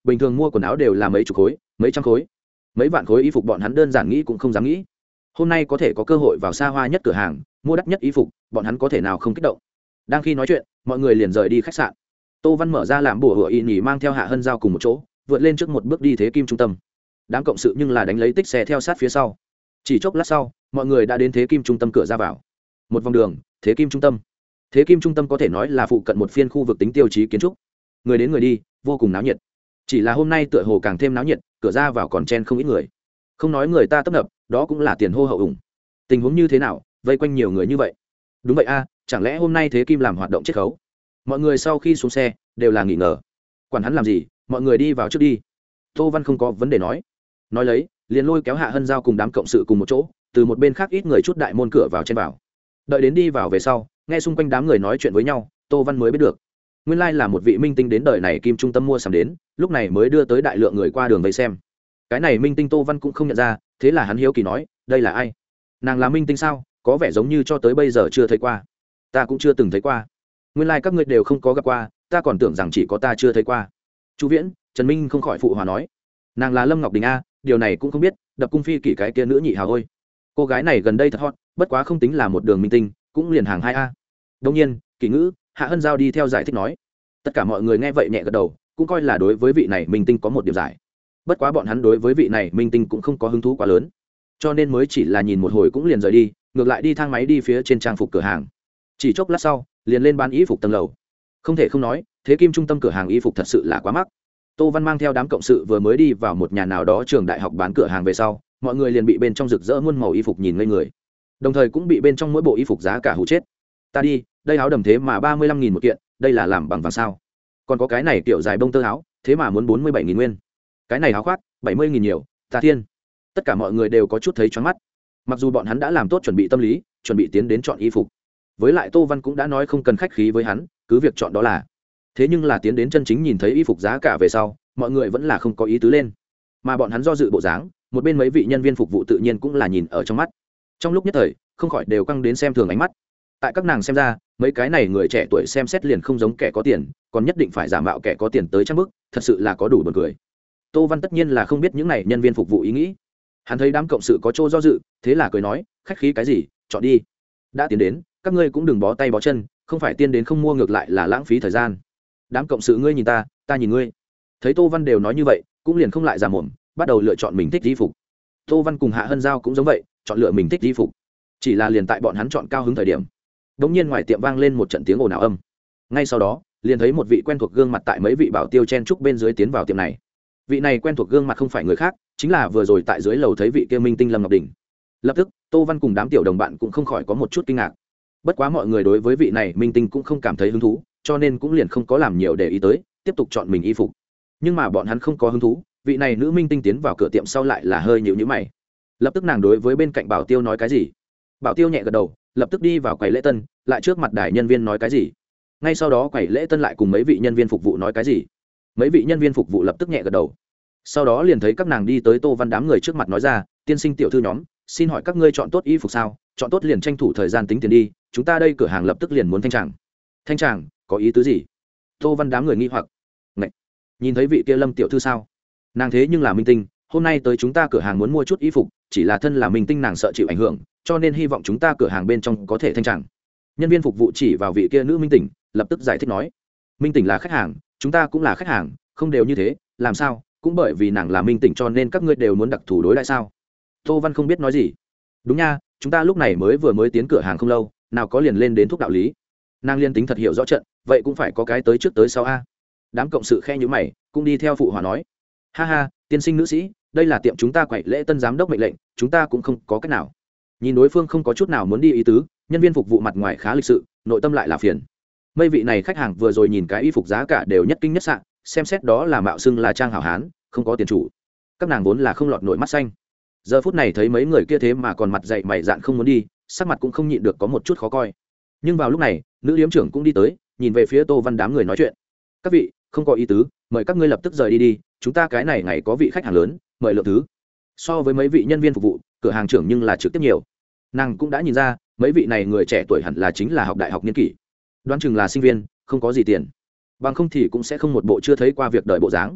bình thường mua quần áo đều là mấy chục khối mấy trăm khối, mấy vạn khối y phục bọn hắn đơn giản nghĩ cũng không dám nghĩ. Hôm nay có thể có cơ hội vào xa hoa nhất cửa hàng mua đắt nhất y phục, bọn hắn có thể nào không kích động. Đang khi nói chuyện, mọi người liền rời đi khách sạn. Tô Văn mở ra làm bùa hựa y nhỉ mang theo Hạ Hân Giao cùng một chỗ vượt lên trước một bước đi Thế Kim trung tâm. Đám cộng sự nhưng là đánh lấy tích xe theo sát phía sau. Chỉ chốc lát sau, mọi người đã đến Thế Kim trung tâm cửa ra vào. Một vòng đường, Thế Kim trung tâm. Thế Kim trung tâm có thể nói là phụ cận một phiên khu vực tính tiêu chí kiến trúc, người đến người đi vô cùng náo nhiệt. Chỉ là hôm nay tựa hồ càng thêm náo nhiệt, cửa ra vào còn chen không ít người. Không nói người ta tấp nập, đó cũng là tiền hô hậu ủng. Tình huống như thế nào, vây quanh nhiều người như vậy? Đúng vậy a, chẳng lẽ hôm nay Thế Kim làm hoạt động chiết khấu? Mọi người sau khi xuống xe đều là nghi ngờ. Quản hắn làm gì, mọi người đi vào trước đi. Tô Văn không có vấn đề nói lấy liền lôi kéo Hạ Hân Giao cùng đám cộng sự cùng một chỗ từ một bên khác ít người chút đại môn cửa vào trên vào. Đợi đến đi vào về sau, nghe xung quanh đám người nói chuyện với nhau, Tô Văn mới biết được nguyên lai là một vị minh tinh đến đời này Kim trung tâm mua sắm đến, lúc này mới đưa tới đại lượng người qua đường vây xem. Cái này minh tinh Tô Văn cũng không nhận ra, thế là hắn hiếu kỳ nói, đây là ai? Nàng là minh tinh sao? Có vẻ giống như cho tới bây giờ chưa thấy qua. Ta cũng chưa từng thấy qua. Nguyên lai các ngươi đều không có gặp qua, ta còn tưởng rằng chỉ có ta chưa thấy qua. Chu Viễn, Trần Minh không khỏi phụ hòa nói, nàng là Lâm Ngọc Đình a, điều này cũng không biết, đập cung phi kỷ cái kia nữ nhị hào ôi. Cô gái này gần đây thật hot, bất quá không tính là một đường minh tinh, cũng liền hàng 2A. Đương nhiên, Kỷ Ngữ, Hạ Hân Giao đi theo giải thích nói. Tất cả mọi người nghe vậy nhẹ gật đầu, cũng coi là đối với vị này minh tinh có một điểm giải. Bất quá bọn hắn đối với vị này minh tinh cũng không có hứng thú quá lớn, cho nên mới chỉ là nhìn một hồi cũng liền rời đi, ngược lại đi thang máy đi phía trên trang phục cửa hàng. Chỉ chốc lát sau, liền lên bán y phục tầng lầu. Không thể không nói, Thế Kim trung tâm cửa hàng y phục thật sự là quá mắc. Tô Văn mang theo đám cộng sự vừa mới đi vào một nhà nào đó trường đại học bán cửa hàng về sau, mọi người liền bị bên trong rực rỡ muôn màu y phục nhìn ngây người, đồng thời cũng bị bên trong mỗi bộ y phục giá cả hụ chết. Ta đi, đây áo đầm thế mà 35.000 một kiện, đây là làm bằng vàng sao? Còn có cái này kiểu dài bông tơ áo, thế mà muốn 47.000 nguyên. Cái này áo khoác 70.000 nhiều, ta thiên. Tất cả mọi người đều có chút thấy choáng mắt. Mặc dù bọn hắn đã làm tốt chuẩn bị tâm lý, chuẩn bị tiến đến chọn y phục. Với lại Tô Văn cũng đã nói không cần khách khí với hắn, cứ việc chọn đó là. Thế nhưng là tiến đến chân chính nhìn thấy y phục giá cả về sau, mọi người vẫn là không có ý tứ lên. Mà bọn hắn do dự bộ dáng, một bên mấy vị nhân viên phục vụ tự nhiên cũng là nhìn ở trong mắt. Trong lúc nhất thời, không khỏi đều căng đến xem thường ánh mắt. Tại các nàng xem ra, mấy cái này người trẻ tuổi xem xét liền không giống kẻ có tiền, còn nhất định phải giả mạo kẻ có tiền tới trang bức, thật sự là có đủ buồn cười. Tô Văn tất nhiên là không biết những này nhân viên phục vụ ý nghĩ. Hắn thấy đám cộng sự có chỗ do dự, thế là cười nói, khách khí cái gì, chọn đi. Đã tiến đến, các ngươi cũng đừng bó tay bó chân, không phải tiên đến không mua ngược lại là lãng phí thời gian. Đám cộng sự ngươi nhìn ta nhìn ngươi. Thấy Tô Văn đều nói như vậy, cũng liền không lại giả mồm, bắt đầu lựa chọn mình thích y phục. Tô Văn cùng Hạ Hân Giao cũng giống vậy, chọn lựa mình thích y phục. Chỉ là liền tại bọn hắn chọn cao hứng thời điểm, đột nhiên ngoài tiệm vang lên một trận tiếng ồn ào âm. Ngay sau đó, liền thấy một vị quen thuộc gương mặt tại mấy vị bảo tiêu chen trúc bên dưới tiến vào tiệm này. Vị này quen thuộc gương mặt không phải người khác, chính là vừa rồi tại dưới lầu thấy vị kia minh tinh Lâm Ngọc Đình. Lập tức, Tô Văn cùng đám tiểu đồng bạn cũng không khỏi có một chút kinh ngạc. Bất quá mọi người đối với vị này minh tinh cũng không cảm thấy hứng thú, cho nên cũng liền không có làm nhiều để ý tới, tiếp tục chọn mình y phục. Nhưng mà bọn hắn không có hứng thú, vị này nữ minh tinh tiến vào cửa tiệm sau lại là hơi nhíu nhíu mày. Lập tức nàng đối với bên cạnh bảo tiêu nói cái gì. Bảo tiêu nhẹ gật đầu, lập tức đi vào quầy lễ tân, lại trước mặt đài nhân viên nói cái gì. Ngay sau đó quầy lễ tân lại cùng mấy vị nhân viên phục vụ nói cái gì. Mấy vị nhân viên phục vụ lập tức nhẹ gật đầu. Sau đó liền thấy các nàng đi tới Tô Văn đám người trước mặt nói ra, tiên sinh tiểu thư nhóm, xin hỏi các ngươi chọn tốt y phục sao? Chọn tốt liền tranh thủ thời gian tính tiền đi, chúng ta đây cửa hàng lập tức liền muốn thanh tràng. Thanh tràng có ý tứ gì? Tô Văn đám người nghi hoặc. Ngậy! Nhìn thấy vị kia Lâm tiểu thư sao? Nàng thế nhưng là minh tinh, hôm nay tới chúng ta cửa hàng muốn mua chút y phục, chỉ là thân là minh tinh nàng sợ chịu ảnh hưởng, cho nên hy vọng chúng ta cửa hàng bên trong có thể thanh tràng. Nhân viên phục vụ chỉ vào vị kia nữ minh tinh, lập tức giải thích nói, minh tinh là khách hàng, chúng ta cũng là khách hàng, không đều như thế, làm sao? Cũng bởi vì nàng là minh tinh cho nên các ngươi đều muốn đặc thù đối đãi sao? Tô Văn không biết nói gì. Đúng nha, chúng ta lúc này vừa mới tiến cửa hàng không lâu, nào có liền lên đến thuốc đạo lý. Nàng liên tính thật hiểu rõ trận, vậy cũng phải có cái tới trước tới sau a. Đám cộng sự khe nhíu mày, cũng đi theo phụ hòa nói, ha ha, tiên sinh nữ sĩ, đây là tiệm chúng ta quậy lễ tân giám đốc mệnh lệnh, chúng ta cũng không có cách nào. Nhìn đối phương không có chút nào muốn đi ý tứ, nhân viên phục vụ mặt ngoài khá lịch sự, nội tâm lại là phiền. Mấy vị này khách hàng vừa rồi nhìn cái y phục giá cả đều nhất kinh nhất sạn, xem xét đó là mạo xưng là trang hảo hán, không có tiền chủ. Các nàng vốn là không lọt nổi mắt xanh. Giờ phút này thấy mấy người kia thế mà còn mặt dậy mày dạn không muốn đi, sắc mặt cũng không nhịn được có một chút khó coi. Nhưng vào lúc này, nữ liếm trưởng cũng đi tới, nhìn về phía Tô Văn đám người nói chuyện. Các vị, không có ý tứ, mời các ngươi lập tức rời đi đi, chúng ta cái này ngày có vị khách hàng lớn, mời lượng thứ. So với mấy vị nhân viên phục vụ, cửa hàng trưởng nhưng là trực tiếp nhiều. Nàng cũng đã nhìn ra, mấy vị này người trẻ tuổi hẳn là chính là học đại học niên kỷ. Đoán chừng là sinh viên, không có gì tiền. Bằng không thì cũng sẽ không một bộ chưa thấy qua việc đời bộ dáng.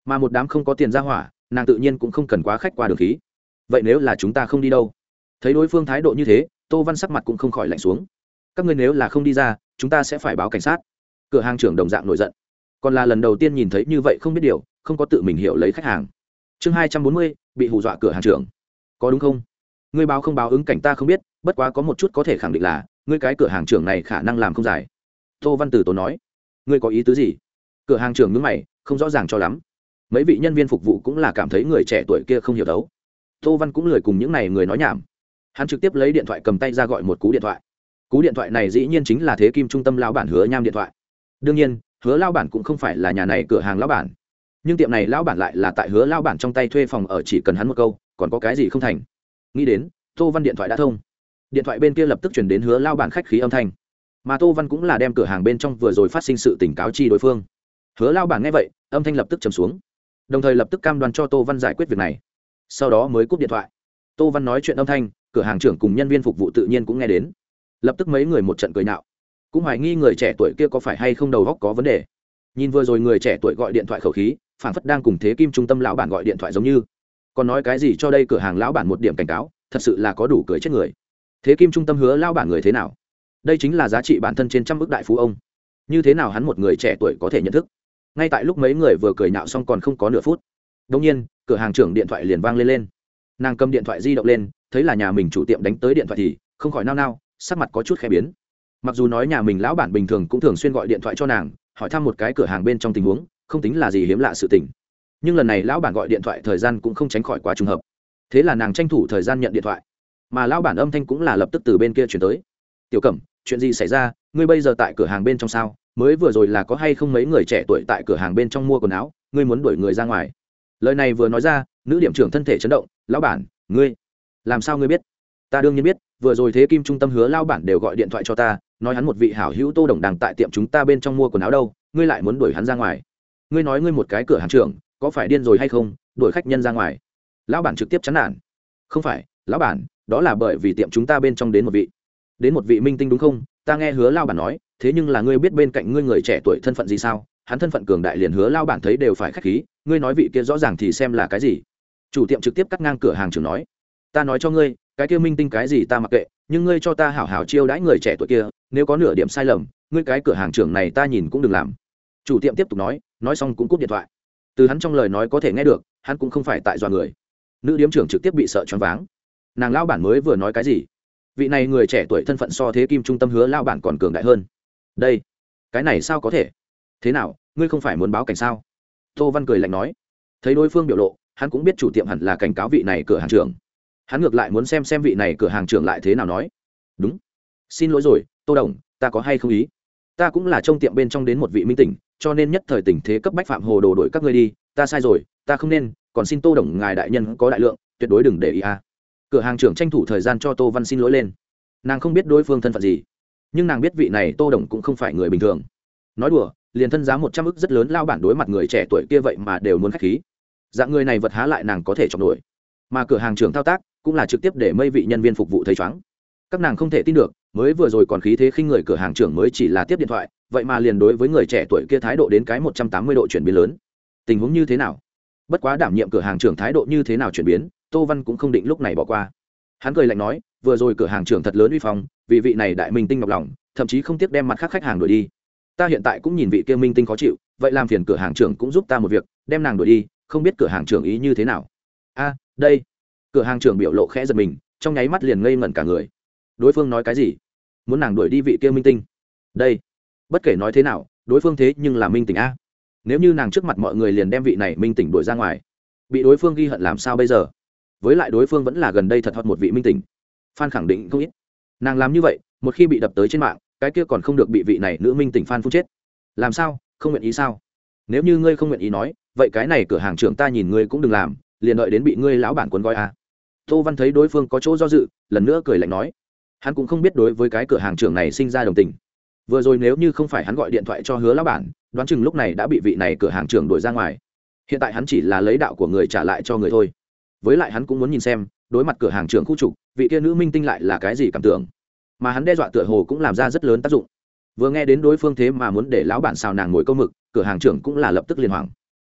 mà một đám không có tiền ra hỏa nàng tự nhiên cũng không cần quá khách qua đường khí. Vậy nếu là chúng ta không đi đâu? Thấy đối phương thái độ như thế, Tô Văn sắc mặt cũng không khỏi lạnh xuống. Các ngươi nếu là không đi ra, chúng ta sẽ phải báo cảnh sát. Cửa hàng trưởng đồng dạng nổi giận, còn là lần đầu tiên nhìn thấy như vậy không biết điều, không có tự mình hiểu lấy khách hàng. Chương 240, bị hù dọa cửa hàng trưởng. Có đúng không? Ngươi báo không báo ứng cảnh ta không biết, bất quá có một chút có thể khẳng định là, ngươi cái cửa hàng trưởng này khả năng làm không dài. Tô Văn Tử tốn nói. Ngươi có ý tứ gì? Cửa hàng trưởng nhướng mày, không rõ ràng cho lắm. Mấy vị nhân viên phục vụ cũng là cảm thấy người trẻ tuổi kia không hiểu đấu. Tô Văn cũng lười cùng những này người nói nhảm. Hắn trực tiếp lấy điện thoại cầm tay ra gọi một cú điện thoại. Cú điện thoại này dĩ nhiên chính là Thế Kim trung tâm lão bản Hứa Nham điện thoại. Đương nhiên, Hứa lão bản cũng không phải là nhà này cửa hàng lão bản, nhưng tiệm này lão bản lại là tại Hứa lão bản trong tay thuê phòng ở, chỉ cần hắn một câu, còn có cái gì không thành. Nghĩ đến, Tô Văn điện thoại đã thông. Điện thoại bên kia lập tức truyền đến Hứa lão bản khách khí âm thanh. Mà Tô Văn cũng là đem cửa hàng bên trong vừa rồi phát sinh sự tình cáo chi đối phương. Hứa lão bản nghe vậy, âm thanh lập tức trầm xuống, đồng thời lập tức cam đoan cho Tô Văn giải quyết việc này. Sau đó mới cúp điện thoại. Tô Văn nói chuyện âm thanh, cửa hàng trưởng cùng nhân viên phục vụ tự nhiên cũng nghe đến. Lập tức mấy người một trận cười nhạo, cũng hoài nghi người trẻ tuổi kia có phải hay không đầu óc có vấn đề. Nhìn vừa rồi người trẻ tuổi gọi điện thoại khẩu khí, phảng phất đang cùng Thế Kim trung tâm lão bản gọi điện thoại giống như. Còn nói cái gì cho đây cửa hàng lão bản một điểm cảnh cáo, thật sự là có đủ cười chết người. Thế Kim trung tâm Hứa lão bản người thế nào? Đây chính là giá trị bản thân trên trăm ức đại phú ông. Như thế nào hắn một người trẻ tuổi có thể nhận thức? Ngay tại lúc mấy người vừa cười nhạo xong còn không có nửa phút, đột nhiên cửa hàng trưởng điện thoại liền vang lên. Nàng cầm điện thoại di động lên, thấy là nhà mình chủ tiệm đánh tới điện thoại thì không khỏi nao nao, sắc mặt có chút khẽ biến. Mặc dù nói nhà mình lão bản bình thường cũng thường xuyên gọi điện thoại cho nàng, hỏi thăm một cái cửa hàng bên trong tình huống, không tính là gì hiếm lạ sự tình. Nhưng lần này lão bản gọi điện thoại thời gian cũng không tránh khỏi quá trùng hợp. Thế là nàng tranh thủ thời gian nhận điện thoại, mà lão bản âm thanh cũng là lập tức từ bên kia chuyển tới. Tiểu Cẩm, chuyện gì xảy ra? Ngươi bây giờ tại cửa hàng bên trong sao? Mới vừa rồi là có hay không mấy người trẻ tuổi tại cửa hàng bên trong mua quần áo, ngươi muốn đuổi người ra ngoài? Lời này vừa nói ra, nữ điểm trưởng thân thể chấn động. Lão bản, ngươi làm sao ngươi biết? Ta đương nhiên biết, vừa rồi Thế Kim trung tâm Hứa lão bản đều gọi điện thoại cho ta, nói hắn một vị hảo hữu Tô Đồng đang tại tiệm chúng ta bên trong mua quần áo đâu, ngươi lại muốn đuổi hắn ra ngoài? Ngươi nói ngươi một cái cửa hàng trưởng, có phải điên rồi hay không, đuổi khách nhân ra ngoài? Lão bản trực tiếp chán nản. Không phải, lão bản, đó là bởi vì tiệm chúng ta bên trong đến một vị minh tinh đúng không? Ta nghe Hứa lão bản nói, thế nhưng là ngươi biết bên cạnh ngươi người trẻ tuổi thân phận gì sao? Hắn thân phận cường đại liền Hứa lão bản thấy đều phải khách khí, ngươi nói vị kia rõ ràng thì xem là cái gì? Chủ tiệm trực tiếp cắt ngang cửa hàng trưởng nói, ta nói cho ngươi, cái kia minh tinh cái gì ta mặc kệ, nhưng ngươi cho ta hảo hảo chiêu đãi người trẻ tuổi kia, nếu có nửa điểm sai lầm, ngươi cái cửa hàng trưởng này ta nhìn cũng đừng làm. Chủ tiệm tiếp tục nói xong cũng cúp điện thoại. Từ hắn trong lời nói có thể nghe được, hắn cũng không phải tại dọa người. Nữ điếm trưởng trực tiếp bị sợ choáng váng. Nàng lão bản mới vừa nói cái gì? Vị này người trẻ tuổi thân phận so Thế Kim trung tâm Hứa lão bản còn cường đại hơn. Đây, cái này sao có thể? Thế nào, ngươi không phải muốn báo cảnh sao? Tô Văn cười lạnh nói. Thấy đối phương biểu lộ, hắn cũng biết chủ tiệm hẳn là cảnh cáo vị này cửa hàng trưởng. Hắn ngược lại muốn xem vị này cửa hàng trưởng lại thế nào nói. Đúng, xin lỗi rồi, Tô Đồng, ta có hay không ý? Ta cũng là trong tiệm bên trong đến một vị minh tỉnh, cho nên nhất thời tình thế cấp bách phạm hồ đồ đổi các ngươi đi, ta sai rồi, ta không nên, còn xin Tô Đồng ngài đại nhân có đại lượng, tuyệt đối đừng để ý a. Cửa hàng trưởng tranh thủ thời gian cho Tô Văn xin lỗi lên. Nàng không biết đối phương thân phận gì, nhưng nàng biết vị này Tô Đồng cũng không phải người bình thường. Nói đùa, liền thân giá 100 ức rất lớn lao bản đối mặt người trẻ tuổi kia vậy mà đều muốn khách khí. Dạng người này vật há lại nàng có thể chọc nổi. Mà cửa hàng trưởng thao tác cũng là trực tiếp để mấy vị nhân viên phục vụ thấy chóng. Các nàng không thể tin được, mới vừa rồi còn khí thế khinh người cửa hàng trưởng mới chỉ là tiếp điện thoại, vậy mà liền đối với người trẻ tuổi kia thái độ đến cái 180 độ chuyển biến lớn. Tình huống như thế nào? Bất quá đảm nhiệm cửa hàng trưởng thái độ như thế nào chuyển biến, Tô Văn cũng không định lúc này bỏ qua. Hắn cười lạnh nói, vừa rồi cửa hàng trưởng thật lớn uy phong, vì vị này đại minh tinh ngọc lòng, thậm chí không tiếc đem mặt khác khách hàng đuổi đi. Ta hiện tại cũng nhìn vị kia minh tinh khó chịu, vậy làm phiền cửa hàng trưởng cũng giúp ta một việc, đem nàng đuổi đi, không biết cửa hàng trưởng ý như thế nào? A, đây. Cửa hàng trưởng biểu lộ khẽ giật mình, trong nháy mắt liền ngây ngẩn cả người. Đối phương nói cái gì? Muốn nàng đuổi đi vị kia minh tinh? Đây, bất kể nói thế nào, đối phương thế nhưng là minh tinh a. Nếu như nàng trước mặt mọi người liền đem vị này minh tinh đuổi ra ngoài, bị đối phương ghi hận làm sao bây giờ? Với lại đối phương vẫn là gần đây thật hot một vị minh tinh, fan khẳng định không ít. Nàng làm như vậy, một khi bị đập tới trên mạng, cái kia còn không được bị vị này nữ minh tinh fan phun chết. Làm sao? Không nguyện ý sao? Nếu như ngươi không nguyện ý nói, vậy cái này cửa hàng trưởng ta nhìn ngươi cũng đừng làm, liền đợi đến bị ngươi lão bản cuốn gói a. Tô Văn thấy đối phương có chỗ do dự, lần nữa cười lạnh nói, hắn cũng không biết đối với cái cửa hàng trưởng này sinh ra đồng tình. Vừa rồi nếu như không phải hắn gọi điện thoại cho Hứa lão bản, đoán chừng lúc này đã bị vị này cửa hàng trưởng đuổi ra ngoài. Hiện tại hắn chỉ là lấy đạo của người trả lại cho người thôi. Với lại hắn cũng muốn nhìn xem, đối mặt cửa hàng trưởng khu trục, vị kia nữ minh tinh lại là cái gì cảm tưởng. Mà hắn đe dọa tựa hồ cũng làm ra rất lớn tác dụng. Vừa nghe đến đối phương thế mà muốn để lão bản xào nàng ngồi câu mực, cửa hàng trưởng cũng là lập tức liên hoảng.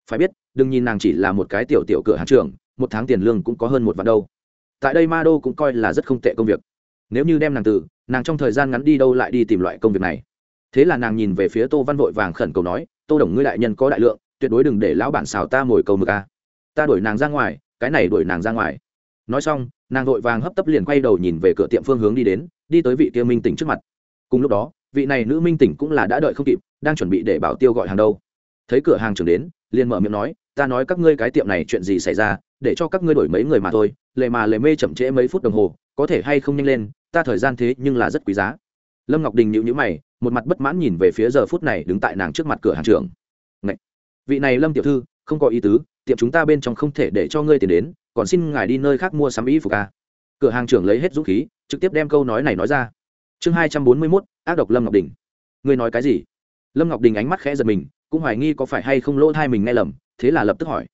phải biết đừng nhìn nàng chỉ là một cái tiểu tiểu cửa hàng trưởng, một tháng tiền lương cũng có hơn 1 vạn đâu. Tại đây ma đô cũng coi là rất không tệ công việc. Nếu như đem nàng từ, nàng trong thời gian ngắn đi đâu lại đi tìm loại công việc này. Thế là nàng nhìn về phía Tô Văn vội vàng khẩn cầu nói, Tô đồng ngươi đại nhân có đại lượng, tuyệt đối đừng để lão bản xào ta mồi câu mực a. Ta đuổi nàng ra ngoài, cái này đuổi nàng ra ngoài. Nói xong, nàng vội vàng hấp tấp liền quay đầu nhìn về cửa tiệm phương hướng đi đến, đi tới vị kia minh tỉnh trước mặt. Cùng lúc đó, vị này nữ minh tỉnh cũng là đã đợi không kịp, đang chuẩn bị để bảo tiêu gọi hàng đâu. Thấy cửa hàng trưởng đến, liền mở miệng nói, ta nói các ngươi cái tiệm này chuyện gì xảy ra, để cho các ngươi đổi mấy người mà thôi, lệ mà lệ mê chậm trễ mấy phút đồng hồ, có thể hay không nhanh lên, ta thời gian thế nhưng là rất quý giá. Lâm Ngọc Đình nhíu nhíu mày, một mặt bất mãn nhìn về phía giờ phút này đứng tại nàng trước mặt cửa hàng trưởng. Ngậy! Vị này Lâm tiểu thư, không có ý tứ, tiệm chúng ta bên trong không thể để cho ngươi tiền đến, còn xin ngài đi nơi khác mua sắm y phục a. Cửa hàng trưởng lấy hết dũng khí, trực tiếp đem câu nói này nói ra. Chương 241, ác độc Lâm Ngọc Đình. Ngươi nói cái gì? Lâm Ngọc Đình ánh mắt khẽ giật mình, cũng hoài nghi có phải hay không lỗ tai mình nghe lầm, thế là lập tức hỏi.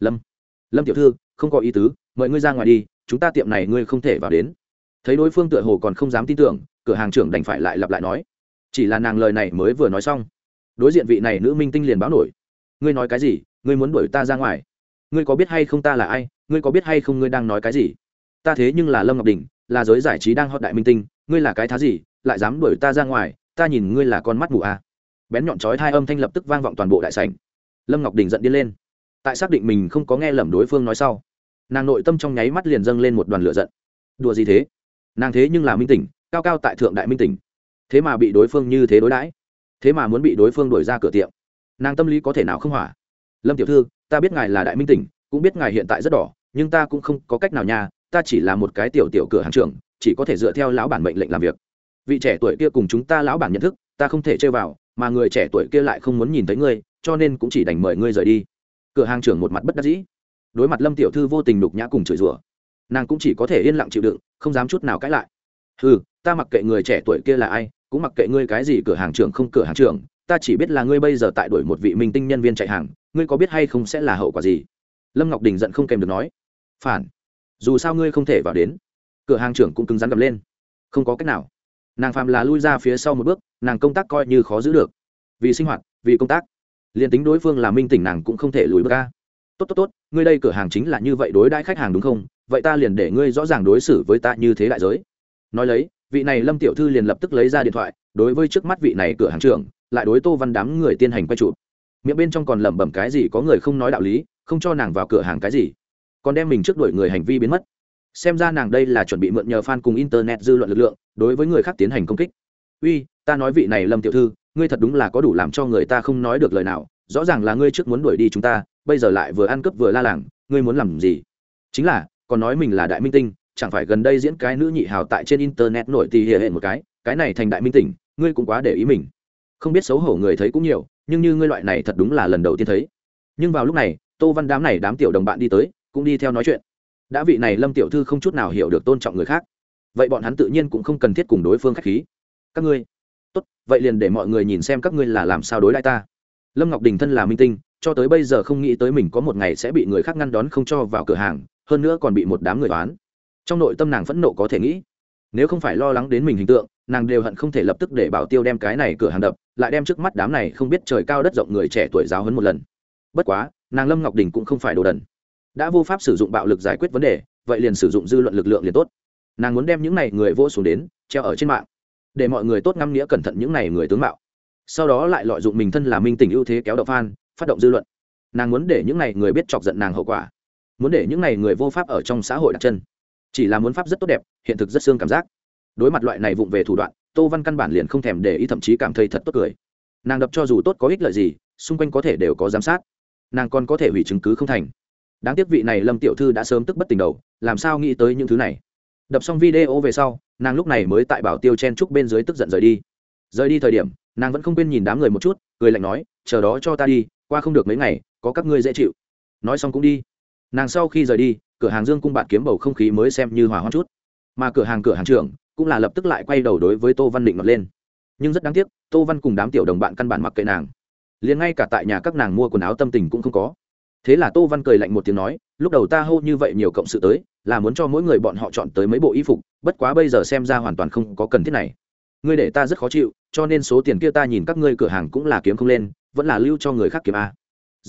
Lâm tiểu thư, không có ý tứ, mời ngươi ra ngoài đi, chúng ta tiệm này ngươi không thể vào đến. Thấy đối phương tựa hồ còn không dám tin tưởng, cửa hàng trưởng đành phải lại lặp lại nói. Chỉ là nàng lời này mới vừa nói xong, đối diện vị này nữ minh tinh liền báo nổi. Ngươi nói cái gì? Ngươi muốn đuổi ta ra ngoài? Ngươi có biết hay không ta là ai? Ngươi có biết hay không ngươi đang nói cái gì? Ta thế nhưng là Lâm Ngọc Đình, là giới giải trí đang hot đại minh tinh, ngươi là cái thá gì, lại dám đuổi ta ra ngoài, ta nhìn ngươi là con mắt mù à. Bén nhọn chói tai âm thanh lập tức vang vọng toàn bộ đại sảnh. Lâm Ngọc Đình giận điên lên. Tại xác định mình không có nghe lầm đối phương nói sau, nàng nội tâm trong nháy mắt liền dâng lên một đoàn lửa giận. Đùa gì thế? Nàng thế nhưng là minh tỉnh, cao cao tại thượng đại minh tỉnh, thế mà bị đối phương như thế đối đãi, thế mà muốn bị đối phương đuổi ra cửa tiệm, nàng tâm lý có thể nào không hỏa? Lâm tiểu thư, ta biết ngài là đại minh tỉnh, cũng biết ngài hiện tại rất đỏ, nhưng ta cũng không có cách nào nha, ta chỉ là một cái tiểu tiểu cửa hàng trưởng, chỉ có thể dựa theo lão bản mệnh lệnh làm việc. Vị trẻ tuổi kia cùng chúng ta lão bản nhận thức, ta không thể chơi vào, mà người trẻ tuổi kia lại không muốn nhìn thấy ngươi, cho nên cũng chỉ đành mời ngươi rời đi. Cửa hàng trưởng một mặt bất đắc dĩ, đối mặt Lâm tiểu thư vô tình nhục nhã cùng chửi rủa, nàng cũng chỉ có thể yên lặng chịu đựng, không dám chút nào cãi lại. Ừ, ta mặc kệ người trẻ tuổi kia là ai, cũng mặc kệ ngươi cái gì cửa hàng trưởng không cửa hàng trưởng, ta chỉ biết là ngươi bây giờ tại đuổi một vị minh tinh nhân viên chạy hàng, ngươi có biết hay không sẽ là hậu quả gì? Lâm Ngọc Đình giận không kèm được nói. Phản, dù sao ngươi không thể vào đến. Cửa hàng trưởng cũng cứng rắn gầm lên. Không có cách nào, nàng phàm là lui ra phía sau một bước, nàng công tác coi như khó giữ được. Vì sinh hoạt, vì công tác, liền tính đối phương là minh tỉnh nàng cũng không thể lùi bước ra. Tốt, ngươi đây cửa hàng chính là như vậy đối đãi khách hàng đúng không? Vậy ta liền để ngươi rõ ràng đối xử với ta như thế đại giới. Nói lấy, vị này Lâm tiểu thư liền lập tức lấy ra điện thoại, đối với trước mắt vị này cửa hàng trưởng, lại đối Tô Văn đám người tiến hành quay chụp. Miệng bên trong còn lẩm bẩm cái gì có người không nói đạo lý, không cho nàng vào cửa hàng cái gì, còn đem mình trước đuổi người hành vi biến mất. Xem ra nàng đây là chuẩn bị mượn nhờ fan cùng internet dư luận lực lượng, đối với người khác tiến hành công kích. Uy, ta nói vị này Lâm tiểu thư, ngươi thật đúng là có đủ làm cho người ta không nói được lời nào, rõ ràng là ngươi trước muốn đuổi đi chúng ta, bây giờ lại vừa ăn cướp vừa la làng, ngươi muốn làm gì? Chính là, còn nói mình là đại minh tinh, chẳng phải gần đây diễn cái nữ nhị hào tại trên internet nổi tì hề một cái này thành đại minh tinh, ngươi cũng quá để ý mình. Không biết xấu hổ người thấy cũng nhiều, nhưng như ngươi loại này thật đúng là lần đầu tiên thấy. Nhưng vào lúc này, Tô Văn đám này đám tiểu đồng bạn đi tới, cũng đi theo nói chuyện. Đã vị này Lâm tiểu thư không chút nào hiểu được tôn trọng người khác, vậy bọn hắn tự nhiên cũng không cần thiết cùng đối phương khách khí. Các ngươi, tốt, vậy liền để mọi người nhìn xem các ngươi là làm sao đối đãi ta. Lâm Ngọc Đình thân là minh tinh, cho tới bây giờ không nghĩ tới mình có một ngày sẽ bị người khác ngăn đón không cho vào cửa hàng, hơn nữa còn bị một đám người oán. Trong nội tâm nàng phẫn nộ có thể nghĩ, nếu không phải lo lắng đến mình hình tượng, nàng đều hận không thể lập tức để bảo tiêu đem cái này cửa hàng đập, lại đem trước mắt đám này không biết trời cao đất rộng người trẻ tuổi giáo huấn một lần. Bất quá, nàng Lâm Ngọc Đình cũng không phải đồ đần, đã vô pháp sử dụng bạo lực giải quyết vấn đề, vậy liền sử dụng dư luận lực lượng liền tốt. Nàng muốn đem những này người vỗ xuống đến, treo ở trên mạng, để mọi người tốt ngắm nghĩa cẩn thận những này người tướng mạo, sau đó lại lợi dụng mình thân là minh tình ưu thế kéo động fan, phát động dư luận. Nàng muốn để những này người biết chọc giận nàng hậu quả, muốn để những này người vô pháp ở trong xã hội đặt chân. Chỉ là muốn pháp rất tốt đẹp, hiện thực rất xương cảm giác. Đối mặt loại này vụng về thủ đoạn, Tô Văn căn bản liền không thèm để ý, thậm chí cảm thấy thật tốt cười. Nàng đập cho dù tốt có ích lợi gì, xung quanh có thể đều có giám sát, nàng còn có thể hủy chứng cứ không thành. Đáng tiếc vị này Lâm tiểu thư đã sớm tức bất tỉnh đầu, làm sao nghĩ tới những thứ này. Đập xong video về sau, nàng lúc này mới tại bảo tiêu chen trúc bên dưới tức giận rời đi. Rời đi thời điểm, nàng vẫn không quên nhìn đám người một chút, cười lạnh nói, chờ đó cho ta đi, qua không được mấy ngày, có các ngươi dễ chịu. Nói xong cũng đi. Nàng sau khi rời đi, cửa hàng Dương Cung Bạt Kiếm bầu không khí mới xem như hòa hoãn chút, mà cửa hàng trưởng cũng là lập tức lại quay đầu đối với Tô Văn định nọt lên. Nhưng rất đáng tiếc, Tô Văn cùng đám tiểu đồng bạn căn bản mặc kệ nàng, liền ngay cả tại nhà các nàng mua quần áo tâm tình cũng không có. Thế là Tô Văn cười lạnh một tiếng nói, lúc đầu ta hô như vậy nhiều cộng sự tới, là muốn cho mỗi người bọn họ chọn tới mấy bộ y phục, bất quá bây giờ xem ra hoàn toàn không có cần thiết này. Ngươi để ta rất khó chịu, cho nên số tiền kia ta nhìn các ngươi cửa hàng cũng là kiếm không lên, vẫn là lưu cho người khác kiếm a. Dứt lời,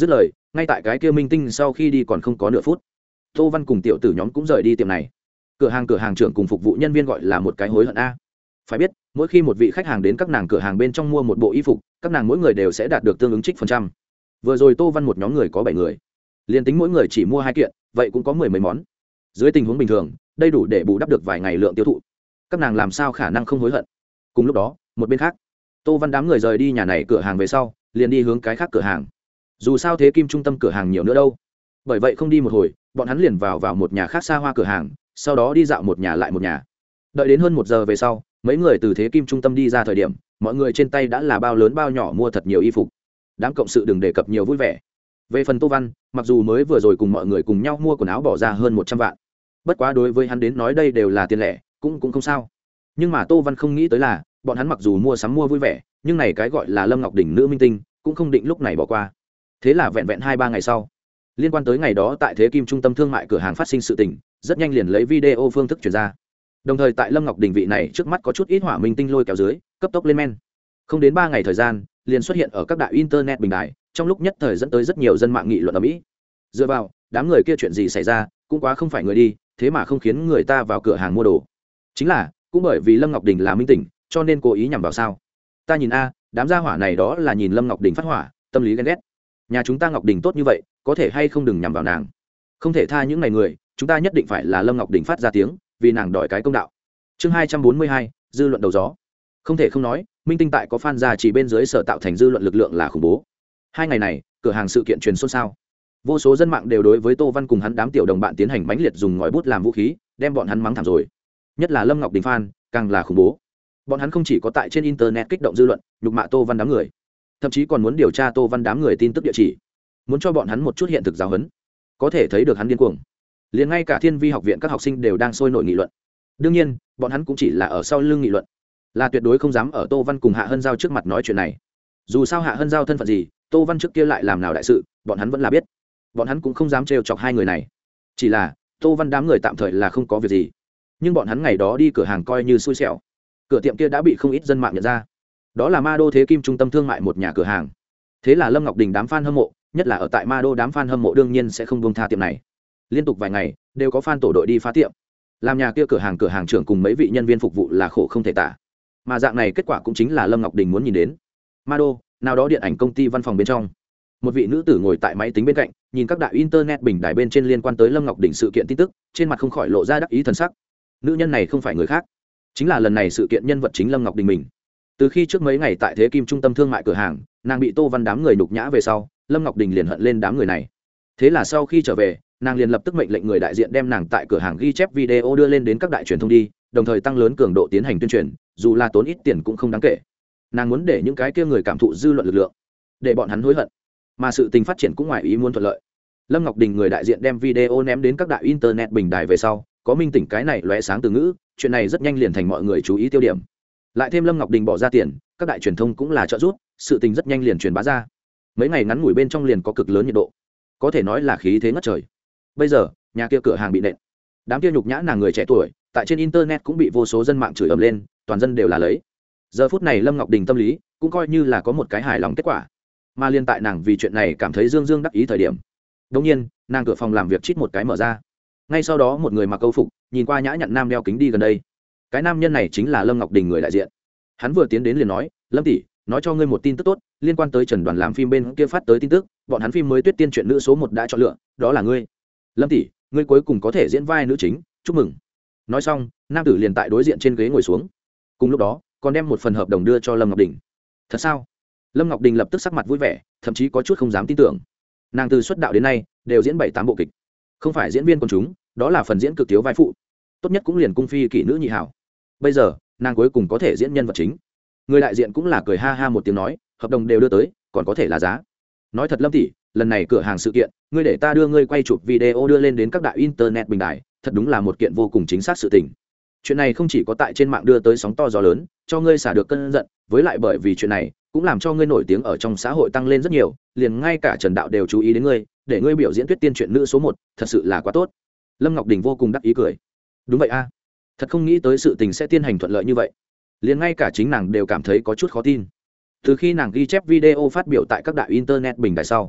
ngay tại cái kia minh tinh sau khi đi còn không có nửa phút, tô văn cùng tiểu tử nhóm cũng rời đi tiệm này. Cửa hàng trưởng cùng phục vụ nhân viên gọi là một cái hối hận a. Phải biết mỗi khi một vị khách hàng đến các nàng cửa hàng bên trong mua một bộ y phục, các nàng mỗi người đều sẽ đạt được tương ứng trích phần trăm. Vừa rồi tô văn một nhóm người có 7 người, liền tính mỗi người chỉ mua 2 kiện, vậy cũng có 10 mấy món. Dưới tình huống bình thường đây đủ để bù đắp được vài ngày lượng tiêu thụ, các nàng làm sao khả năng không hối hận. Cùng lúc đó một bên khác, tô văn đám người rời đi nhà này cửa hàng về sau liền đi hướng cái khác cửa hàng. Dù sao thế kim trung tâm cửa hàng nhiều nữa đâu, bởi vậy không đi một hồi bọn hắn liền vào một nhà khác xa hoa cửa hàng, sau đó đi dạo một nhà lại một nhà. Đợi đến hơn 1 giờ về sau, mấy người từ thế kim trung tâm đi ra thời điểm, mọi người trên tay đã là bao lớn bao nhỏ mua thật nhiều y phục. Đám cộng sự đừng đề cập nhiều vui vẻ. Về phần tô văn, mặc dù mới vừa rồi cùng mọi người cùng nhau mua quần áo bỏ ra hơn 100 vạn, bất quá đối với hắn đến nói đây đều là tiền lẻ, cũng không sao. Nhưng mà tô văn không nghĩ tới là bọn hắn mặc dù mua sắm mua vui vẻ, nhưng này cái gọi là Lâm Ngọc Đình nữ minh tinh cũng không định lúc này bỏ qua. Thế là vẹn vẹn 2-3 ngày sau, liên quan tới ngày đó tại thế kim trung tâm thương mại cửa hàng phát sinh sự tình, rất nhanh liền lấy video phương thức truyền ra. Đồng thời tại Lâm Ngọc Đình vị này trước mắt có chút ít hỏa minh tinh lôi kéo dưới, cấp tốc lên men. Không đến 3 ngày thời gian, liền xuất hiện ở các đại internet bình đài, trong lúc nhất thời dẫn tới rất nhiều dân mạng nghị luận ở Mỹ. Dựa vào, đám người kia chuyện gì xảy ra, cũng quá không phải người đi, thế mà không khiến người ta vào cửa hàng mua đồ. Chính là, cũng bởi vì Lâm Ngọc Đình là minh tinh, cho nên cố ý nhằm vào sao? Ta nhìn a, đám gia hỏa này đó là nhìn Lâm Ngọc Đình phát hỏa, tâm lý ghen ghét. Nhà chúng ta Ngọc Đình tốt như vậy, có thể hay không đừng nhằm vào nàng. Không thể tha những này người, chúng ta nhất định phải là Lâm Ngọc Đình phát ra tiếng, vì nàng đòi cái công đạo. Chương 242, dư luận đầu gió. Không thể không nói, minh tinh tại có fan ra chỉ bên dưới sở tạo thành dư luận lực lượng là khủng bố. 2 ngày này, cửa hàng sự kiện truyền xôn xao. Vô số dân mạng đều đối với Tô Văn cùng hắn đám tiểu đồng bạn tiến hành mãnh liệt dùng ngòi bút làm vũ khí, đem bọn hắn mắng thảm rồi. Nhất là Lâm Ngọc Đình fan, càng là khủng bố. Bọn hắn không chỉ có tại trên internet kích động dư luận, nhục mạ Tô Văn đám người, thậm chí còn muốn điều tra Tô Văn đám người tin tức địa chỉ, muốn cho bọn hắn một chút hiện thực giáo huấn. Có thể thấy được hắn điên cuồng. Liền ngay cả Thiên Vi học viện các học sinh đều đang sôi nổi nghị luận. Đương nhiên, bọn hắn cũng chỉ là ở sau lưng nghị luận, là tuyệt đối không dám ở Tô Văn cùng Hạ Hân Giao trước mặt nói chuyện này. Dù sao Hạ Hân Giao thân phận gì, Tô Văn trước kia lại làm nào đại sự, bọn hắn vẫn là biết. Bọn hắn cũng không dám trêu chọc hai người này. Chỉ là Tô Văn đám người tạm thời là không có việc gì, nhưng bọn hắn ngày đó đi cửa hàng coi như xui xẻo. Cửa tiệm kia đã bị không ít dân mạng nhận ra, đó là Ma Đô Thế Kim trung tâm thương mại một nhà cửa hàng. Thế là Lâm Ngọc Đình đám fan hâm mộ, nhất là ở tại Ma Đô đám fan hâm mộ đương nhiên sẽ không buông tha tiệm này. Liên tục vài ngày đều có fan tổ đội đi phá tiệm, làm nhà kia cửa hàng trưởng cùng mấy vị nhân viên phục vụ là khổ không thể tả. Mà dạng này kết quả cũng chính là Lâm Ngọc Đình muốn nhìn đến. Ma Đô nào đó điện ảnh công ty văn phòng bên trong, một vị nữ tử ngồi tại máy tính bên cạnh, nhìn các đại internet bình đài bên trên liên quan tới Lâm Ngọc Đình sự kiện tin tức, trên mặt không khỏi lộ ra đắc ý thần sắc. Nữ nhân này không phải người khác, chính là lần này sự kiện nhân vật chính Lâm Ngọc Đình mình. Từ khi trước mấy ngày tại Thế Kim trung tâm thương mại cửa hàng, nàng bị Tô Văn đám người nhục nhã về sau, Lâm Ngọc Đình liền hận lên đám người này. Thế là sau khi trở về, nàng liền lập tức mệnh lệnh người đại diện đem nàng tại cửa hàng ghi chép video đưa lên đến các đại truyền thông đi, đồng thời tăng lớn cường độ tiến hành tuyên truyền, dù là tốn ít tiền cũng không đáng kể. Nàng muốn để những cái kia người cảm thụ dư luận lực lượng, để bọn hắn hối hận. Mà sự tình phát triển cũng ngoài ý muốn thuận lợi. Lâm Ngọc Đình người đại diện đem video ném đến các đại internet bình đài về sau, có minh tỉnh cái này lóe sáng từ ngữ, chuyện này rất nhanh liền thành mọi người chú ý tiêu điểm. Lại thêm Lâm Ngọc Đình bỏ ra tiền, các đại truyền thông cũng là trợ giúp, sự tình rất nhanh liền truyền bá ra. Mấy ngày ngắn ngủi bên trong liền có cực lớn nhiệt độ, có thể nói là khí thế ngất trời. Bây giờ nhà kia cửa hàng bị nện, đám kia nhục nhã nàng người trẻ tuổi tại trên internet cũng bị vô số dân mạng chửi ầm lên, toàn dân đều là lấy. Giờ phút này Lâm Ngọc Đình tâm lý cũng coi như là có một cái hài lòng kết quả, mà liên tại nàng vì chuyện này cảm thấy dương dương đắc ý thời điểm, đột nhiên nàng cửa phòng làm việc chít một cái mở ra. Ngay sau đó một người mặc câu phục, nhìn qua nhã nhặn nam đeo kính đi gần đây. Cái nam nhân này chính là Lâm Ngọc Đình người đại diện. Hắn vừa tiến đến liền nói: Lâm tỷ, nói cho ngươi một tin tức tốt, liên quan tới Trần Đoàn làm phim bên kia phát tới tin tức, bọn hắn phim mới Tuyết Tiên truyện nữ số 1 đã chọn lựa, đó là ngươi. Lâm tỷ, ngươi cuối cùng có thể diễn vai nữ chính, chúc mừng. Nói xong, nam tử liền tại đối diện trên ghế ngồi xuống. Cùng lúc đó, còn đem một phần hợp đồng đưa cho Lâm Ngọc Đình. Thật sao? Lâm Ngọc Đình lập tức sắc mặt vui vẻ, thậm chí có chút không dám tin tưởng. Nàng từ xuất đạo đến nay đều diễn 7-8 bộ kịch, không phải diễn viên quần chúng, đó là phần diễn cực thiếu vai phụ, tốt nhất cũng liền cung phi kỷ nữ nhị hảo. Bây giờ nàng cuối cùng có thể diễn nhân vật chính. Người đại diện cũng là cười ha ha một tiếng nói: hợp đồng đều đưa tới, còn có thể là giá. Nói thật Lâm tỷ, lần này cửa hàng sự kiện, ngươi để ta đưa ngươi quay chụp video đưa lên đến các đại internet bình đại, thật đúng là một kiện vô cùng chính xác sự tình. Chuyện này không chỉ có tại trên mạng đưa tới sóng to gió lớn, cho ngươi xả được cơn giận, với lại bởi vì chuyện này cũng làm cho ngươi nổi tiếng ở trong xã hội tăng lên rất nhiều, liền ngay cả Trần Đạo đều chú ý đến ngươi, để ngươi biểu diễn Tuyết Tiên truyện nữ số 1, thật sự là quá tốt. Lâm Ngọc Đình vô cùng đắc ý cười. Đúng vậy a, thật không nghĩ tới sự tình sẽ tiến hành thuận lợi như vậy, liền ngay cả chính nàng đều cảm thấy có chút khó tin. Từ khi nàng ghi chép video phát biểu tại các đại internet bình đại sau,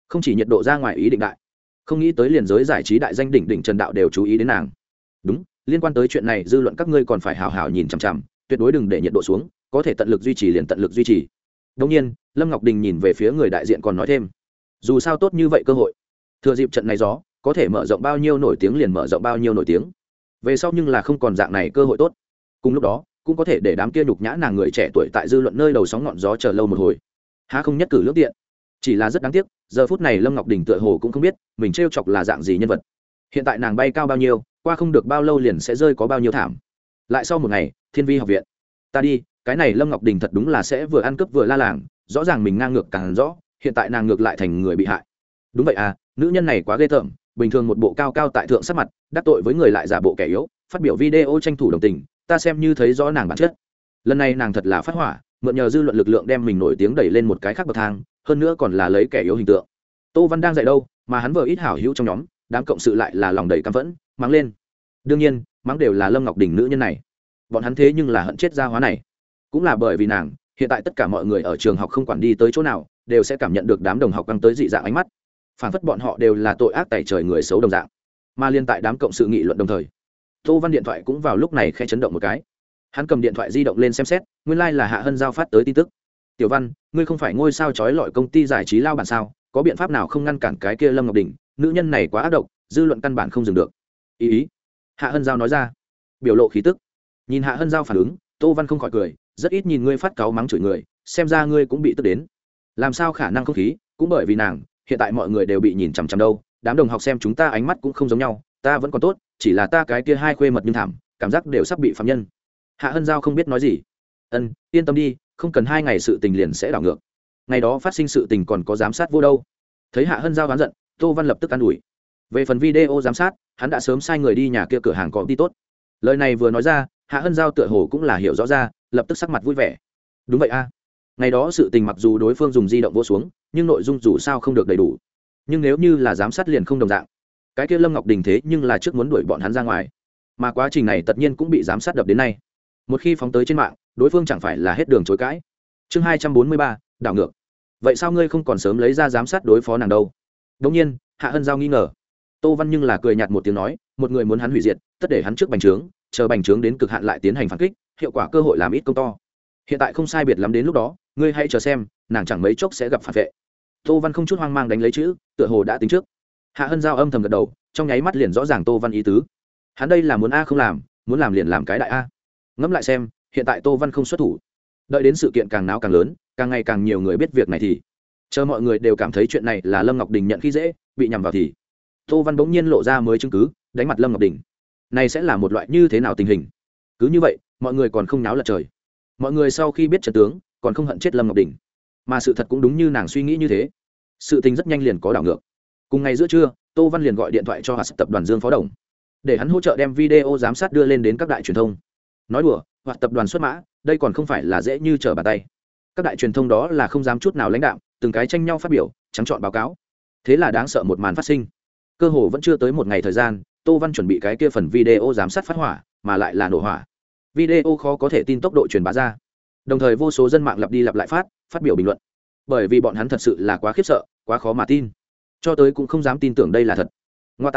không chỉ nhiệt độ ra ngoài ý định đại, không nghĩ tới liền giới giải trí đại danh đỉnh đỉnh Trần Đạo đều chú ý đến nàng. Đúng, liên quan tới chuyện này dư luận các ngươi còn phải hào hào nhìn chằm chằm, tuyệt đối đừng để nhiệt độ xuống, có thể tận lực duy trì liền tận lực duy trì. Đương nhiên, Lâm Ngọc Đình nhìn về phía người đại diện còn nói thêm, dù sao tốt như vậy cơ hội, thừa dịp trận này gió, có thể mở rộng bao nhiêu nổi tiếng liền mở rộng bao nhiêu nổi tiếng. Về sau nhưng là không còn dạng này cơ hội tốt. Cùng lúc đó, cũng có thể để đám kia nhục nhã nàng người trẻ tuổi tại dư luận nơi đầu sóng ngọn gió chờ lâu một hồi. Há không nhất cử lưỡng tiện. Chỉ là rất đáng tiếc, giờ phút này Lâm Ngọc Đình tựa hồ cũng không biết mình trêu chọc là dạng gì nhân vật. Hiện tại nàng bay cao bao nhiêu, qua không được bao lâu liền sẽ rơi có bao nhiêu thảm. Lại sau một ngày, Thiên Vi học viện. Ta đi, cái này Lâm Ngọc Đình thật đúng là sẽ vừa ăn cướp vừa la làng, rõ ràng mình ngang ngược càng rõ, hiện tại nàng ngược lại thành người bị hại. Đúng vậy à, nữ nhân này quá ghê tởm, bình thường một bộ cao cao tại thượng sắc mặt, đắc tội với người lại giả bộ kẻ yếu, phát biểu video tranh thủ đồng tình, ta xem như thấy rõ nàng bản chất. Lần này nàng thật là phát hỏa, mượn nhờ dư luận lực lượng đem mình nổi tiếng đẩy lên một cái khác bậc thang, hơn nữa còn là lấy kẻ yếu hình tượng. Tô Văn đang dạy đâu, mà hắn vừa ít hảo hữu trong nhóm, đám cộng sự lại là lòng đầy căm phẫn, mắng lên. Đương nhiên, mắng đều là Lâm Ngọc Đình nữ nhân này. Bọn hắn thế nhưng là hận chết gia hóa này. Cũng là bởi vì nàng, hiện tại tất cả mọi người ở trường học không quản đi tới chỗ nào, đều sẽ cảm nhận được đám đồng học căng tới dị dạng ánh mắt. Phản phất bọn họ đều là tội ác tày trời người xấu đồng dạng. Mà liên tại đám cộng sự nghị luận đồng thời, Tô Văn điện thoại cũng vào lúc này khẽ chấn động một cái. Hắn cầm điện thoại di động lên xem xét, nguyên lai là Hạ Hân Giao phát tới tin tức. Tiểu Văn, ngươi không phải ngôi sao chói lọi công ty giải trí lao bản sao, có biện pháp nào không ngăn cản cái kia Lâm Ngọc Đình, nữ nhân này quá ác độc, dư luận căn bản không dừng được. Ý. Hạ Hân Giao nói ra, biểu lộ khí tức. Nhìn Hạ Hân Giao phản ứng, Tô Văn không khỏi cười, rất ít nhìn ngươi phát cáu mắng chửi người, xem ra ngươi cũng bị tức đến. Làm sao khả năng không khí, cũng bởi vì nàng, hiện tại mọi người đều bị nhìn chằm chằm đâu, đám đồng học xem chúng ta ánh mắt cũng không giống nhau, ta vẫn còn tốt, chỉ là ta cái kia hai khuê mật nhưng thảm, cảm giác đều sắp bị phạm nhân. Hạ Hân Giao không biết nói gì. Yên tâm đi, không cần 2 ngày sự tình liền sẽ đảo ngược. Ngày đó phát sinh sự tình còn có giám sát vô đâu. Thấy Hạ Hân Giao oán giận, Tô Văn lập tức an ủi. Về phần video giám sát, hắn đã sớm sai người đi nhà kia cửa hàng có đi tốt. Lời này vừa nói ra, Hạ Hân Giao tựa hồ cũng là hiểu rõ ra, lập tức sắc mặt vui vẻ. Đúng vậy a. Ngày đó sự tình mặc dù đối phương dùng di động vô xuống, nhưng nội dung dù sao không được đầy đủ. Nhưng nếu như là giám sát liền không đồng dạng. Cái kia Lâm Ngọc Đình thế nhưng là trước muốn đuổi bọn hắn ra ngoài, mà quá trình này tất nhiên cũng bị giám sát đập đến nay. Một khi phóng tới trên mạng, đối phương chẳng phải là hết đường chối cãi. Chương 243, đảo ngược. Vậy sao ngươi không còn sớm lấy ra giám sát đối phó nàng đâu? Đương nhiên, Hạ Hân Giao nghi ngờ. Tô Văn nhưng là cười nhạt một tiếng nói, một người muốn hắn hủy diệt, tất để hắn trước bành trướng, chờ bành trướng đến cực hạn lại tiến hành phản kích, hiệu quả cơ hội làm ít công to. Hiện tại không sai biệt lắm đến lúc đó, ngươi hãy chờ xem, nàng chẳng mấy chốc sẽ gặp phản vệ. Tô Văn không chút hoang mang đánh lấy chữ, tựa hồ đã tính trước. Hạ Hân Giao âm thầm gật đầu, trong nháy mắt liền rõ ràng Tô Văn ý tứ. Hắn đây là muốn a không làm, muốn làm liền làm cái đại a. Ngẫm lại xem, hiện tại Tô Văn không xuất thủ, đợi đến sự kiện càng náo càng lớn, càng ngày càng nhiều người biết việc này thì chờ mọi người đều cảm thấy chuyện này là Lâm Ngọc Đình nhận khi dễ, bị nhằm vào thì Tô Văn bỗng nhiên lộ ra mới chứng cứ, đánh mặt Lâm Ngọc Đình. Này sẽ là một loại như thế nào tình hình? Cứ như vậy, mọi người còn không náo lật trời. Mọi người sau khi biết trận tướng, còn không hận chết Lâm Ngọc Đình. Mà sự thật cũng đúng như nàng suy nghĩ như thế. Sự tình rất nhanh liền có đảo ngược. Cùng ngày giữa trưa, Tô Văn liền gọi điện thoại cho Hoạt tập đoàn Dương Phó Đồng, để hắn hỗ trợ đem video giám sát đưa lên đến các đại truyền thông. Nói đùa, Hoạt tập đoàn xuất mã, đây còn không phải là dễ như trở bàn tay. Các đại truyền thông đó là không dám chút nào lãnh đạm, từng cái tranh nhau phát biểu, trắng trọn báo cáo. Thế là đáng sợ một màn phát sinh. Cơ hồ vẫn chưa tới một ngày thời gian, Tô Văn chuẩn bị cái kia phần video giám sát phát hỏa, mà lại là nổ hỏa. Video khó có thể tin tốc độ truyền bá ra. Đồng thời vô số dân mạng lặp đi lặp lại phát biểu bình luận. Bởi vì bọn hắn thật sự là quá khiếp sợ, quá khó mà tin. Cho tới cũng không dám tin tưởng đây là thật. Ngoa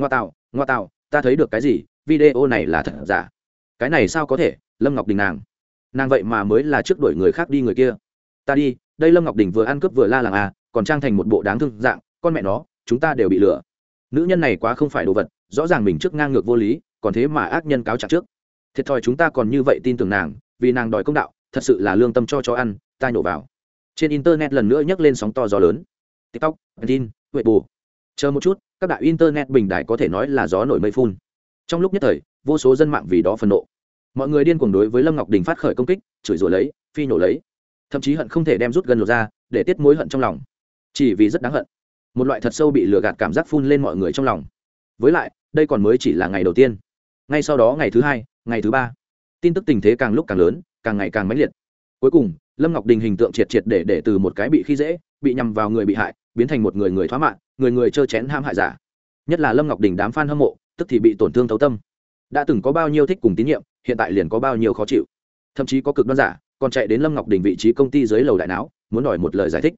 tạo, ta thấy được cái gì, video này là thật giả. Cái này sao có thể, Lâm Ngọc Đình nàng vậy mà mới là trước đuổi người khác đi người kia. Ta đi, đây Lâm Ngọc Đình vừa ăn cướp vừa la làng à, còn trang thành một bộ đáng thương dạng, con mẹ nó, chúng ta đều bị lừa. Nữ nhân này quá không phải đồ vật, rõ ràng mình trước ngang ngược vô lý, còn thế mà ác nhân cáo trạng trước. Thiệt thòi chúng ta còn như vậy tin tưởng nàng, vì nàng đòi công đạo, thật sự là lương tâm cho chó ăn, ta nhổ vào. Trên internet lần nữa nhấc lên sóng to gió lớn. TikTok, tin, Weibo. Chờ một chút, các đại internet bình đại có thể nói là gió nổi mây phun. Trong lúc nhất thời, vô số dân mạng vì đó phẫn nộ. Mọi người điên cuồng đối với Lâm Ngọc Đình phát khởi công kích, chửi rủa lấy, phi nổ lấy, thậm chí hận không thể đem rút gần lột ra để tiết mối hận trong lòng, chỉ vì rất đáng hận. Một loại thật sâu bị lừa gạt cảm giác phun lên mọi người trong lòng. Với lại, đây còn mới chỉ là ngày đầu tiên. Ngay sau đó ngày thứ hai, ngày thứ ba, tin tức tình thế càng lúc càng lớn, càng ngày càng mãnh liệt. Cuối cùng, Lâm Ngọc Đình hình tượng triệt triệt để từ một cái bị khi dễ, bị nhằm vào người bị hại, biến thành một người thoá mạng, người trơ chén ham hại giả. Nhất là Lâm Ngọc Đình đám fan hâm mộ, tức thì bị tổn thương thấu tâm. Đã từng có bao nhiêu thích cùng tín nhiệm, hiện tại liền có bao nhiêu khó chịu. Thậm chí có cực đoan giả còn chạy đến Lâm Ngọc Đình vị trí công ty dưới lầu đại não, muốn đòi một lời giải thích.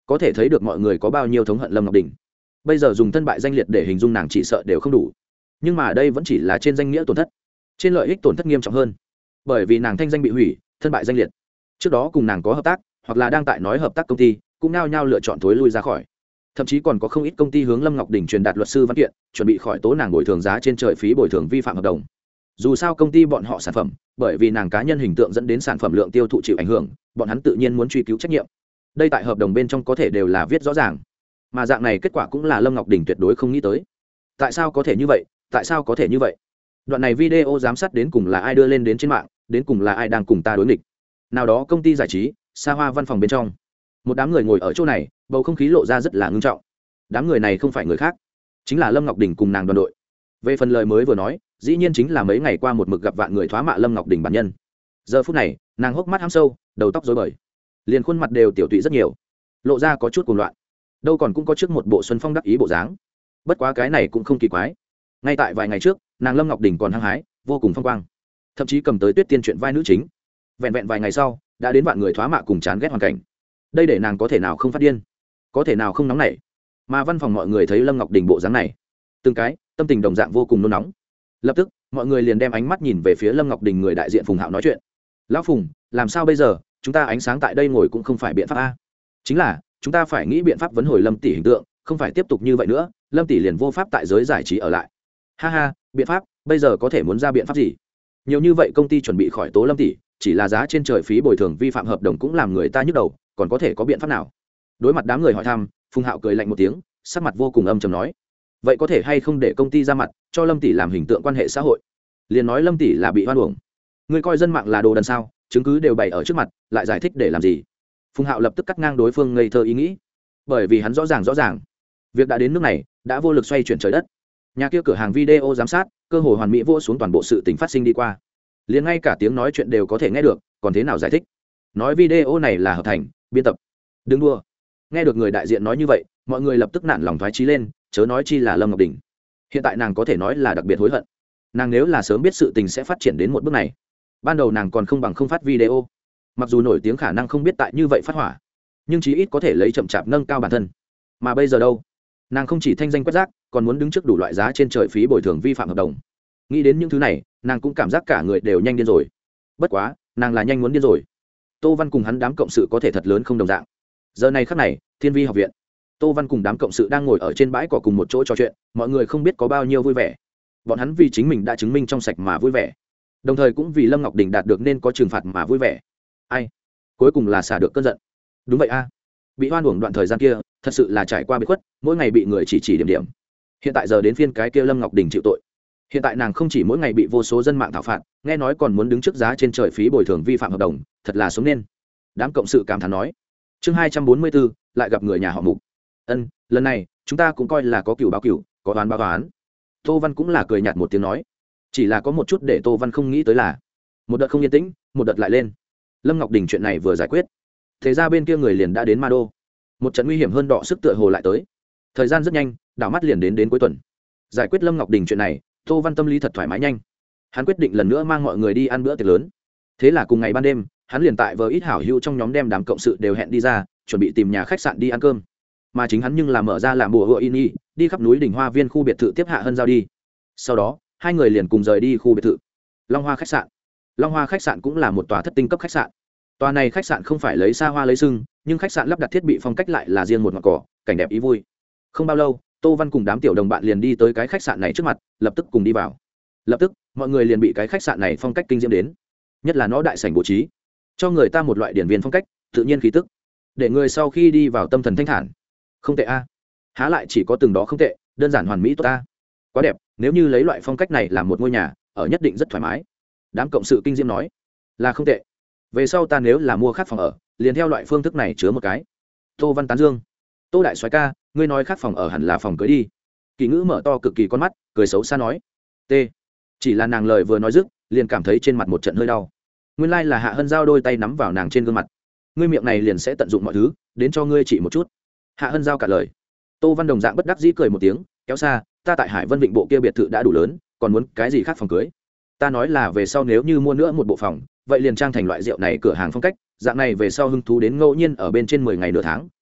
có thể thấy được mọi người có bao nhiêu thống hận Lâm Ngọc Đình. Bây giờ dùng thân bại danh liệt để hình dung nàng chỉ sợ đều không đủ, nhưng mà đây vẫn chỉ là trên danh nghĩa tổn thất, trên lợi ích tổn thất nghiêm trọng hơn, bởi vì nàng thanh danh bị hủy, thân bại danh liệt. Trước đó cùng nàng có hợp tác hoặc là đang tại nói hợp tác công ty cũng nao nhao lựa chọn thối lui ra khỏi, thậm chí còn có không ít công ty hướng Lâm Ngọc Đình truyền đạt luật sư văn kiện chuẩn bị khỏi tố nàng bồi thường giá trên trời phí bồi thường vi phạm hợp đồng. Dù sao công ty bọn họ sản phẩm bởi vì nàng cá nhân hình tượng dẫn đến sản phẩm lượng tiêu thụ chịu ảnh hưởng, bọn hắn tự nhiên muốn truy cứu trách nhiệm. Đây tại hợp đồng bên trong có thể đều là viết rõ ràng, mà dạng này kết quả cũng là Lâm Ngọc Đình tuyệt đối không nghĩ tới. Tại sao có thể như vậy, tại sao có thể như vậy? Đoạn này video giám sát đến cùng là ai đưa lên đến trên mạng, đến cùng là ai đang cùng ta đối nghịch? Nào đó công ty giải trí xa hoa văn phòng bên trong, một đám người ngồi ở chỗ này, bầu không khí lộ ra rất là ngưng trọng. Đám người này không phải người khác, chính là Lâm Ngọc Đình cùng nàng đoàn đội. Về phần lời mới vừa nói, dĩ nhiên chính là mấy ngày qua một mực gặp vạn người thoá mạ Lâm Ngọc Đình bản nhân. Giờ phút này nàng hốc mắt hăm sâu, đầu tóc rối bời, liền khuôn mặt đều tiểu tụy rất nhiều, lộ ra có chút cuồng loạn. Đâu còn cũng có trước một bộ xuân phong đắc ý bộ dáng. Bất quá cái này cũng không kỳ quái, ngay tại vài ngày trước nàng Lâm Ngọc Đình còn hăng hái vô cùng phong quang, thậm chí cầm tới Tuyết Tiên chuyện vai nữ chính. Vẹn vẹn vài ngày sau đã đến vạn người thoá mạ cùng chán ghét hoàn cảnh, đây để nàng có thể nào không phát điên, có thể nào không nóng nảy. Mà văn phòng mọi người thấy Lâm Ngọc Đình bộ dáng này, từng cái tâm tình đồng dạng vô cùng nôn nóng. Lập tức mọi người liền đem ánh mắt nhìn về phía Lâm Ngọc Đình người đại diện Phùng Hạo nói chuyện. Lão Phùng, làm sao bây giờ, chúng ta ánh sáng tại đây ngồi cũng không phải biện pháp a. Chính là chúng ta phải nghĩ biện pháp vấn hồi Lâm tỷ hình tượng, không phải tiếp tục như vậy nữa Lâm tỷ liền vô pháp tại giới giải trí ở lại. Ha ha, biện pháp, bây giờ có thể muốn ra biện pháp gì? Nhiều như vậy công ty chuẩn bị khỏi tố Lâm tỷ, chỉ là giá trên trời phí bồi thường vi phạm hợp đồng cũng làm người ta nhức đầu, còn có thể có biện pháp nào? Đối mặt đám người hỏi thăm, Phùng Hạo cười lạnh một tiếng, sắc mặt vô cùng âm trầm nói: vậy có thể hay không để công ty ra mặt cho Lâm tỷ làm hình tượng quan hệ xã hội? Liền nói Lâm tỷ là bị hoan uổng, ngươi coi dân mạng là đồ đần sao? Chứng cứ đều bày ở trước mặt, lại giải thích để làm gì? Phùng Hạo lập tức cắt ngang đối phương ngây thơ ý nghĩ, bởi vì hắn rõ ràng việc đã đến nước này, đã vô lực xoay chuyển trời đất. Nhà kia cửa hàng video giám sát cơ hội hoàn mỹ vô xuống toàn bộ sự tình phát sinh đi qua, liền ngay cả tiếng nói chuyện đều có thể nghe được, còn thế nào giải thích? Nói video này là hợp thành biên tập, đừng đua. Nghe được người đại diện nói như vậy, mọi người lập tức nản lòng thoái chí lên, chớ nói chi là Lâm Ngọc Đình. Hiện tại nàng có thể nói là đặc biệt hối hận. Nàng nếu là sớm biết sự tình sẽ phát triển đến một bước này, ban đầu nàng còn không bằng không phát video. Mặc dù nổi tiếng khả năng không biết tại như vậy phát hỏa, nhưng chí ít có thể lấy chậm chạp nâng cao bản thân. Mà bây giờ đâu, nàng không chỉ thanh danh quét rác, còn muốn đứng trước đủ loại giá trên trời phí bồi thường vi phạm hợp đồng. Nghĩ đến những thứ này, nàng cũng cảm giác cả người đều nhanh điên rồi. Bất quá nàng là nhanh muốn điên rồi. Tô Văn cùng hắn đám cộng sự có thể thật lớn không đồng dạng. Giờ này khắc này, Thiên Vi học viện, Tô Văn cùng đám cộng sự đang ngồi ở trên bãi cỏ cùng một chỗ trò chuyện, mọi người không biết có bao nhiêu vui vẻ. Bọn hắn vì chính mình đã chứng minh trong sạch mà vui vẻ, đồng thời cũng vì Lâm Ngọc Đình đạt được nên có trừng phạt mà vui vẻ. Ai cuối cùng là xả được cơn giận. Đúng vậy a, bị hoan uổng đoạn thời gian kia thật sự là trải qua bị khuất, mỗi ngày bị người chỉ điểm điểm. Hiện tại giờ đến phiên cái kia Lâm Ngọc Đình chịu tội. Hiện tại nàng không chỉ mỗi ngày bị vô số dân mạng thảo phạt, nghe nói còn muốn đứng trước giá trên trời phí bồi thường vi phạm hợp đồng, thật là sống nên. Đám cộng sự cảm thán nói. Chương 244, lại gặp người nhà họ Mục. Ân, lần này chúng ta cũng coi là có cửu báo cửu, có oán báo oán. Tô Văn cũng là cười nhạt một tiếng nói. Chỉ là có một chút để Tô Văn không nghĩ tới là, một đợt không yên tĩnh, một đợt lại lên. Lâm Ngọc Đình chuyện này vừa giải quyết, thế ra bên kia người liền đã đến Ma Đô. Một trận nguy hiểm hơn đọ sức tựa hồ lại tới. Thời gian rất nhanh, đảo mắt liền đến cuối tuần. Giải quyết Lâm Ngọc Đình chuyện này, Tô Văn tâm lý thật thoải mái nhanh. Hắn quyết định lần nữa mang mọi người đi ăn bữa tiệc lớn. Thế là cùng ngày ban đêm, hắn liền tại với ít hảo hữu trong nhóm đem đám cộng sự đều hẹn đi ra, chuẩn bị tìm nhà khách sạn đi ăn cơm. Mà chính hắn nhưng là mở ra làm bùa hựa in y, đi khắp núi đỉnh hoa viên khu biệt thự tiếp Hạ Hân Giao đi. Sau đó hai người liền cùng rời đi khu biệt thự Long Hoa khách sạn. Long Hoa khách sạn cũng là một tòa thất tinh cấp khách sạn. Tòa này khách sạn không phải lấy xa hoa lấy sưng, nhưng khách sạn lắp đặt thiết bị phong cách lại là riêng một ngọn cỏ, cảnh đẹp ý vui. Không bao lâu, Tô Văn cùng đám tiểu đồng bạn liền đi tới cái khách sạn này trước mặt, lập tức cùng đi vào. Lập tức mọi người liền bị cái khách sạn này phong cách kinh diễm đến, nhất là nó đại sảnh bố trí, cho người ta một loại điển viên phong cách tự nhiên khí tức, để người sau khi đi vào tâm thần thanh thản. Không tệ a, há lại chỉ có từng đó không tệ, đơn giản hoàn mỹ tốt ta, quá đẹp. Nếu như lấy loại phong cách này làm một ngôi nhà ở, nhất định rất thoải mái. Đám cộng sự kinh diễm nói. Là không tệ, về sau ta nếu là mua khác phòng ở, liền theo loại phương thức này chứa một cái. Tô Văn tán dương. Tô đại soái ca, ngươi nói khác phòng ở hẳn là phòng cưới đi. Kỳ Ngữ mở to cực kỳ con mắt, cười xấu xa nói. T. Chỉ là nàng lời vừa nói dứt, liền cảm thấy trên mặt một trận hơi đau. Nguyên lai là Hạ Hân Giao đôi tay nắm vào nàng trên gương mặt. Ngươi miệng này liền sẽ tận dụng mọi thứ, đến cho ngươi chỉ một chút. Hạ Hân Giao cả lời. Tô Văn đồng dạng bất đắc dĩ cười một tiếng, kéo xa, ta tại Hải Vân Vịnh bộ kia biệt thự đã đủ lớn, còn muốn cái gì khác phòng cưới? Ta nói là về sau nếu như mua nữa một bộ phòng, vậy liền trang thành loại rượu này cửa hàng phong cách, dạng này về sau hứng thú đến ngẫu nhiên ở bên trên 10 ngày nửa tháng,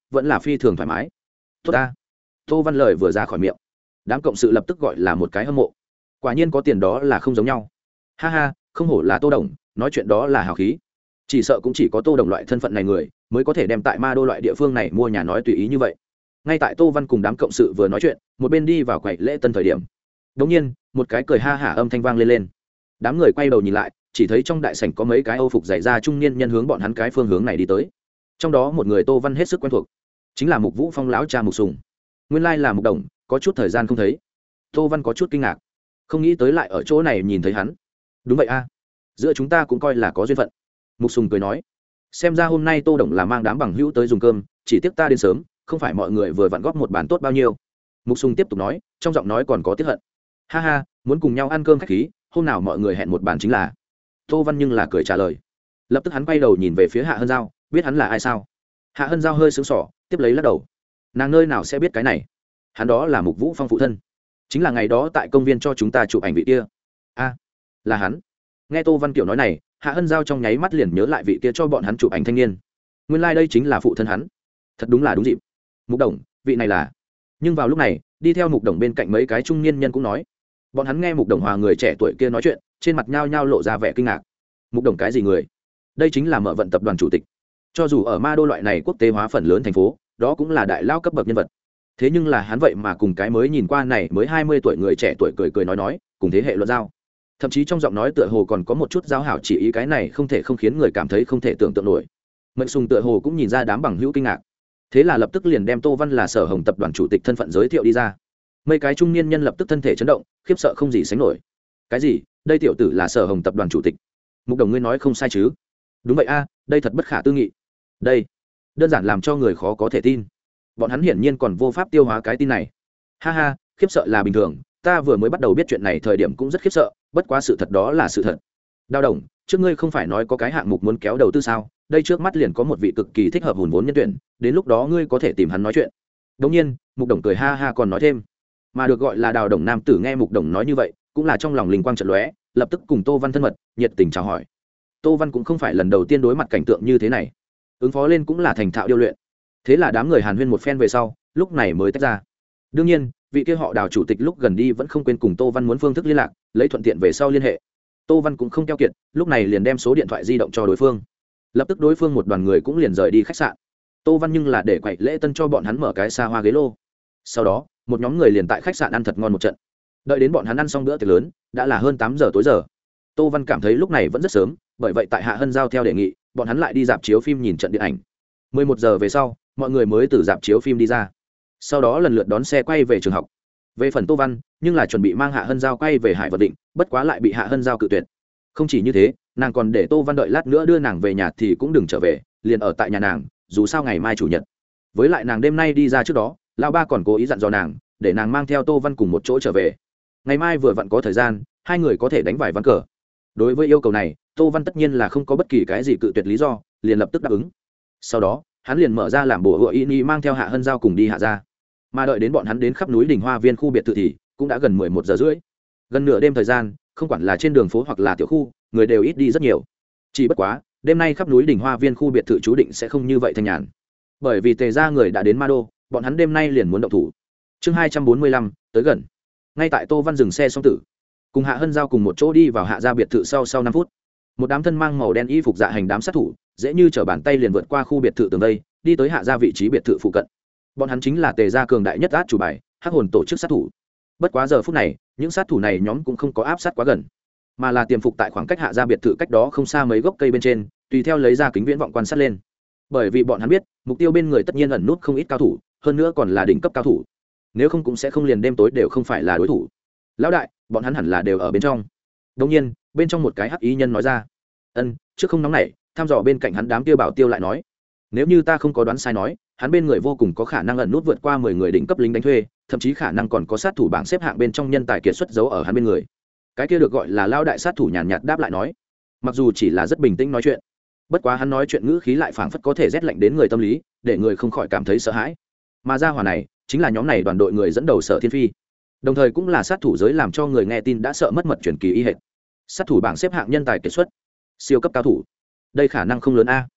vẫn là phi thường thoải mái. Tốt ta. Tô Văn lời vừa ra khỏi miệng, đám cộng sự lập tức gọi là một cái hâm mộ. Quả nhiên có tiền đó là không giống nhau. Ha ha, không hổ là Tô Đồng, nói chuyện đó là hào khí. Chỉ sợ cũng chỉ có Tô Đồng loại thân phận này người mới có thể đem tại Ma Đô loại địa phương này mua nhà nói tùy ý như vậy. Ngay tại Tô Văn cùng đám cộng sự vừa nói chuyện, một bên đi vào quầy lễ tân thời điểm, đống nhiên một cái cười ha hả âm thanh vang lên. Đám người quay đầu nhìn lại, chỉ thấy trong đại sảnh có mấy cái Âu phục dày da trung niên nhân hướng bọn hắn cái phương hướng này đi tới. Trong đó một người Tô Văn hết sức quen thuộc, chính là Mục Vũ Phong lão cha Mục Sùng. Nguyên lai là Mục Đồng, có chút thời gian không thấy. Tô Văn có chút kinh ngạc, không nghĩ tới lại ở chỗ này nhìn thấy hắn. Đúng vậy a, giữa chúng ta cũng coi là có duyên phận. Mục Sùng cười nói, xem ra hôm nay Tô Đồng là mang đám bằng hữu tới dùng cơm, chỉ tiếc ta đến sớm, không phải mọi người vừa vặn góp một bàn tốt bao nhiêu. Mục Sùng tiếp tục nói, trong giọng nói còn có tiếc hận. Ha ha, muốn cùng nhau ăn cơm khách khí, hôm nào mọi người hẹn một bàn chính là. Tô Văn nhưng là cười trả lời. Lập tức hắn quay đầu nhìn về phía Hạ Hân Giao, biết hắn là ai sao? Hạ Hân Giao hơi sững sỏ, tiếp lấy lắc đầu. Nàng nơi nào sẽ biết cái này? Hắn đó là Mục Vũ Phong phụ thân, chính là ngày đó tại công viên cho chúng ta chụp ảnh vị kia. A, là hắn. Nghe Tô Văn kiểu nói này, Hạ Hân Giao trong nháy mắt liền nhớ lại vị kia cho bọn hắn chụp ảnh thanh niên. Nguyên lai đây chính là phụ thân hắn. Thật đúng là đúng dịp. Mục Đồng, vị này là. Nhưng vào lúc này, đi theo Mục Đồng bên cạnh mấy cái trung niên nhân cũng nói. Bọn hắn nghe Mục Đồng hòa người trẻ tuổi kia nói chuyện, trên mặt nhao nhao lộ ra vẻ kinh ngạc. Mục Đồng cái gì người? Đây chính là Mở Vận tập đoàn chủ tịch. Cho dù ở Ma Đô loại này quốc tế hóa phần lớn thành phố, đó cũng là đại lao cấp bậc nhân vật. Thế nhưng là hắn vậy mà cùng cái mới nhìn qua này mới 20 tuổi người trẻ tuổi cười cười nói, cùng thế hệ luận giao. Thậm chí trong giọng nói tựa hồ còn có một chút giao hảo chỉ ý, cái này không thể không khiến người cảm thấy không thể tưởng tượng nổi. Mệnh Sùng tựa hồ cũng nhìn ra đám bằng hữu kinh ngạc, thế là lập tức liền đem Tô Văn là Sở Hồng tập đoàn chủ tịch thân phận giới thiệu đi ra. Mấy cái trung niên nhân lập tức thân thể chấn động, khiếp sợ không gì sánh nổi. Cái gì? Đây tiểu tử là Sở Hồng tập đoàn chủ tịch? Mục Đồng ngươi nói không sai chứ? Đúng vậy a, đây thật bất khả tư nghị. Đây đơn giản làm cho người khó có thể tin. Bọn hắn hiển nhiên còn vô pháp tiêu hóa cái tin này. Ha ha, khiếp sợ là bình thường, ta vừa mới bắt đầu biết chuyện này thời điểm cũng rất khiếp sợ, bất quá sự thật đó là sự thật. Đao Đồng, trước ngươi không phải nói có cái hạng mục muốn kéo đầu tư sao? Đây trước mắt liền có một vị cực kỳ thích hợp hùn vốn nhân tuyển, đến lúc đó ngươi có thể tìm hắn nói chuyện. Đương nhiên, Mục Đồng cười ha ha còn nói thêm, mà được gọi là Đào Đồng nam tử nghe Mục Đồng nói như vậy, cũng là trong lòng linh quang chợt lóe, lập tức cùng Tô Văn thân mật, nhiệt tình chào hỏi. Tô Văn cũng không phải lần đầu tiên đối mặt cảnh tượng như thế này, ứng phó lên cũng là thành thạo điêu luyện. Thế là đám người hàn huyên một phen về sau, lúc này mới tách ra. Đương nhiên, vị kia họ Đào chủ tịch lúc gần đi vẫn không quên cùng Tô Văn muốn phương thức liên lạc, lấy thuận tiện về sau liên hệ. Tô Văn cũng không keo kiệt, lúc này liền đem số điện thoại di động cho đối phương. Lập tức đối phương một đoàn người cũng liền rời đi khách sạn. Tô Văn nhưng là để quậy lễ tân cho bọn hắn mở cái xa hoa ghế lô. Sau đó, một nhóm người liền tại khách sạn ăn thật ngon một trận. Đợi đến bọn hắn ăn xong bữa tiệc lớn, đã là hơn 8 giờ tối giờ. Tô Văn cảm thấy lúc này vẫn rất sớm, bởi vậy tại Hạ Hân Giao theo đề nghị, bọn hắn lại đi rạp chiếu phim nhìn trận điện ảnh. 11 giờ về sau, mọi người mới từ rạp chiếu phim đi ra. Sau đó lần lượt đón xe quay về trường học. Về phần Tô Văn, nhưng là chuẩn bị mang Hạ Hân Giao quay về Hải Vật Định, bất quá lại bị Hạ Hân Giao cự tuyệt. Không chỉ như thế, nàng còn để Tô Văn đợi lát nữa đưa nàng về nhà thì cũng đừng trở về, liền ở tại nhà nàng, dù sao ngày mai chủ nhật. Với lại nàng đêm nay đi ra trước đó, lão ba còn cố ý dặn dò nàng, để nàng mang theo Tô Văn cùng một chỗ trở về. Ngày mai vừa vặn có thời gian, hai người có thể đánh vài ván cờ. Đối với yêu cầu này, Tô Văn tất nhiên là không có bất kỳ cái gì cự tuyệt lý do, liền lập tức đáp ứng. Sau đó, hắn liền mở ra làm bổ hựa y mang theo Hạ Hân Giao cùng đi Hạ ra. Mà đợi đến bọn hắn đến khắp núi Đỉnh Hoa Viên khu biệt thự thì cũng đã gần 11 giờ rưỡi. Gần nửa đêm thời gian, không quản là trên đường phố hoặc là tiểu khu, người đều ít đi rất nhiều. Chỉ bất quá, đêm nay khắp núi Đỉnh Hoa Viên khu biệt thự chú định sẽ không như vậy thanh nhàn. Bởi vì Tề gia người đã đến Ma Đô, bọn hắn đêm nay liền muốn động thủ. Chương 245, tới gần. Ngay tại Tô Văn dừng xe xong tử, cùng Hạ Hân Giao cùng một chỗ đi vào Hạ gia biệt thự sau 5 phút. Một đám thân mang màu đen y phục dạ hành đám sát thủ, dễ như trở bàn tay liền vượt qua khu biệt thự tường đây, đi tới Hạ gia vị trí biệt thự phụ cận. Bọn hắn chính là Tề gia cường đại nhất át chủ bài, Hắc Hồn tổ chức sát thủ. Bất quá giờ phút này, những sát thủ này nhóm cũng không có áp sát quá gần, mà là tiềm phục tại khoảng cách Hạ gia biệt thự cách đó không xa mấy gốc cây bên trên, tùy theo lấy ra kính viễn vọng quan sát lên. Bởi vì bọn hắn biết, mục tiêu bên người tất nhiên ẩn nút không ít cao thủ, hơn nữa còn là đỉnh cấp cao thủ. Nếu không cũng sẽ không liền đêm tối đều không phải là đối thủ. Lão đại, bọn hắn hẳn là đều ở bên trong. Đương nhiên, bên trong một cái hắc ý nhân nói ra. Trước không nóng nảy, thăm dò bên cạnh hắn đám kia bảo tiêu lại nói, nếu như ta không có đoán sai nói, hắn bên người vô cùng có khả năng ẩn nút vượt qua 10 người đỉnh cấp lính đánh thuê, thậm chí khả năng còn có sát thủ bảng xếp hạng bên trong nhân tài kiệt xuất giấu ở hắn bên người. Cái kia được gọi là lão đại sát thủ nhàn nhạt đáp lại nói, mặc dù chỉ là rất bình tĩnh nói chuyện, bất quá hắn nói chuyện ngữ khí lại phảng phất có thể rét lạnh đến người tâm lý, để người không khỏi cảm thấy sợ hãi. Mà gia hỏa này chính là nhóm này đoàn đội người dẫn đầu Sở Thiên Phi, đồng thời cũng là sát thủ giới làm cho người nghe tin đã sợ mất mật truyền kỳ y hệt. Sát thủ bảng xếp hạng nhân tài kiệt xuất, siêu cấp cao thủ, đây khả năng không lớn a.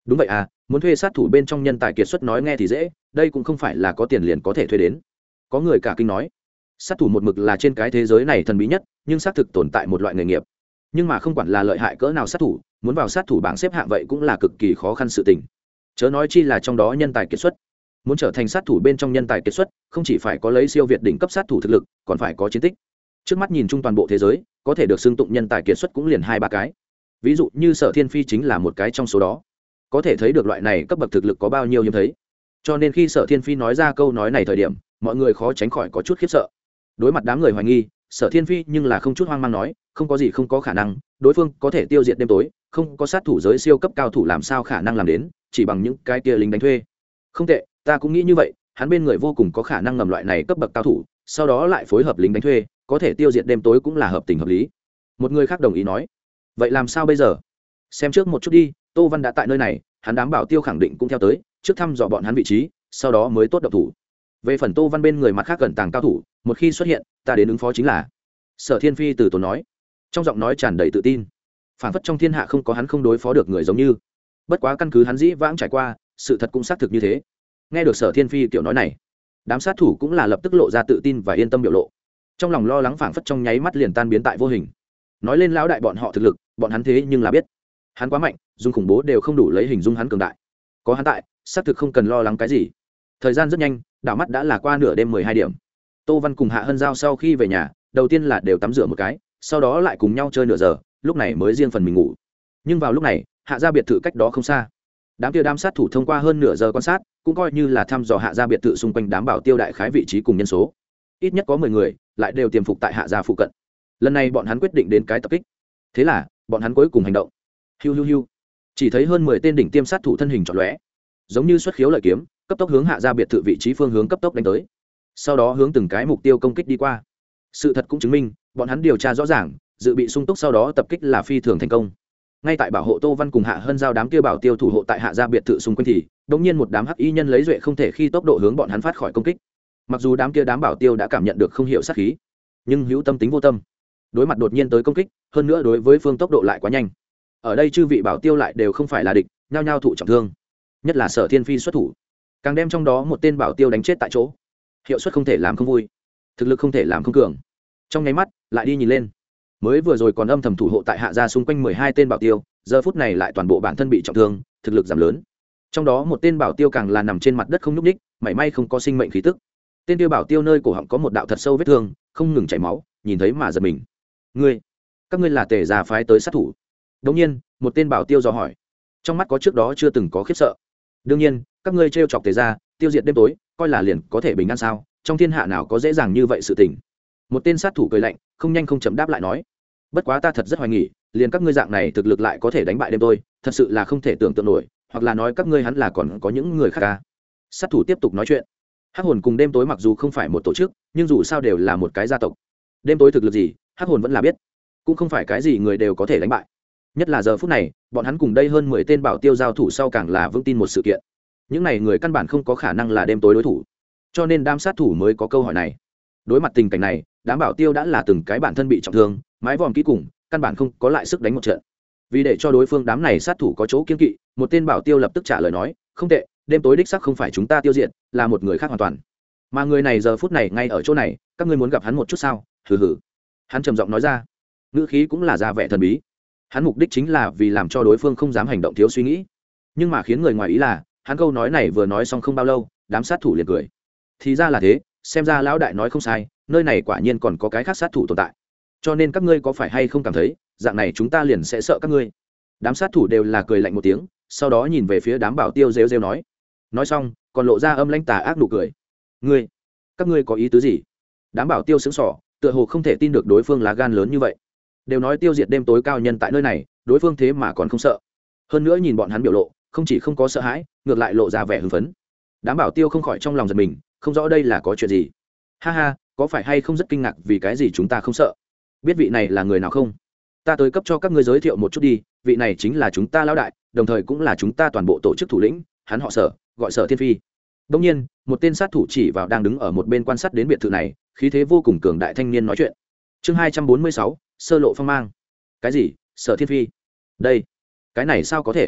đúng vậy à, muốn thuê sát thủ bên trong nhân tài kiệt xuất nói nghe thì dễ, đây cũng không phải là có tiền liền có thể thuê đến. Có người cả kinh nói, sát thủ một mực là trên cái thế giới này thần bí nhất, nhưng xác thực tồn tại một loại nghề nghiệp. Nhưng mà không quản là lợi hại cỡ nào sát thủ, muốn vào sát thủ bảng xếp hạng vậy cũng là cực kỳ khó khăn sự tình. Chớ nói chi là trong đó nhân tài kiệt xuất. Muốn trở thành sát thủ bên trong nhân tài kiệt xuất, không chỉ phải có lấy siêu việt đỉnh cấp sát thủ thực lực, còn phải có chiến tích. Trước mắt nhìn chung toàn bộ thế giới, có thể được xưng tụng nhân tài kiệt xuất cũng liền 2-3 cái. Ví dụ như Sở Thiên Phi chính là một cái trong số đó. Có thể thấy được loại này cấp bậc thực lực có bao nhiêu hiếm thấy. Cho nên khi Sở Thiên Phi nói ra câu nói này thời điểm, mọi người khó tránh khỏi có chút khiếp sợ. Đối mặt đám người hoài nghi, Sở Thiên Phi nhưng là không chút hoang mang nói, không có gì không có khả năng, đối phương có thể tiêu diệt đêm tối, không có sát thủ giới siêu cấp cao thủ làm sao khả năng làm đến, chỉ bằng những cái kia lính đánh thuê. Không tệ, ta cũng nghĩ như vậy, hắn bên người vô cùng có khả năng ngầm loại này cấp bậc cao thủ, sau đó lại phối hợp lính đánh thuê, có thể tiêu diệt đêm tối cũng là hợp tình hợp lý. Một người khác đồng ý nói, vậy làm sao bây giờ? Xem trước một chút đi, Tô Văn đã tại nơi này, hắn đám bảo tiêu khẳng định cũng theo tới, trước thăm dò bọn hắn vị trí, sau đó mới tốt động thủ. Về phần Tô Văn bên người mặt khác gần tàng cao thủ, một khi xuất hiện, ta đến ứng phó chính là. Sở Thiên Phi từ tốn nói, trong giọng nói tràn đầy tự tin, phảng phất trong thiên hạ không có hắn không đối phó được người giống như. Bất quá căn cứ hắn dĩ vãng trải qua, sự thật cũng xác thực như thế. Nghe được Sở Thiên Phi kiểu nói này, đám sát thủ cũng là lập tức lộ ra tự tin và yên tâm biểu lộ, trong lòng lo lắng phảng phất trong nháy mắt liền tan biến tại vô hình. Nói lên lão đại bọn họ thực lực, bọn hắn thế nhưng là biết, hắn quá mạnh, dùng khủng bố đều không đủ lấy hình dung hắn cường đại. Có hắn tại, xác thực không cần lo lắng cái gì. Thời gian rất nhanh, đảo mắt đã là qua nửa đêm 12 điểm. Tô Văn cùng Hạ Hân Giao sau khi về nhà, đầu tiên là đều tắm rửa một cái, sau đó lại cùng nhau chơi nửa giờ, lúc này mới riêng phần mình ngủ. Nhưng vào lúc này, Hạ gia biệt thự cách đó không xa. Đám sát thủ thông qua hơn nửa giờ quan sát, cũng coi như là thăm dò Hạ gia biệt thự xung quanh đám bảo tiêu đại khái vị trí cùng nhân số. Ít nhất có 10 người, lại đều tiềm phục tại Hạ gia phụ cận. Lần này bọn hắn quyết định đến cái tập kích. Thế là, bọn hắn cuối cùng hành động. Hiu hiu hiu. Chỉ thấy hơn 10 tên đỉnh tiêm sát thủ thân hình chợt lóe, giống như xuất khiếu lợi kiếm, cấp tốc hướng Hạ gia biệt thự vị trí phương hướng cấp tốc đánh tới. Sau đó hướng từng cái mục tiêu công kích đi qua. Sự thật cũng chứng minh, bọn hắn điều tra rõ ràng, dự bị sung túc sau đó tập kích là phi thường thành công. Ngay tại bảo hộ Tô Văn cùng Hạ Hân Giao đám kia bảo tiêu thủ hộ tại Hạ gia biệt thự xung quanh thì, đột nhiên một đám hắc y nhân lấy duệ không thể khi tốc độ hướng bọn hắn phát khỏi công kích. Mặc dù đám bảo tiêu đã cảm nhận được không hiểu sát khí, nhưng hữu tâm tính vô tâm. Đối mặt đột nhiên tới công kích, hơn nữa đối với phương tốc độ lại quá nhanh. Ở đây chư vị bảo tiêu lại đều không phải là địch, nhao nhao thụ trọng thương. Nhất là Sở Thiên Phi xuất thủ, càng đem trong đó một tên bảo tiêu đánh chết tại chỗ. Hiệu suất không thể làm không vui, thực lực không thể làm không cường. Trong nháy mắt, lại đi nhìn lên. Mới vừa rồi còn âm thầm thủ hộ tại Hạ gia xung quanh 12 tên bảo tiêu, giờ phút này lại toàn bộ bản thân bị trọng thương, thực lực giảm lớn. Trong đó một tên bảo tiêu càng là nằm trên mặt đất không nhúc nhích, mảy may không có sinh mệnh khí tức. Tên tiêu bảo tiêu nơi cổ họng có một đạo thật sâu vết thương, không ngừng chảy máu, nhìn thấy mà giật mình. Các ngươi là Tề gia phái tới sát thủ? Đống nhiên, một tên bảo tiêu dò hỏi. Trong mắt có trước đó chưa từng có khiếp sợ. Đương nhiên, các ngươi trêu chọc Tề gia, tiêu diệt đêm tối, coi là liền có thể bình an sao? Trong thiên hạ nào có dễ dàng như vậy sự tình. Một tên sát thủ cười lạnh, không nhanh không chậm đáp lại nói. Bất quá ta thật rất hoài nghi, liền các ngươi dạng này thực lực lại có thể đánh bại đêm tối, thật sự là không thể tưởng tượng nổi, hoặc là nói các ngươi hắn là còn có những người khác à? Sát thủ tiếp tục nói chuyện. Hắc hồn cùng đêm tối mặc dù không phải một tổ chức, nhưng dù sao đều là một cái gia tộc. Đêm tối thực lực gì, Hắc hồn vẫn là biết, cũng không phải cái gì người đều có thể đánh bại. Nhất là giờ phút này, bọn hắn cùng đây hơn 10 tên bảo tiêu giao thủ sau càng là vững tin một sự kiện. Những này người căn bản không có khả năng là đêm tối đối thủ. Cho nên đám sát thủ mới có câu hỏi này. Đối mặt tình cảnh này, đám bảo tiêu đã là từng cái bản thân bị trọng thương, mái vòm kỹ cùng, căn bản không có lại sức đánh một trận. Vì để cho đối phương đám này sát thủ có chỗ kiên kỵ, một tên bảo tiêu lập tức trả lời nói, không tệ, đêm tối đích xác không phải chúng ta tiêu diệt, là một người khác hoàn toàn. Mà người này giờ phút này ngay ở chỗ này, các ngươi muốn gặp hắn một chút sao? Hừ hừ. Hắn trầm giọng nói ra, ngữ khí cũng là ra vẻ thần bí. Hắn mục đích chính là vì làm cho đối phương không dám hành động thiếu suy nghĩ. Nhưng mà khiến người ngoài ý là, hắn câu nói này vừa nói xong không bao lâu, đám sát thủ liền cười. Thì ra là thế, xem ra lão đại nói không sai, nơi này quả nhiên còn có cái khác sát thủ tồn tại. Cho nên các ngươi có phải hay không cảm thấy, dạng này chúng ta liền sẽ sợ các ngươi? Đám sát thủ đều là cười lạnh một tiếng, sau đó nhìn về phía đám bảo tiêu rêu rêu nói. Nói xong, còn lộ ra âm lãnh tà ác nụ cười. Các ngươi có ý tứ gì? Đám bảo tiêu sững sờ, tựa hồ không thể tin được đối phương lá gan lớn như vậy. Đều nói tiêu diệt đêm tối cao nhân tại nơi này, đối phương thế mà còn không sợ. Hơn nữa nhìn bọn hắn biểu lộ, không chỉ không có sợ hãi, ngược lại lộ ra vẻ hưng phấn. Đám bảo tiêu không khỏi trong lòng giật mình, không rõ đây là có chuyện gì. Ha ha, có phải hay không rất kinh ngạc vì cái gì chúng ta không sợ? Biết vị này là người nào không? Ta tới cấp cho các ngươi giới thiệu một chút đi, vị này chính là chúng ta lão đại, đồng thời cũng là chúng ta toàn bộ tổ chức thủ lĩnh, hắn họ Sở, gọi Sở Thiên Phi. Đương nhiên, một tên sát thủ chỉ vào đang đứng ở một bên quan sát đến biệt thự này, khí thế vô cùng cường đại thanh niên nói chuyện. Chương 246, sơ lộ phong mang. Cái gì? Sở Thiên Phi? Đây, cái này sao có thể?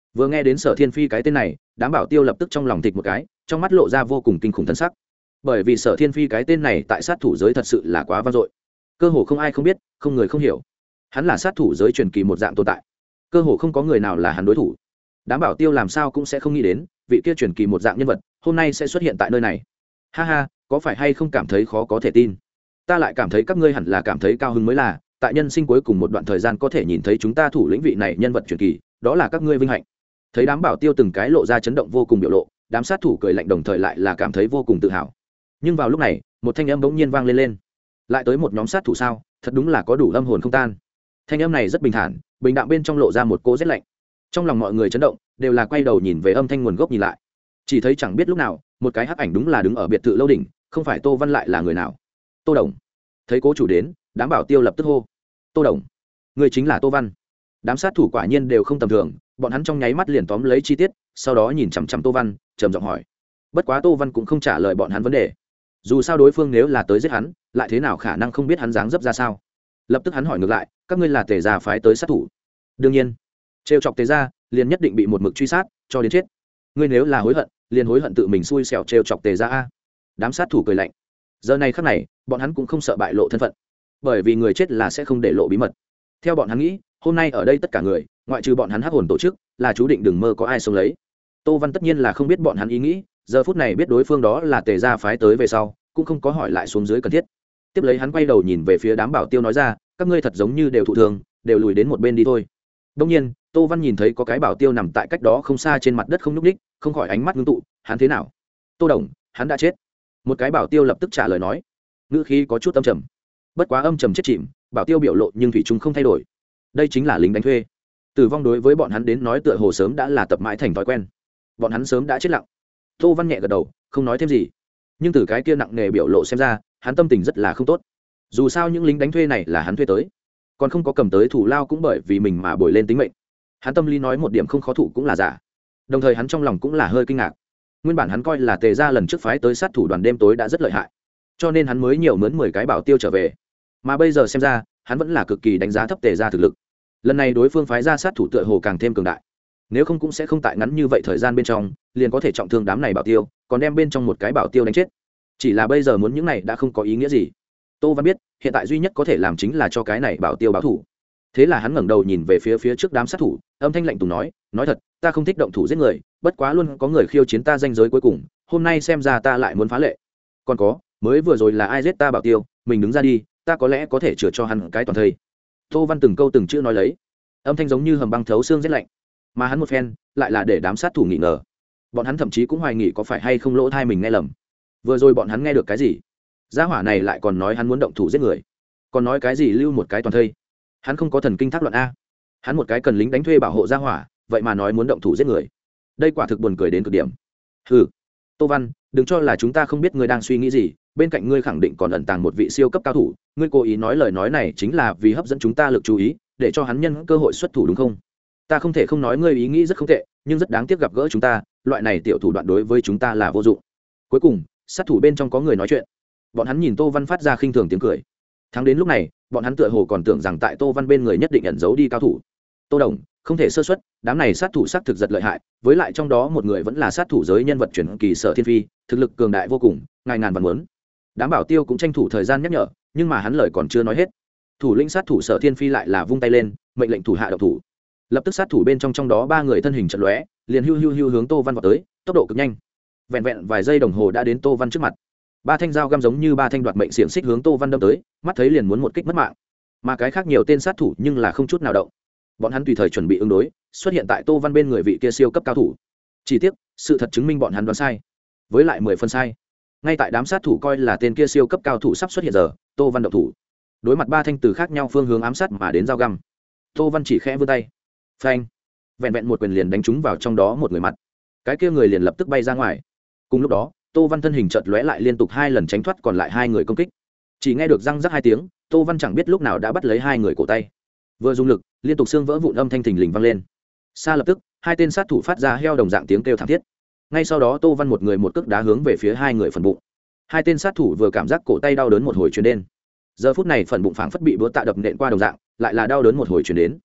Vừa nghe đến Sở Thiên Phi cái tên này, đám bảo tiêu lập tức trong lòng thịch một cái, trong mắt lộ ra vô cùng kinh khủng thân sắc. Bởi vì Sở Thiên Phi cái tên này tại sát thủ giới thật sự là quá vang dội, cơ hồ không ai không biết, không người không hiểu. Hắn là sát thủ giới truyền kỳ một dạng tồn tại, cơ hồ không có người nào là hắn đối thủ. Đám bảo tiêu làm sao cũng sẽ không nghĩ đến, vị kia truyền kỳ một dạng nhân vật hôm nay sẽ xuất hiện tại nơi này. Ha ha, có phải hay không cảm thấy khó có thể tin? Ta lại cảm thấy các ngươi hẳn là cảm thấy cao hứng mới là, tại nhân sinh cuối cùng một đoạn thời gian có thể nhìn thấy chúng ta thủ lĩnh vị này nhân vật truyền kỳ, đó là các ngươi vinh hạnh. Thấy đám bảo tiêu từng cái lộ ra chấn động vô cùng biểu lộ, đám sát thủ cười lạnh đồng thời lại là cảm thấy vô cùng tự hào. Nhưng vào lúc này, một thanh âm bỗng nhiên vang lên. Lại tới một nhóm sát thủ sao? Thật đúng là có đủ âm hồn không tan. Thanh âm này rất bình thản, bình đạm bên trong lộ ra một cỗ rét lạnh. Trong lòng mọi người chấn động, đều là quay đầu nhìn về âm thanh nguồn gốc nhìn lại. Chỉ thấy chẳng biết lúc nào, một cái hắc ảnh đúng là đứng ở biệt thự lâu đỉnh, không phải Tô Văn lại là người nào? Tô Đồng. Thấy cố chủ đến, đám bảo tiêu lập tức hô: Tô Đồng, người chính là Tô Văn. Đám sát thủ quả nhiên đều không tầm thường, bọn hắn trong nháy mắt liền tóm lấy chi tiết, sau đó nhìn chằm chằm Tô Văn, trầm giọng hỏi. Bất quá Tô Văn cũng không trả lời bọn hắn vấn đề. Dù sao đối phương nếu là tới giết hắn, lại thế nào khả năng không biết hắn dáng dấp ra sao? Lập tức hắn hỏi ngược lại, các ngươi là Tề gia phái tới sát thủ? Đương nhiên. Trêu chọc Tề gia, liền nhất định bị một mực truy sát, cho đến chết. Ngươi nếu là hối hận, liền hối hận tự mình xui xẻo trêu chọc Tề gia a. Đám sát thủ cười lạnh. Giờ này khắc này, bọn hắn cũng không sợ bại lộ thân phận, bởi vì người chết là sẽ không để lộ bí mật. Theo bọn hắn nghĩ, hôm nay ở đây tất cả người, ngoại trừ bọn hắn hắc hồn tổ chức, là chú định đừng mơ có ai sống lấy. Tô Văn tất nhiên là không biết bọn hắn ý nghĩ, giờ phút này biết đối phương đó là Tề gia phái tới về sau, cũng không có hỏi lại xuống dưới cần thiết. Tiếp lấy hắn quay đầu nhìn về phía đám bảo tiêu nói ra, các ngươi thật giống như đều thụ thường, đều lùi đến một bên đi thôi. Đương nhiên, Tô Văn nhìn thấy có cái bảo tiêu nằm tại cách đó không xa trên mặt đất không nhúc nhích, không khỏi ánh mắt ngưng tụ, hắn thế nào? Tô Đồng, hắn đã chết. Một cái bảo tiêu lập tức trả lời nói, ngữ khí có chút âm trầm. Bất quá âm trầm chết chìm, bảo tiêu biểu lộ nhưng thủy chung không thay đổi. Đây chính là lính đánh thuê. Tử vong đối với bọn hắn đến nói tựa hồ sớm đã là tập mãi thành thói quen. Bọn hắn sớm đã chết lặng. Tô Văn nhẹ gật đầu, không nói thêm gì. Nhưng từ cái kia nặng nề biểu lộ xem ra, hắn tâm tình rất là không tốt. Dù sao những lính đánh thuê này là hắn thuê tới, còn không có cầm tới thủ lao cũng bởi vì mình mà bồi lên tính mệnh. Hắn tâm lý nói một điểm không khó thủ cũng là giả. Đồng thời hắn trong lòng cũng là hơi kinh ngạc. Nguyên bản hắn coi là Tề gia lần trước phái tới sát thủ đoàn đêm tối đã rất lợi hại, cho nên hắn mới nhiều mướn 10 cái bảo tiêu trở về. Mà bây giờ xem ra, hắn vẫn là cực kỳ đánh giá thấp Tề gia thực lực. Lần này đối phương phái ra sát thủ tựa hồ càng thêm cường đại. Nếu không cũng sẽ không tại ngắn như vậy thời gian bên trong, liền có thể trọng thương đám này bảo tiêu, còn đem bên trong một cái bảo tiêu đánh chết. Chỉ là bây giờ muốn những này đã không có ý nghĩa gì. Tô Văn biết, hiện tại duy nhất có thể làm chính là cho cái này bảo tiêu báo thủ. Thế là hắn ngẩng đầu nhìn về phía trước đám sát thủ, âm thanh lạnh tùng nói thật, ta không thích động thủ giết người, bất quá luôn có người khiêu chiến ta danh giới cuối cùng, hôm nay xem ra ta lại muốn phá lệ. Còn có, mới vừa rồi là ai giết ta bảo tiêu, mình đứng ra đi, ta có lẽ có thể chữa cho hắn cái toàn thây. Tô Văn từng câu từng chữ nói lấy, âm thanh giống như hầm băng thấu xương rét lạnh. Mà hắn một phen, lại là để đám sát thủ nghi ngờ. Bọn hắn thậm chí cũng hoài nghi có phải hay không lỗ tai mình nghe lầm. Vừa rồi bọn hắn nghe được cái gì? Gia hỏa này lại còn nói hắn muốn động thủ giết người, còn nói cái gì lưu một cái toàn thây. Hắn không có thần kinh thác loạn a? Hắn một cái cần lính đánh thuê bảo hộ gia hỏa, vậy mà nói muốn động thủ giết người. Đây quả thực buồn cười đến cực điểm. Hừ, Tô Văn, đừng cho là chúng ta không biết ngươi đang suy nghĩ gì, bên cạnh ngươi khẳng định còn ẩn tàng một vị siêu cấp cao thủ, ngươi cố ý nói lời nói này chính là vì hấp dẫn chúng ta lực chú ý, để cho hắn nhân cơ hội xuất thủ đúng không? Ta không thể không nói ngươi ý nghĩ rất không tệ, nhưng rất đáng tiếc gặp gỡ chúng ta, loại này tiểu thủ đoạn đối với chúng ta là vô dụng. Cuối cùng, sát thủ bên trong có người nói chuyện. Bọn hắn nhìn Tô Văn phát ra khinh thường tiếng cười. Thắng đến lúc này, bọn hắn tựa hồ còn tưởng rằng tại Tô Văn bên người nhất định ẩn giấu đi cao thủ. Tô Đồng, không thể sơ suất, đám này sát thủ xác thực giật lợi hại, với lại trong đó một người vẫn là sát thủ giới nhân vật truyền kỳ Sở Thiên Phi, thực lực cường đại vô cùng, ngài ngàn vạn muốn. Đám bảo tiêu cũng tranh thủ thời gian nhắc nhở, nhưng mà hắn lời còn chưa nói hết. Thủ lĩnh sát thủ Sở Thiên Phi lại là vung tay lên, mệnh lệnh thủ hạ động thủ. Lập tức sát thủ bên trong đó 3 người thân hình chợt lóe, liền hưu hướng Tô Văn vọt tới, tốc độ cực nhanh. Vẹn vẹn vài giây đồng hồ đã đến Tô Văn trước mặt. 3 thanh dao găm giống như 3 thanh đoạt mệnh xiềng xích hướng Tô Văn đâm tới, mắt thấy liền muốn một kích mất mạng. Mà cái khác nhiều tên sát thủ nhưng là không chút nào động. Bọn hắn tùy thời chuẩn bị ứng đối, xuất hiện tại Tô Văn bên người vị kia siêu cấp cao thủ. Chỉ tiếc, sự thật chứng minh bọn hắn đoán sai, với lại 10 phần sai. Ngay tại đám sát thủ coi là tên kia siêu cấp cao thủ sắp xuất hiện giờ, Tô Văn động thủ. Đối mặt 3 thanh từ khác nhau phương hướng ám sát mà đến dao găm, Tô Văn chỉ khẽ vươn tay, phanh, vẹn vẹn một quyền liền đánh trúng vào trong đó một người mặt. Cái kia người liền lập tức bay ra ngoài. Cùng lúc đó, Tô Văn thân hình chợt lóe lại liên tục 2 lần tránh thoát còn lại 2 người công kích. Chỉ nghe được răng rắc 2 tiếng, Tô Văn chẳng biết lúc nào đã bắt lấy 2 người cổ tay. Vừa dùng lực, liên tục xương vỡ vụn âm thanh thình lình vang lên. Xa lập tức, 2 tên sát thủ phát ra heo đồng dạng tiếng kêu thảm thiết. Ngay sau đó Tô Văn một người một cước đá hướng về phía 2 người phần bụng. 2 tên sát thủ vừa cảm giác cổ tay đau đớn một hồi truyền đến. Giờ phút này phần bụng phảng phất bị búa tạ đập nện qua đồng dạng, lại là đau đớn một hồi truyền đến.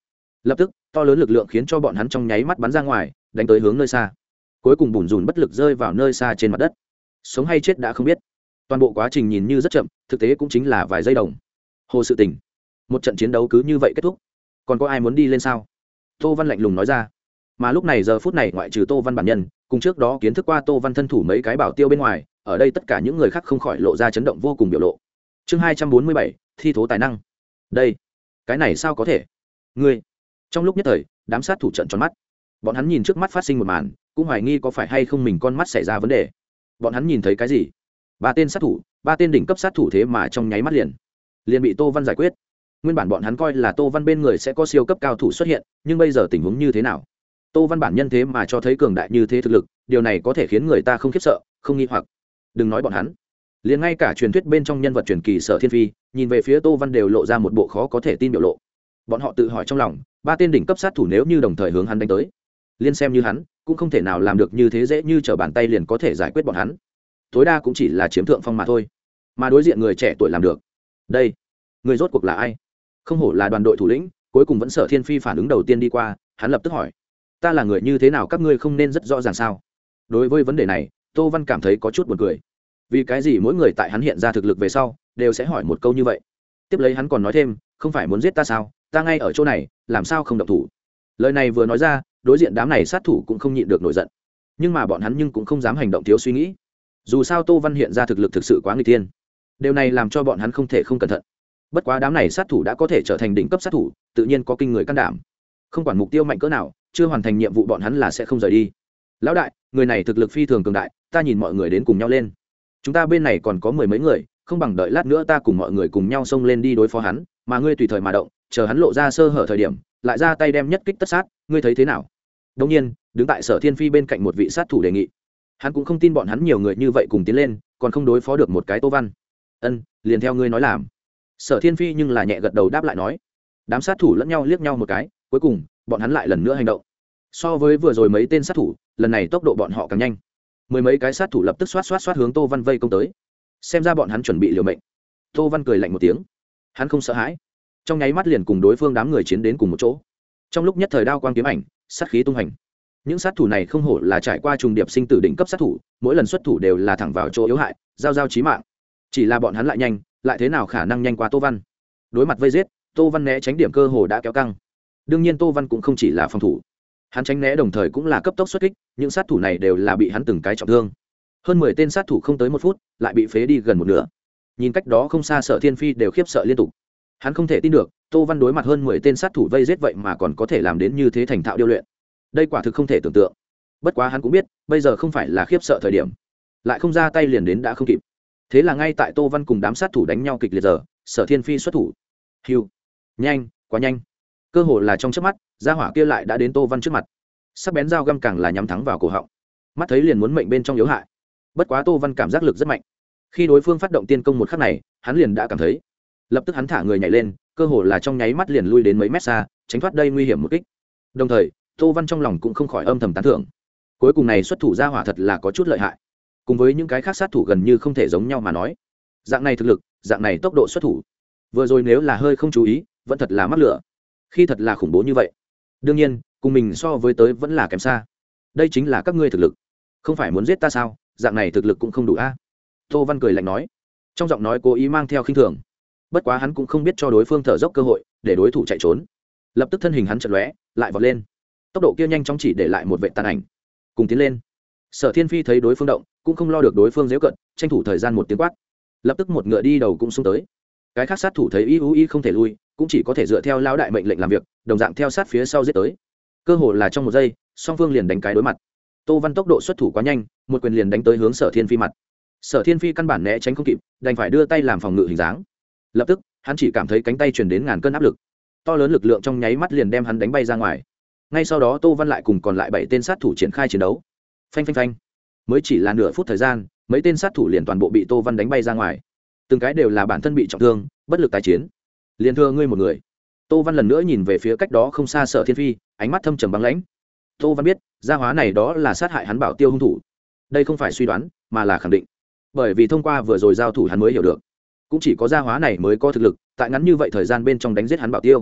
lập tức to lớn lực lượng khiến cho bọn hắn trong nháy mắt bắn ra ngoài, đánh tới hướng nơi xa. Cuối cùng bùn rùn bất lực rơi vào nơi xa trên mặt đất, sống hay chết đã không biết. Toàn bộ quá trình nhìn như rất chậm, thực tế cũng chính là vài giây đồng hồ sự tình. Một trận chiến đấu cứ như vậy kết thúc. Còn có ai muốn đi lên sao? Tô Văn lạnh lùng nói ra. Mà lúc này giờ phút này ngoại trừ Tô Văn bản nhân cùng trước đó kiến thức qua Tô Văn thân thủ mấy cái bảo tiêu bên ngoài, ở đây tất cả những người khác không khỏi lộ ra chấn động vô cùng biểu lộ. Chương 247, thi thố tài năng. Đây, cái này sao có thể? Ngươi. Trong lúc nhất thời, đám sát thủ trợn tròn mắt. Bọn hắn nhìn trước mắt phát sinh một màn, cũng hoài nghi có phải hay không mình con mắt xảy ra vấn đề. Bọn hắn nhìn thấy cái gì? Ba tên sát thủ, ba tên đỉnh cấp sát thủ thế mà trong nháy mắt liền bị Tô Văn giải quyết. Nguyên bản bọn hắn coi là Tô Văn bên người sẽ có siêu cấp cao thủ xuất hiện, nhưng bây giờ tình huống như thế nào? Tô Văn bản nhân thế mà cho thấy cường đại như thế thực lực, điều này có thể khiến người ta không khiếp sợ, không nghi hoặc. Đừng nói bọn hắn, liền ngay cả truyền thuyết bên trong nhân vật truyền kỳ Sở Thiên Phi, nhìn về phía Tô Văn đều lộ ra một bộ khó có thể tin biểu lộ. Bọn họ tự hỏi trong lòng, ba tên đỉnh cấp sát thủ nếu như đồng thời hướng hắn đánh tới, liên xem như hắn cũng không thể nào làm được như thế dễ như trở bàn tay liền có thể giải quyết bọn hắn. Tối đa cũng chỉ là chiếm thượng phong mà thôi. Mà đối diện người trẻ tuổi làm được. Đây, người rốt cuộc là ai? Không hổ là đoàn đội thủ lĩnh, cuối cùng vẫn Sở Thiên Phi phản ứng đầu tiên đi qua, hắn lập tức hỏi: "Ta là người như thế nào các ngươi không nên rất rõ ràng sao?" Đối với vấn đề này, Tô Văn cảm thấy có chút buồn cười. Vì cái gì mỗi người tại hắn hiện ra thực lực về sau, đều sẽ hỏi một câu như vậy? Tiếp lấy hắn còn nói thêm: "Không phải muốn giết ta sao? Ta ngay ở chỗ này, làm sao không động thủ?" Lời này vừa nói ra, đối diện đám này sát thủ cũng không nhịn được nổi giận. Nhưng mà bọn hắn cũng không dám hành động thiếu suy nghĩ. Dù sao Tô Văn hiện ra thực lực thực sự quá nguy tiên, điều này làm cho bọn hắn không thể không cẩn thận. Bất quá đám này sát thủ đã có thể trở thành đỉnh cấp sát thủ, tự nhiên có kinh người can đảm. Không quản mục tiêu mạnh cỡ nào, chưa hoàn thành nhiệm vụ bọn hắn là sẽ không rời đi. Lão đại, người này thực lực phi thường cường đại, ta nhìn mọi người đến cùng nhau lên. Chúng ta bên này còn có mười mấy người, không bằng đợi lát nữa ta cùng mọi người cùng nhau xông lên đi đối phó hắn, mà ngươi tùy thời mà động, chờ hắn lộ ra sơ hở thời điểm, lại ra tay đem nhất kích tất sát, ngươi thấy thế nào? Đương nhiên, đứng tại Sở Thiên Phi bên cạnh một vị sát thủ đề nghị. Hắn cũng không tin bọn hắn nhiều người như vậy cùng tiến lên, còn không đối phó được một cái Tô Văn. Liền theo ngươi nói làm. Sở Thiên Phi nhưng là nhẹ gật đầu đáp lại nói. Đám sát thủ lẫn nhau liếc nhau một cái, cuối cùng bọn hắn lại lần nữa hành động. So với vừa rồi mấy tên sát thủ, lần này tốc độ bọn họ càng nhanh. Mười mấy cái sát thủ lập tức xoát hướng Tô Văn vây công tới. Xem ra bọn hắn chuẩn bị liều mệnh. Tô Văn cười lạnh một tiếng. Hắn không sợ hãi, trong nháy mắt liền cùng đối phương đám người chiến đến cùng một chỗ. Trong lúc nhất thời đao quang kiếm ảnh, sát khí tung hành. Những sát thủ này không hổ là trải qua trùng điệp sinh tử đỉnh cấp sát thủ, mỗi lần xuất thủ đều là thẳng vào chỗ yếu hại, giao chí mạng. Chỉ là bọn hắn lại nhanh, lại thế nào khả năng nhanh qua Tô Văn? Đối mặt vây giết, Tô Văn né tránh điểm cơ hồ đã kéo căng. Đương nhiên Tô Văn cũng không chỉ là phòng thủ, hắn tránh né đồng thời cũng là cấp tốc xuất kích, những sát thủ này đều là bị hắn từng cái trọng thương. Hơn 10 tên sát thủ không tới 1 phút, lại bị phế đi gần một nửa. Nhìn cách đó không xa Sở Thiên Phi đều khiếp sợ liên tục. Hắn không thể tin được, Tô Văn đối mặt hơn 10 tên sát thủ vây giết vậy mà còn có thể làm đến như thế thành thạo điêu luyện. Đây quả thực không thể tưởng tượng. Bất quá hắn cũng biết, bây giờ không phải là khiếp sợ thời điểm, lại không ra tay liền đến đã không kịp. Thế là ngay tại Tô Văn cùng đám sát thủ đánh nhau kịch liệt giờ, Sở Thiên Phi xuất thủ. Hưu, nhanh, quá nhanh. Cơ hồ là trong chớp mắt, gia hỏa kia lại đã đến Tô Văn trước mặt. Sắc bén dao găm càng là nhắm thẳng vào cổ họng. Mắt thấy liền muốn mệnh bên trong yếu hại. Bất quá Tô Văn cảm giác lực rất mạnh. Khi đối phương phát động tiên công một khắc này, hắn liền đã cảm thấy. Lập tức hắn thả người nhảy lên, cơ hồ là trong nháy mắt liền lui đến mấy mét xa, tránh thoát đây nguy hiểm một kích. Đồng thời, Tô Văn trong lòng cũng không khỏi âm thầm tán thưởng. Cuối cùng này xuất thủ gia hỏa thật là có chút lợi hại. Cùng với những cái khác sát thủ gần như không thể giống nhau mà nói. Dạng này thực lực, dạng này tốc độ xuất thủ. Vừa rồi nếu là hơi không chú ý, vẫn thật là mắc lửa. Khi thật là khủng bố như vậy. Đương nhiên, cùng mình so với tới vẫn là kém xa. Đây chính là các ngươi thực lực. Không phải muốn giết ta sao? Dạng này thực lực cũng không đủ a. Tô Văn cười lạnh nói. Trong giọng nói cố ý mang theo khinh thường. Bất quá hắn cũng không biết cho đối phương thở dốc cơ hội để đối thủ chạy trốn. Lập tức thân hình hắn chợt lóe, lại vọt lên. Tốc độ kia nhanh chóng chỉ để lại một vệ tàn ảnh. Cùng tiến lên. Sở Thiên Phi thấy đối phương động, cũng không lo được đối phương giễu cận, tranh thủ thời gian một tiếng quát. Lập tức một ngựa đi đầu cũng xung tới. Cái khác sát thủ thấy y không thể lui, cũng chỉ có thể dựa theo lão đại mệnh lệnh làm việc, đồng dạng theo sát phía sau giết tới. Cơ hồ là trong một giây, song phương liền đánh cái đối mặt. Tô Văn tốc độ xuất thủ quá nhanh, một quyền liền đánh tới hướng Sở Thiên Phi mặt. Sở Thiên Phi căn bản né tránh không kịp, đành phải đưa tay làm phòng ngự hình dáng. Lập tức, hắn chỉ cảm thấy cánh tay truyền đến ngàn cân áp lực. To lớn lực lượng trong nháy mắt liền đem hắn đánh bay ra ngoài. Ngay sau đó Tô Văn lại cùng còn lại 7 tên sát thủ triển khai chiến đấu. Phanh phanh phanh. Mới chỉ là nửa phút thời gian, mấy tên sát thủ liền toàn bộ bị Tô Văn đánh bay ra ngoài. Từng cái đều là bản thân bị trọng thương, bất lực tái chiến. Liền thưa ngươi một người. Tô Văn lần nữa nhìn về phía cách đó không xa Sở Thiên Phi, ánh mắt thâm trầm băng lãnh. Tô Văn biết, gia hóa này đó là sát hại hắn bảo tiêu hung thủ. Đây không phải suy đoán, mà là khẳng định. Bởi vì thông qua vừa rồi giao thủ hắn mới hiểu được, cũng chỉ có gia hóa này mới có thực lực, tại ngắn như vậy thời gian bên trong đánh giết hắn bảo tiêu.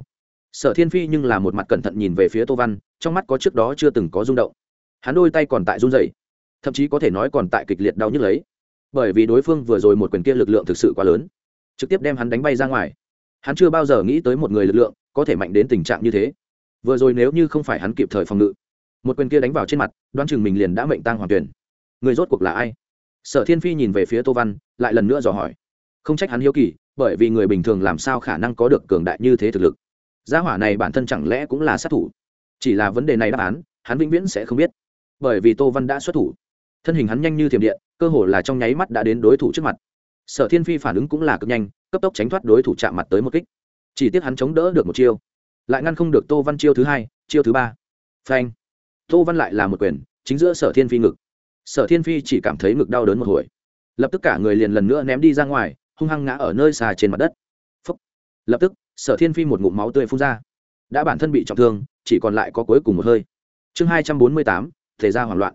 Sở Thiên Phi nhưng là một mặt cẩn thận nhìn về phía Tô Văn, trong mắt có trước đó chưa từng có rung động. Hắn đôi tay còn tại run rẩy, thậm chí có thể nói còn tại kịch liệt đau nhức lấy, bởi vì đối phương vừa rồi một quyền kia lực lượng thực sự quá lớn, trực tiếp đem hắn đánh bay ra ngoài. Hắn chưa bao giờ nghĩ tới một người lực lượng có thể mạnh đến tình trạng như thế. Vừa rồi nếu như không phải hắn kịp thời phòng ngự, một quyền kia đánh vào trên mặt, đoán chừng mình liền đã mệnh tang hoàn tuyển. Người rốt cuộc là ai? Sở Thiên Phi nhìn về phía Tô Văn, lại lần nữa dò hỏi. Không trách hắn hiếu kỳ, bởi vì người bình thường làm sao khả năng có được cường đại như thế thực lực. Gia hỏa này bản thân chẳng lẽ cũng là sát thủ? Chỉ là vấn đề này đáp án, hắn vĩnh viễn sẽ không biết. Bởi vì Tô Văn đã xuất thủ, thân hình hắn nhanh như thiểm điện, cơ hồ là trong nháy mắt đã đến đối thủ trước mặt. Sở Thiên Phi phản ứng cũng là cực nhanh, cấp tốc tránh thoát đối thủ chạm mặt tới một kích. Chỉ tiếc hắn chống đỡ được một chiêu, lại ngăn không được Tô Văn chiêu thứ hai, chiêu thứ ba. Phanh! Tô Văn lại là một quyền, chính giữa Sở Thiên Phi ngực. Sở Thiên Phi chỉ cảm thấy ngực đau đớn một hồi, lập tức cả người liền lần nữa ném đi ra ngoài, hung hăng ngã ở nơi xa trên mặt đất. Phúc. Lập tức Sở Thiên Phi một ngụm máu tươi phun ra, đã bản thân bị trọng thương, chỉ còn lại có cuối cùng một hơi. Chương 248, thể ra hoảng loạn.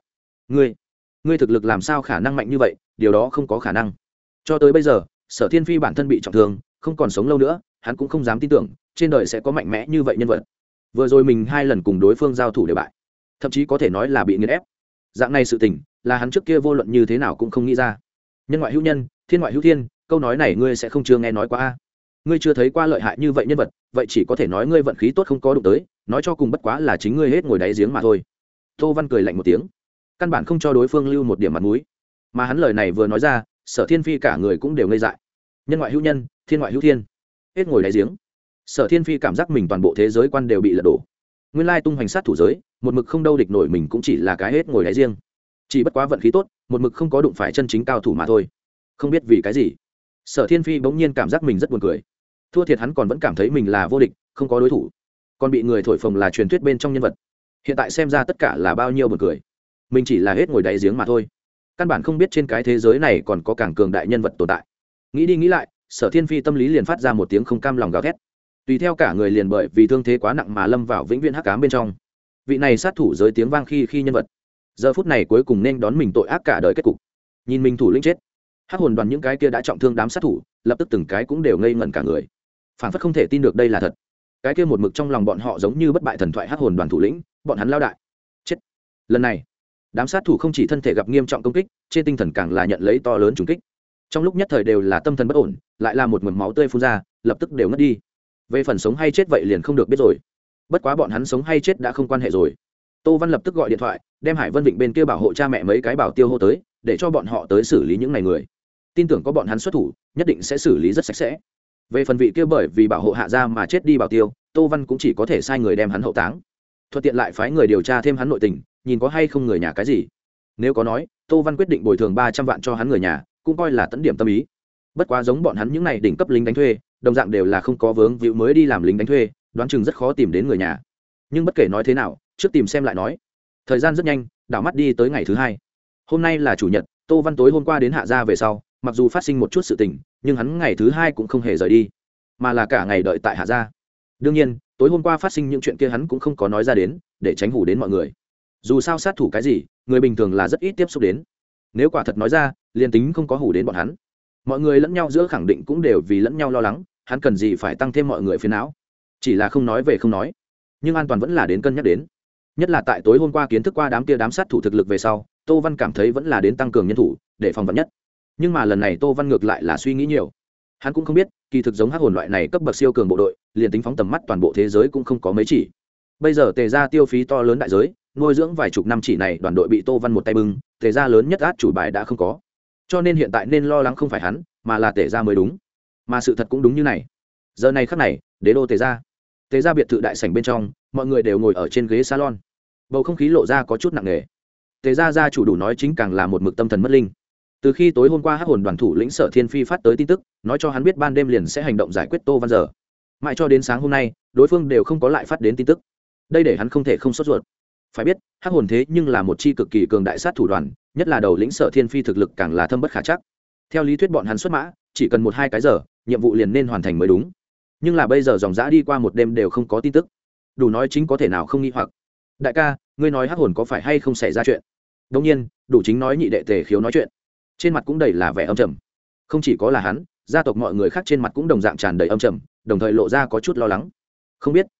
Ngươi thực lực làm sao khả năng mạnh như vậy? Điều đó không có khả năng. Cho tới bây giờ, Sở Thiên Phi bản thân bị trọng thương, không còn sống lâu nữa, hắn cũng không dám tin tưởng trên đời sẽ có mạnh mẽ như vậy nhân vật. Vừa rồi mình 2 lần cùng đối phương giao thủ đều bại, thậm chí có thể nói là bị nghiền ép. Dạng này sự tình, là hắn trước kia vô luận như thế nào cũng không nghĩ ra. Nhân ngoại hữu nhân, thiên ngoại hữu thiên, câu nói này ngươi sẽ không chưa nghe nói qua a. Ngươi chưa thấy qua lợi hại như vậy nhân vật, vậy chỉ có thể nói ngươi vận khí tốt không có đụng tới, nói cho cùng bất quá là chính ngươi hết ngồi đáy giếng mà thôi. Tô Văn cười lạnh một tiếng, căn bản không cho đối phương lưu một điểm mặt mũi. Mà hắn lời này vừa nói ra, Sở Thiên Phi cả người cũng đều ngây dại. Nhân ngoại hữu nhân, thiên ngoại hữu thiên, hết ngồi đáy giếng. Sở Thiên Phi cảm giác mình toàn bộ thế giới quan đều bị lật đổ. Nguyên lai tung hoành sát thủ giới, một mực không đâu địch nổi mình cũng chỉ là cái hết ngồi đáy giếng. Chỉ bất quá vận khí tốt, một mực không có đụng phải chân chính cao thủ mà thôi. Không biết vì cái gì, Sở Thiên Phi bỗng nhiên cảm giác mình rất buồn cười. Thua thiệt hắn còn vẫn cảm thấy mình là vô địch, không có đối thủ, còn bị người thổi phồng là truyền thuyết bên trong nhân vật. Hiện tại xem ra tất cả là bao nhiêu buồn cười. Mình chỉ là hết ngồi đáy giếng mà thôi, căn bản không biết trên cái thế giới này còn có càng cường đại nhân vật tồn tại. Nghĩ đi nghĩ lại, Sở Thiên Phi tâm lý liền phát ra một tiếng không cam lòng gào thét, tùy theo cả người liền bởi vì thương thế quá nặng mà lâm vào vĩnh viễn hắc ám bên trong. Vị này sát thủ giới tiếng vang khi nhân vật, giờ phút này cuối cùng nên đón mình tội ác cả đời kết cục. Nhìn mình thủ lĩnh chết, hắc hồn đoàn những cái kia đã trọng thương đám sát thủ lập tức từng cái cũng đều ngây ngẩn cả người, phản phất không thể tin được đây là thật. Cái kia một mực trong lòng bọn họ giống như bất bại thần thoại hắc hồn đoàn thủ lĩnh, bọn hắn lao đại chết. Lần này đám sát thủ không chỉ thân thể gặp nghiêm trọng công kích, trên tinh thần càng là nhận lấy to lớn trùng kích. Trong lúc nhất thời đều là tâm thần bất ổn, lại là một nguồn máu tươi phun ra, lập tức đều ngất đi. Về phần sống hay chết vậy liền không được biết rồi. Bất quá bọn hắn sống hay chết đã không quan hệ rồi. Tô Văn lập tức gọi điện thoại, đem Hải Vân Vịnh bên kia bảo hộ cha mẹ mấy cái bảo tiêu hô tới, để cho bọn họ tới xử lý những này người. Tin tưởng có bọn hắn xuất thủ, nhất định sẽ xử lý rất sạch sẽ. Về phần vị kia bởi vì bảo hộ hạ gia mà chết đi bảo tiêu, Tô Văn cũng chỉ có thể sai người đem hắn hậu táng, thuận tiện lại phái người điều tra thêm hắn nội tình, nhìn có hay không người nhà cái gì. Nếu có nói, Tô Văn quyết định bồi thường 300 vạn cho hắn người nhà, cũng coi là tận điểm tâm ý. Bất quá giống bọn hắn những này đỉnh cấp lính đánh thuê, đồng dạng đều là không có vướng víu mới đi làm lính đánh thuê, đoán chừng rất khó tìm đến người nhà. Nhưng bất kể nói thế nào, trước tìm xem lại nói. Thời gian rất nhanh, đảo mắt đi tới ngày thứ 2. Hôm nay là chủ nhật, Tô Văn tối hôm qua đến hạ gia về sau, mặc dù phát sinh một chút sự tình, nhưng hắn ngày thứ 2 cũng không hề rời đi, mà là cả ngày đợi tại hạ gia. Đương nhiên, tối hôm qua phát sinh những chuyện kia hắn cũng không có nói ra đến, để tránh hù đến mọi người. Dù sao sát thủ cái gì, người bình thường là rất ít tiếp xúc đến. Nếu quả thật nói ra, liền tính không có hù đến bọn hắn, mọi người lẫn nhau giữa khẳng định cũng đều vì lẫn nhau lo lắng, hắn cần gì phải tăng thêm mọi người phiền não. Chỉ là không nói về không nói, nhưng an toàn vẫn là đến cân nhắc đến. Nhất là tại tối hôm qua kiến thức qua đám sát thủ thực lực về sau, Tô Văn cảm thấy vẫn là đến tăng cường nhân thủ để phòng vạn nhất. Nhưng mà lần này Tô Văn ngược lại là suy nghĩ nhiều. Hắn cũng không biết, kỳ thực giống hắc hồn loại này cấp bậc siêu cường bộ đội, liền tính phóng tầm mắt toàn bộ thế giới cũng không có mấy chỉ. Bây giờ Tề gia tiêu phí to lớn đại giới, nuôi dưỡng vài chục năm chỉ này đoàn đội bị Tô Văn một tay bưng, Tề gia lớn nhất át chủ bài đã không có. Cho nên hiện tại nên lo lắng không phải hắn, mà là Tề gia mới đúng. Mà sự thật cũng đúng như này. Giờ này khắc này, đế đô Tề gia biệt thự đại sảnh bên trong, mọi người đều ngồi ở trên ghế salon. Bầu không khí lộ ra có chút nặng nề. Tề gia gia chủ đủ nói chính càng là một mực tâm thần mất linh. Từ khi tối hôm qua hắc hồn đoàn thủ lĩnh Sở Thiên Phi phát tới tin tức, nói cho hắn biết ban đêm liền sẽ hành động giải quyết Tô Văn giờ, mãi cho đến sáng hôm nay, đối phương đều không có lại phát đến tin tức. Đây để hắn không thể không sốt ruột. Phải biết, hắc hồn thế nhưng là một chi cực kỳ cường đại sát thủ đoàn, nhất là đầu lĩnh Sở Thiên Phi thực lực càng là thâm bất khả trắc. Theo lý thuyết bọn hắn xuất mã, chỉ cần 1-2 cái giờ, nhiệm vụ liền nên hoàn thành mới đúng. Nhưng là bây giờ dòng dã đi qua một đêm đều không có tin tức. Đủ nói chính có thể nào không nghi hoặc. Đại ca, ngươi nói hắc hồn có phải hay không xảy ra chuyện? Đương nhiên, đủ chính nói nhị đệ Tề Khiếu nói chuyện, trên mặt cũng đầy là vẻ âm trầm. Không chỉ có là hắn, gia tộc mọi người khác trên mặt cũng đồng dạng tràn đầy âm trầm, đồng thời lộ ra có chút lo lắng. Không biết,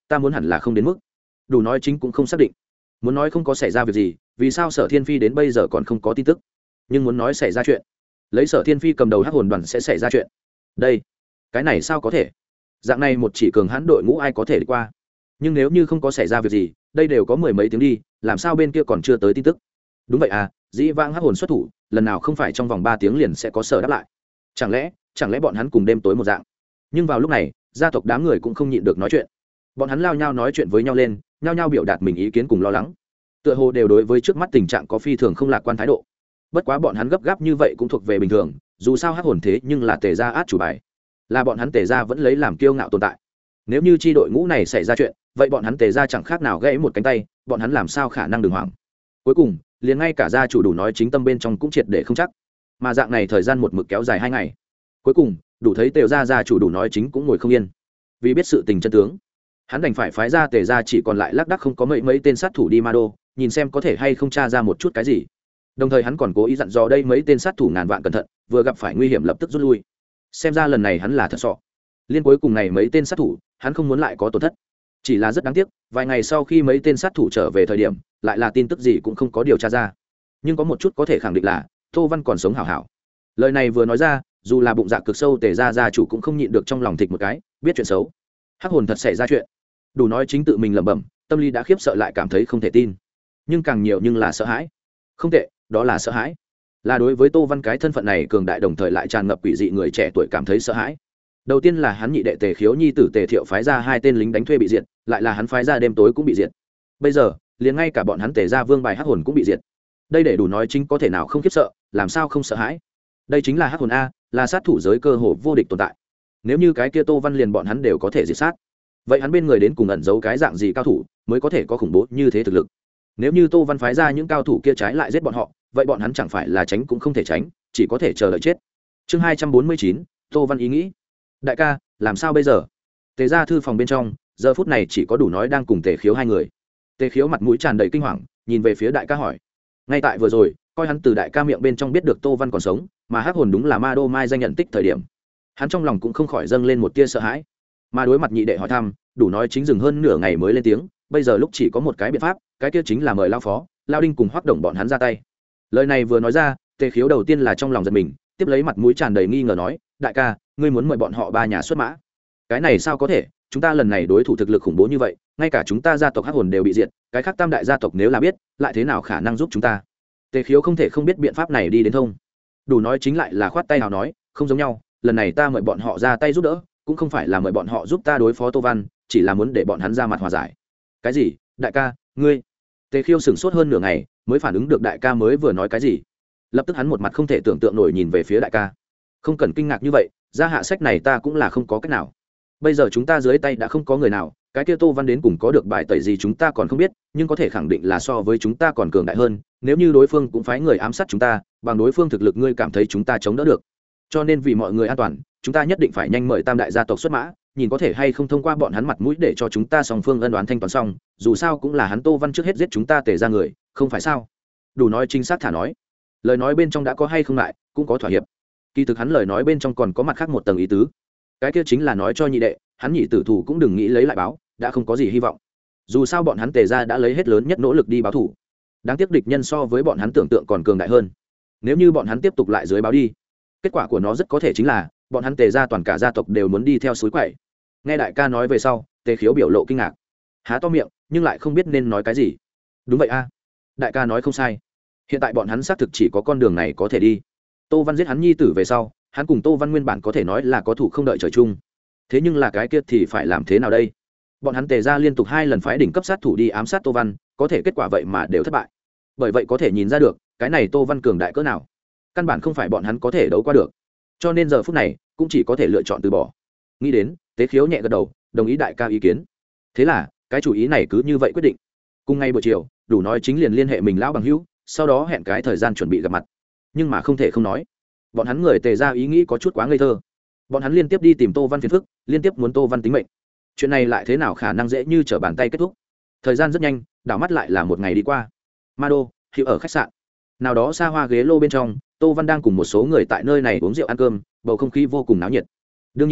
ta muốn hẳn là không đến mức. Đủ nói chính cũng không xác định. Muốn nói không có xảy ra việc gì, vì sao Sở Thiên Phi đến bây giờ còn không có tin tức? Nhưng muốn nói xảy ra chuyện, lấy Sở Thiên Phi cầm đầu hắc hồn đoàn sẽ xảy ra chuyện. Đây, cái này sao có thể? Dạng này một chỉ cường hãn đội ngũ ai có thể đi qua? Nhưng nếu như không có xảy ra việc gì, đây đều có mười mấy tiếng đi, làm sao bên kia còn chưa tới tin tức? Đúng vậy à, dĩ vãng hắc hồn xuất thủ, lần nào không phải trong vòng 3 tiếng liền sẽ có sở đáp lại. Chẳng lẽ bọn hắn cùng đêm tối một dạng? Nhưng vào lúc này, gia tộc đám người cũng không nhịn được nói chuyện. Bọn hắn lao nhau nói chuyện với nhau lên, nhau nhau biểu đạt mình ý kiến cùng lo lắng. Tựa hồ đều đối với trước mắt tình trạng có phi thường không lạc quan thái độ. Bất quá bọn hắn gấp gáp như vậy cũng thuộc về bình thường, dù sao hắc hồn thế nhưng là Tề gia át chủ bài, là bọn hắn Tề gia vẫn lấy làm kiêu ngạo tồn tại. Nếu như chi đội ngũ này xảy ra chuyện, vậy bọn hắn Tề gia chẳng khác nào gãy một cánh tay, bọn hắn làm sao khả năng đường hoảng. Cuối cùng, liền ngay cả gia chủ Đủ nói chính tâm bên trong cũng triệt để không chắc. Mà dạng này thời gian một mực kéo dài 2 ngày. Cuối cùng, Đủ thấy Tề gia chủ Đủ nói chính cũng ngồi không yên. Vì biết sự tình chân tướng, hắn đành phải phái ra Tề gia chỉ còn lại lác đác không có mấy tên sát thủ đi Ma Đô, nhìn xem có thể hay không tra ra một chút cái gì. Đồng thời hắn còn cố ý dặn dò đây mấy tên sát thủ ngàn vạn cẩn thận, vừa gặp phải nguy hiểm lập tức rút lui. Xem ra lần này hắn là thật sọ. Liên cuối cùng này mấy tên sát thủ, hắn không muốn lại có tổn thất. Chỉ là rất đáng tiếc, vài ngày sau khi mấy tên sát thủ trở về thời điểm, lại là tin tức gì cũng không có điều tra ra. Nhưng có một chút có thể khẳng định là Tô Văn còn sống hảo hảo. Lời này vừa nói ra, dù là bụng dạ cực sâu Tề gia chủ cũng không nhịn được trong lòng thịch một cái, biết chuyện xấu. Hắc hồn thật xảy ra chuyện. Đủ nói chính tự mình lẩm bẩm, tâm lý đã khiếp sợ lại cảm thấy không thể tin. Nhưng càng nhiều nhưng là sợ hãi. Không tệ, đó là sợ hãi. Là đối với Tô Văn cái thân phận này cường đại đồng thời lại tràn ngập quỷ dị người trẻ tuổi cảm thấy sợ hãi. Đầu tiên là hắn nhị đệ Tề Khiếu nhi tử Tề Thiệu phái ra 2 tên lính đánh thuê bị diệt, lại là hắn phái ra đêm tối cũng bị diệt. Bây giờ, liền ngay cả bọn hắn Tề gia vương bài hắc hồn cũng bị diệt. Đây để Đủ nói chính có thể nào không khiếp sợ, làm sao không sợ hãi. Đây chính là hắc hồn a, là sát thủ giới cơ hồ vô địch tồn tại. Nếu như cái kia Tô Văn liền bọn hắn đều có thể diệt sát, vậy hắn bên người đến cùng ẩn giấu cái dạng gì cao thủ mới có thể có khủng bố như thế thực lực? Nếu như Tô Văn phái ra những cao thủ kia trái lại giết bọn họ, vậy bọn hắn chẳng phải là tránh cũng không thể tránh, chỉ có thể chờ đợi chết. Chương 249, Tô Văn ý nghĩ. Đại ca, làm sao bây giờ? Tề gia thư phòng bên trong, giờ phút này chỉ có Đủ nói đang cùng Tề Khiếu 2 người. Tề Khiếu mặt mũi tràn đầy kinh hoàng, nhìn về phía đại ca hỏi. Ngay tại vừa rồi, coi hắn từ đại ca miệng bên trong biết được Tô Văn còn sống, mà hắc hồn đúng là Ma Đô Mai danh nhận tích thời điểm. Hắn trong lòng cũng không khỏi dâng lên một tia sợ hãi. Mà đối mặt nhị đệ hỏi thăm, Đủ nói chính dừng hơn nửa ngày mới lên tiếng, bây giờ lúc chỉ có một cái biện pháp, cái kia chính là mời lao phó, Lao Đinh cùng Hoắc Đồng bọn hắn ra tay. Lời này vừa nói ra, Tề Khiếu đầu tiên là trong lòng giật mình, tiếp lấy mặt mũi tràn đầy nghi ngờ nói, đại ca, ngươi muốn mời bọn họ 3 nhà xuất mã? Cái này sao có thể, chúng ta lần này đối thủ thực lực khủng bố như vậy, ngay cả chúng ta gia tộc hắc hồn đều bị diệt, cái khác tam đại gia tộc nếu là biết, lại thế nào khả năng giúp chúng ta? Tề Khiếu không thể không biết biện pháp này đi đến thông. Đủ nói chính lại là khoát tay nào nói, không giống nhau, lần này ta mời bọn họ ra tay giúp đỡ, cũng không phải là mời bọn họ giúp ta đối phó Tô Văn, chỉ là muốn để bọn hắn ra mặt hòa giải. Cái gì? Đại ca, ngươi? Tề Khiêu sửng sốt hơn nửa ngày, mới phản ứng được đại ca mới vừa nói cái gì. Lập tức hắn một mặt không thể tưởng tượng nổi nhìn về phía đại ca. Không cần kinh ngạc như vậy, ra hạ sách này ta cũng là không có cách nào. Bây giờ chúng ta dưới tay đã không có người nào, cái kia Tô Văn đến cùng có được bài tẩy gì chúng ta còn không biết, nhưng có thể khẳng định là so với chúng ta còn cường đại hơn. Nếu như đối phương cũng phái người ám sát chúng ta, bằng đối phương thực lực ngươi cảm thấy chúng ta chống đỡ được. Cho nên vì mọi người an toàn, chúng ta nhất định phải nhanh mời tam đại gia tộc xuất mã, nhìn có thể hay không thông qua bọn hắn mặt mũi để cho chúng ta song phương ân đoán thanh toán xong, dù sao cũng là hắn Tô Văn trước hết giết chúng ta Tề ra người, không phải sao? Đủ nói chính xác thả nói. Lời nói bên trong đã có hay không lại, cũng có thỏa hiệp. Kỳ thực hắn lời nói bên trong còn có mặt khác một tầng ý tứ. Cái kia chính là nói cho nhị đệ, hắn nhị tử thủ cũng đừng nghĩ lấy lại báo, đã không có gì hy vọng. Dù sao bọn hắn Tề ra đã lấy hết lớn nhất nỗ lực đi báo thủ. Đáng tiếc địch nhân so với bọn hắn tưởng tượng còn cường đại hơn. Nếu như bọn hắn tiếp tục lại dưới báo đi, kết quả của nó rất có thể chính là bọn hắn Tề ra toàn cả gia tộc đều muốn đi theo suối quậy. Nghe đại ca nói về sau, Tề Khiếu biểu lộ kinh ngạc, há to miệng nhưng lại không biết nên nói cái gì. Đúng vậy a, đại ca nói không sai, hiện tại bọn hắn xác thực chỉ có con đường này có thể đi. Tô Văn giết hắn nhi tử về sau, hắn cùng Tô Văn nguyên bản có thể nói là có thủ không đợi trời chung. Thế nhưng là cái kia thì phải làm thế nào đây? Bọn hắn Tề ra liên tục 2 lần phái đỉnh cấp sát thủ đi ám sát Tô Văn, có thể kết quả vậy mà đều thất bại. Bởi vậy có thể nhìn ra được, cái này Tô Văn cường đại cỡ nào, căn bản không phải bọn hắn có thể đấu qua được. Cho nên giờ phút này cũng chỉ có thể lựa chọn từ bỏ. Nghĩ đến, Tế Khiếu nhẹ gật đầu, đồng ý đại ca ý kiến. Thế là cái chủ ý này cứ như vậy quyết định. Cùng ngày buổi chiều, Đủ nói chính liền liên hệ mình lão bằng hữu, sau đó hẹn cái thời gian chuẩn bị gặp mặt. Nhưng mà không thể không nói, bọn hắn người Tề ra ý nghĩ có chút quá ngây thơ. Bọn hắn liên tiếp đi tìm Tô Văn phiền phức, liên tiếp muốn Tô Văn tính mệnh. Chuyện này lại thế nào khả năng dễ như trở bàn tay kết thúc? Thời gian rất nhanh, đảo mắt lại là một ngày đi qua. Ma Đô, hiệu ở khách sạn. Nào đó xa hoa ghế lô bên trong, Tô Văn đang cùng một số người tại nơi này uống rượu ăn cơm, bầu không khí vô cùng náo nhiệt. Đương nhiên,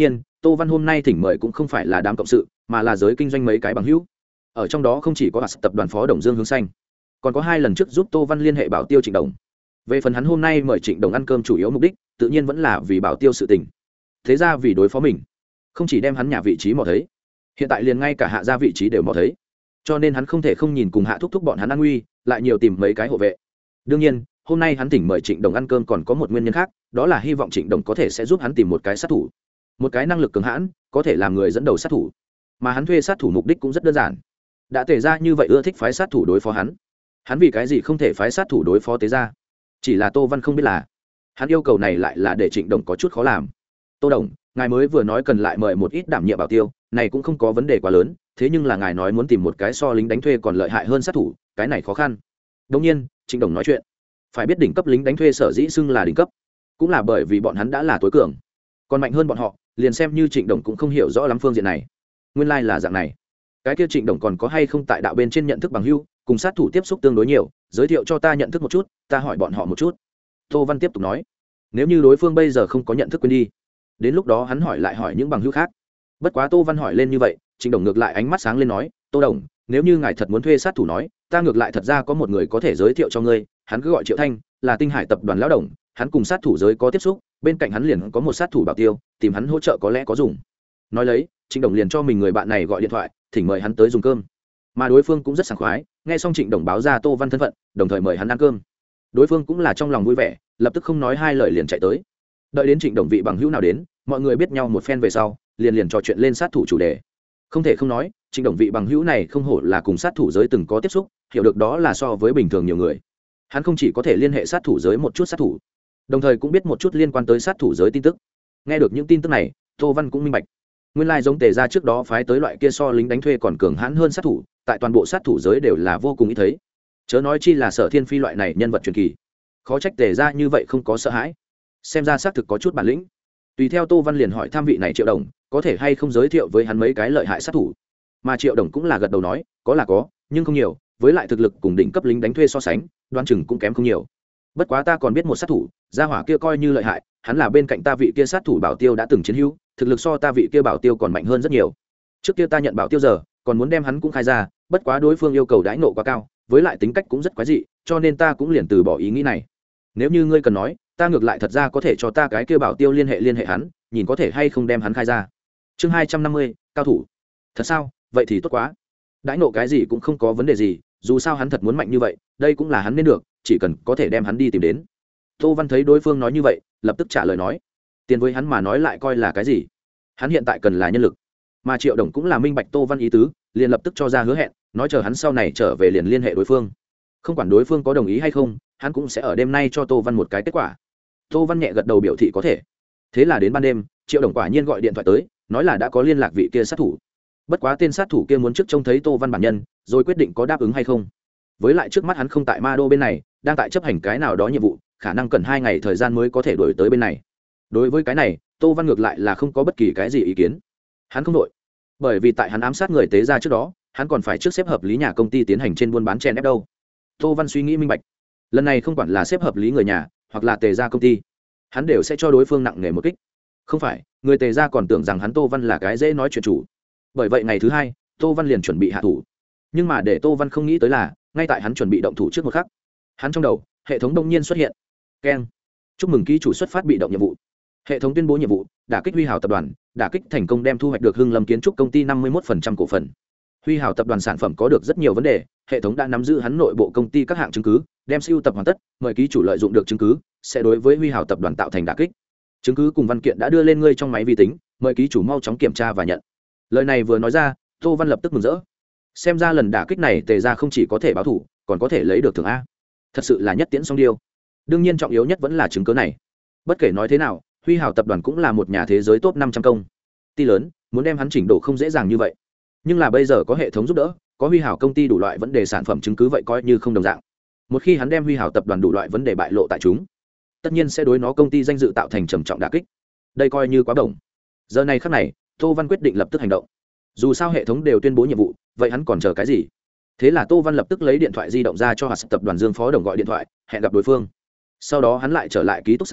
Tô Văn hôm nay thỉnh mời cũng không phải là đám cộng sự mà là giới kinh doanh mấy cái bằng hữu. Ở trong đó không chỉ có tập đoàn phó Đồng Dương Hướng Xanh, còn có 2 lần trước giúp Tô Văn liên hệ Bảo Tiêu Trịnh Đồng. Về phần hắn hôm nay mời Trịnh Đồng ăn cơm chủ yếu mục đích tự nhiên vẫn là vì Bảo Tiêu sự tình. Thế ra vì đối phó mình, không chỉ đem hắn nhà vị trí mò thấy, hiện tại liền ngay cả hạ gia vị trí đều mò thấy, cho nên hắn không thể không nhìn cùng hạ thúc thúc bọn hắn an nguy, lại nhiều tìm mấy cái hộ vệ. Đương nhiên hôm nay hắn thỉnh mời Trịnh Đồng ăn cơm còn có một nguyên nhân khác, đó là hy vọng Trịnh Đồng có thể sẽ giúp hắn tìm một cái sát thủ, một cái năng lực cường hãn có thể làm người dẫn đầu sát thủ. Mà hắn thuê sát thủ mục đích cũng rất đơn giản, đã Tề ra như vậy ưa thích phái sát thủ đối phó hắn vì cái gì không thể phái sát thủ đối phó Tề ra? Chỉ là Tô Văn không biết là hắn yêu cầu này lại là để Trịnh Đồng có chút khó làm. Tô Đồng, ngài mới vừa nói cần lại mời một ít đảm nhiệm bảo tiêu, này cũng không có vấn đề quá lớn, thế nhưng là ngài nói muốn tìm một cái so lính đánh thuê còn lợi hại hơn sát thủ, cái này khó khăn. Đương nhiên Trịnh Đồng nói chuyện, phải biết đỉnh cấp lính đánh thuê sở dĩ xưng là đỉnh cấp, cũng là bởi vì bọn hắn đã là tối cường, còn mạnh hơn bọn họ liền xem như Trịnh Đồng cũng không hiểu rõ lắm phương diện này. Nguyên lai là dạng này. Cái kia Trịnh Đồng còn có hay không tại đạo bên trên nhận thức bằng hữu, cùng sát thủ tiếp xúc tương đối nhiều, giới thiệu cho ta nhận thức một chút, ta hỏi bọn họ một chút. Tô Văn tiếp tục nói, nếu như đối phương bây giờ không có nhận thức quên đi, đến lúc đó hắn hỏi lại hỏi những bằng hữu khác. Bất quá Tô Văn hỏi lên như vậy, Trịnh Đồng ngược lại ánh mắt sáng lên nói, Tô Đồng, nếu như ngài thật muốn thuê sát thủ nói, ta ngược lại thật ra có một người có thể giới thiệu cho ngươi, hắn cứ gọi Triệu Thanh, là Tinh Hải tập đoàn lão đồng, hắn cùng sát thủ giới có tiếp xúc, bên cạnh hắn liền có một sát thủ bảo tiêu, tìm hắn hỗ trợ có lẽ có dùng. Nói lấy, Trịnh Đồng liền cho mình người bạn này gọi điện thoại, thỉnh mời hắn tới dùng cơm. Mà đối phương cũng rất sảng khoái, nghe xong Trịnh Đồng báo ra Tô Văn thân phận, đồng thời mời hắn ăn cơm. Đối phương cũng là trong lòng vui vẻ, lập tức không nói hai lời liền chạy tới. Đợi đến Trịnh Đồng vị bằng hữu nào đến, mọi người biết nhau một phen về sau, liền trò chuyện lên sát thủ chủ đề. Không thể không nói, Trịnh Đồng vị bằng hữu này không hổ là cùng sát thủ giới từng có tiếp xúc, hiểu được đó là so với bình thường nhiều người. Hắn không chỉ có thể liên hệ sát thủ giới một chút sát thủ, đồng thời cũng biết một chút liên quan tới sát thủ giới tin tức. Nghe được những tin tức này, Tô Văn cũng minh bạch, nguyên lai giống Tề ra trước đó phái tới loại kia so lính đánh thuê còn cường hãn hơn sát thủ, tại toàn bộ sát thủ giới đều là vô cùng ít thấy, chớ nói chi là Sở Thiên Phi loại này nhân vật truyền kỳ. Khó trách Tề ra như vậy không có sợ hãi, xem ra xác thực có chút bản lĩnh. Tùy theo Tô Văn liền hỏi tham vị này Triệu Đồng có thể hay không giới thiệu với hắn mấy cái lợi hại sát thủ, mà Triệu Đồng cũng là gật đầu nói có là có, nhưng không nhiều, với lại thực lực cùng đỉnh cấp lính đánh thuê so sánh, đoán chừng cũng kém không nhiều. Bất quá ta còn biết một sát thủ, gia hỏa kia coi như lợi hại, hắn là bên cạnh ta vị kia sát thủ bảo tiêu đã từng chiến hữu, thực lực so ta vị kia bảo tiêu còn mạnh hơn rất nhiều. Trước kia ta nhận bảo tiêu giờ còn muốn đem hắn cũng khai ra, bất quá đối phương yêu cầu đãi nộ quá cao, với lại tính cách cũng rất quái dị, cho nên ta cũng liền từ bỏ ý nghĩ này. Nếu như ngươi cần nói, ta ngược lại thật ra có thể cho ta cái kia bảo tiêu liên hệ hắn, nhìn có thể hay không đem hắn khai ra. Chương 250, cao thủ. Thật sao? Vậy thì tốt quá. Đãi nộ cái gì cũng không có vấn đề gì, dù sao hắn thật muốn mạnh như vậy, đây cũng là hắn nên được, chỉ cần có thể đem hắn đi tìm đến. Tô Văn thấy đối phương nói như vậy, lập tức trả lời nói, tiền với hắn mà nói lại coi là cái gì, hắn hiện tại cần là nhân lực. Mà Triệu Đồng cũng là minh bạch Tô Văn ý tứ, liền lập tức cho ra hứa hẹn, nói chờ hắn sau này trở về liền liên hệ đối phương, không quản đối phương có đồng ý hay không, hắn cũng sẽ ở đêm nay cho Tô Văn một cái kết quả. Tô Văn nhẹ gật đầu biểu thị có thể. Thế là đến ban đêm, Triệu Đồng quả nhiên gọi điện thoại tới, nói là đã có liên lạc vị kia sát thủ. Bất quá tên sát thủ kia muốn trước trông thấy Tô Văn bản nhân, rồi quyết định có đáp ứng hay không. Với lại trước mắt hắn không tại Ma Đô bên này, đang tại chấp hành cái nào đó nhiệm vụ, khả năng cần 2 ngày thời gian mới có thể đuổi tới bên này. Đối với cái này, Tô Văn ngược lại là không có bất kỳ cái gì ý kiến. Hắn không đội, bởi vì tại hắn ám sát người Tế ra trước đó, hắn còn phải trước xếp hợp lý nhà công ty tiến hành trên buôn bán chen ép đâu. Tô Văn suy nghĩ minh bạch, lần này không quản là xếp hợp lý người nhà hoặc là Tề ra công ty, hắn đều sẽ cho đối phương nặng nề một kích. Không phải người Tề ra còn tưởng rằng hắn Tô Văn là cái dễ nói chuyện chủ. Bởi vậy ngày thứ 2, Tô Văn liền chuẩn bị hạ thủ. Nhưng mà để Tô Văn không nghĩ tới là, ngay tại hắn chuẩn bị động thủ trước một khắc, hắn trong đầu hệ thống đông nhiên xuất hiện. Keng, chúc mừng ký chủ xuất phát bị động nhiệm vụ. Hệ thống tuyên bố nhiệm vụ: đả kích Huy Hào tập đoàn, đả kích thành công đem thu hoạch được Hưng Lâm Kiến trúc công ty 51% cổ phần. Huy Hào tập đoàn sản phẩm có được rất nhiều vấn đề, hệ thống đã nắm giữ hắn nội bộ công ty các hạng chứng cứ, đem sưu tập hoàn tất, mời ký chủ lợi dụng được chứng cứ, sẽ đối với Huy Hào tập đoàn tạo thành đả kích. Chứng cứ cùng văn kiện đã đưa lên ngươi trong máy vi tính, mời ký chủ mau chóng kiểm tra và nhận. Lời này vừa nói ra, Tô Văn lập tức mừng rỡ. Xem ra lần đả kích này Tề ra không chỉ có thể báo thủ, còn có thể lấy được thưởng a. Thật sự là nhất tiễn song điêu. Đương nhiên trọng yếu nhất vẫn là chứng cứ này. Bất kể nói thế nào, Huy Hào tập đoàn cũng là một nhà thế giới top 500 công ty lớn, muốn đem hắn chỉnh đổ không dễ dàng như vậy. Nhưng là bây giờ có hệ thống giúp đỡ, có Huy Hào công ty đủ loại vấn đề sản phẩm chứng cứ, vậy coi như không đồng dạng. Một khi hắn đem Huy Hào tập đoàn đủ loại vấn đề bại lộ tại chúng, tất nhiên sẽ đối nó công ty danh dự tạo thành trầm trọng đả kích. Đây coi như quá đồng. Giờ này khắc này, Tô Văn quyết định lập tức hành động. Dù sao hệ thống đều tuyên bố nhiệm vụ, vậy hắn còn chờ cái gì? Thế là Tô Văn lập tức lấy điện thoại di động ra cho Hạt tập đoàn Dương phó đồng gọi điện thoại, hẹn gặp đối phương. Sau đó hắn lại trở lại ký túc xá,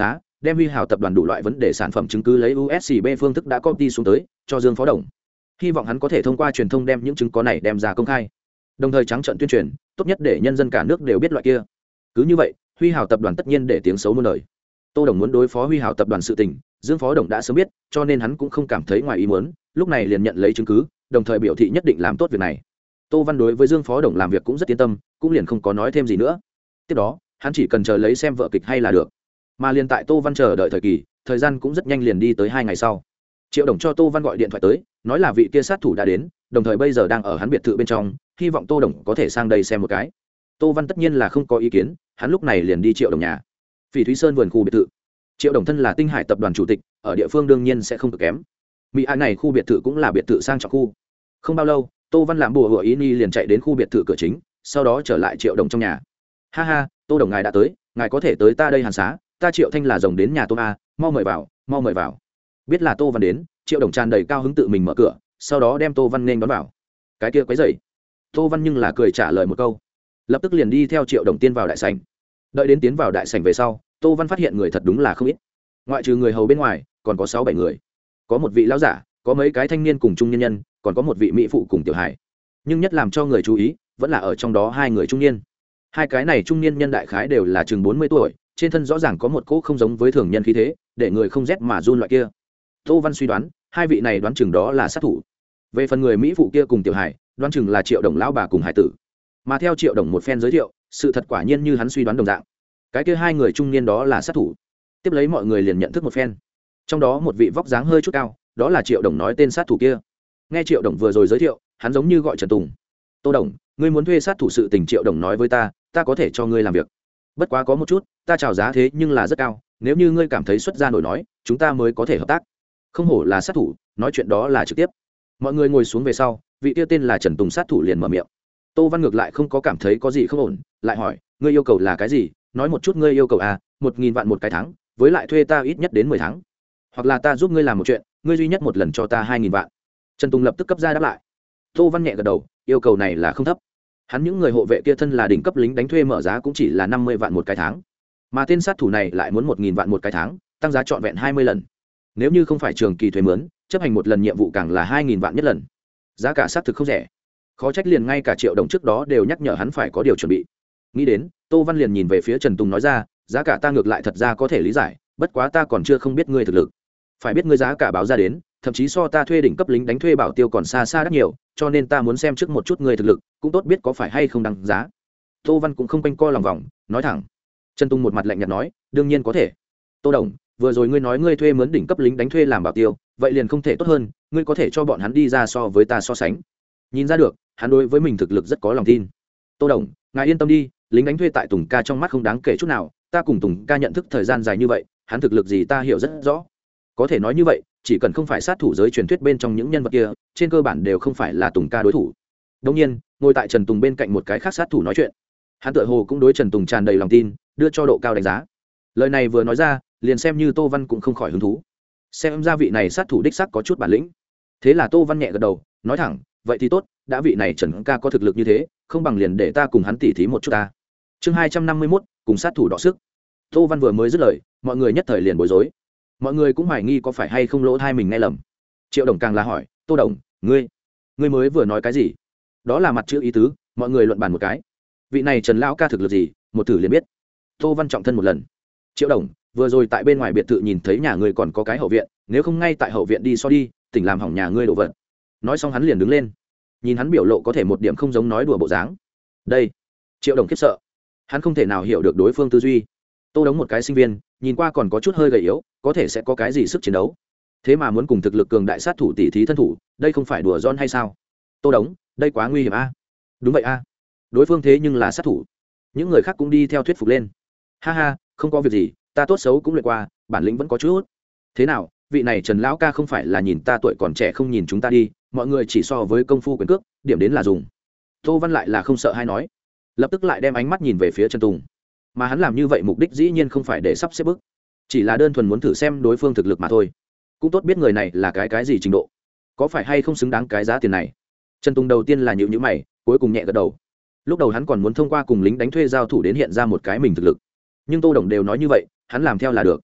đem Huy Hào tập đoàn đủ loại vấn đề sản phẩm chứng cứ lấy usb phương thức đã copy xuống tới cho Dương Phó Đồng, hy vọng hắn có thể thông qua truyền thông đem những chứng có này đem ra công khai, đồng thời trắng trợn tuyên truyền, tốt nhất để nhân dân cả nước đều biết loại kia. Cứ như vậy Huy Hào tập đoàn tất nhiên để tiếng xấu muôn đời. Tô Đồng muốn đối phó Huy Hào tập đoàn sự tình, Dương Phó Đồng đã sớm biết, cho nên hắn cũng không cảm thấy ngoài ý muốn, lúc này liền nhận lấy chứng cứ, đồng thời biểu thị nhất định làm tốt việc này. Tô Văn đối với Dương Phó Đồng làm việc cũng rất yên tâm, cũng liền không có nói thêm gì nữa. Tiếp đó hắn chỉ cần chờ lấy xem vợ kịch hay là được. Mà liền tại Tô Văn chờ đợi thời kỳ, thời gian cũng rất nhanh liền đi tới 2 ngày sau. Triệu Đồng cho Tô Văn gọi điện thoại tới, nói là vị kia sát thủ đã đến, đồng thời bây giờ đang ở hắn biệt thự bên trong, hy vọng Tô Đồng có thể sang đây xem một cái. Tô Văn tất nhiên là không có ý kiến, hắn lúc này liền đi Triệu Đồng nhà. Phỉ Thúy Sơn vườn khu biệt thự. Triệu Đồng thân là Tinh Hải tập đoàn chủ tịch, ở địa phương đương nhiên sẽ không cực kém. Mỹ An này khu biệt thự cũng là biệt thự sang trọng khu. Không bao lâu, Tô Văn làm bùa hựa ý ni liền chạy đến khu biệt thự cửa chính, sau đó trở lại Triệu Đồng trong nhà. Ha ha, Tô Đồng ngài đã tới, ngài có thể tới ta đây hàn xá, ta Triệu Thanh là rồng đến nhà Tô a, mau mời vào, mau mời vào. Biết là Tô Văn đến, Triệu Đồng tràn đầy cao hứng tự mình mở cửa, sau đó đem Tô Văn nên đón vào. Cái kia quấy rầy. Tô Văn nhưng là cười trả lời một câu, lập tức liền đi theo Triệu Đồng tiên vào đại sảnh. Đợi đến tiến vào đại sảnh về sau, Tô Văn phát hiện người thật đúng là không ít. Ngoại trừ người hầu bên ngoài, còn có 6-7 người. Có một vị lão giả, có mấy cái thanh niên cùng trung nhân nhân, còn có một vị mỹ phụ cùng tiểu hài. Nhưng nhất làm cho người chú ý, vẫn là ở trong đó 2 người trung niên. 2 cái này trung niên nhân đại khái đều là chừng 40 tuổi, trên thân rõ ràng có một cỗ không giống với thường nhân khí thế, để người không rét mà run loại kia. Tô Văn suy đoán, 2 vị này đoán chừng đó là sát thủ. Về phần người mỹ phụ kia cùng tiểu hài, đoán chừng là Triệu Đồng lão bà cùng hải tử. Mà theo Triệu Đồng một phen giới thiệu, sự thật quả nhiên như hắn suy đoán đồng dạng. Cái kia 2 người trung niên đó là sát thủ. Tiếp lấy mọi người liền nhận thức một phen. Trong đó một vị vóc dáng hơi chút cao, đó là Triệu Đồng nói tên sát thủ kia. Nghe Triệu Đồng vừa rồi giới thiệu, hắn giống như gọi Trần Tùng. Tô Đồng, ngươi muốn thuê sát thủ sự tình, Triệu Đồng nói với ta có thể cho ngươi làm việc. Bất quá có một chút, ta chào giá thế nhưng là rất cao, nếu như ngươi cảm thấy xuất ra nổi nói, chúng ta mới có thể hợp tác. Không hổ là sát thủ, nói chuyện đó là trực tiếp. Mọi người ngồi xuống về sau, vị kia tên là Trần Tùng sát thủ liền mở miệng. Tô Văn ngược lại không có cảm thấy có gì không ổn, lại hỏi, ngươi yêu cầu là cái gì? Nói một chút ngươi yêu cầu à, 1.000 vạn một cái tháng, với lại thuê ta ít nhất đến 10 tháng. Hoặc là ta giúp ngươi làm một chuyện, ngươi duy nhất một lần cho ta 2.000 vạn. Trần Tùng lập tức cấp ra đáp lại. Tô Văn nhẹ gật đầu, yêu cầu này là không thấp. Hắn những người hộ vệ kia thân là đỉnh cấp lính đánh thuê, mở giá cũng chỉ là 50 vạn một cái tháng. Mà tên sát thủ này lại muốn 1.000 vạn một cái tháng, tăng giá trọn vẹn 20 lần. Nếu như không phải trường kỳ thuê mướn, chấp hành một lần nhiệm vụ càng là 2.000 vạn nhất lần. Giá cả xác thực không rẻ. Khó trách liền ngay cả Triệu Đồng trước đó đều nhắc nhở hắn phải có điều chuẩn bị. Nghĩ đến, Tô Văn liền nhìn về phía Trần Tùng nói ra, giá cả ta ngược lại thật ra có thể lý giải, bất quá ta còn chưa không biết ngươi thực lực. Phải biết ngươi giá cả báo ra đến, thậm chí so ta thuê đỉnh cấp lính đánh thuê bảo tiêu còn xa xa rất nhiều, cho nên ta muốn xem trước một chút ngươi thực lực, cũng tốt biết có phải hay không đăng giá. Tô Văn cũng không quanh co lòng vòng, nói thẳng. Trần Tùng một mặt lạnh nhạt nói, đương nhiên có thể. Tô Đồng, vừa rồi ngươi nói ngươi thuê mướn đỉnh cấp lính đánh thuê làm bảo tiêu, vậy liền không thể tốt hơn, ngươi có thể cho bọn hắn đi ra so với ta so sánh. Nhìn ra được, hắn đối với mình thực lực rất có lòng tin. Tô Đồng, ngài yên tâm đi, lính đánh thuê tại Tùng ca trong mắt không đáng kể chút nào, ta cùng Tùng ca nhận thức thời gian dài như vậy, hắn thực lực gì ta hiểu rất rõ. Có thể nói như vậy, chỉ cần không phải sát thủ giới truyền thuyết bên trong những nhân vật kia, trên cơ bản đều không phải là Tùng ca đối thủ. Đương nhiên, ngồi tại Trần Tùng bên cạnh một cái khác sát thủ nói chuyện, hắn tựa hồ cũng đối Trần Tùng tràn đầy lòng tin, đưa cho độ cao đánh giá. Lời này vừa nói ra, liền xem như Tô Văn cũng không khỏi hứng thú. Xem ra vị này sát thủ đích xác có chút bản lĩnh. Thế là Tô Văn nhẹ gật đầu, nói thẳng, vậy thì tốt, đã vị này Trần ca có thực lực như thế, không bằng liền để ta cùng hắn tỉ thí một chút ta. Chương 251, cùng sát thủ đọ sức. Tô Văn vừa mới dứt lời, mọi người nhất thời liền bối rối. Mọi người cũng hoài nghi có phải hay không lỗ tai mình nghe lầm. Triệu Đồng càng là hỏi, Tô Đồng, ngươi mới vừa nói cái gì? Đó là mặt chữ ý tứ, mọi người luận bàn một cái. Vị này Trần lão ca thực lực gì, một thử liền biết. Tô Văn trọng thân một lần. Triệu Đồng, vừa rồi tại bên ngoài biệt thự nhìn thấy nhà ngươi còn có cái hậu viện, nếu không ngay tại hậu viện đi so đi, tỉnh làm hỏng nhà ngươi đổ vật. Nói xong hắn liền đứng lên. Nhìn hắn biểu lộ có thể một điểm không giống nói đùa bộ dáng. Đây, Triệu Đồng khiếp sợ. Hắn không thể nào hiểu được đối phương tư duy. Tô Đống một cái sinh viên, nhìn qua còn có chút hơi gầy yếu, có thể sẽ có cái gì sức chiến đấu. Thế mà muốn cùng thực lực cường đại sát thủ tỷ thí thân thủ, đây không phải đùa giỡn hay sao? Tô Đống, đây quá nguy hiểm a. Đúng vậy a. Đối phương thế nhưng là sát thủ. Những người khác cũng đi theo thuyết phục lên. Ha ha, không có việc gì, ta tốt xấu cũng luyện qua, bản lĩnh vẫn có chút. Thế nào, vị này Trần lão ca không phải là nhìn ta tuổi còn trẻ không nhìn chúng ta đi, mọi người chỉ so với công phu quyền cước, điểm đến là dùng. Tô Văn lại là không sợ hay nói, lập tức lại đem ánh mắt nhìn về phía Trần Tùng. Mà hắn làm như vậy mục đích dĩ nhiên không phải để sắp xếp bức, chỉ là đơn thuần muốn thử xem đối phương thực lực mà thôi. Cũng tốt biết người này là cái gì trình độ, có phải hay không xứng đáng cái giá tiền này. Trần Tùng đầu tiên là nhíu mày, cuối cùng nhẹ gật đầu. Lúc đầu hắn còn muốn thông qua cùng lính đánh thuê giao thủ đến hiện ra một cái mình thực lực, nhưng Tô Đồng đều nói như vậy, hắn làm theo là được.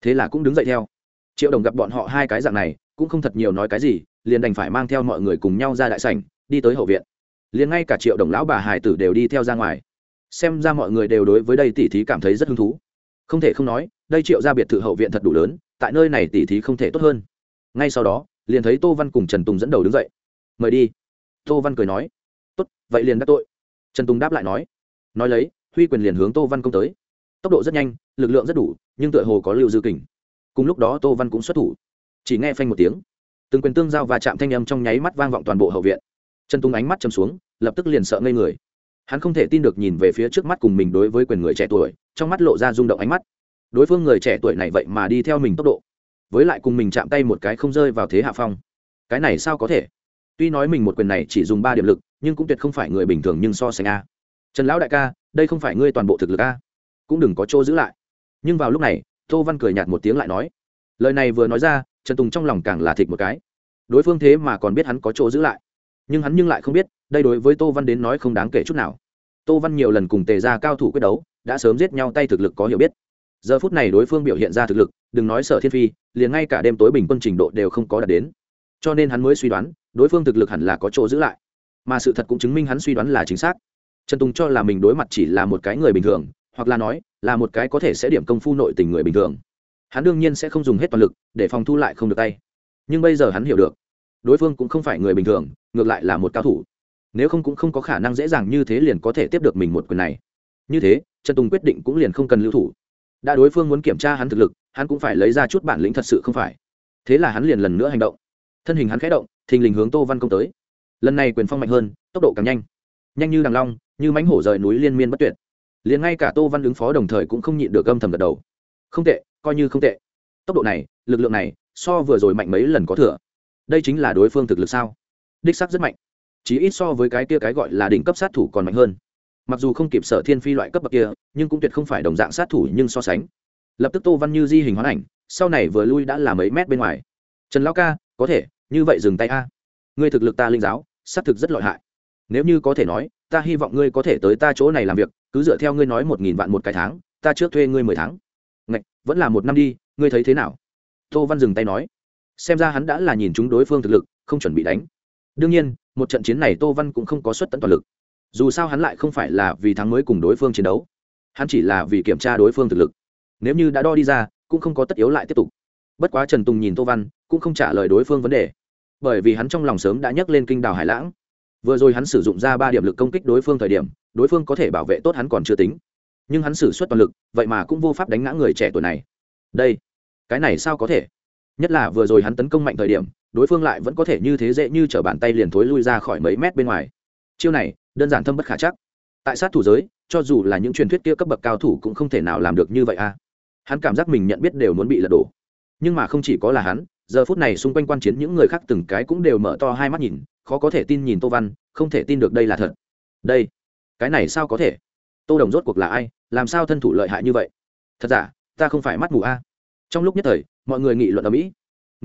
thế là cũng đứng dậy theo. Triệu Đồng gặp bọn họ hai cái dạng này cũng không thật nhiều nói cái gì, liền đành phải mang theo mọi người cùng nhau ra đại sảnh đi tới hậu viện. Liền ngay cả Triệu Đồng lão bà hải tử đều đi theo ra ngoài. Xem ra mọi người đều đối với đây tỉ thí cảm thấy rất hứng thú. Không thể không nói, đây Triệu gia biệt thự hậu viện thật đủ lớn, tại nơi này tỉ thí không thể tốt hơn. Ngay sau đó liền thấy Tô Văn cùng Trần Tùng dẫn đầu đứng dậy. Mời đi. Tô Văn cười nói. Tốt, vậy liền đắc tội. Trần Tùng đáp lại nói. Nói lấy huy quyền liền hướng Tô Văn công tới. Tốc độ rất nhanh, lực lượng rất đủ, nhưng tựa hồ có lưu dư kình. Cùng lúc đó Tô Văn cũng xuất thủ. Chỉ nghe phanh một tiếng, từng quyền tương giao và chạm thanh âm trong nháy mắt vang vọng toàn bộ hậu viện. Trần Tùng ánh mắt chầm xuống, lập tức liền sợ ngây người. Hắn không thể tin được nhìn về phía trước mắt cùng mình đối với quyền người trẻ tuổi, trong mắt lộ ra rung động ánh mắt. Đối phương người trẻ tuổi này vậy mà đi theo mình tốc độ, với lại cùng mình chạm tay một cái không rơi vào thế hạ phong. Cái này sao có thể? Tuy nói mình một quyền này chỉ dùng 3 điểm lực, nhưng cũng tuyệt không phải người bình thường, nhưng so sánh a. Trần lão đại ca, đây không phải ngươi toàn bộ thực lực a, cũng đừng có chỗ giữ lại. Nhưng vào lúc này, Tô Văn cười nhạt một tiếng lại nói. Lời này vừa nói ra, Trần Tùng trong lòng càng là thịt một cái. Đối phương thế mà còn biết hắn có chỗ giữ lại, nhưng hắn lại không biết, đây đối với Tô Văn đến nói không đáng kể chút nào. Tô Văn nhiều lần cùng Tề gia cao thủ quyết đấu, đã sớm giết nhau tay thực lực có hiểu biết. Giờ phút này đối phương biểu hiện ra thực lực, đừng nói Sở Thiên Phi, liền ngay cả đêm tối bình quân trình độ đều không có đạt đến. Cho nên hắn mới suy đoán, đối phương thực lực hẳn là có chỗ giữ lại. Mà sự thật cũng chứng minh hắn suy đoán là chính xác. Trần Tùng cho là mình đối mặt chỉ là một cái người bình thường, hoặc là nói là một cái có thể sẽ điểm công phu nội tình người bình thường. Hắn đương nhiên sẽ không dùng hết toàn lực để phòng thu lại không được tay. Nhưng bây giờ hắn hiểu được, đối phương cũng không phải người bình thường, ngược lại là một cao thủ. Nếu không cũng không có khả năng dễ dàng như thế liền có thể tiếp được mình một quyền này. Như thế, Trần Tùng quyết định cũng liền không cần lưu thủ. Đã đối phương muốn kiểm tra hắn thực lực, hắn cũng phải lấy ra chút bản lĩnh thật sự không phải. Thế là hắn liền lần nữa hành động. Thân hình hắn khẽ động, thình lình hướng Tô Văn công tới. Lần này quyền phong mạnh hơn, tốc độ càng nhanh. Nhanh như đằng long, như mãnh hổ rời núi liên miên bất tuyệt. Liền ngay cả Tô Văn ứng phó đồng thời cũng không nhịn được âm thầm gật đầu. Không tệ, coi như không tệ. Tốc độ này, lực lượng này, so vừa rồi mạnh mấy lần có thừa. Đây chính là đối phương thực lực sao? Đích xác rất mạnh. Chí ít so với cái kia cái gọi là đỉnh cấp sát thủ còn mạnh hơn. Mặc dù không kịp Sở Thiên Phi loại cấp bậc kia, nhưng cũng tuyệt không phải đồng dạng sát thủ, nhưng so sánh. Lập tức Tô Văn như di hình hóa ảnh, sau này vừa lui đã là mấy mét bên ngoài. Trần lão ca, có thể, như vậy dừng tay a. Ngươi thực lực ta linh giáo, sát thực rất lợi hại. Nếu như có thể nói, ta hy vọng ngươi có thể tới ta chỗ này làm việc, cứ dựa theo ngươi nói 1000 vạn một cái tháng, ta trước thuê ngươi 10 tháng. Ngạch, vẫn là 1 năm đi, ngươi thấy thế nào? Tô Văn dừng tay nói. Xem ra hắn đã là nhìn chúng đối phương thực lực, không chuẩn bị đánh. Đương nhiên, một trận chiến này Tô Văn cũng không có xuất tận toàn lực. Dù sao hắn lại không phải là vì thắng mới cùng đối phương chiến đấu, hắn chỉ là vì kiểm tra đối phương thực lực. Nếu như đã đo đi ra, cũng không có tất yếu lại tiếp tục. Bất quá Trần Tùng nhìn Tô Văn, cũng không trả lời đối phương vấn đề, bởi vì hắn trong lòng sớm đã nhấc lên kinh đào hải lãng. Vừa rồi hắn sử dụng ra 3 điểm lực công kích đối phương thời điểm, đối phương có thể bảo vệ tốt hắn còn chưa tính, nhưng hắn sử xuất toàn lực, vậy mà cũng vô pháp đánh ngã người trẻ tuổi này. Đây, cái này sao có thể? Nhất là vừa rồi hắn tấn công mạnh thời điểm, đối phương lại vẫn có thể như thế dễ như trở bàn tay liền thối lui ra khỏi mấy mét bên ngoài. Chiêu này đơn giản thâm bất khả trắc. Tại sát thủ giới, cho dù là những truyền thuyết kia cấp bậc cao thủ cũng không thể nào làm được như vậy a. Hắn cảm giác mình nhận biết đều muốn bị lật đổ. Nhưng mà không chỉ có là hắn, giờ phút này xung quanh quan chiến những người khác từng cái cũng đều mở to hai mắt nhìn, khó có thể tin nhìn Tô Văn, không thể tin được đây là thật. Đây, cái này sao có thể? Tô Đồng rốt cuộc là ai, làm sao thân thủ lợi hại như vậy? Thật giả, ta không phải mắt mù a. Trong lúc nhất thời, mọi người nghị luận ầm ĩ.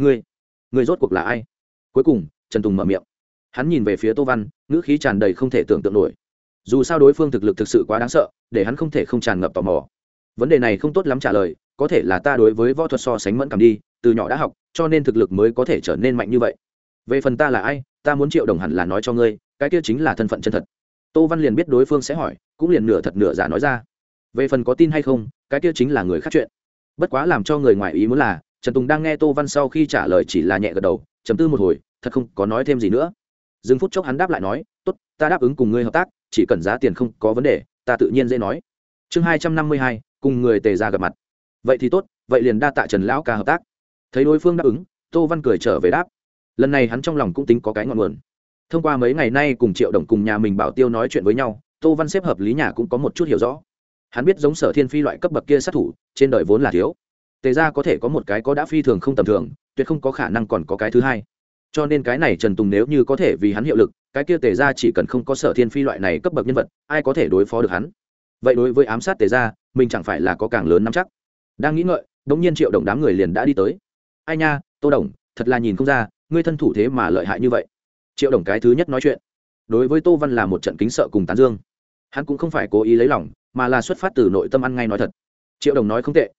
Người rốt cuộc là ai? Cuối cùng, Trần Tùng mở miệng. Hắn nhìn về phía Tô Văn, ngữ khí tràn đầy không thể tưởng tượng nổi. Dù sao đối phương thực lực thực sự quá đáng sợ, để hắn không thể không tràn ngập tò mò. Vấn đề này không tốt lắm trả lời, có thể là ta đối với võ thuật so sánh mẫn cảm đi, từ nhỏ đã học, cho nên thực lực mới có thể trở nên mạnh như vậy. Về phần ta là ai, ta muốn Triệu Đồng hẳn là nói cho ngươi, cái kia chính là thân phận chân thật. Tô Văn liền biết đối phương sẽ hỏi, cũng liền nửa thật nửa giả nói ra. Về phần có tin hay không, cái kia chính là người khác chuyện. Bất quá làm cho người ngoài ý muốn là, Trần Tùng đang nghe Tô Văn sau khi trả lời chỉ là nhẹ gật đầu, trầm tư một hồi, thật không có nói thêm gì nữa. Dừng phút chốc hắn đáp lại nói, tốt, ta đáp ứng cùng ngươi hợp tác, chỉ cần giá tiền không có vấn đề, ta tự nhiên dễ nói. Chương 252, cùng người Tề gia gặp mặt. Vậy thì tốt, vậy liền đa tạ Trần lão ca hợp tác. Thấy đối phương đáp ứng, Tô Văn cười trở về đáp. Lần này hắn trong lòng cũng tính có cái ngọn nguồn. Thông qua mấy ngày nay cùng Triệu Đồng cùng nhà mình Bảo Tiêu nói chuyện với nhau, Tô Văn xếp hợp lý nhà cũng có một chút hiểu rõ. Hắn biết giống Sở Thiên Phi loại cấp bậc kia sát thủ, trên đời vốn là thiếu. Tề gia có thể có một cái có đã phi thường không tầm thường, tuyệt không có khả năng còn có cái thứ hai. Cho nên cái này Trần Tùng nếu như có thể vì hắn hiệu lực, cái kia Tề gia chỉ cần không có Sở Thiên Phi loại này cấp bậc nhân vật, ai có thể đối phó được hắn. Vậy đối với ám sát Tề gia, mình chẳng phải là có càng lớn nắm chắc. Đang nghĩ ngợi, đống nhiên Triệu Đồng đám người liền đã đi tới. Ai nha, Tô Đồng, thật là nhìn không ra, ngươi thân thủ thế mà lợi hại như vậy. Triệu Đồng cái thứ nhất nói chuyện. Đối với Tô Văn là một trận kính sợ cùng tán dương. Hắn cũng không phải cố ý lấy lòng, mà là xuất phát từ nội tâm ăn ngay nói thật. Triệu Đồng nói không tệ,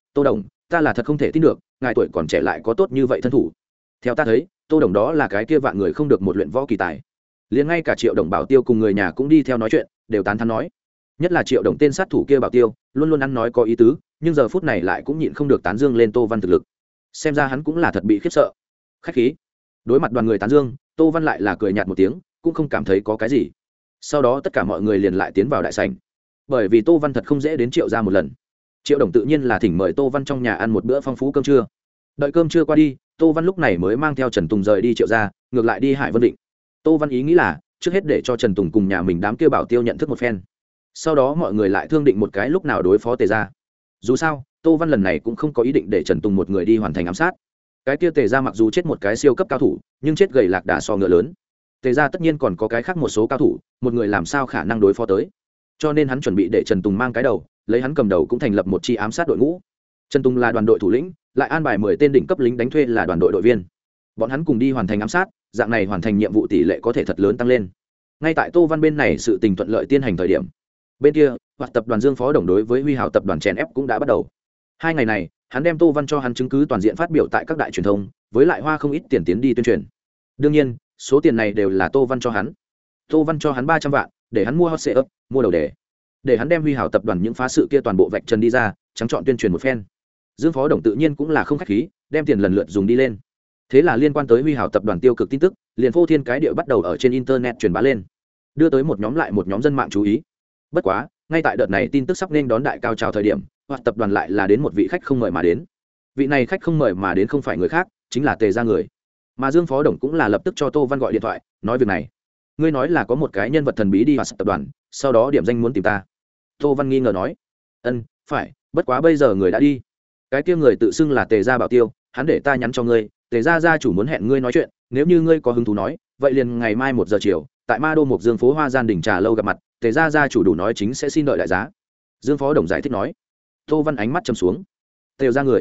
Tô Đồng, ta là thật không thể tin được ngài tuổi còn trẻ lại có tốt như vậy thân thủ. Theo ta thấy Tô Đồng đó là cái kia vạn người không được một luyện võ kỳ tài. Liền ngay cả Triệu Đồng Bảo Tiêu cùng người nhà cũng đi theo nói chuyện, đều tán thán nói. Nhất là Triệu Đồng tên sát thủ kia Bảo Tiêu, luôn luôn ăn nói có ý tứ, nhưng giờ phút này lại cũng nhịn không được tán dương lên Tô Văn thực lực. Xem ra hắn cũng là thật bị khiếp sợ. Khách khí. Đối mặt đoàn người tán dương, Tô Văn lại là cười nhạt một tiếng, cũng không cảm thấy có cái gì. Sau đó tất cả mọi người liền lại tiến vào đại sảnh. Bởi vì Tô Văn thật không dễ đến Triệu gia một lần. Triệu Đồng tự nhiên là thỉnh mời Tô Văn trong nhà ăn một bữa phong phú cơm trưa. Đợi cơm trưa qua đi, Tô Văn lúc này mới mang theo Trần Tùng rời đi Triệu gia, ngược lại đi Hải Vân Định. Tô Văn ý nghĩ là trước hết để cho Trần Tùng cùng nhà mình đám kia Bảo Tiêu nhận thức một phen. Sau đó mọi người lại thương định một cái lúc nào đối phó Tề gia. Dù sao, Tô Văn lần này cũng không có ý định để Trần Tùng một người đi hoàn thành ám sát. Cái kia Tề gia mặc dù chết một cái siêu cấp cao thủ, nhưng chết gầy lạc đà so ngựa lớn. Tề gia tất nhiên còn có cái khác một số cao thủ, một người làm sao khả năng đối phó tới. Cho nên hắn chuẩn bị để Trần Tùng mang cái đầu, lấy hắn cầm đầu cũng thành lập một chi ám sát đội ngũ. Trần Tùng là đoàn đội thủ lĩnh, lại an bài 10 tên đỉnh cấp lính đánh thuê là đoàn đội đội viên. Bọn hắn cùng đi hoàn thành ám sát, dạng này hoàn thành nhiệm vụ tỷ lệ có thể thật lớn tăng lên. Ngay tại Tô Văn bên này sự tình thuận lợi tiến hành thời điểm, bên kia, hoặc tập đoàn Dương Phó Đồng đối với Huy Hào tập đoàn chèn ép cũng đã bắt đầu. 2 ngày này, hắn đem Tô Văn cho hắn chứng cứ toàn diện phát biểu tại các đại truyền thông, với lại hoa không ít tiền tiến đi tuyên truyền. Đương nhiên, số tiền này đều là Tô Văn cho hắn. Tô Văn cho hắn 300 vạn, để hắn mua hot setup, mua đầu đề, để hắn đem Huy Hào tập đoàn những phá sự kia toàn bộ vạch trần đi ra, trắng trọn tuyên truyền một phen. Dương Phó Đồng tự nhiên cũng là không khách khí, đem tiền lần lượt dùng đi lên. Thế là liên quan tới Huy Hào tập đoàn tiêu cực tin tức, liền phô thiên cái địa bắt đầu ở trên internet truyền bá lên, đưa tới một nhóm lại một nhóm dân mạng chú ý. Bất quá, ngay tại đợt này tin tức sắp nên đón đại cao trào thời điểm, hoặc tập đoàn lại là đến một vị khách không mời mà đến. Vị này khách không mời mà đến không phải người khác, chính là Tề gia người. Mà Dương Phó Đồng cũng là lập tức cho Tô Văn gọi điện thoại, nói việc này. Ngươi nói là có một cái nhân vật thần bí đi vào tập đoàn, sau đó điểm danh muốn tìm ta. Tô Văn nghi ngờ nói, phải, bất quá bây giờ người đã đi. Cái kia người tự xưng là Tề gia Bảo Tiêu, hắn để ta nhắn cho ngươi, Tề gia gia chủ muốn hẹn ngươi nói chuyện, nếu như ngươi có hứng thú nói, vậy liền ngày mai 1 giờ chiều, tại Ma Đô Mộc Dương phố Hoa Gian đỉnh trà lâu gặp mặt, Tề gia gia chủ đủ nói chính sẽ xin đợi đại giá. Dương Phó Đồng giải thích nói. Tô Văn ánh mắt trầm xuống. Tề gia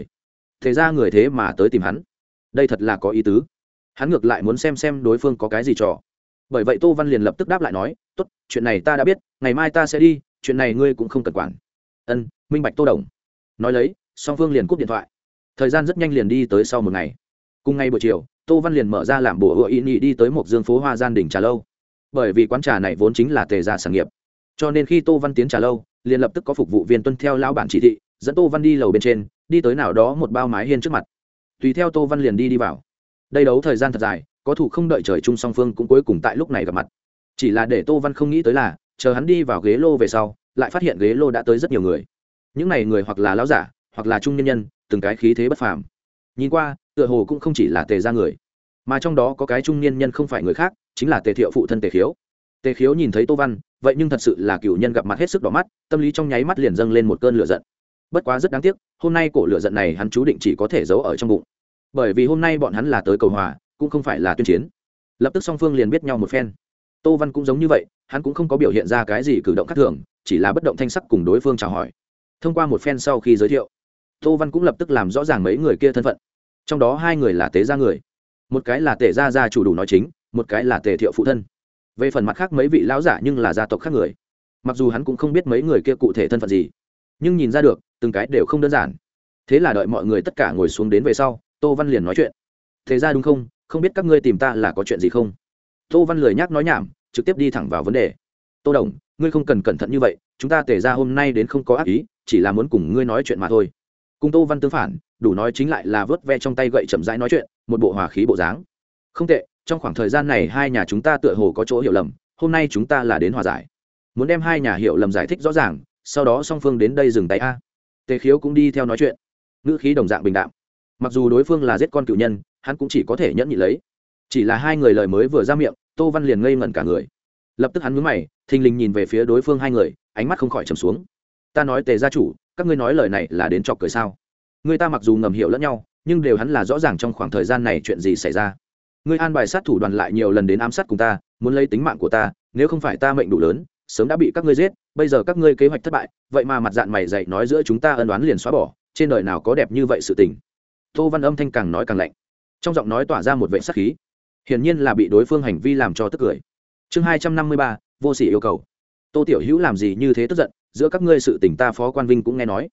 người thế mà tới tìm hắn, đây thật là có ý tứ. Hắn ngược lại muốn xem đối phương có cái gì trò. Bởi vậy Tô Văn liền lập tức đáp lại nói, tốt, chuyện này ta đã biết, ngày mai ta sẽ đi, chuyện này ngươi cũng không cần quản. Minh bạch Tô Đồng. Nói lấy, song phương liền cúp điện thoại. Thời gian rất nhanh liền đi tới sau một ngày. Cùng ngày buổi chiều, Tô Văn liền mở ra làm bùa hựa ý nhị đi tới Mộc Dương phố Hoa Gian đỉnh trà lâu. Bởi vì quán trà này vốn chính là Tề gia sản nghiệp, cho nên khi Tô Văn tiến trà lâu, liền lập tức có phục vụ viên tuân theo lão bản chỉ thị, dẫn Tô Văn đi lầu bên trên, đi tới nào đó một bao mái hiên trước mặt. Tùy theo Tô Văn liền đi vào. Đây đấu thời gian thật dài, có thủ không đợi trời chung, song phương cũng cuối cùng tại lúc này gặp mặt. Chỉ là để Tô Văn không nghĩ tới là, chờ hắn đi vào ghế lô về sau, lại phát hiện ghế lô đã tới rất nhiều người. Những này người hoặc là lão giả, hoặc là trung nhân nhân, từng cái khí thế bất phàm. Nhìn qua, tựa hồ cũng không chỉ là Tề gia người, mà trong đó có cái trung niên nhân không phải người khác, chính là Tề Thiệu phụ thân Tề Khiếu. Tề Khiếu nhìn thấy Tô Văn, vậy nhưng thật sự là cựu nhân gặp mặt hết sức đỏ mắt, tâm lý trong nháy mắt liền dâng lên một cơn lửa giận. Bất quá rất đáng tiếc, hôm nay cổ lửa giận này hắn chú định chỉ có thể giấu ở trong bụng, bởi vì hôm nay bọn hắn là tới cầu hòa, cũng không phải là tuyên chiến. Lập tức song phương liền biết nhau một phen. Tô Văn cũng giống như vậy, hắn cũng không có biểu hiện ra cái gì cử động khác thường, chỉ là bất động thanh sắc cùng đối phương chào hỏi. Thông qua một phen sau khi giới thiệu, Tô Văn cũng lập tức làm rõ ràng mấy người kia thân phận. Trong đó 2 người là Tề gia người, một cái là Tề gia gia chủ đủ nói chính, một cái là Tề Thiệu phụ thân. Về phần mặt khác mấy vị lão giả nhưng là gia tộc khác người. Mặc dù hắn cũng không biết mấy người kia cụ thể thân phận gì, nhưng nhìn ra được từng cái đều không đơn giản. Thế là đợi mọi người tất cả ngồi xuống đến về sau, Tô Văn liền nói chuyện. Thế ra đúng không, không biết các ngươi tìm ta là có chuyện gì không? Tô Văn lười nhác nói nhảm, trực tiếp đi thẳng vào vấn đề. Tô Đồng, ngươi không cần cẩn thận như vậy, chúng ta Tề ra hôm nay đến không có ác ý, chỉ là muốn cùng ngươi nói chuyện mà thôi. Cùng Tô Văn tương phản, đủ nói chính lại là vớt ve trong tay gậy chậm rãi nói chuyện, một bộ hòa khí bộ dáng. Không tệ, trong khoảng thời gian này hai nhà chúng ta tựa hồ có chỗ hiểu lầm, hôm nay chúng ta là đến hòa giải, muốn đem hai nhà hiểu lầm giải thích rõ ràng, sau đó song phương đến đây dừng tay a. Tề Khiếu cũng đi theo nói chuyện, ngữ khí đồng dạng bình đạm. Mặc dù đối phương là giết con cựu nhân, hắn cũng chỉ có thể nhẫn nhịn lấy. Chỉ là hai người lời mới vừa ra miệng, Tô Văn liền ngây ngẩn cả người. Lập tức hắn nhướng mày, thình lình nhìn về phía đối phương hai người, ánh mắt không khỏi trầm xuống. Ta nói Tề gia chủ, các ngươi nói lời này là đến chọc cười sao? Người ta mặc dù ngầm hiểu lẫn nhau, nhưng đều hắn là rõ ràng trong khoảng thời gian này chuyện gì xảy ra. Ngươi an bài sát thủ đoàn lại nhiều lần đến ám sát cùng ta, muốn lấy tính mạng của ta, nếu không phải ta mệnh đủ lớn, sớm đã bị các ngươi giết, bây giờ các ngươi kế hoạch thất bại, vậy mà mặt dạn mày dày nói giữa chúng ta ân oán liền xóa bỏ, trên đời nào có đẹp như vậy sự tình. Tô Văn âm thanh càng nói càng lạnh, trong giọng nói tỏa ra một vẻ sát khí, hiển nhiên là bị đối phương hành vi làm cho tức cười. Chương 253, vô sỉ yêu cầu. Tô tiểu Hữu làm gì như thế tức giận, giữa các ngươi sự tình ta Phó Quan Vinh cũng nghe nói.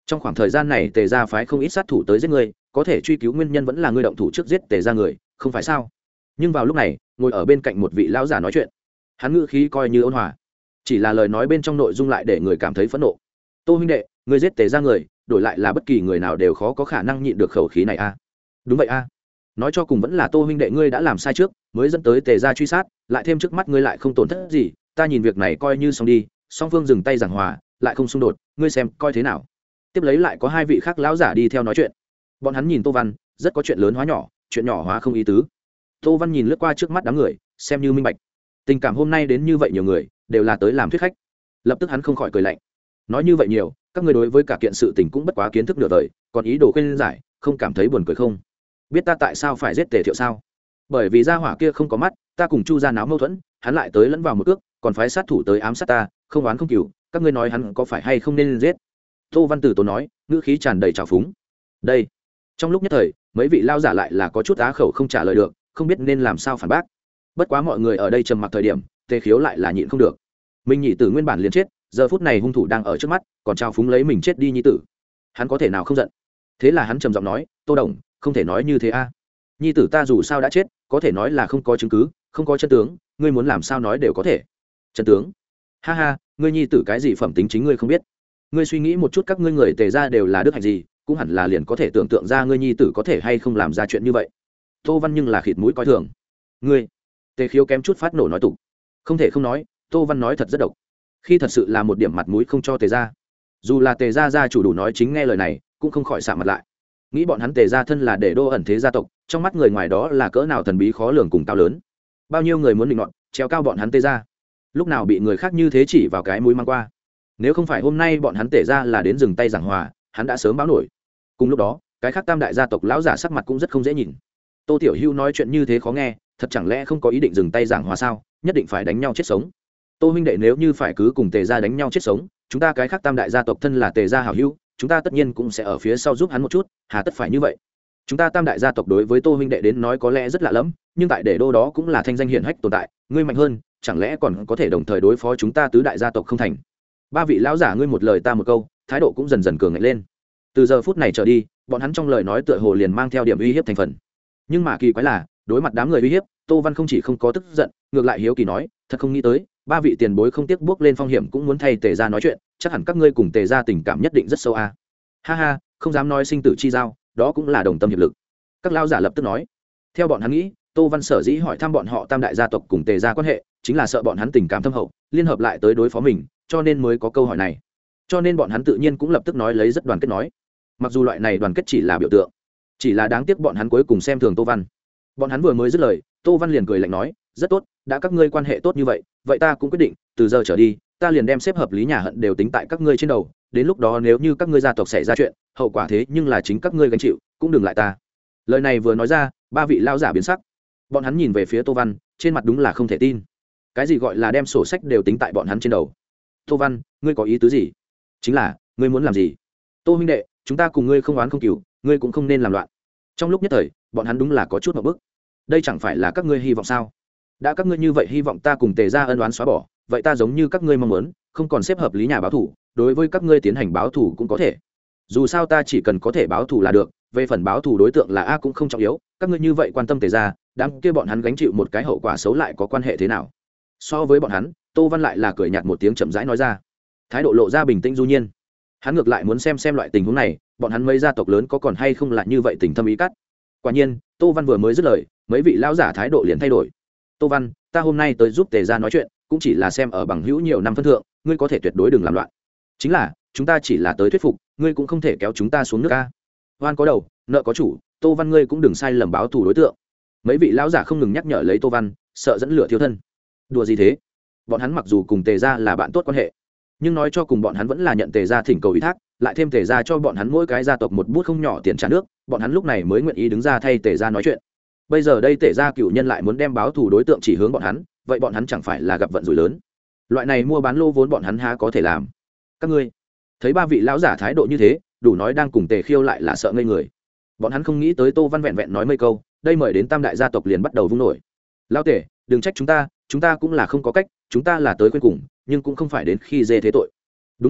trong khoảng thời gian này tề gia phái không ít sát thủ tới giết ngươi, có thể truy cứu nguyên nhân vẫn là ngươi động thủ trước giết tề gia người, không phải sao? Nhưng vào lúc này ngồi ở bên cạnh một vị lão giả nói chuyện, hắn ngữ khí coi như ôn hòa, chỉ là lời nói bên trong nội dung lại để người cảm thấy phẫn nộ. Tô huynh đệ, ngươi giết tề gia người, đổi lại là bất kỳ người nào đều khó có khả năng nhịn được khẩu khí này a. Đúng vậy a. Nói cho cùng vẫn là Tô huynh đệ ngươi đã làm sai trước, mới dẫn tới tề gia truy sát, lại thêm trước mắt ngươi lại không tổn thất gì, ta nhìn việc này coi như xong đi, song phương dừng tay giảng hòa, lại không xung đột, ngươi xem coi thế nào. Tiếp lấy lại có hai vị khác lão giả đi theo nói chuyện, bọn hắn nhìn Tô Văn rất có chuyện lớn hóa nhỏ, chuyện nhỏ hóa không ý tứ. Tô Văn nhìn lướt qua trước mắt đám người, xem như minh bạch, tình cảm hôm nay đến như vậy nhiều người đều là tới làm thuyết khách. Lập tức hắn không khỏi cười lạnh, nói như vậy nhiều, các ngươi đối với cả kiện sự tình cũng bất quá kiến thức nửa đời, còn ý đồ khuyên giải, không cảm thấy buồn cười không? Biết ta tại sao phải giết Tề Thiệu sao? Bởi vì gia hỏa kia không có mắt, ta cùng Chu gia náo mâu thuẫn, hắn lại tới lẫn vào một cước, còn phái sát thủ tới ám sát ta, không oán không cừu, các ngươi nói hắn có phải hay không nên giết? Tô Văn Tử tốn nói, ngữ khí tràn đầy trào phúng. Đây, trong lúc nhất thời, mấy vị lao giả lại là có chút á khẩu không trả lời được, không biết nên làm sao phản bác. Bất quá mọi người ở đây trầm mặc thời điểm, Tề Khiếu lại là nhịn không được. Minh nhị tử nguyên bản liền chết, giờ phút này hung thủ đang ở trước mắt, còn trao phúng lấy mình chết đi nhi tử, hắn có thể nào không giận? Thế là hắn trầm giọng nói, Tô Đồng, không thể nói như thế a. Nhi tử ta dù sao đã chết, có thể nói là không có chứng cứ, không có chân tướng, ngươi muốn làm sao nói đều có thể. Chân tướng? Ha ha, ngươi nhi tử cái gì phẩm tính chính ngươi không biết. Ngươi suy nghĩ một chút, các ngươi người Tề gia đều là đức hạnh gì, cũng hẳn là liền có thể tưởng tượng ra ngươi nhi tử có thể hay không làm ra chuyện như vậy. Tô Văn nhưng là khịt mũi coi thường. Ngươi, Tề Khiếu kém chút phát nổ nói tục. Không thể không nói, Tô Văn nói thật rất độc. Khi thật sự là một điểm mặt mũi không cho Tề gia. Dù là Tề gia gia chủ đủ nói chính nghe lời này, cũng không khỏi sạm mặt lại. Nghĩ bọn hắn Tề gia thân là để đô ẩn thế gia tộc, trong mắt người ngoài đó là cỡ nào thần bí khó lường cùng cao lớn. Bao nhiêu người muốn định nọt, treo cao bọn hắn Tề gia. Lúc nào bị người khác như thế chỉ vào cái mũi mang qua. Nếu không phải hôm nay bọn hắn Tề gia là đến dừng tay giảng hòa, hắn đã sớm báo nổi. Cùng lúc đó, cái khác tam đại gia tộc lão giả sắc mặt cũng rất không dễ nhìn. Tô Tiểu Hưu nói chuyện như thế khó nghe, thật chẳng lẽ không có ý định dừng tay giảng hòa sao? Nhất định phải đánh nhau chết sống. Tô huynh đệ, nếu như phải cứ cùng Tề gia đánh nhau chết sống, chúng ta cái khác tam đại gia tộc thân là Tề gia hảo hữu, chúng ta tất nhiên cũng sẽ ở phía sau giúp hắn một chút, hà tất phải như vậy? Chúng ta tam đại gia tộc đối với Tô huynh đệ đến nói có lẽ rất lạ lẫm, nhưng tại để đô đó cũng là thanh danh hiển hách tồn tại, ngươi mạnh hơn, chẳng lẽ còn có thể đồng thời đối phó chúng ta tứ đại gia tộc không thành? Ba vị lão giả ngươi một lời ta một câu, thái độ cũng dần dần cường ngạnh lên. Từ giờ phút này trở đi, bọn hắn trong lời nói tựa hồ liền mang theo điểm uy hiếp thành phần. Nhưng mà kỳ quái là, đối mặt đám người uy hiếp, Tô Văn không chỉ không có tức giận, ngược lại hiếu kỳ nói, thật không nghĩ tới, ba vị tiền bối không tiếc bước lên phong hiểm cũng muốn thay Tề gia nói chuyện, chắc hẳn các ngươi cùng Tề gia tình cảm nhất định rất sâu a. Ha ha, không dám nói sinh tử chi giao, đó cũng là đồng tâm hiệp lực. Các lão giả lập tức nói. Theo bọn hắn nghĩ, Tô Văn sở dĩ hỏi thăm bọn họ tam đại gia tộc cùng Tề gia quan hệ, chính là sợ bọn hắn tình cảm thâm hậu, liên hợp lại tới đối phó mình, cho nên mới có câu hỏi này. Cho nên bọn hắn tự nhiên cũng lập tức nói lấy rất đoàn kết nói. Mặc dù loại này đoàn kết chỉ là biểu tượng, chỉ là đáng tiếc bọn hắn cuối cùng xem thường Tô Văn. Bọn hắn vừa mới dứt lời, Tô Văn liền cười lạnh nói, rất tốt, đã các ngươi quan hệ tốt như vậy, vậy ta cũng quyết định, từ giờ trở đi, ta liền đem xếp hợp lý nhà hận đều tính tại các ngươi trên đầu, đến lúc đó nếu như các ngươi gia tộc xảy ra chuyện, hậu quả thế nhưng là chính các ngươi gánh chịu, cũng đừng lại ta. Lời này vừa nói ra, ba vị lao giả biến sắc. Bọn hắn nhìn về phía Tô Văn, trên mặt đúng là không thể tin. Cái gì gọi là đem sổ sách đều tính tại bọn hắn trên đầu? Tô Văn, ngươi có ý tứ gì? Chính là, ngươi muốn làm gì? Tô huynh đệ, chúng ta cùng ngươi không oán không cừu, ngươi cũng không nên làm loạn. Trong lúc nhất thời, bọn hắn đúng là có chút ngượng bức. Đây chẳng phải là các ngươi hy vọng sao? Đã các ngươi như vậy hy vọng ta cùng Tề gia ân oán xóa bỏ, vậy ta giống như các ngươi mong muốn, không còn xếp hợp lý nhà báo thủ, đối với các ngươi tiến hành báo thủ cũng có thể. Dù sao ta chỉ cần có thể báo thủ là được, về phần báo thủ đối tượng là a cũng không trọng yếu, các ngươi như vậy quan tâm Tề gia, đám kia bọn hắn gánh chịu một cái hậu quả xấu lại có quan hệ thế nào? So với bọn hắn, Tô Văn lại là cười nhạt một tiếng chậm rãi nói ra, thái độ lộ ra bình tĩnh du nhiên. Hắn ngược lại muốn xem loại tình huống này, bọn hắn mấy gia tộc lớn có còn hay không là như vậy tình thâm ý cắt. Quả nhiên, Tô Văn vừa mới dứt lời, mấy vị lão giả thái độ liền thay đổi. Tô Văn, ta hôm nay tới giúp Tề gia nói chuyện, cũng chỉ là xem ở bằng hữu nhiều năm phân thượng, ngươi có thể tuyệt đối đừng làm loạn. Chính là, chúng ta chỉ là tới thuyết phục, ngươi cũng không thể kéo chúng ta xuống nước a. Oan có đầu, nợ có chủ, Tô Văn ngươi cũng đừng sai lầm báo thù đối tượng. Mấy vị lão giả không ngừng nhắc nhở lấy Tô Văn, sợ dẫn lửa thiêu thân. Đùa gì thế? Bọn hắn mặc dù cùng Tề gia là bạn tốt quan hệ, nhưng nói cho cùng bọn hắn vẫn là nhận Tề gia thỉnh cầu ủy thác, lại thêm Tề gia cho bọn hắn mỗi cái gia tộc một bút không nhỏ tiền trả nước, bọn hắn lúc này mới nguyện ý đứng ra thay Tề gia nói chuyện. Bây giờ đây Tề gia cựu nhân lại muốn đem báo thù đối tượng chỉ hướng bọn hắn, vậy bọn hắn chẳng phải là gặp vận rủi lớn? Loại này mua bán lô vốn bọn hắn há có thể làm? Các ngươi thấy ba vị lão giả thái độ như thế, đủ nói đang cùng Tề Khiêu lại là sợ ngây người. Bọn hắn không nghĩ tới Tô Văn vẹn vẹn nói mấy câu, đây mời đến tam đại gia tộc liền bắt đầu vung nổi. Lão Tề, đừng trách chúng ta cũng là không có cách, chúng ta là tới quên cùng, nhưng cũng không phải đến khi dê thế tội. Đúng vậy à,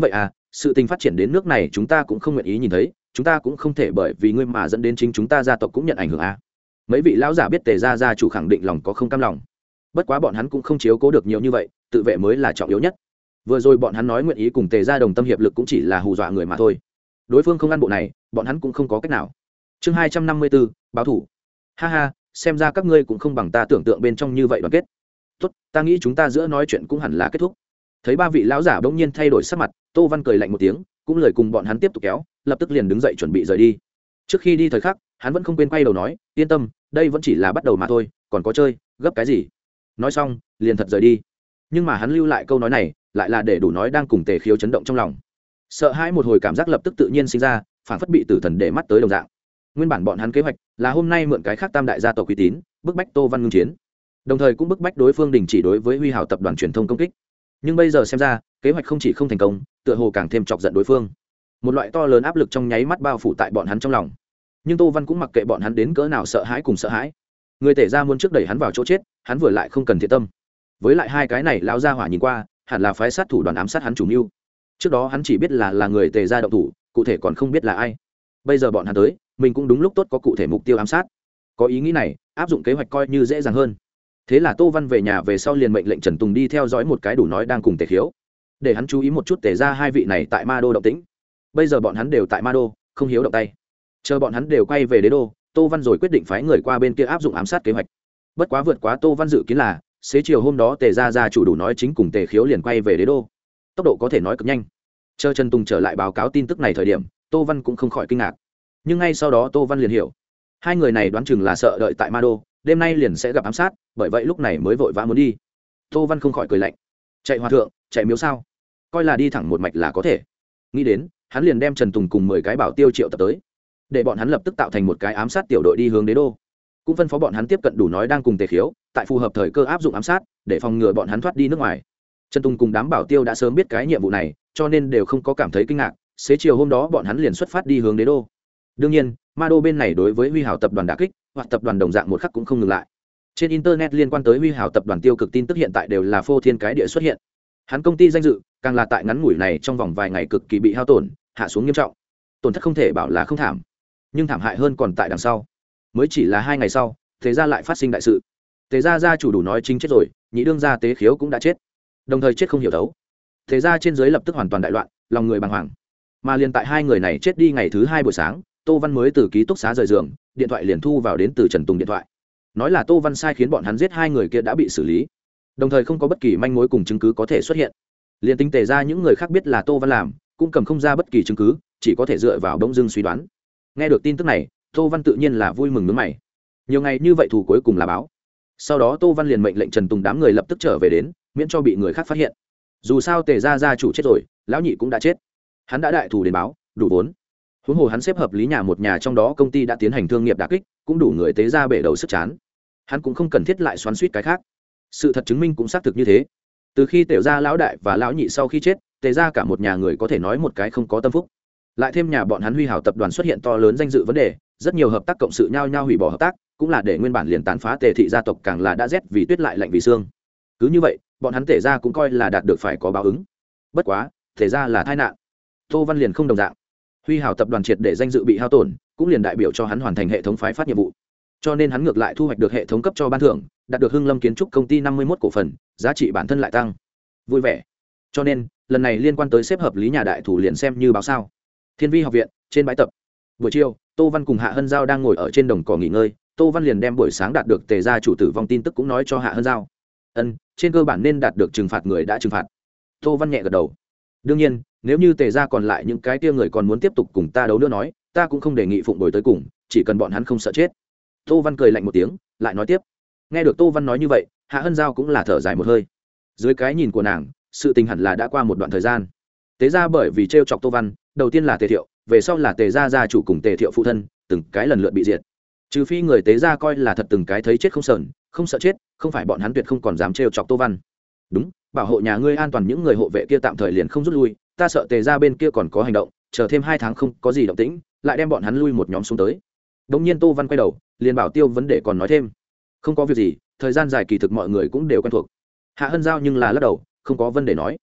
sự tình phát triển đến nước này chúng ta cũng không nguyện ý nhìn thấy, chúng ta cũng không thể bởi vì ngươi mà dẫn đến chính chúng ta gia tộc cũng nhận ảnh hưởng a. Mấy vị lão giả biết Tề gia gia chủ khẳng định lòng có không cam lòng, bất quá bọn hắn cũng không chiếu cố được nhiều như vậy, tự vệ mới là trọng yếu nhất. Vừa rồi bọn hắn nói nguyện ý cùng Tề gia đồng tâm hiệp lực cũng chỉ là hù dọa người mà thôi, đối phương không ăn bộ này bọn hắn cũng không có cách nào. Chương 254, báo thủ. Ha ha, xem ra các ngươi cũng không bằng ta tưởng tượng bên trong như vậy đoàn kết. Tốt, ta nghĩ chúng ta giữa nói chuyện cũng hẳn là kết thúc. Thấy ba vị lão giả bỗng nhiên thay đổi sắc mặt, Tô Văn cười lạnh một tiếng, cũng lời cùng bọn hắn tiếp tục kéo, lập tức liền đứng dậy chuẩn bị rời đi. Trước khi đi thời khắc, hắn vẫn không quên quay đầu nói, yên tâm, đây vẫn chỉ là bắt đầu mà thôi, còn có chơi, gấp cái gì. Nói xong liền thật rời đi. Nhưng mà hắn lưu lại câu nói này lại là để đủ nói đang cùng Tề Khiếu chấn động trong lòng. Sợ hãi một hồi cảm giác lập tức tự nhiên sinh ra, phản phất bị tử thần để mắt tới đồng dạng. Nguyên bản bọn hắn kế hoạch là hôm nay mượn cái khác tam đại gia tộc uy tín, bức bách Tô Văn ngưng chiến, đồng thời cũng bức bách đối phương đình chỉ đối với Huy Hào tập đoàn truyền thông công kích. Nhưng bây giờ xem ra kế hoạch không chỉ không thành công, tựa hồ càng thêm chọc giận đối phương. Một loại to lớn áp lực trong nháy mắt bao phủ tại bọn hắn trong lòng. Nhưng Tô Văn cũng mặc kệ bọn hắn đến cỡ nào sợ hãi cùng sợ hãi. Người Tề gia muốn trước đẩy hắn vào chỗ chết, hắn vừa lại không cần thiện tâm. Với lại hai cái này lão gia hỏa nhìn qua, hẳn là phái sát thủ đoàn ám sát hắn chủ mưu. Trước đó hắn chỉ biết là người Tề gia động thủ, cụ thể còn không biết là ai. Bây giờ bọn hắn tới, mình cũng đúng lúc tốt có cụ thể mục tiêu ám sát. Có ý nghĩ này, áp dụng kế hoạch coi như dễ dàng hơn. Thế là Tô Văn về nhà về sau liền mệnh lệnh Trần Tùng đi theo dõi một cái đủ nói đang cùng Tề Khiếu, để hắn chú ý một chút Tề gia hai vị này tại Ma Đô động tĩnh. Bây giờ bọn hắn đều tại Ma Đô, không hiếu động tay. Chờ bọn hắn đều quay về Đế Đô, Tô Văn rồi quyết định phái người qua bên kia áp dụng ám sát kế hoạch. Bất quá vượt quá Tô Văn dự kiến là, xế chiều hôm đó Tề gia gia chủ đủ nói chính cùng Tề Khiếu liền quay về Đế Đô. Tốc độ có thể nói cực nhanh. Chờ Trần Tùng trở lại báo cáo tin tức này thời điểm, Tô Văn cũng không khỏi kinh ngạc. Nhưng ngay sau đó Tô Văn liền hiểu, hai người này đoán chừng là sợ đợi tại Ma Đô, đêm nay liền sẽ gặp ám sát, bởi vậy lúc này mới vội vã muốn đi. Tô Văn không khỏi cười lạnh, chạy hòa thượng, chạy miếu sao? Coi là đi thẳng một mạch là có thể. Nghĩ đến, hắn liền đem Trần Tùng cùng 10 cái bảo tiêu triệu tập tới, để bọn hắn lập tức tạo thành một cái ám sát tiểu đội đi hướng Đế Đô. Cũng phân phó bọn hắn tiếp cận đủ nói đang cùng Tề Khiếu, tại phù hợp thời cơ áp dụng ám sát, để phòng ngừa bọn hắn thoát đi nước ngoài. Trần Tùng cùng đám bảo tiêu đã sớm biết cái nhiệm vụ này, cho nên đều không có cảm thấy kinh ngạc. Xế chiều hôm đó bọn hắn liền xuất phát đi hướng Đế Đô. Đương nhiên, Ma Đô bên này đối với Huy Hào tập đoàn đả kích, hoặc tập đoàn đồng dạng một khắc cũng không ngừng lại. Trên internet liên quan tới Huy Hào tập đoàn tiêu cực tin tức hiện tại đều là phô thiên cái địa xuất hiện. Hắn công ty danh dự, càng là tại ngắn ngủi này trong vòng vài ngày cực kỳ bị hao tổn, hạ xuống nghiêm trọng. Tổn thất không thể bảo là không thảm, nhưng thảm hại hơn còn tại đằng sau. Mới chỉ là 2 ngày sau, Tề gia lại phát sinh đại sự. Tề gia gia chủ đủ nói chính chết rồi, nhị đương gia Tế Khiếu cũng đã chết, đồng thời chết không hiểu thấu. Tề gia trên dưới lập tức hoàn toàn đại loạn, lòng người bàng hoàng. Mà liền tại hai người này chết đi ngày thứ 2 buổi sáng, Tô Văn mới từ ký túc xá rời giường, điện thoại liền thu vào đến từ Trần Tùng điện thoại, nói là Tô Văn sai khiến bọn hắn giết hai người kia đã bị xử lý, đồng thời không có bất kỳ manh mối cùng chứng cứ có thể xuất hiện. Liên tính Tề ra những người khác biết là Tô Văn làm, cũng cầm không ra bất kỳ chứng cứ, chỉ có thể dựa vào bỗng dưng suy đoán. Nghe được tin tức này, Tô Văn tự nhiên là vui mừng nhướng mày. Nhiều ngày như vậy thủ cuối cùng là báo. Sau đó Tô Văn liền mệnh lệnh Trần Tùng đám người lập tức trở về đến, miễn cho bị người khác phát hiện. Dù sao Tề gia gia chủ chết rồi, lão nhị cũng đã chết, hắn đã đại thù đến báo, đủ vốn. Huống hồ hắn xếp hợp lý nhà một nhà trong đó công ty đã tiến hành thương nghiệp đả kích, cũng đủ người Tế ra bể đầu sức chán. Hắn cũng không cần thiết lại xoắn suýt cái khác. Sự thật chứng minh cũng xác thực như thế. Từ khi Tề gia lão đại và lão nhị sau khi chết, Tề gia cả một nhà người có thể nói một cái không có tâm phúc. Lại thêm nhà bọn hắn Huy Hào tập đoàn xuất hiện to lớn danh dự vấn đề, rất nhiều hợp tác cộng sự nhau nhau hủy bỏ hợp tác, cũng là để nguyên bản liền tàn phá Tề thị gia tộc càng là đã rét vì tuyết lại lạnh vì xương. Cứ như vậy, bọn hắn Tề gia cũng coi là đạt được phải có báo ứng. Bất quá, Tề gia là tai nạn. Tô Văn liền không đồng dạng. Huy Hào tập đoàn triệt để danh dự bị hao tổn, cũng liền đại biểu cho hắn hoàn thành hệ thống phái phát nhiệm vụ. Cho nên hắn ngược lại thu hoạch được hệ thống cấp cho ban thưởng, đạt được Hưng Lâm Kiến trúc công ty 51 cổ phần, giá trị bản thân lại tăng. Vui vẻ. Cho nên, lần này liên quan tới xếp hợp lý nhà đại thủ liền xem như báo sao. Thiên Vi học viện, trên bãi tập. Buổi chiều, Tô Văn cùng Hạ Hân Giao đang ngồi ở trên đồng cỏ nghỉ ngơi, Tô Văn liền đem buổi sáng đạt được Tề gia chủ tử vong tin tức cũng nói cho Hạ Hân Giao. Trên cơ bản nên đạt được trừng phạt người đã trừng phạt. Tô Văn nhẹ gật đầu. Đương nhiên, nếu như Tề gia còn lại những cái tia người còn muốn tiếp tục cùng ta đấu nữa nói, ta cũng không đề nghị phụng bồi tới cùng, chỉ cần bọn hắn không sợ chết. Tô Văn cười lạnh một tiếng, lại nói tiếp. Nghe được Tô Văn nói như vậy, Hạ Hân Giao cũng là thở dài một hơi. Dưới cái nhìn của nàng, sự tình hẳn là đã qua một đoạn thời gian. Tề gia bởi vì trêu chọc Tô Văn, đầu tiên là Tề Thiệu, về sau là Tề gia gia chủ cùng Tề Thiệu phụ thân, từng cái lần lượt bị diệt. Trừ phi người Tề gia coi là thật từng cái thấy chết không sờn, không sợ chết, không phải bọn hắn tuyệt không còn dám trêu chọc Tô Văn. Đúng, bảo hộ nhà ngươi an toàn, những người hộ vệ kia tạm thời liền không rút lui, ta sợ Tề gia bên kia còn có hành động, chờ thêm 2 tháng không có gì động tĩnh, lại đem bọn hắn lui một nhóm xuống tới. Đống nhiên Tô Văn quay đầu, liền bảo Tiêu vấn đề còn nói thêm, không có việc gì, thời gian dài kỳ thực mọi người cũng đều quen thuộc. Hạ Hân Giao nhưng là lắc đầu, không có vấn đề nói.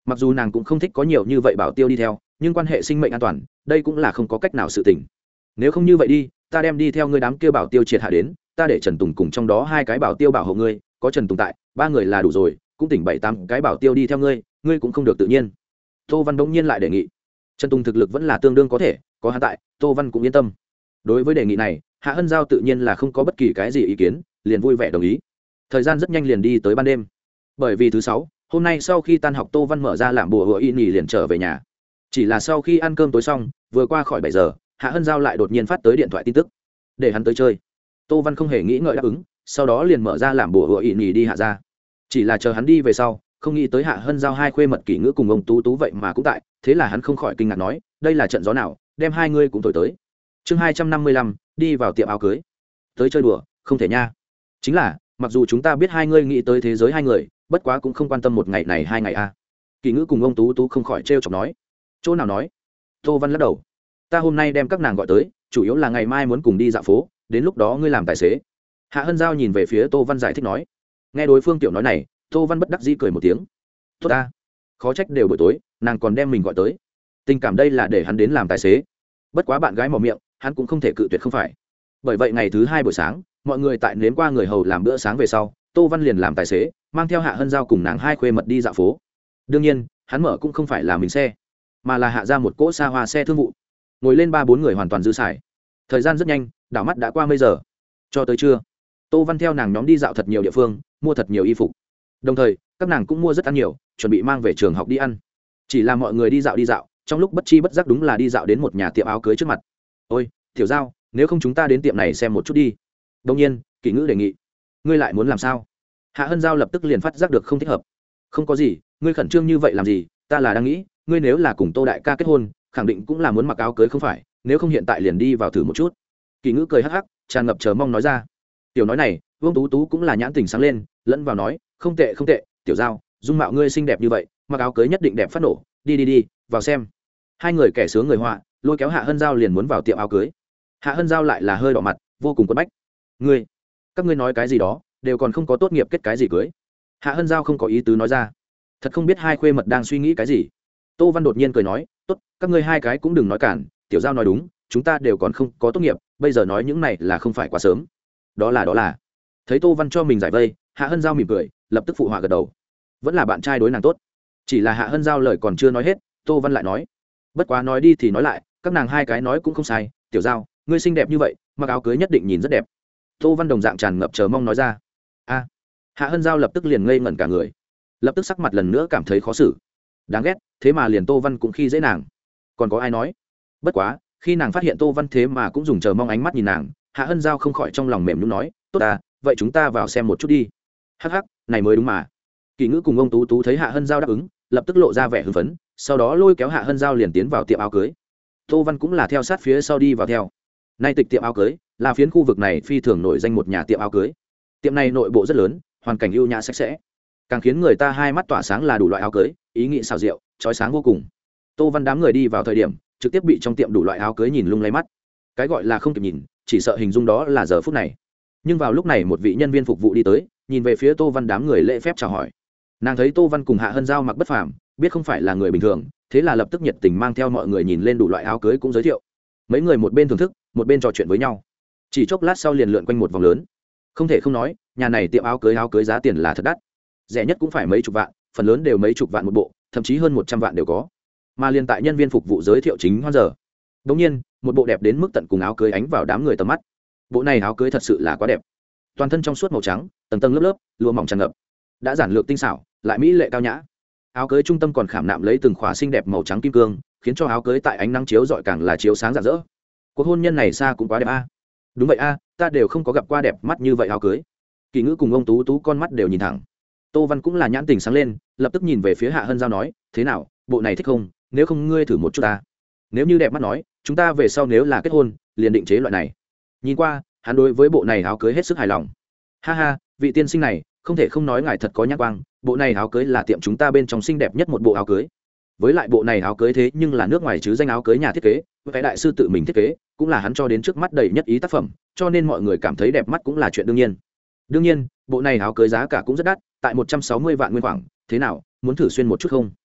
mặc dù nàng cũng không thích có nhiều như vậy bảo tiêu đi theo, nhưng quan hệ sinh mệnh an toàn đây cũng là không có cách nào sự tình. Nếu không như vậy đi, ta đem đi theo ngươi đám kia bảo tiêu triệt hạ đến, ta để Trần Tùng cùng trong đó 2 cái bảo tiêu bảo hộ ngươi, có Trần Tùng tại 3 người là đủ rồi, cũng tỉnh 7-8 cái bảo tiêu đi theo ngươi, ngươi cũng không được tự nhiên. Tô Văn bỗng nhiên lại đề nghị. Trần Tùng thực lực vẫn là tương đương có thể, có hắn tại, Tô Văn cũng yên tâm. Đối với đề nghị này, Hạ Hân Giao tự nhiên là không có bất kỳ cái gì ý kiến, liền vui vẻ đồng ý. Thời gian rất nhanh liền đi tới ban đêm. Bởi vì thứ 6, hôm nay sau khi tan học Tô Văn mở ra làm bùa hựa y nhì liền trở về nhà. Chỉ là sau khi ăn cơm tối xong, vừa qua khỏi 7 giờ, Hạ Hân Giao lại đột nhiên phát tới điện thoại tin tức, để hắn tới chơi. Tô Văn không hề nghĩ ngợi đáp ứng, sau đó liền mở ra làm bùa hựa y nhì đi hạ ra. Chỉ là chờ hắn đi về sau, không nghĩ tới Hạ Hân Giao 2 khuê mật kỹ ngữ cùng ông Tú Tú vậy mà cũng tại, thế là hắn không khỏi kinh ngạc nói, đây là trận gió nào, đem 2 người cũng thổi tới. Chương 255, đi vào tiệm áo cưới. Tới chơi đùa, không thể nha. Chính là, mặc dù chúng ta biết 2 người nghĩ tới thế giới 2 người, bất quá cũng không quan tâm một ngày này 2 ngày a. Kỹ ngữ cùng ông Tú Tú không khỏi trêu chọc nói. Chỗ nào nói? Tô Văn lắc đầu. Ta hôm nay đem các nàng gọi tới, chủ yếu là ngày mai muốn cùng đi dạo phố, đến lúc đó ngươi làm tài xế. Hạ Hân Giao nhìn về phía Tô Văn giải thích nói. Nghe đối phương tiểu nói này, Tô Văn bất đắc dĩ cười một tiếng. Tốt ta, khó trách đều buổi tối, nàng còn đem mình gọi tới. Tình cảm đây là để hắn đến làm tài xế. Bất quá bạn gái mỏ miệng, hắn cũng không thể cự tuyệt không phải. Bởi vậy ngày thứ 2 buổi sáng, mọi người tại nếm qua người hầu làm bữa sáng về sau, Tô Văn liền làm tài xế, mang theo Hạ Hân Giao cùng nàng 2 khuê mật đi dạo phố. Đương nhiên, hắn mở cũng không phải là mình xe, mà là hạ ra một cỗ xa hoa xe thương vụ. Ngồi lên 3-4 người hoàn toàn dư xài. Thời gian rất nhanh, đảo mắt đã qua mấy giờ. Cho tới trưa, Tô Văn theo nàng nhóm đi dạo thật nhiều địa phương, mua thật nhiều y phục. Đồng thời, các nàng cũng mua rất ăn nhiều, chuẩn bị mang về trường học đi ăn. Chỉ là mọi người đi dạo, trong lúc bất chi bất giác đúng là đi dạo đến một nhà tiệm áo cưới trước mặt. Ôi, Tiểu Giao, nếu không chúng ta đến tiệm này xem một chút đi. Đông nhiên, Kỷ Ngữ đề nghị. Ngươi lại muốn làm sao? Hạ Hân Giao lập tức liền phát giác được không thích hợp. Không có gì, ngươi khẩn trương như vậy làm gì? Ta là đang nghĩ, ngươi nếu là cùng Tô đại ca kết hôn, khẳng định cũng là muốn mặc áo cưới không phải? Nếu không hiện tại liền đi vào thử một chút. Kỷ Ngữ cười hắc hắc, tràn ngập chờ mong nói ra. Tiểu nói này, Vương Tú Tú cũng là nhãn tình sáng lên, lẫn vào nói, không tệ không tệ, Tiểu Giao, dung mạo ngươi xinh đẹp như vậy, mặc áo cưới nhất định đẹp phát nổ, đi, vào xem. 2 người kẻ sướng người họa, lôi kéo Hạ Hân Giao liền muốn vào tiệm áo cưới. Hạ Hân Giao lại là hơi đỏ mặt, vô cùng quấn bách. Các ngươi nói cái gì đó, đều còn không có tốt nghiệp kết cái gì cưới. Hạ Hân Giao không có ý tứ nói ra. Thật không biết 2 khuê mật đang suy nghĩ cái gì. Tô Văn đột nhiên cười nói, tốt, các ngươi 2 cái cũng đừng nói cản, Tiểu Giao nói đúng, chúng ta đều còn không có tốt nghiệp, bây giờ nói những này là không phải quá sớm. Đó là. Thấy Tô Văn cho mình giải vây, Hạ Hân Giao mỉm cười, lập tức phụ họa gật đầu. Vẫn là bạn trai đối nàng tốt. Chỉ là Hạ Hân Giao lời còn chưa nói hết, Tô Văn lại nói, bất quá nói đi thì nói lại, các nàng 2 cái nói cũng không sai, Tiểu Giao, ngươi xinh đẹp như vậy, mặc áo cưới nhất định nhìn rất đẹp. Tô Văn đồng dạng tràn ngập chờ mong nói ra. Hạ Hân Giao lập tức liền ngây ngẩn cả người, lập tức sắc mặt lần nữa cảm thấy khó xử. Đáng ghét, thế mà liền Tô Văn cũng khi dễ nàng. Còn có ai nói? Bất quá, khi nàng phát hiện Tô Văn thế mà cũng dùng chờ mong ánh mắt nhìn nàng, Hạ Hân Giao không khỏi trong lòng mềm nhũn nói, tốt à, vậy chúng ta vào xem một chút đi. Hắc hắc, này mới đúng mà. Kỷ Ngữ cùng ông Tú Tú thấy Hạ Hân Giao đáp ứng, lập tức lộ ra vẻ hưng phấn, sau đó lôi kéo Hạ Hân Giao liền tiến vào tiệm áo cưới. Tô Văn cũng là theo sát phía sau đi vào theo. Nay tịch tiệm áo cưới là phiến khu vực này phi thường nổi danh một nhà tiệm áo cưới. Tiệm này nội bộ rất lớn, hoàn cảnh ưu nhã sạch sẽ, càng khiến người ta hai mắt tỏa sáng là đủ loại áo cưới, ý nghĩ xảo diệu, chói sáng vô cùng. Tô Văn đám người đi vào thời điểm, trực tiếp bị trong tiệm đủ loại áo cưới nhìn lung lay mắt. Cái gọi là không kịp nhìn, chỉ sợ hình dung đó là giờ phút này. Nhưng vào lúc này một vị nhân viên phục vụ đi tới, nhìn về phía Tô Văn đám người lễ phép chào hỏi. Nàng thấy Tô Văn cùng Hạ Hân Giao mặc bất phàm, biết không phải là người bình thường, thế là lập tức nhiệt tình mang theo mọi người nhìn lên đủ loại áo cưới cũng giới thiệu. Mấy người một bên thưởng thức, một bên trò chuyện với nhau. Chỉ chốc lát sau liền lượn quanh một vòng lớn. Không thể không nói, nhà này tiệm áo cưới giá tiền là thật đắt. Rẻ nhất cũng phải mấy chục vạn, phần lớn đều mấy chục vạn một bộ, thậm chí hơn 100 vạn đều có. Mà liên tại nhân viên phục vụ giới thiệu chính hoan giờ. Đương nhiên, một bộ đẹp đến mức tận cùng áo cưới ánh vào đám người tầm mắt. Bộ này áo cưới thật sự là quá đẹp. Toàn thân trong suốt màu trắng, tầng tầng lớp lớp, lụa mỏng tràn ngập. Đã giản lược tinh xảo, lại mỹ lệ cao nhã. Áo cưới trung tâm còn khảm nạm lấy từng khóa xinh đẹp màu trắng kim cương, khiến cho áo cưới tại ánh nắng chiếu rọi càng là chiếu sáng rạng rỡ. Cuộc hôn nhân này xa cũng quá đẹp a. Đúng vậy a, ta đều không có gặp qua đẹp mắt như vậy áo cưới. Kỳ Ngữ cùng ông Tú Tú con mắt đều nhìn thẳng. Tô Văn cũng là nhãn tình sáng lên, lập tức nhìn về phía Hạ Hân Giao nói, thế nào, bộ này thích không? Nếu không ngươi thử một chút ta. Nếu như đẹp mắt nói, chúng ta về sau nếu là kết hôn, liền định chế loại này. Nhìn qua, hắn đối với bộ này áo cưới hết sức hài lòng. Ha ha, vị tiên sinh này, không thể không nói ngài thật có nhãn quang, bộ này áo cưới là tiệm chúng ta bên trong xinh đẹp nhất một bộ áo cưới. Với lại bộ này áo cưới thế nhưng là nước ngoài chứ danh áo cưới nhà thiết kế, cái đại sư tự mình thiết kế, cũng là hắn cho đến trước mắt đầy nhất ý tác phẩm, cho nên mọi người cảm thấy đẹp mắt cũng là chuyện đương nhiên. Đương nhiên, bộ này áo cưới giá cả cũng rất đắt, tại 160 vạn nguyên khoảng, thế nào, muốn thử xuyên một chút không?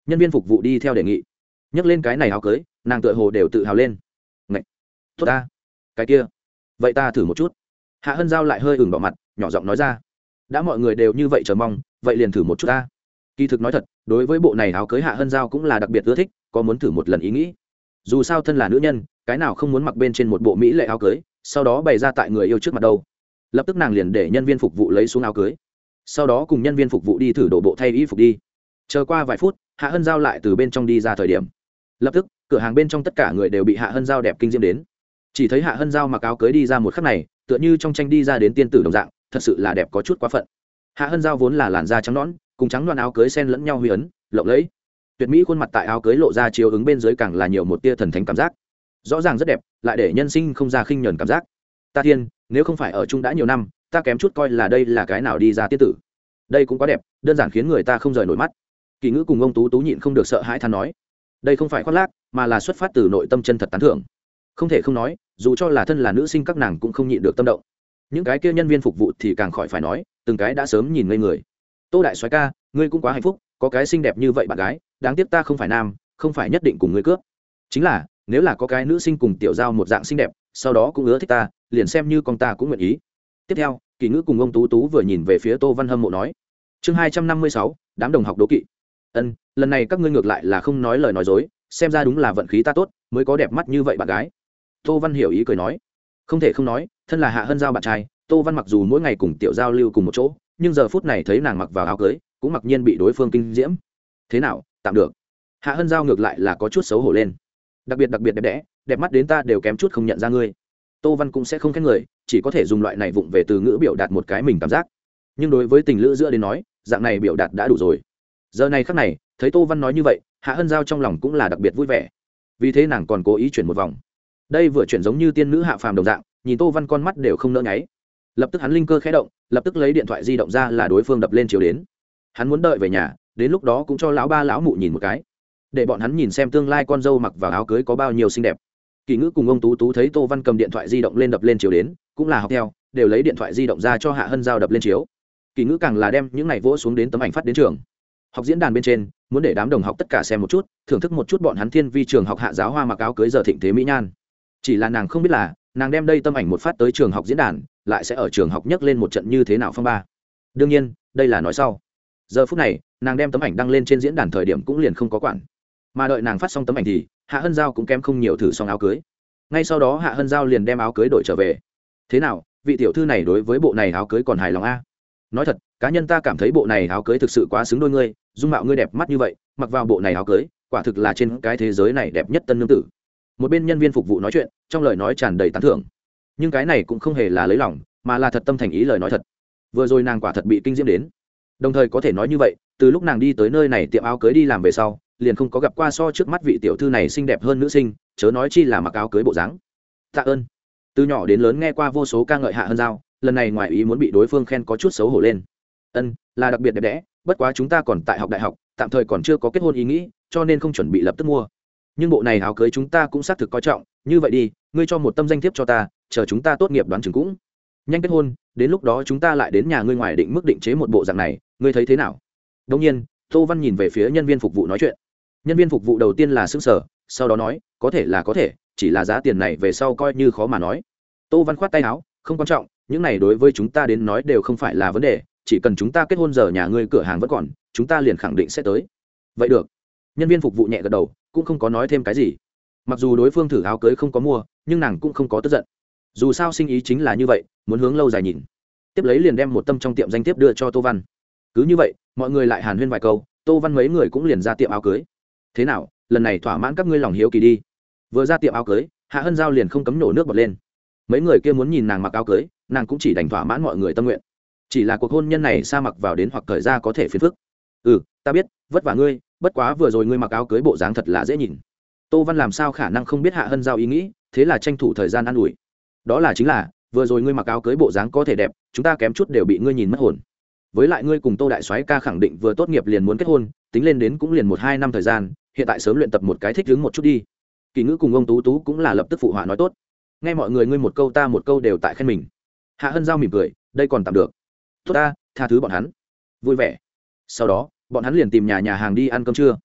nhân viên phục vụ đi theo đề nghị. Nhắc lên cái này áo cưới, nàng tựa hồ đều tự hào lên. Ngậy, tốt ta, cái kia, vậy ta thử một chút. Hạ Hân Giao lại hơi ửng đỏ mặt, nhỏ giọng nói ra. Đã mọi người đều như vậy chờ mong, vậy liền thử một chút ta. Kỳ thực nói thật, đối với bộ này áo cưới Hạ Hân Giao cũng là đặc biệt ưa thích, có muốn thử một lần ý nghĩ. Dù sao thân là nữ nhân, cái nào không muốn mặc bên trên một bộ mỹ lệ áo cưới, sau đó bày ra tại người yêu trước mặt đâu. Lập tức nàng liền để nhân viên phục vụ lấy xuống áo cưới, sau đó cùng nhân viên phục vụ đi thử đổ bộ thay y phục đi. Chờ qua vài phút, Hạ Hân Giao lại từ bên trong đi ra thời điểm, lập tức cửa hàng bên trong tất cả người đều bị Hạ Hân Giao đẹp kinh diễm đến. Chỉ thấy Hạ Hân Giao mặc áo cưới đi ra một khắc này, tựa như trong tranh đi ra đến tiên tử đồng dạng, thật sự là đẹp có chút quá phận. Hạ Hân Giao vốn là làn da trắng nõn, cùng trắng đoan áo cưới xen lẫn nhau huy ấn, lộng lẫy. Tuyệt mỹ khuôn mặt tại áo cưới lộ ra chiếu ứng bên dưới càng là nhiều một tia thần thánh cảm giác. Rõ ràng rất đẹp, lại để nhân sinh không ra khinh nhẫn cảm giác. Ta thiên, nếu không phải ở chung đã nhiều năm, ta kém chút coi là đây là cái nào đi ra tiên tử. Đây cũng quá đẹp, đơn giản khiến người ta không rời nổi mắt. Kỳ Ngữ cùng ông Tú Tú nhịn không được sợ hãi than nói, đây không phải khoác lác, mà là xuất phát từ nội tâm chân thật tán thưởng. Không thể không nói, dù cho là thân là nữ sinh các nàng cũng không nhịn được tâm động. Những cái kia nhân viên phục vụ thì càng khỏi phải nói, từng cái đã sớm nhìn ngây người. Tô đại soái ca, ngươi cũng quá hạnh phúc, có cái xinh đẹp như vậy bạn gái, đáng tiếc ta không phải nam, không phải nhất định cùng ngươi cướp. Chính là, nếu là có cái nữ sinh cùng tiểu giao một dạng xinh đẹp, sau đó cũng ưa thích ta, liền xem như con ta cũng nguyện ý. Tiếp theo, Kỳ Ngữ cùng ông Tú Tú vừa nhìn về phía Tô Văn hâm mộ nói, chương 256, đám đồng học đố kỵ. Ân, lần này các ngươi ngược lại là không nói lời nói dối, xem ra đúng là vận khí ta tốt, mới có đẹp mắt như vậy bạn gái. Tô Văn hiểu ý cười nói, không thể không nói, thân là Hạ Hân Giao bạn trai, Tô Văn mặc dù mỗi ngày cùng tiểu giao lưu cùng một chỗ, nhưng giờ phút này thấy nàng mặc vào áo cưới, cũng mặc nhiên bị đối phương kinh diễm. Thế nào, tạm được. Hạ Hân Giao ngược lại là có chút xấu hổ lên, đặc biệt đẹp đẽ, đẹp mắt đến ta đều kém chút không nhận ra ngươi. Tô Văn cũng sẽ không khen người, chỉ có thể dùng loại này vụng về từ ngữ biểu đạt một cái mình cảm giác, nhưng đối với tình lữ giữa đến nói, dạng này biểu đạt đã đủ rồi. Giờ này khắc này, thấy Tô Văn nói như vậy, Hạ Hân Giao trong lòng cũng là đặc biệt vui vẻ, vì thế nàng còn cố ý chuyển một vòng. Đây vừa chuyển giống như tiên nữ hạ phàm đồng dạng, nhìn Tô Văn con mắt đều không nỡ nháy. Lập tức hắn linh cơ khẽ động, lập tức lấy điện thoại di động ra là đối phương đập lên chiếu đến. Hắn muốn đợi về nhà, đến lúc đó cũng cho lão ba lão mụ nhìn một cái, để bọn hắn nhìn xem tương lai con dâu mặc vào áo cưới có bao nhiêu xinh đẹp. Kỳ Ngữ cùng ông Tú Tú thấy Tô Văn cầm điện thoại di động lên đập lên chiếu đến, cũng là học theo, đều lấy điện thoại di động ra cho Hạ Hân Giao đập lên chiếu. Kỳ Ngữ càng là đem những này vỗ xuống đến tấm ảnh phát đến trường học diễn đàn bên trên, muốn để đám đồng học tất cả xem một chút, thưởng thức một chút bọn hắn thiên vi trường học Hạ giáo hoa mặc áo cưới giờ thịnh thế mỹ nhan. Chỉ là nàng không biết là, nàng đem đây tâm ảnh một phát tới trường học diễn đàn, lại sẽ ở trường học nhấc lên một trận như thế nào phong ba. Đương nhiên, đây là nói sau. Giờ phút này, nàng đem tấm ảnh đăng lên trên diễn đàn thời điểm cũng liền không có quản. Mà đợi nàng phát xong tấm ảnh thì, Hạ Hân Giao cũng kém không nhiều thử xong áo cưới. Ngay sau đó Hạ Hân Giao liền đem áo cưới đổi trở về. Thế nào, vị tiểu thư này đối với bộ này áo cưới còn hài lòng a? Nói thật, cá nhân ta cảm thấy bộ này áo cưới thực sự quá xứng đôi ngươi, dung mạo ngươi đẹp mắt như vậy, mặc vào bộ này áo cưới, quả thực là trên cái thế giới này đẹp nhất tân nương tử. Một bên nhân viên phục vụ nói chuyện, trong lời nói tràn đầy tán thưởng. Nhưng cái này cũng không hề là lấy lòng, mà là thật tâm thành ý lời nói thật. Vừa rồi nàng quả thật bị kinh diễm đến. Đồng thời có thể nói như vậy, từ lúc nàng đi tới nơi này tiệm áo cưới đi làm về sau, liền không có gặp qua so trước mắt vị tiểu thư này xinh đẹp hơn nữ sinh, chớ nói chi là mặc áo cưới bộ dáng. Tạ ơn. Từ nhỏ đến lớn nghe qua vô số ca ngợi Hạ Hân Giao, lần này ngoài ý muốn bị đối phương khen có chút xấu hổ lên. Ân, là đặc biệt đẹp đẽ, bất quá chúng ta còn tại học đại học, tạm thời còn chưa có kết hôn ý nghĩ, cho nên không chuẩn bị lập tức mua. Nhưng bộ này áo cưới chúng ta cũng xác thực coi trọng, như vậy đi, ngươi cho một tâm danh thiếp cho ta, chờ chúng ta tốt nghiệp đoán chừng cũng nhanh kết hôn, đến lúc đó chúng ta lại đến nhà ngươi ngoài định mức định chế một bộ dạng này, ngươi thấy thế nào? Đương nhiên, Tô Văn nhìn về phía nhân viên phục vụ nói chuyện. Nhân viên phục vụ đầu tiên là sững sờ, sau đó nói, có thể là có thể, chỉ là giá tiền này về sau coi như khó mà nói. Tô Văn khoát tay áo, không quan trọng, những này đối với chúng ta đến nói đều không phải là vấn đề, chỉ cần chúng ta kết hôn giờ nhà ngươi cửa hàng vẫn còn, chúng ta liền khẳng định sẽ tới. Vậy được. Nhân viên phục vụ nhẹ gật đầu, cũng không có nói thêm cái gì. Mặc dù đối phương thử áo cưới không có mua, nhưng nàng cũng không có tức giận. Dù sao sinh ý chính là như vậy, muốn hướng lâu dài nhìn. Tiếp lấy liền đem một tâm trong tiệm danh thiếp đưa cho Tô Văn. Cứ như vậy, mọi người lại hàn huyên vài câu, Tô Văn mấy người cũng liền ra tiệm áo cưới. Thế nào, lần này thỏa mãn các ngươi lòng hiếu kỳ đi. Vừa ra tiệm áo cưới, Hạ Hân Giao liền không cấm nổ nước bọt lên. Mấy người kia muốn nhìn nàng mặc áo cưới, nàng cũng chỉ đành thỏa mãn mọi người tâm nguyện. Chỉ là cuộc hôn nhân này sa mặc vào đến hoặc thời ra có thể phiền phức. Ta biết, vất vả ngươi, bất quá vừa rồi ngươi mặc áo cưới bộ dáng thật là dễ nhìn. Tô Văn làm sao khả năng không biết Hạ Hân Giao ý nghĩ, thế là tranh thủ thời gian ăn ủi. Đó là chính là, vừa rồi ngươi mặc áo cưới bộ dáng có thể đẹp, chúng ta kém chút đều bị ngươi nhìn mất hồn. Với lại ngươi cùng Tô đại soái ca khẳng định vừa tốt nghiệp liền muốn kết hôn, tính lên đến cũng liền 1-2 năm thời gian, hiện tại sớm luyện tập một cái thích ứng một chút đi. Kỳ Ngữ cùng ông Tú Tú cũng là lập tức phụ họa nói tốt. Nghe mọi người ngươi một câu ta một câu đều tại khen mình. Hạ Hân Giao mỉm cười, đây còn tạm được. Tốt ta, tha thứ bọn hắn. Vui vẻ. Sau đó, bọn hắn liền tìm nhà hàng đi ăn cơm trưa.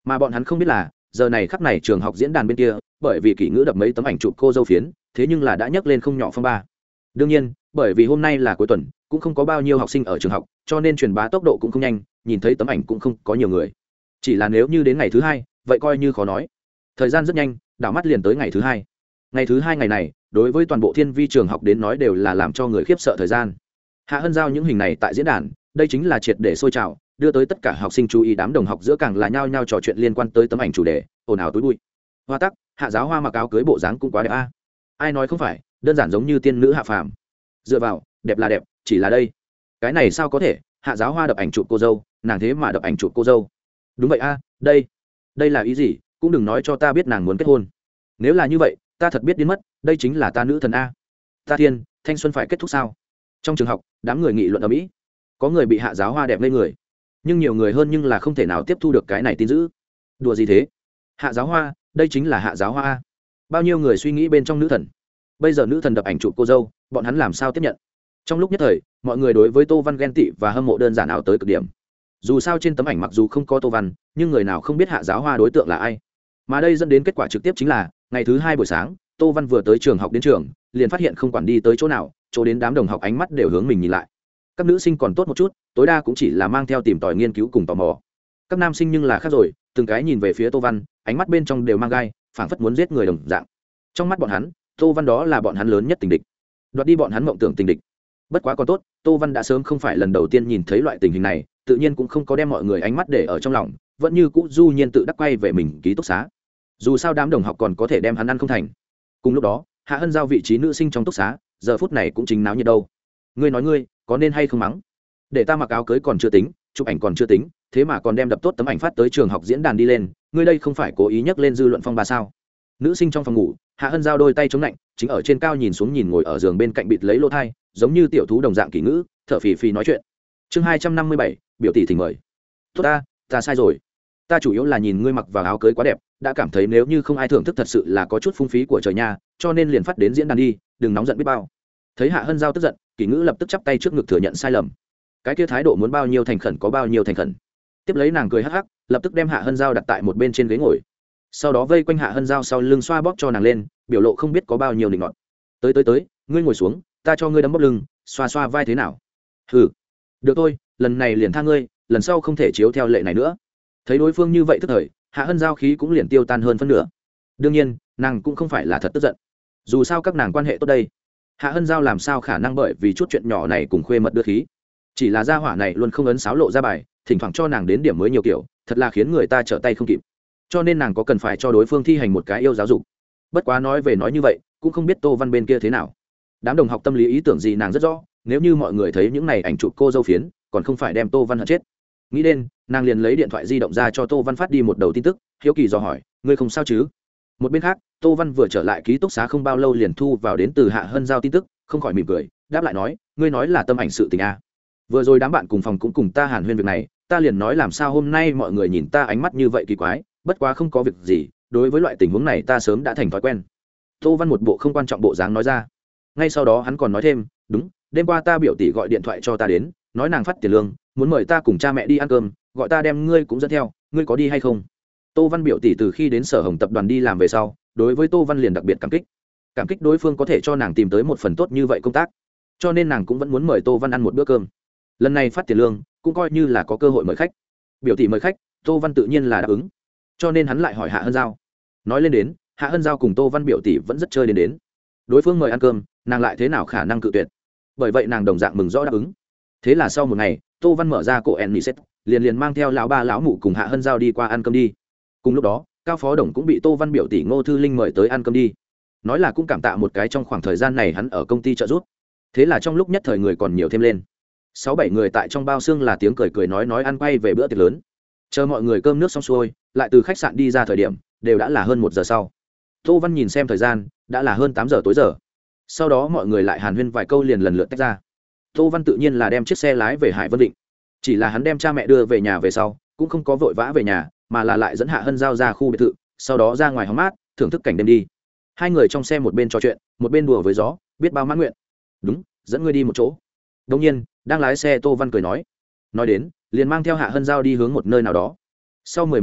mà bọn hắn không biết là giờ này khắp này trường học diễn đàn bên kia bởi vì kỷ ngữ đập mấy tấm ảnh chụp cô dâu phiến, thế nhưng là đã nhấc lên không nhỏ phong ba. Đương nhiên bởi vì hôm nay là cuối tuần cũng không có bao nhiêu học sinh ở trường học, cho nên truyền bá tốc độ cũng không nhanh, nhìn thấy tấm ảnh cũng không có nhiều người. Chỉ là nếu như đến ngày thứ hai vậy coi như khó nói. Thời gian rất nhanh đảo mắt liền tới ngày thứ hai. Ngày thứ hai ngày này đối với toàn bộ thiên vi trường học đến nói đều là làm cho người khiếp sợ thời gian. Hạ Hân giao những hình này tại diễn đàn, đây chính là triệt để sôi trào, đưa tới tất cả học sinh chú ý, đám đồng học giữa càng là nhao nhao trò chuyện liên quan tới tấm ảnh chủ đề, ồn ào túi bụi. Hoa tắc, Hạ giáo hoa mặc áo cưới bộ dáng cũng quá đẹp a. Ai nói không phải, đơn giản giống như tiên nữ hạ phàm. Dựa vào, đẹp là đẹp, chỉ là đây, cái này sao có thể, Hạ giáo hoa đập ảnh chụp cô dâu, nàng thế mà đập ảnh chụp cô dâu. Đúng vậy a, đây là ý gì, cũng đừng nói cho ta biết nàng muốn kết hôn. Nếu là như vậy, ta thật biết điên mất, đây chính là ta nữ thần a. Ta thiên, thanh xuân phải kết thúc sao? Trong trường học, đám người nghị luận ầm ĩ. Có người bị Hạ giáo hoa đẹp lên người, nhưng nhiều người hơn nhưng là không thể nào tiếp thu được cái này tin dữ. Đùa gì thế? Hạ giáo hoa, đây chính là Hạ giáo hoa a. Bao nhiêu người suy nghĩ bên trong nữ thần. Bây giờ nữ thần đập ảnh chụp cô dâu, bọn hắn làm sao tiếp nhận? Trong lúc nhất thời, mọi người đối với Tô Văn ghen tị và hâm mộ đơn giản ảo tới cực điểm. Dù sao trên tấm ảnh mặc dù không có Tô Văn, nhưng người nào không biết Hạ giáo hoa đối tượng là ai. Mà đây dẫn đến kết quả trực tiếp chính là ngày thứ hai buổi sáng, Tô Văn vừa tới trường học đến trường, liền phát hiện không quản đi tới chỗ nào, chỗ đến đám đồng học ánh mắt đều hướng mình nhìn lại. Các nữ sinh còn tốt một chút, tối đa cũng chỉ là mang theo tìm tòi nghiên cứu cùng tò mò. Các nam sinh nhưng là khác rồi, từng cái nhìn về phía Tô Văn, ánh mắt bên trong đều mang gai, phảng phất muốn giết người đồng dạng. Trong mắt bọn hắn, Tô Văn đó là bọn hắn lớn nhất tình địch, đoạt đi bọn hắn mộng tưởng tình địch. Bất quá còn tốt, Tô Văn đã sớm không phải lần đầu tiên nhìn thấy loại tình hình này, tự nhiên cũng không có đem mọi người ánh mắt để ở trong lòng, vẫn như cũ du nhiên tự đắc quay về mình ký túc xá. Dù sao đám đồng học còn có thể đem hắn ăn không thành. Cùng lúc đó, Hạ Hân giao vị trí nữ sinh trong túc xá, giờ phút này cũng chính náo nhiệt đâu. Ngươi nói ngươi, có nên hay không mắng? Để ta mặc áo cưới còn chưa tính, chụp ảnh còn chưa tính, thế mà còn đem đập tốt tấm ảnh phát tới trường học diễn đàn đi lên, ngươi đây không phải cố ý nhắc lên dư luận phong ba sao? Nữ sinh trong phòng ngủ, Hạ Hân giao đôi tay chống lạnh, chính ở trên cao nhìn xuống nhìn ngồi ở giường bên cạnh bịt lấy lỗ thai, giống như tiểu thú đồng dạng kỳ ngữ, thở phì phì nói chuyện. Chương 257, biểu tỷ thỉnh mời. Tốt ta sai rồi. Ta chủ yếu là nhìn ngươi mặc vào áo cưới quá đẹp, đã cảm thấy nếu như không ai thưởng thức thật sự là có chút phung phí của trời nha, cho nên liền phát đến diễn đàn đi, đừng nóng giận biết bao. Thấy Hạ Hân giao tức giận, Kỳ Ngữ lập tức chắp tay trước ngực thừa nhận sai lầm. Cái kia thái độ muốn bao nhiêu thành khẩn có bao nhiêu thành khẩn. Tiếp lấy nàng cười hắc hắc, lập tức đem Hạ Hân giao đặt tại một bên trên ghế ngồi. Sau đó vây quanh Hạ Hân giao sau lưng xoa bóp cho nàng lên, biểu lộ không biết có bao nhiêu định nọt. Tới, ngươi ngồi xuống, ta cho ngươi đấm bóp lưng, xoa xoa vai thế nào? Hừ. Được thôi, lần này liền tha ngươi, lần sau không thể chiếu theo lệ này nữa. Thấy đối phương như vậy tức thời, Hạ Hân giao khí cũng liền tiêu tan hơn phân nửa. Đương nhiên nàng cũng không phải là thật tức giận, dù sao các nàng quan hệ tốt đây. Hạ Hân giao làm sao khả năng bởi vì chút chuyện nhỏ này cùng khuê mật đưa khí. Chỉ là gia hỏa này luôn không ấn sáo lộ ra bài, thỉnh thoảng cho nàng đến điểm mới nhiều kiểu, thật là khiến người ta trở tay không kịp. Cho nên nàng có cần phải cho đối phương thi hành một cái yêu giáo dục. Bất quá nói về nói như vậy, cũng không biết Tô Văn bên kia thế nào. Đám đồng học tâm lý ý tưởng gì nàng rất rõ, nếu như mọi người thấy những này ảnh chụp cô dâu phiến, còn không phải đem Tô Văn hận chết. Nghĩ đến, nàng liền lấy điện thoại di động ra cho Tô Văn phát đi một đầu tin tức, hiếu kỳ dò hỏi, ngươi không sao chứ? Một bên khác, Tô Văn vừa trở lại ký túc xá không bao lâu liền thu vào đến từ Hạ Hân giao tin tức, không khỏi mỉm cười, đáp lại nói, ngươi nói là tâm ảnh sự tình a. Vừa rồi đám bạn cùng phòng cũng cùng ta hàn huyên việc này, ta liền nói làm sao hôm nay mọi người nhìn ta ánh mắt như vậy kỳ quái, bất quá không có việc gì, đối với loại tình huống này ta sớm đã thành thói quen. Tô Văn một bộ không quan trọng bộ dáng nói ra. Ngay sau đó hắn còn nói thêm, đúng, đêm qua ta biểu tỷ gọi điện thoại cho ta đến, nói nàng phát tiền lương, muốn mời ta cùng cha mẹ đi ăn cơm, gọi ta đem ngươi cũng dẫn theo, ngươi có đi hay không? Tô Văn biểu tỷ từ khi đến Sở Hồng tập đoàn đi làm về sau, đối với Tô Văn liền đặc biệt cảm kích đối phương có thể cho nàng tìm tới một phần tốt như vậy công tác, cho nên nàng cũng vẫn muốn mời Tô Văn ăn một bữa cơm. Lần này phát tiền lương cũng coi như là có cơ hội mời khách. Biểu tỷ mời khách, Tô Văn tự nhiên là đáp ứng, cho nên hắn lại hỏi Hạ Hân giao. Nói lên đến, Hạ Hân giao cùng Tô Văn biểu tỷ vẫn rất chơi đến đối phương mời ăn cơm, nàng lại thế nào khả năng cự tuyệt. Bởi vậy nàng đồng dạng mừng rõ đáp ứng. Thế là sau một ngày, Tô Văn mở ra cổ Enniset, liền mang theo lão ba lão mụ cùng Hạ Hân giao đi qua ăn cơm đi. Cùng lúc đó, Cao Phó Đồng cũng bị Tô Văn biểu tỷ Ngô Thư Linh mời tới ăn cơm đi. Nói là cũng cảm tạ một cái trong khoảng thời gian này hắn ở công ty trợ giúp. Thế là trong lúc nhất thời người còn nhiều thêm lên. 6-7 người tại trong bao xương là tiếng cười nói ăn quay về bữa tiệc lớn. Chờ mọi người cơm nước xong xuôi, lại từ khách sạn đi ra thời điểm, đều đã là hơn 1 giờ sau. Tô Văn nhìn xem thời gian, đã là hơn 8 giờ tối giờ. Sau đó mọi người lại hàn huyên vài câu liền lần lượt tách ra. Tô Văn tự nhiên là đem chiếc xe lái về Hải Vân Định. Chỉ là hắn đem cha mẹ đưa về nhà về sau, cũng không có vội vã về nhà, mà là lại dẫn Hạ Hân giao ra khu biệt thự, sau đó ra ngoài hóng mát, thưởng thức cảnh đêm đi. Hai người trong xe một bên trò chuyện, một bên đùa với gió, biết bao mãn nguyện. Đúng, dẫn ngươi đi một chỗ. Đương nhiên, đang lái xe Tô Văn cười nói đến, liền mang theo Hạ Hân giao đi hướng một nơi nào đó. Sau 10 mấy phút,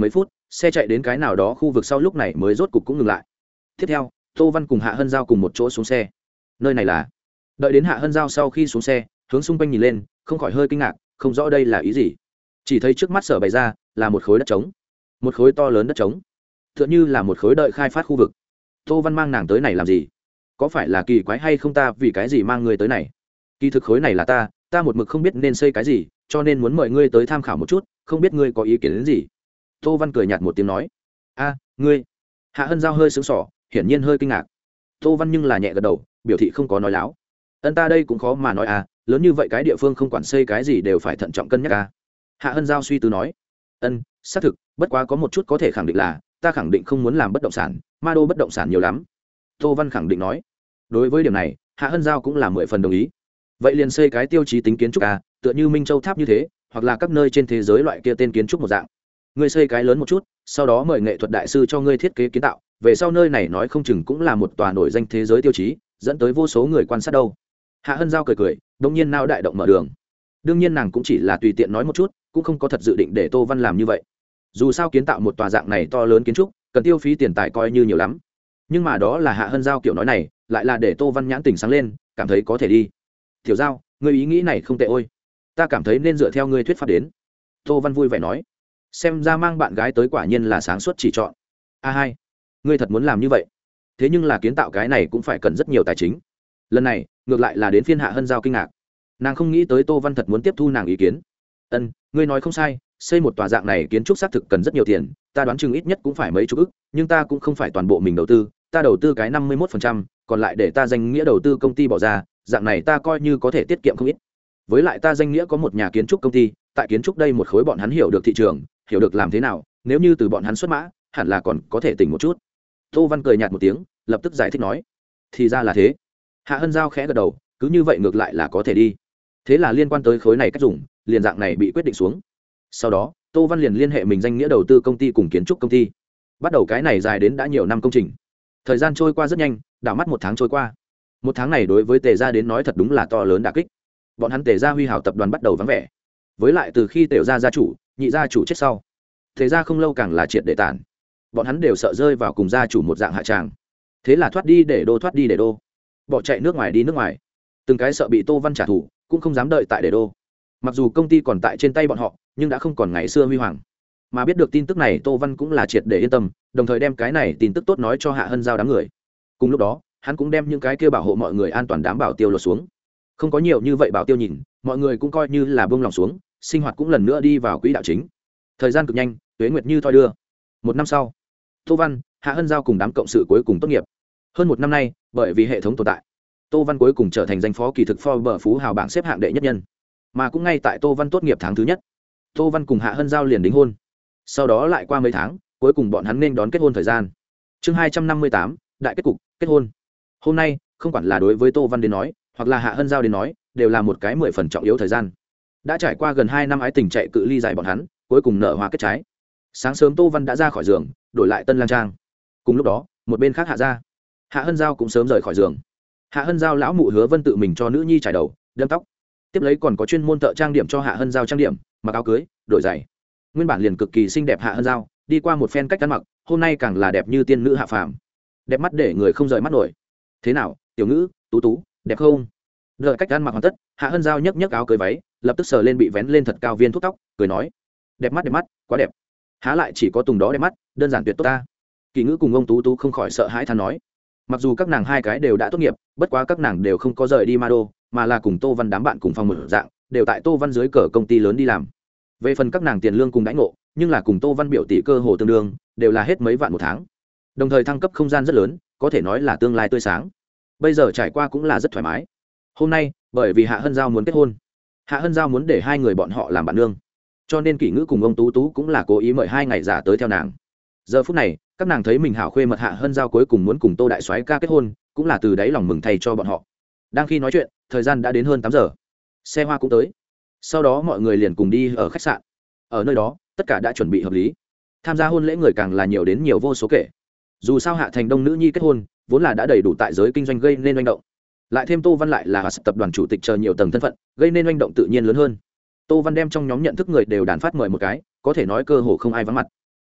xe chạy đến cái nào đó khu vực sau lúc này mới rốt cục cũng ngừng lại. Tiếp theo tô văn cùng hạ hân giao cùng một chỗ xuống xe. Nơi này là, đợi đến hạ hân giao sau khi xuống xe hướng xung quanh nhìn lên không khỏi hơi kinh ngạc, không rõ đây là ý gì. Chỉ thấy trước mắt sở bày ra là một khối đất trống, một khối to lớn đất trống, tựa như là một khối đợi khai phát khu vực. Tô văn mang nàng tới này làm gì? Có phải là kỳ quái hay không, ta vì cái gì mang ngươi tới này? Kỳ thực khối này là ta một mực không biết nên xây cái gì, cho nên muốn mời ngươi tới tham khảo một chút, không biết ngươi có ý kiến đến gì. Tô văn cười nhạt một tiếng nói. A, ngươi. Hạ hân giao hơi sững sỏ, hiển nhiên hơi kinh ngạc. Tô văn nhưng là nhẹ gật đầu, biểu thị không có nói láo. Ân, ta đây cũng khó mà nói à, lớn như vậy cái địa phương không quản xây cái gì đều phải thận trọng cân nhắc à. Hạ hân giao suy tư nói. Ân, xác thực, bất quá có một chút có thể khẳng định là ta khẳng định không muốn làm bất động sản, ma đô bất động sản nhiều lắm. Tô văn khẳng định nói. Đối với điểm này hạ hân giao cũng là 10 phần đồng ý. Vậy liền xây cái tiêu chí tính kiến trúc à, tựa như Minh Châu tháp như thế, hoặc là các nơi trên thế giới loại kia tên kiến trúc một dạng. Ngươi xây cái lớn một chút, sau đó mời nghệ thuật đại sư cho ngươi thiết kế kiến tạo, về sau nơi này nói không chừng cũng là một tòa nổi danh thế giới tiêu chí, dẫn tới vô số người quan sát đâu. Hạ hân giao cười cười, đống nhiên nao đại động mở đường. Đương nhiên nàng cũng chỉ là tùy tiện nói một chút, cũng không có thật dự định để Tô Văn làm như vậy. Dù sao kiến tạo một tòa dạng này to lớn kiến trúc cần tiêu phí tiền tài coi như nhiều lắm, nhưng mà đó là hạ hân giao kiểu nói này lại là để Tô Văn nhãn tỉnh sáng lên, cảm thấy có thể đi. Tiểu giao, ngươi ý nghĩ này không tệ ôi, ta cảm thấy nên dựa theo ngươi thuyết pháp đến. Tô Văn vui vẻ nói. Xem ra mang bạn gái tới quả nhiên là sáng suốt chỉ chọn. A hai, ngươi thật muốn làm như vậy? Thế nhưng là kiến tạo cái này cũng phải cần rất nhiều tài chính. Lần này ngược lại là đến phiên hạ hân giao kinh ngạc, nàng không nghĩ tới Tô Văn thật muốn tiếp thu nàng ý kiến. Ân, ngươi nói không sai, xây một tòa dạng này kiến trúc xác thực cần rất nhiều tiền, ta đoán chừng ít nhất cũng phải mấy chục ức, nhưng ta cũng không phải toàn bộ mình đầu tư, ta đầu tư cái 51%, còn lại để ta danh nghĩa đầu tư công ty bỏ ra, dạng này ta coi như có thể tiết kiệm không ít. Với lại ta danh nghĩa có một nhà kiến trúc công ty, tại kiến trúc đây một khối bọn hắn hiểu được thị trường, hiểu được làm thế nào, nếu như từ bọn hắn xuất mã hẳn là còn có thể tỉnh một chút. Tô Văn cười nhạt một tiếng, lập tức giải thích nói. Thì ra là thế. Hạ hân giao khẽ gật đầu, cứ như vậy ngược lại là có thể đi. Thế là liên quan tới khối này cách dùng liền dạng này bị quyết định xuống. Sau đó Tô Văn liền liên hệ mình danh nghĩa đầu tư công ty cùng kiến trúc công ty, bắt đầu cái này dài đến đã nhiều năm công trình. Thời gian trôi qua rất nhanh, đảo mắt 1 tháng trôi qua. 1 tháng này đối với Tề gia đến nói thật đúng là to lớn đả kích. Bọn hắn Tề gia huy hào tập đoàn bắt đầu vắng vẻ. Với lại từ khi Tề gia gia chủ, nhị gia chủ chết sau, Tề gia không lâu càng là triệt để tản. Bọn hắn đều sợ rơi vào cùng gia chủ một dạng hạ tràng. Thế là thoát đi để đô, bỏ chạy nước ngoài đi nước ngoài. Từng cái sợ bị Tô Văn trả thù, cũng không dám đợi tại để đô. Mặc dù công ty còn tại trên tay bọn họ, nhưng đã không còn ngày xưa huy hoàng. Mà biết được tin tức này Tô Văn cũng là triệt để yên tâm, đồng thời đem cái này tin tức tốt nói cho Hạ Hân giao đám người. Cùng lúc đó hắn cũng đem những cái kia bảo hộ mọi người an toàn đảm bảo tiêu lột xuống. Không có nhiều như vậy bảo tiêu nhìn, mọi người cũng coi như là buông lòng xuống, sinh hoạt cũng lần nữa đi vào quỹ đạo chính. Thời gian cực nhanh, tuế nguyệt như thoi đưa. 1 năm sau, Tô Văn, Hạ Hân giao cùng đám cộng sự cuối cùng tốt nghiệp. Hơn 1 năm nay, bởi vì hệ thống tồn tại, Tô Văn cuối cùng trở thành danh phó kỳ thực Forbes phú hào bảng xếp hạng đệ nhất nhân. Mà cũng ngay tại Tô Văn tốt nghiệp tháng thứ nhất, Tô Văn cùng Hạ Hân giao liền đính hôn. Sau đó lại qua mấy tháng, cuối cùng bọn hắn nên đón kết hôn thời gian. Chương 258, đại kết cục, kết hôn. Hôm nay, không quản là đối với Tô Văn đến nói, hoặc là Hạ Hân giao đến nói, đều là một cái 10 phần trọng yếu thời gian. Đã trải qua gần 2 năm ái tình chạy cự ly dài bọn hắn, cuối cùng nở hoa kết trái. Sáng sớm Tô Văn đã ra khỏi giường, đổi lại tân lang trang. Cùng lúc đó, một bên khác Hạ gia, Hạ Hân giao cũng sớm rời khỏi giường. Hạ Hân giao lão mụ Hứa Vân tự mình cho nữ nhi trải đầu, đâm tóc. Tiếp lấy còn có chuyên môn thợ trang điểm cho Hạ Hân giao trang điểm, mặc áo cưới, đổi giày. Nguyên bản liền cực kỳ xinh đẹp Hạ Hân giao, đi qua một phen cách ăn mặc, hôm nay càng là đẹp như tiên nữ hạ phàm. Đẹp mắt để người không rời mắt nổi. Thế nào, tiểu ngữ, tú tú, đẹp không? Đợi cách ăn mặc hoàn tất, Hạ Hân giao nhấc nhấc áo cưới váy, lập tức sờ lên bị vén lên thật cao viên thuốc tóc, cười nói: đẹp mắt, quá đẹp. Há lại chỉ có Tùng đó đẹp mắt, đơn giản tuyệt tốt ta. Kỳ ngữ cùng ông tú tú không khỏi sợ hãi than nói. Mặc dù các nàng hai cái đều đã tốt nghiệp, bất quá các nàng đều không có rời đi ma đô, mà là cùng Tô Văn đám bạn cùng phòng một dạng, đều tại Tô Văn dưới cờ công ty lớn đi làm. Về phần các nàng tiền lương cùng đãi ngộ, nhưng là cùng Tô Văn biểu tỷ cơ hồ tương đương, đều là hết mấy vạn một tháng. Đồng thời thăng cấp không gian rất lớn, có thể nói là tương lai tươi sáng. Bây giờ trải qua cũng là rất thoải mái. Hôm nay, bởi vì Hạ Hân giao muốn kết hôn, Hạ Hân giao muốn để hai người bọn họ làm bạn nương, cho nên Kỷ Ngữ cùng ông Tú Tú cũng là cố ý mời 2 ngày giả tới theo nàng. Giờ phút này, các nàng thấy mình hảo khuê mật Hạ Hân giao cuối cùng muốn cùng Tô đại soái ca kết hôn, cũng là từ đáy lòng mừng thay cho bọn họ. Đang khi nói chuyện, thời gian đã đến hơn 8 giờ. Xe hoa cũng tới. Sau đó mọi người liền cùng đi ở khách sạn. Ở nơi đó, tất cả đã chuẩn bị hợp lý. Tham gia hôn lễ người càng là nhiều đến nhiều vô số kể. Dù sao Hạ Thành Đông nữ nhi kết hôn, vốn là đã đầy đủ tại giới kinh doanh gây nên manh động. Lại thêm Tô Văn lại là tập đoàn chủ tịch chờ nhiều tầng thân phận, gây nên manh động tự nhiên lớn hơn. Tô Văn đem trong nhóm nhận thức người đều đàn phát mời một cái, có thể nói cơ hồ không ai vắng mặt.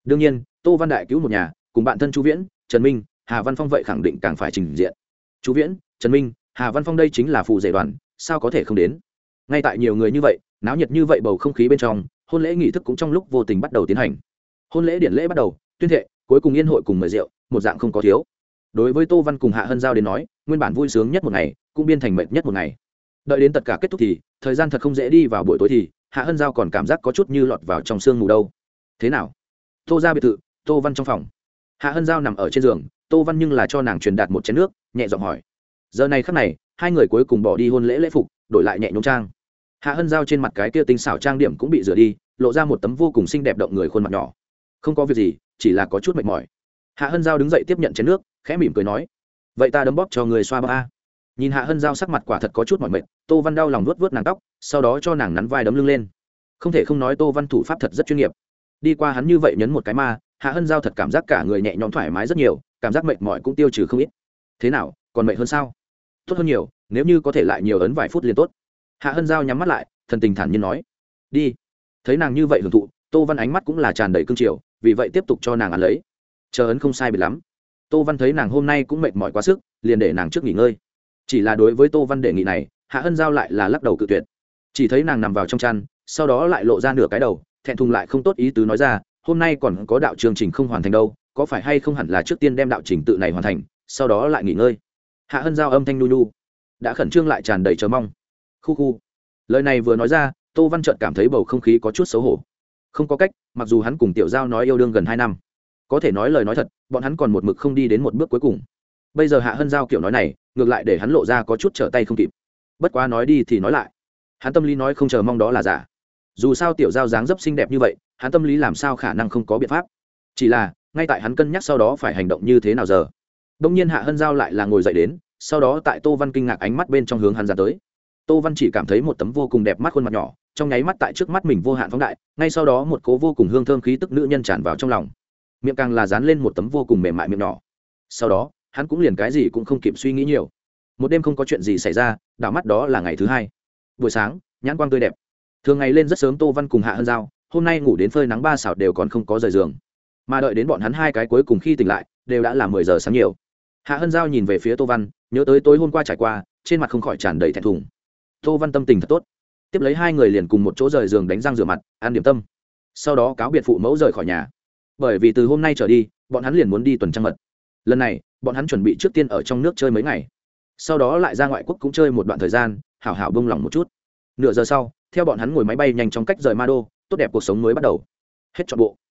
đương nhiên tô văn đại cứu một nhà cùng bạn thân chu viễn trần minh hà văn phong vậy khẳng định càng phải trình diện. Chu viễn trần minh hà văn phong đây chính là phù rể đoàn, sao có thể không đến. Ngay tại nhiều người như vậy náo nhiệt như vậy bầu không khí bên trong, hôn lễ nghị thức cũng trong lúc vô tình bắt đầu tiến hành. Hôn lễ điển lễ bắt đầu, tuyên thệ, cuối cùng yên hội cùng mời rượu, một dạng không có thiếu. Đối với tô văn cùng hạ hân giao đến nói, nguyên bản vui sướng nhất một ngày cũng biên thành mệt nhất một ngày. Đợi đến tất cả kết thúc thì thời gian thật không dễ đi vào buổi tối thì hạ hân giao còn cảm giác có chút như lọt vào trong sương mù đâu. Thế nào? Tô ra biệt thự, tô văn trong phòng. Hạ hân giao nằm ở trên giường, tô văn nhưng là cho nàng truyền đạt một chén nước, nhẹ giọng hỏi. Giờ này khắc này hai người cuối cùng bỏ đi hôn lễ lễ phục, đổi lại nhẹ nhõm trang. Hạ hân giao trên mặt cái kia tinh xảo trang điểm cũng bị rửa đi, lộ ra một tấm vô cùng xinh đẹp động người khuôn mặt nhỏ. Không có việc gì, chỉ là có chút mệt mỏi. Hạ hân giao đứng dậy tiếp nhận chén nước, khẽ mỉm cười nói, vậy ta đấm bóp cho người xoa bóp a. Nhìn hạ hân giao sắc mặt quả thật có chút mỏi mệt, tô văn đau lòng vuốt vuốt nàng tóc, sau đó cho nàng nắn vai đấm lưng lên. Không thể không nói tô văn thủ pháp thật rất chuyên nghiệp. Đi qua hắn như vậy nhấn một cái ma, hạ hân giao thật cảm giác cả người nhẹ nhõm thoải mái rất nhiều, cảm giác mệt mỏi cũng tiêu trừ không ít. Thế nào, còn mệt hơn sao? Tốt hơn nhiều, nếu như có thể lại nhiều ấn vài phút liền tốt. Hạ hân giao nhắm mắt lại, thần tình thản nhiên nói, đi. Thấy nàng như vậy hưởng thụ, tô văn ánh mắt cũng là tràn đầy cương triều, vì vậy tiếp tục cho nàng ăn lấy. Chờ ấn không sai biệt lắm. Tô văn thấy nàng hôm nay cũng mệt mỏi quá sức, liền để nàng trước nghỉ ngơi. Chỉ là đối với tô văn đề nghị này, hạ hân giao lại là lắc đầu cự tuyệt. Chỉ thấy nàng nằm vào trong chăn, sau đó lại lộ ra nửa cái đầu, thẹn thùng lại không tốt ý tứ nói ra, hôm nay còn có đạo chương trình không hoàn thành đâu, có phải hay không hẳn là trước tiên đem đạo trình tự này hoàn thành, sau đó lại nghỉ ngơi. Hạ hân giao âm thanh nu nu, đã khẩn trương lại tràn đầy chờ mong. Khu khu. Lời này vừa nói ra, tô văn chợt cảm thấy bầu không khí có chút xấu hổ. Không có cách, mặc dù hắn cùng tiểu giao nói yêu đương gần 2 năm, có thể nói lời nói thật, bọn hắn còn một mực không đi đến một bước cuối cùng. Bây giờ hạ hân giao kiểu nói này, ngược lại để hắn lộ ra có chút trở tay không kịp. Bất quá nói đi thì nói lại, hắn tâm lý nói không chờ mong đó là giả. Dù sao tiểu giao dáng dấp xinh đẹp như vậy, hắn tâm lý làm sao khả năng không có biện pháp. Chỉ là ngay tại hắn cân nhắc sau đó phải hành động như thế nào giờ, đông nhiên hạ hân giao lại là ngồi dậy đến, sau đó tại tô văn kinh ngạc ánh mắt bên trong hướng hắn ra tới. Tô văn chỉ cảm thấy một tấm vô cùng đẹp mắt khuôn mặt nhỏ trong nháy mắt tại trước mắt mình vô hạn phóng đại, ngay sau đó một cố vô cùng hương thơm khí tức nữ nhân tràn vào trong lòng, miệng càng là dán lên một tấm vô cùng mềm mại miệng nhỏ. Sau đó hắn cũng liền cái gì cũng không kịp suy nghĩ nhiều. Một đêm không có chuyện gì xảy ra, đảo mắt đó là ngày thứ hai. Buổi sáng nhãn quang tươi đẹp, thường ngày lên rất sớm tô văn cùng hạ hân giao hôm nay ngủ đến phơi nắng 3 xảo đều còn không có rời giường, mà đợi đến bọn hắn hai cái cuối cùng khi tỉnh lại đều đã là 10 giờ sáng nhiều. Hạ hân giao nhìn về phía tô văn, nhớ tới tối hôm qua trải qua, trên mặt không khỏi tràn đầy thẹn thùng. Tô văn tâm tình thật tốt, tiếp lấy hai người liền cùng một chỗ rời giường đánh răng rửa mặt ăn điểm tâm, sau đó cáo biệt phụ mẫu rời khỏi nhà, bởi vì từ hôm nay trở đi bọn hắn liền muốn đi tuần trăng mật. Lần này bọn hắn chuẩn bị trước tiên ở trong nước chơi mấy ngày, sau đó lại ra ngoại quốc cũng chơi một đoạn thời gian, hảo hảo bông lòng một chút. Nửa giờ sau theo bọn hắn ngồi máy bay nhanh chóng cách rời Ma Đô, tốt đẹp cuộc sống mới bắt đầu. Hết trọn bộ.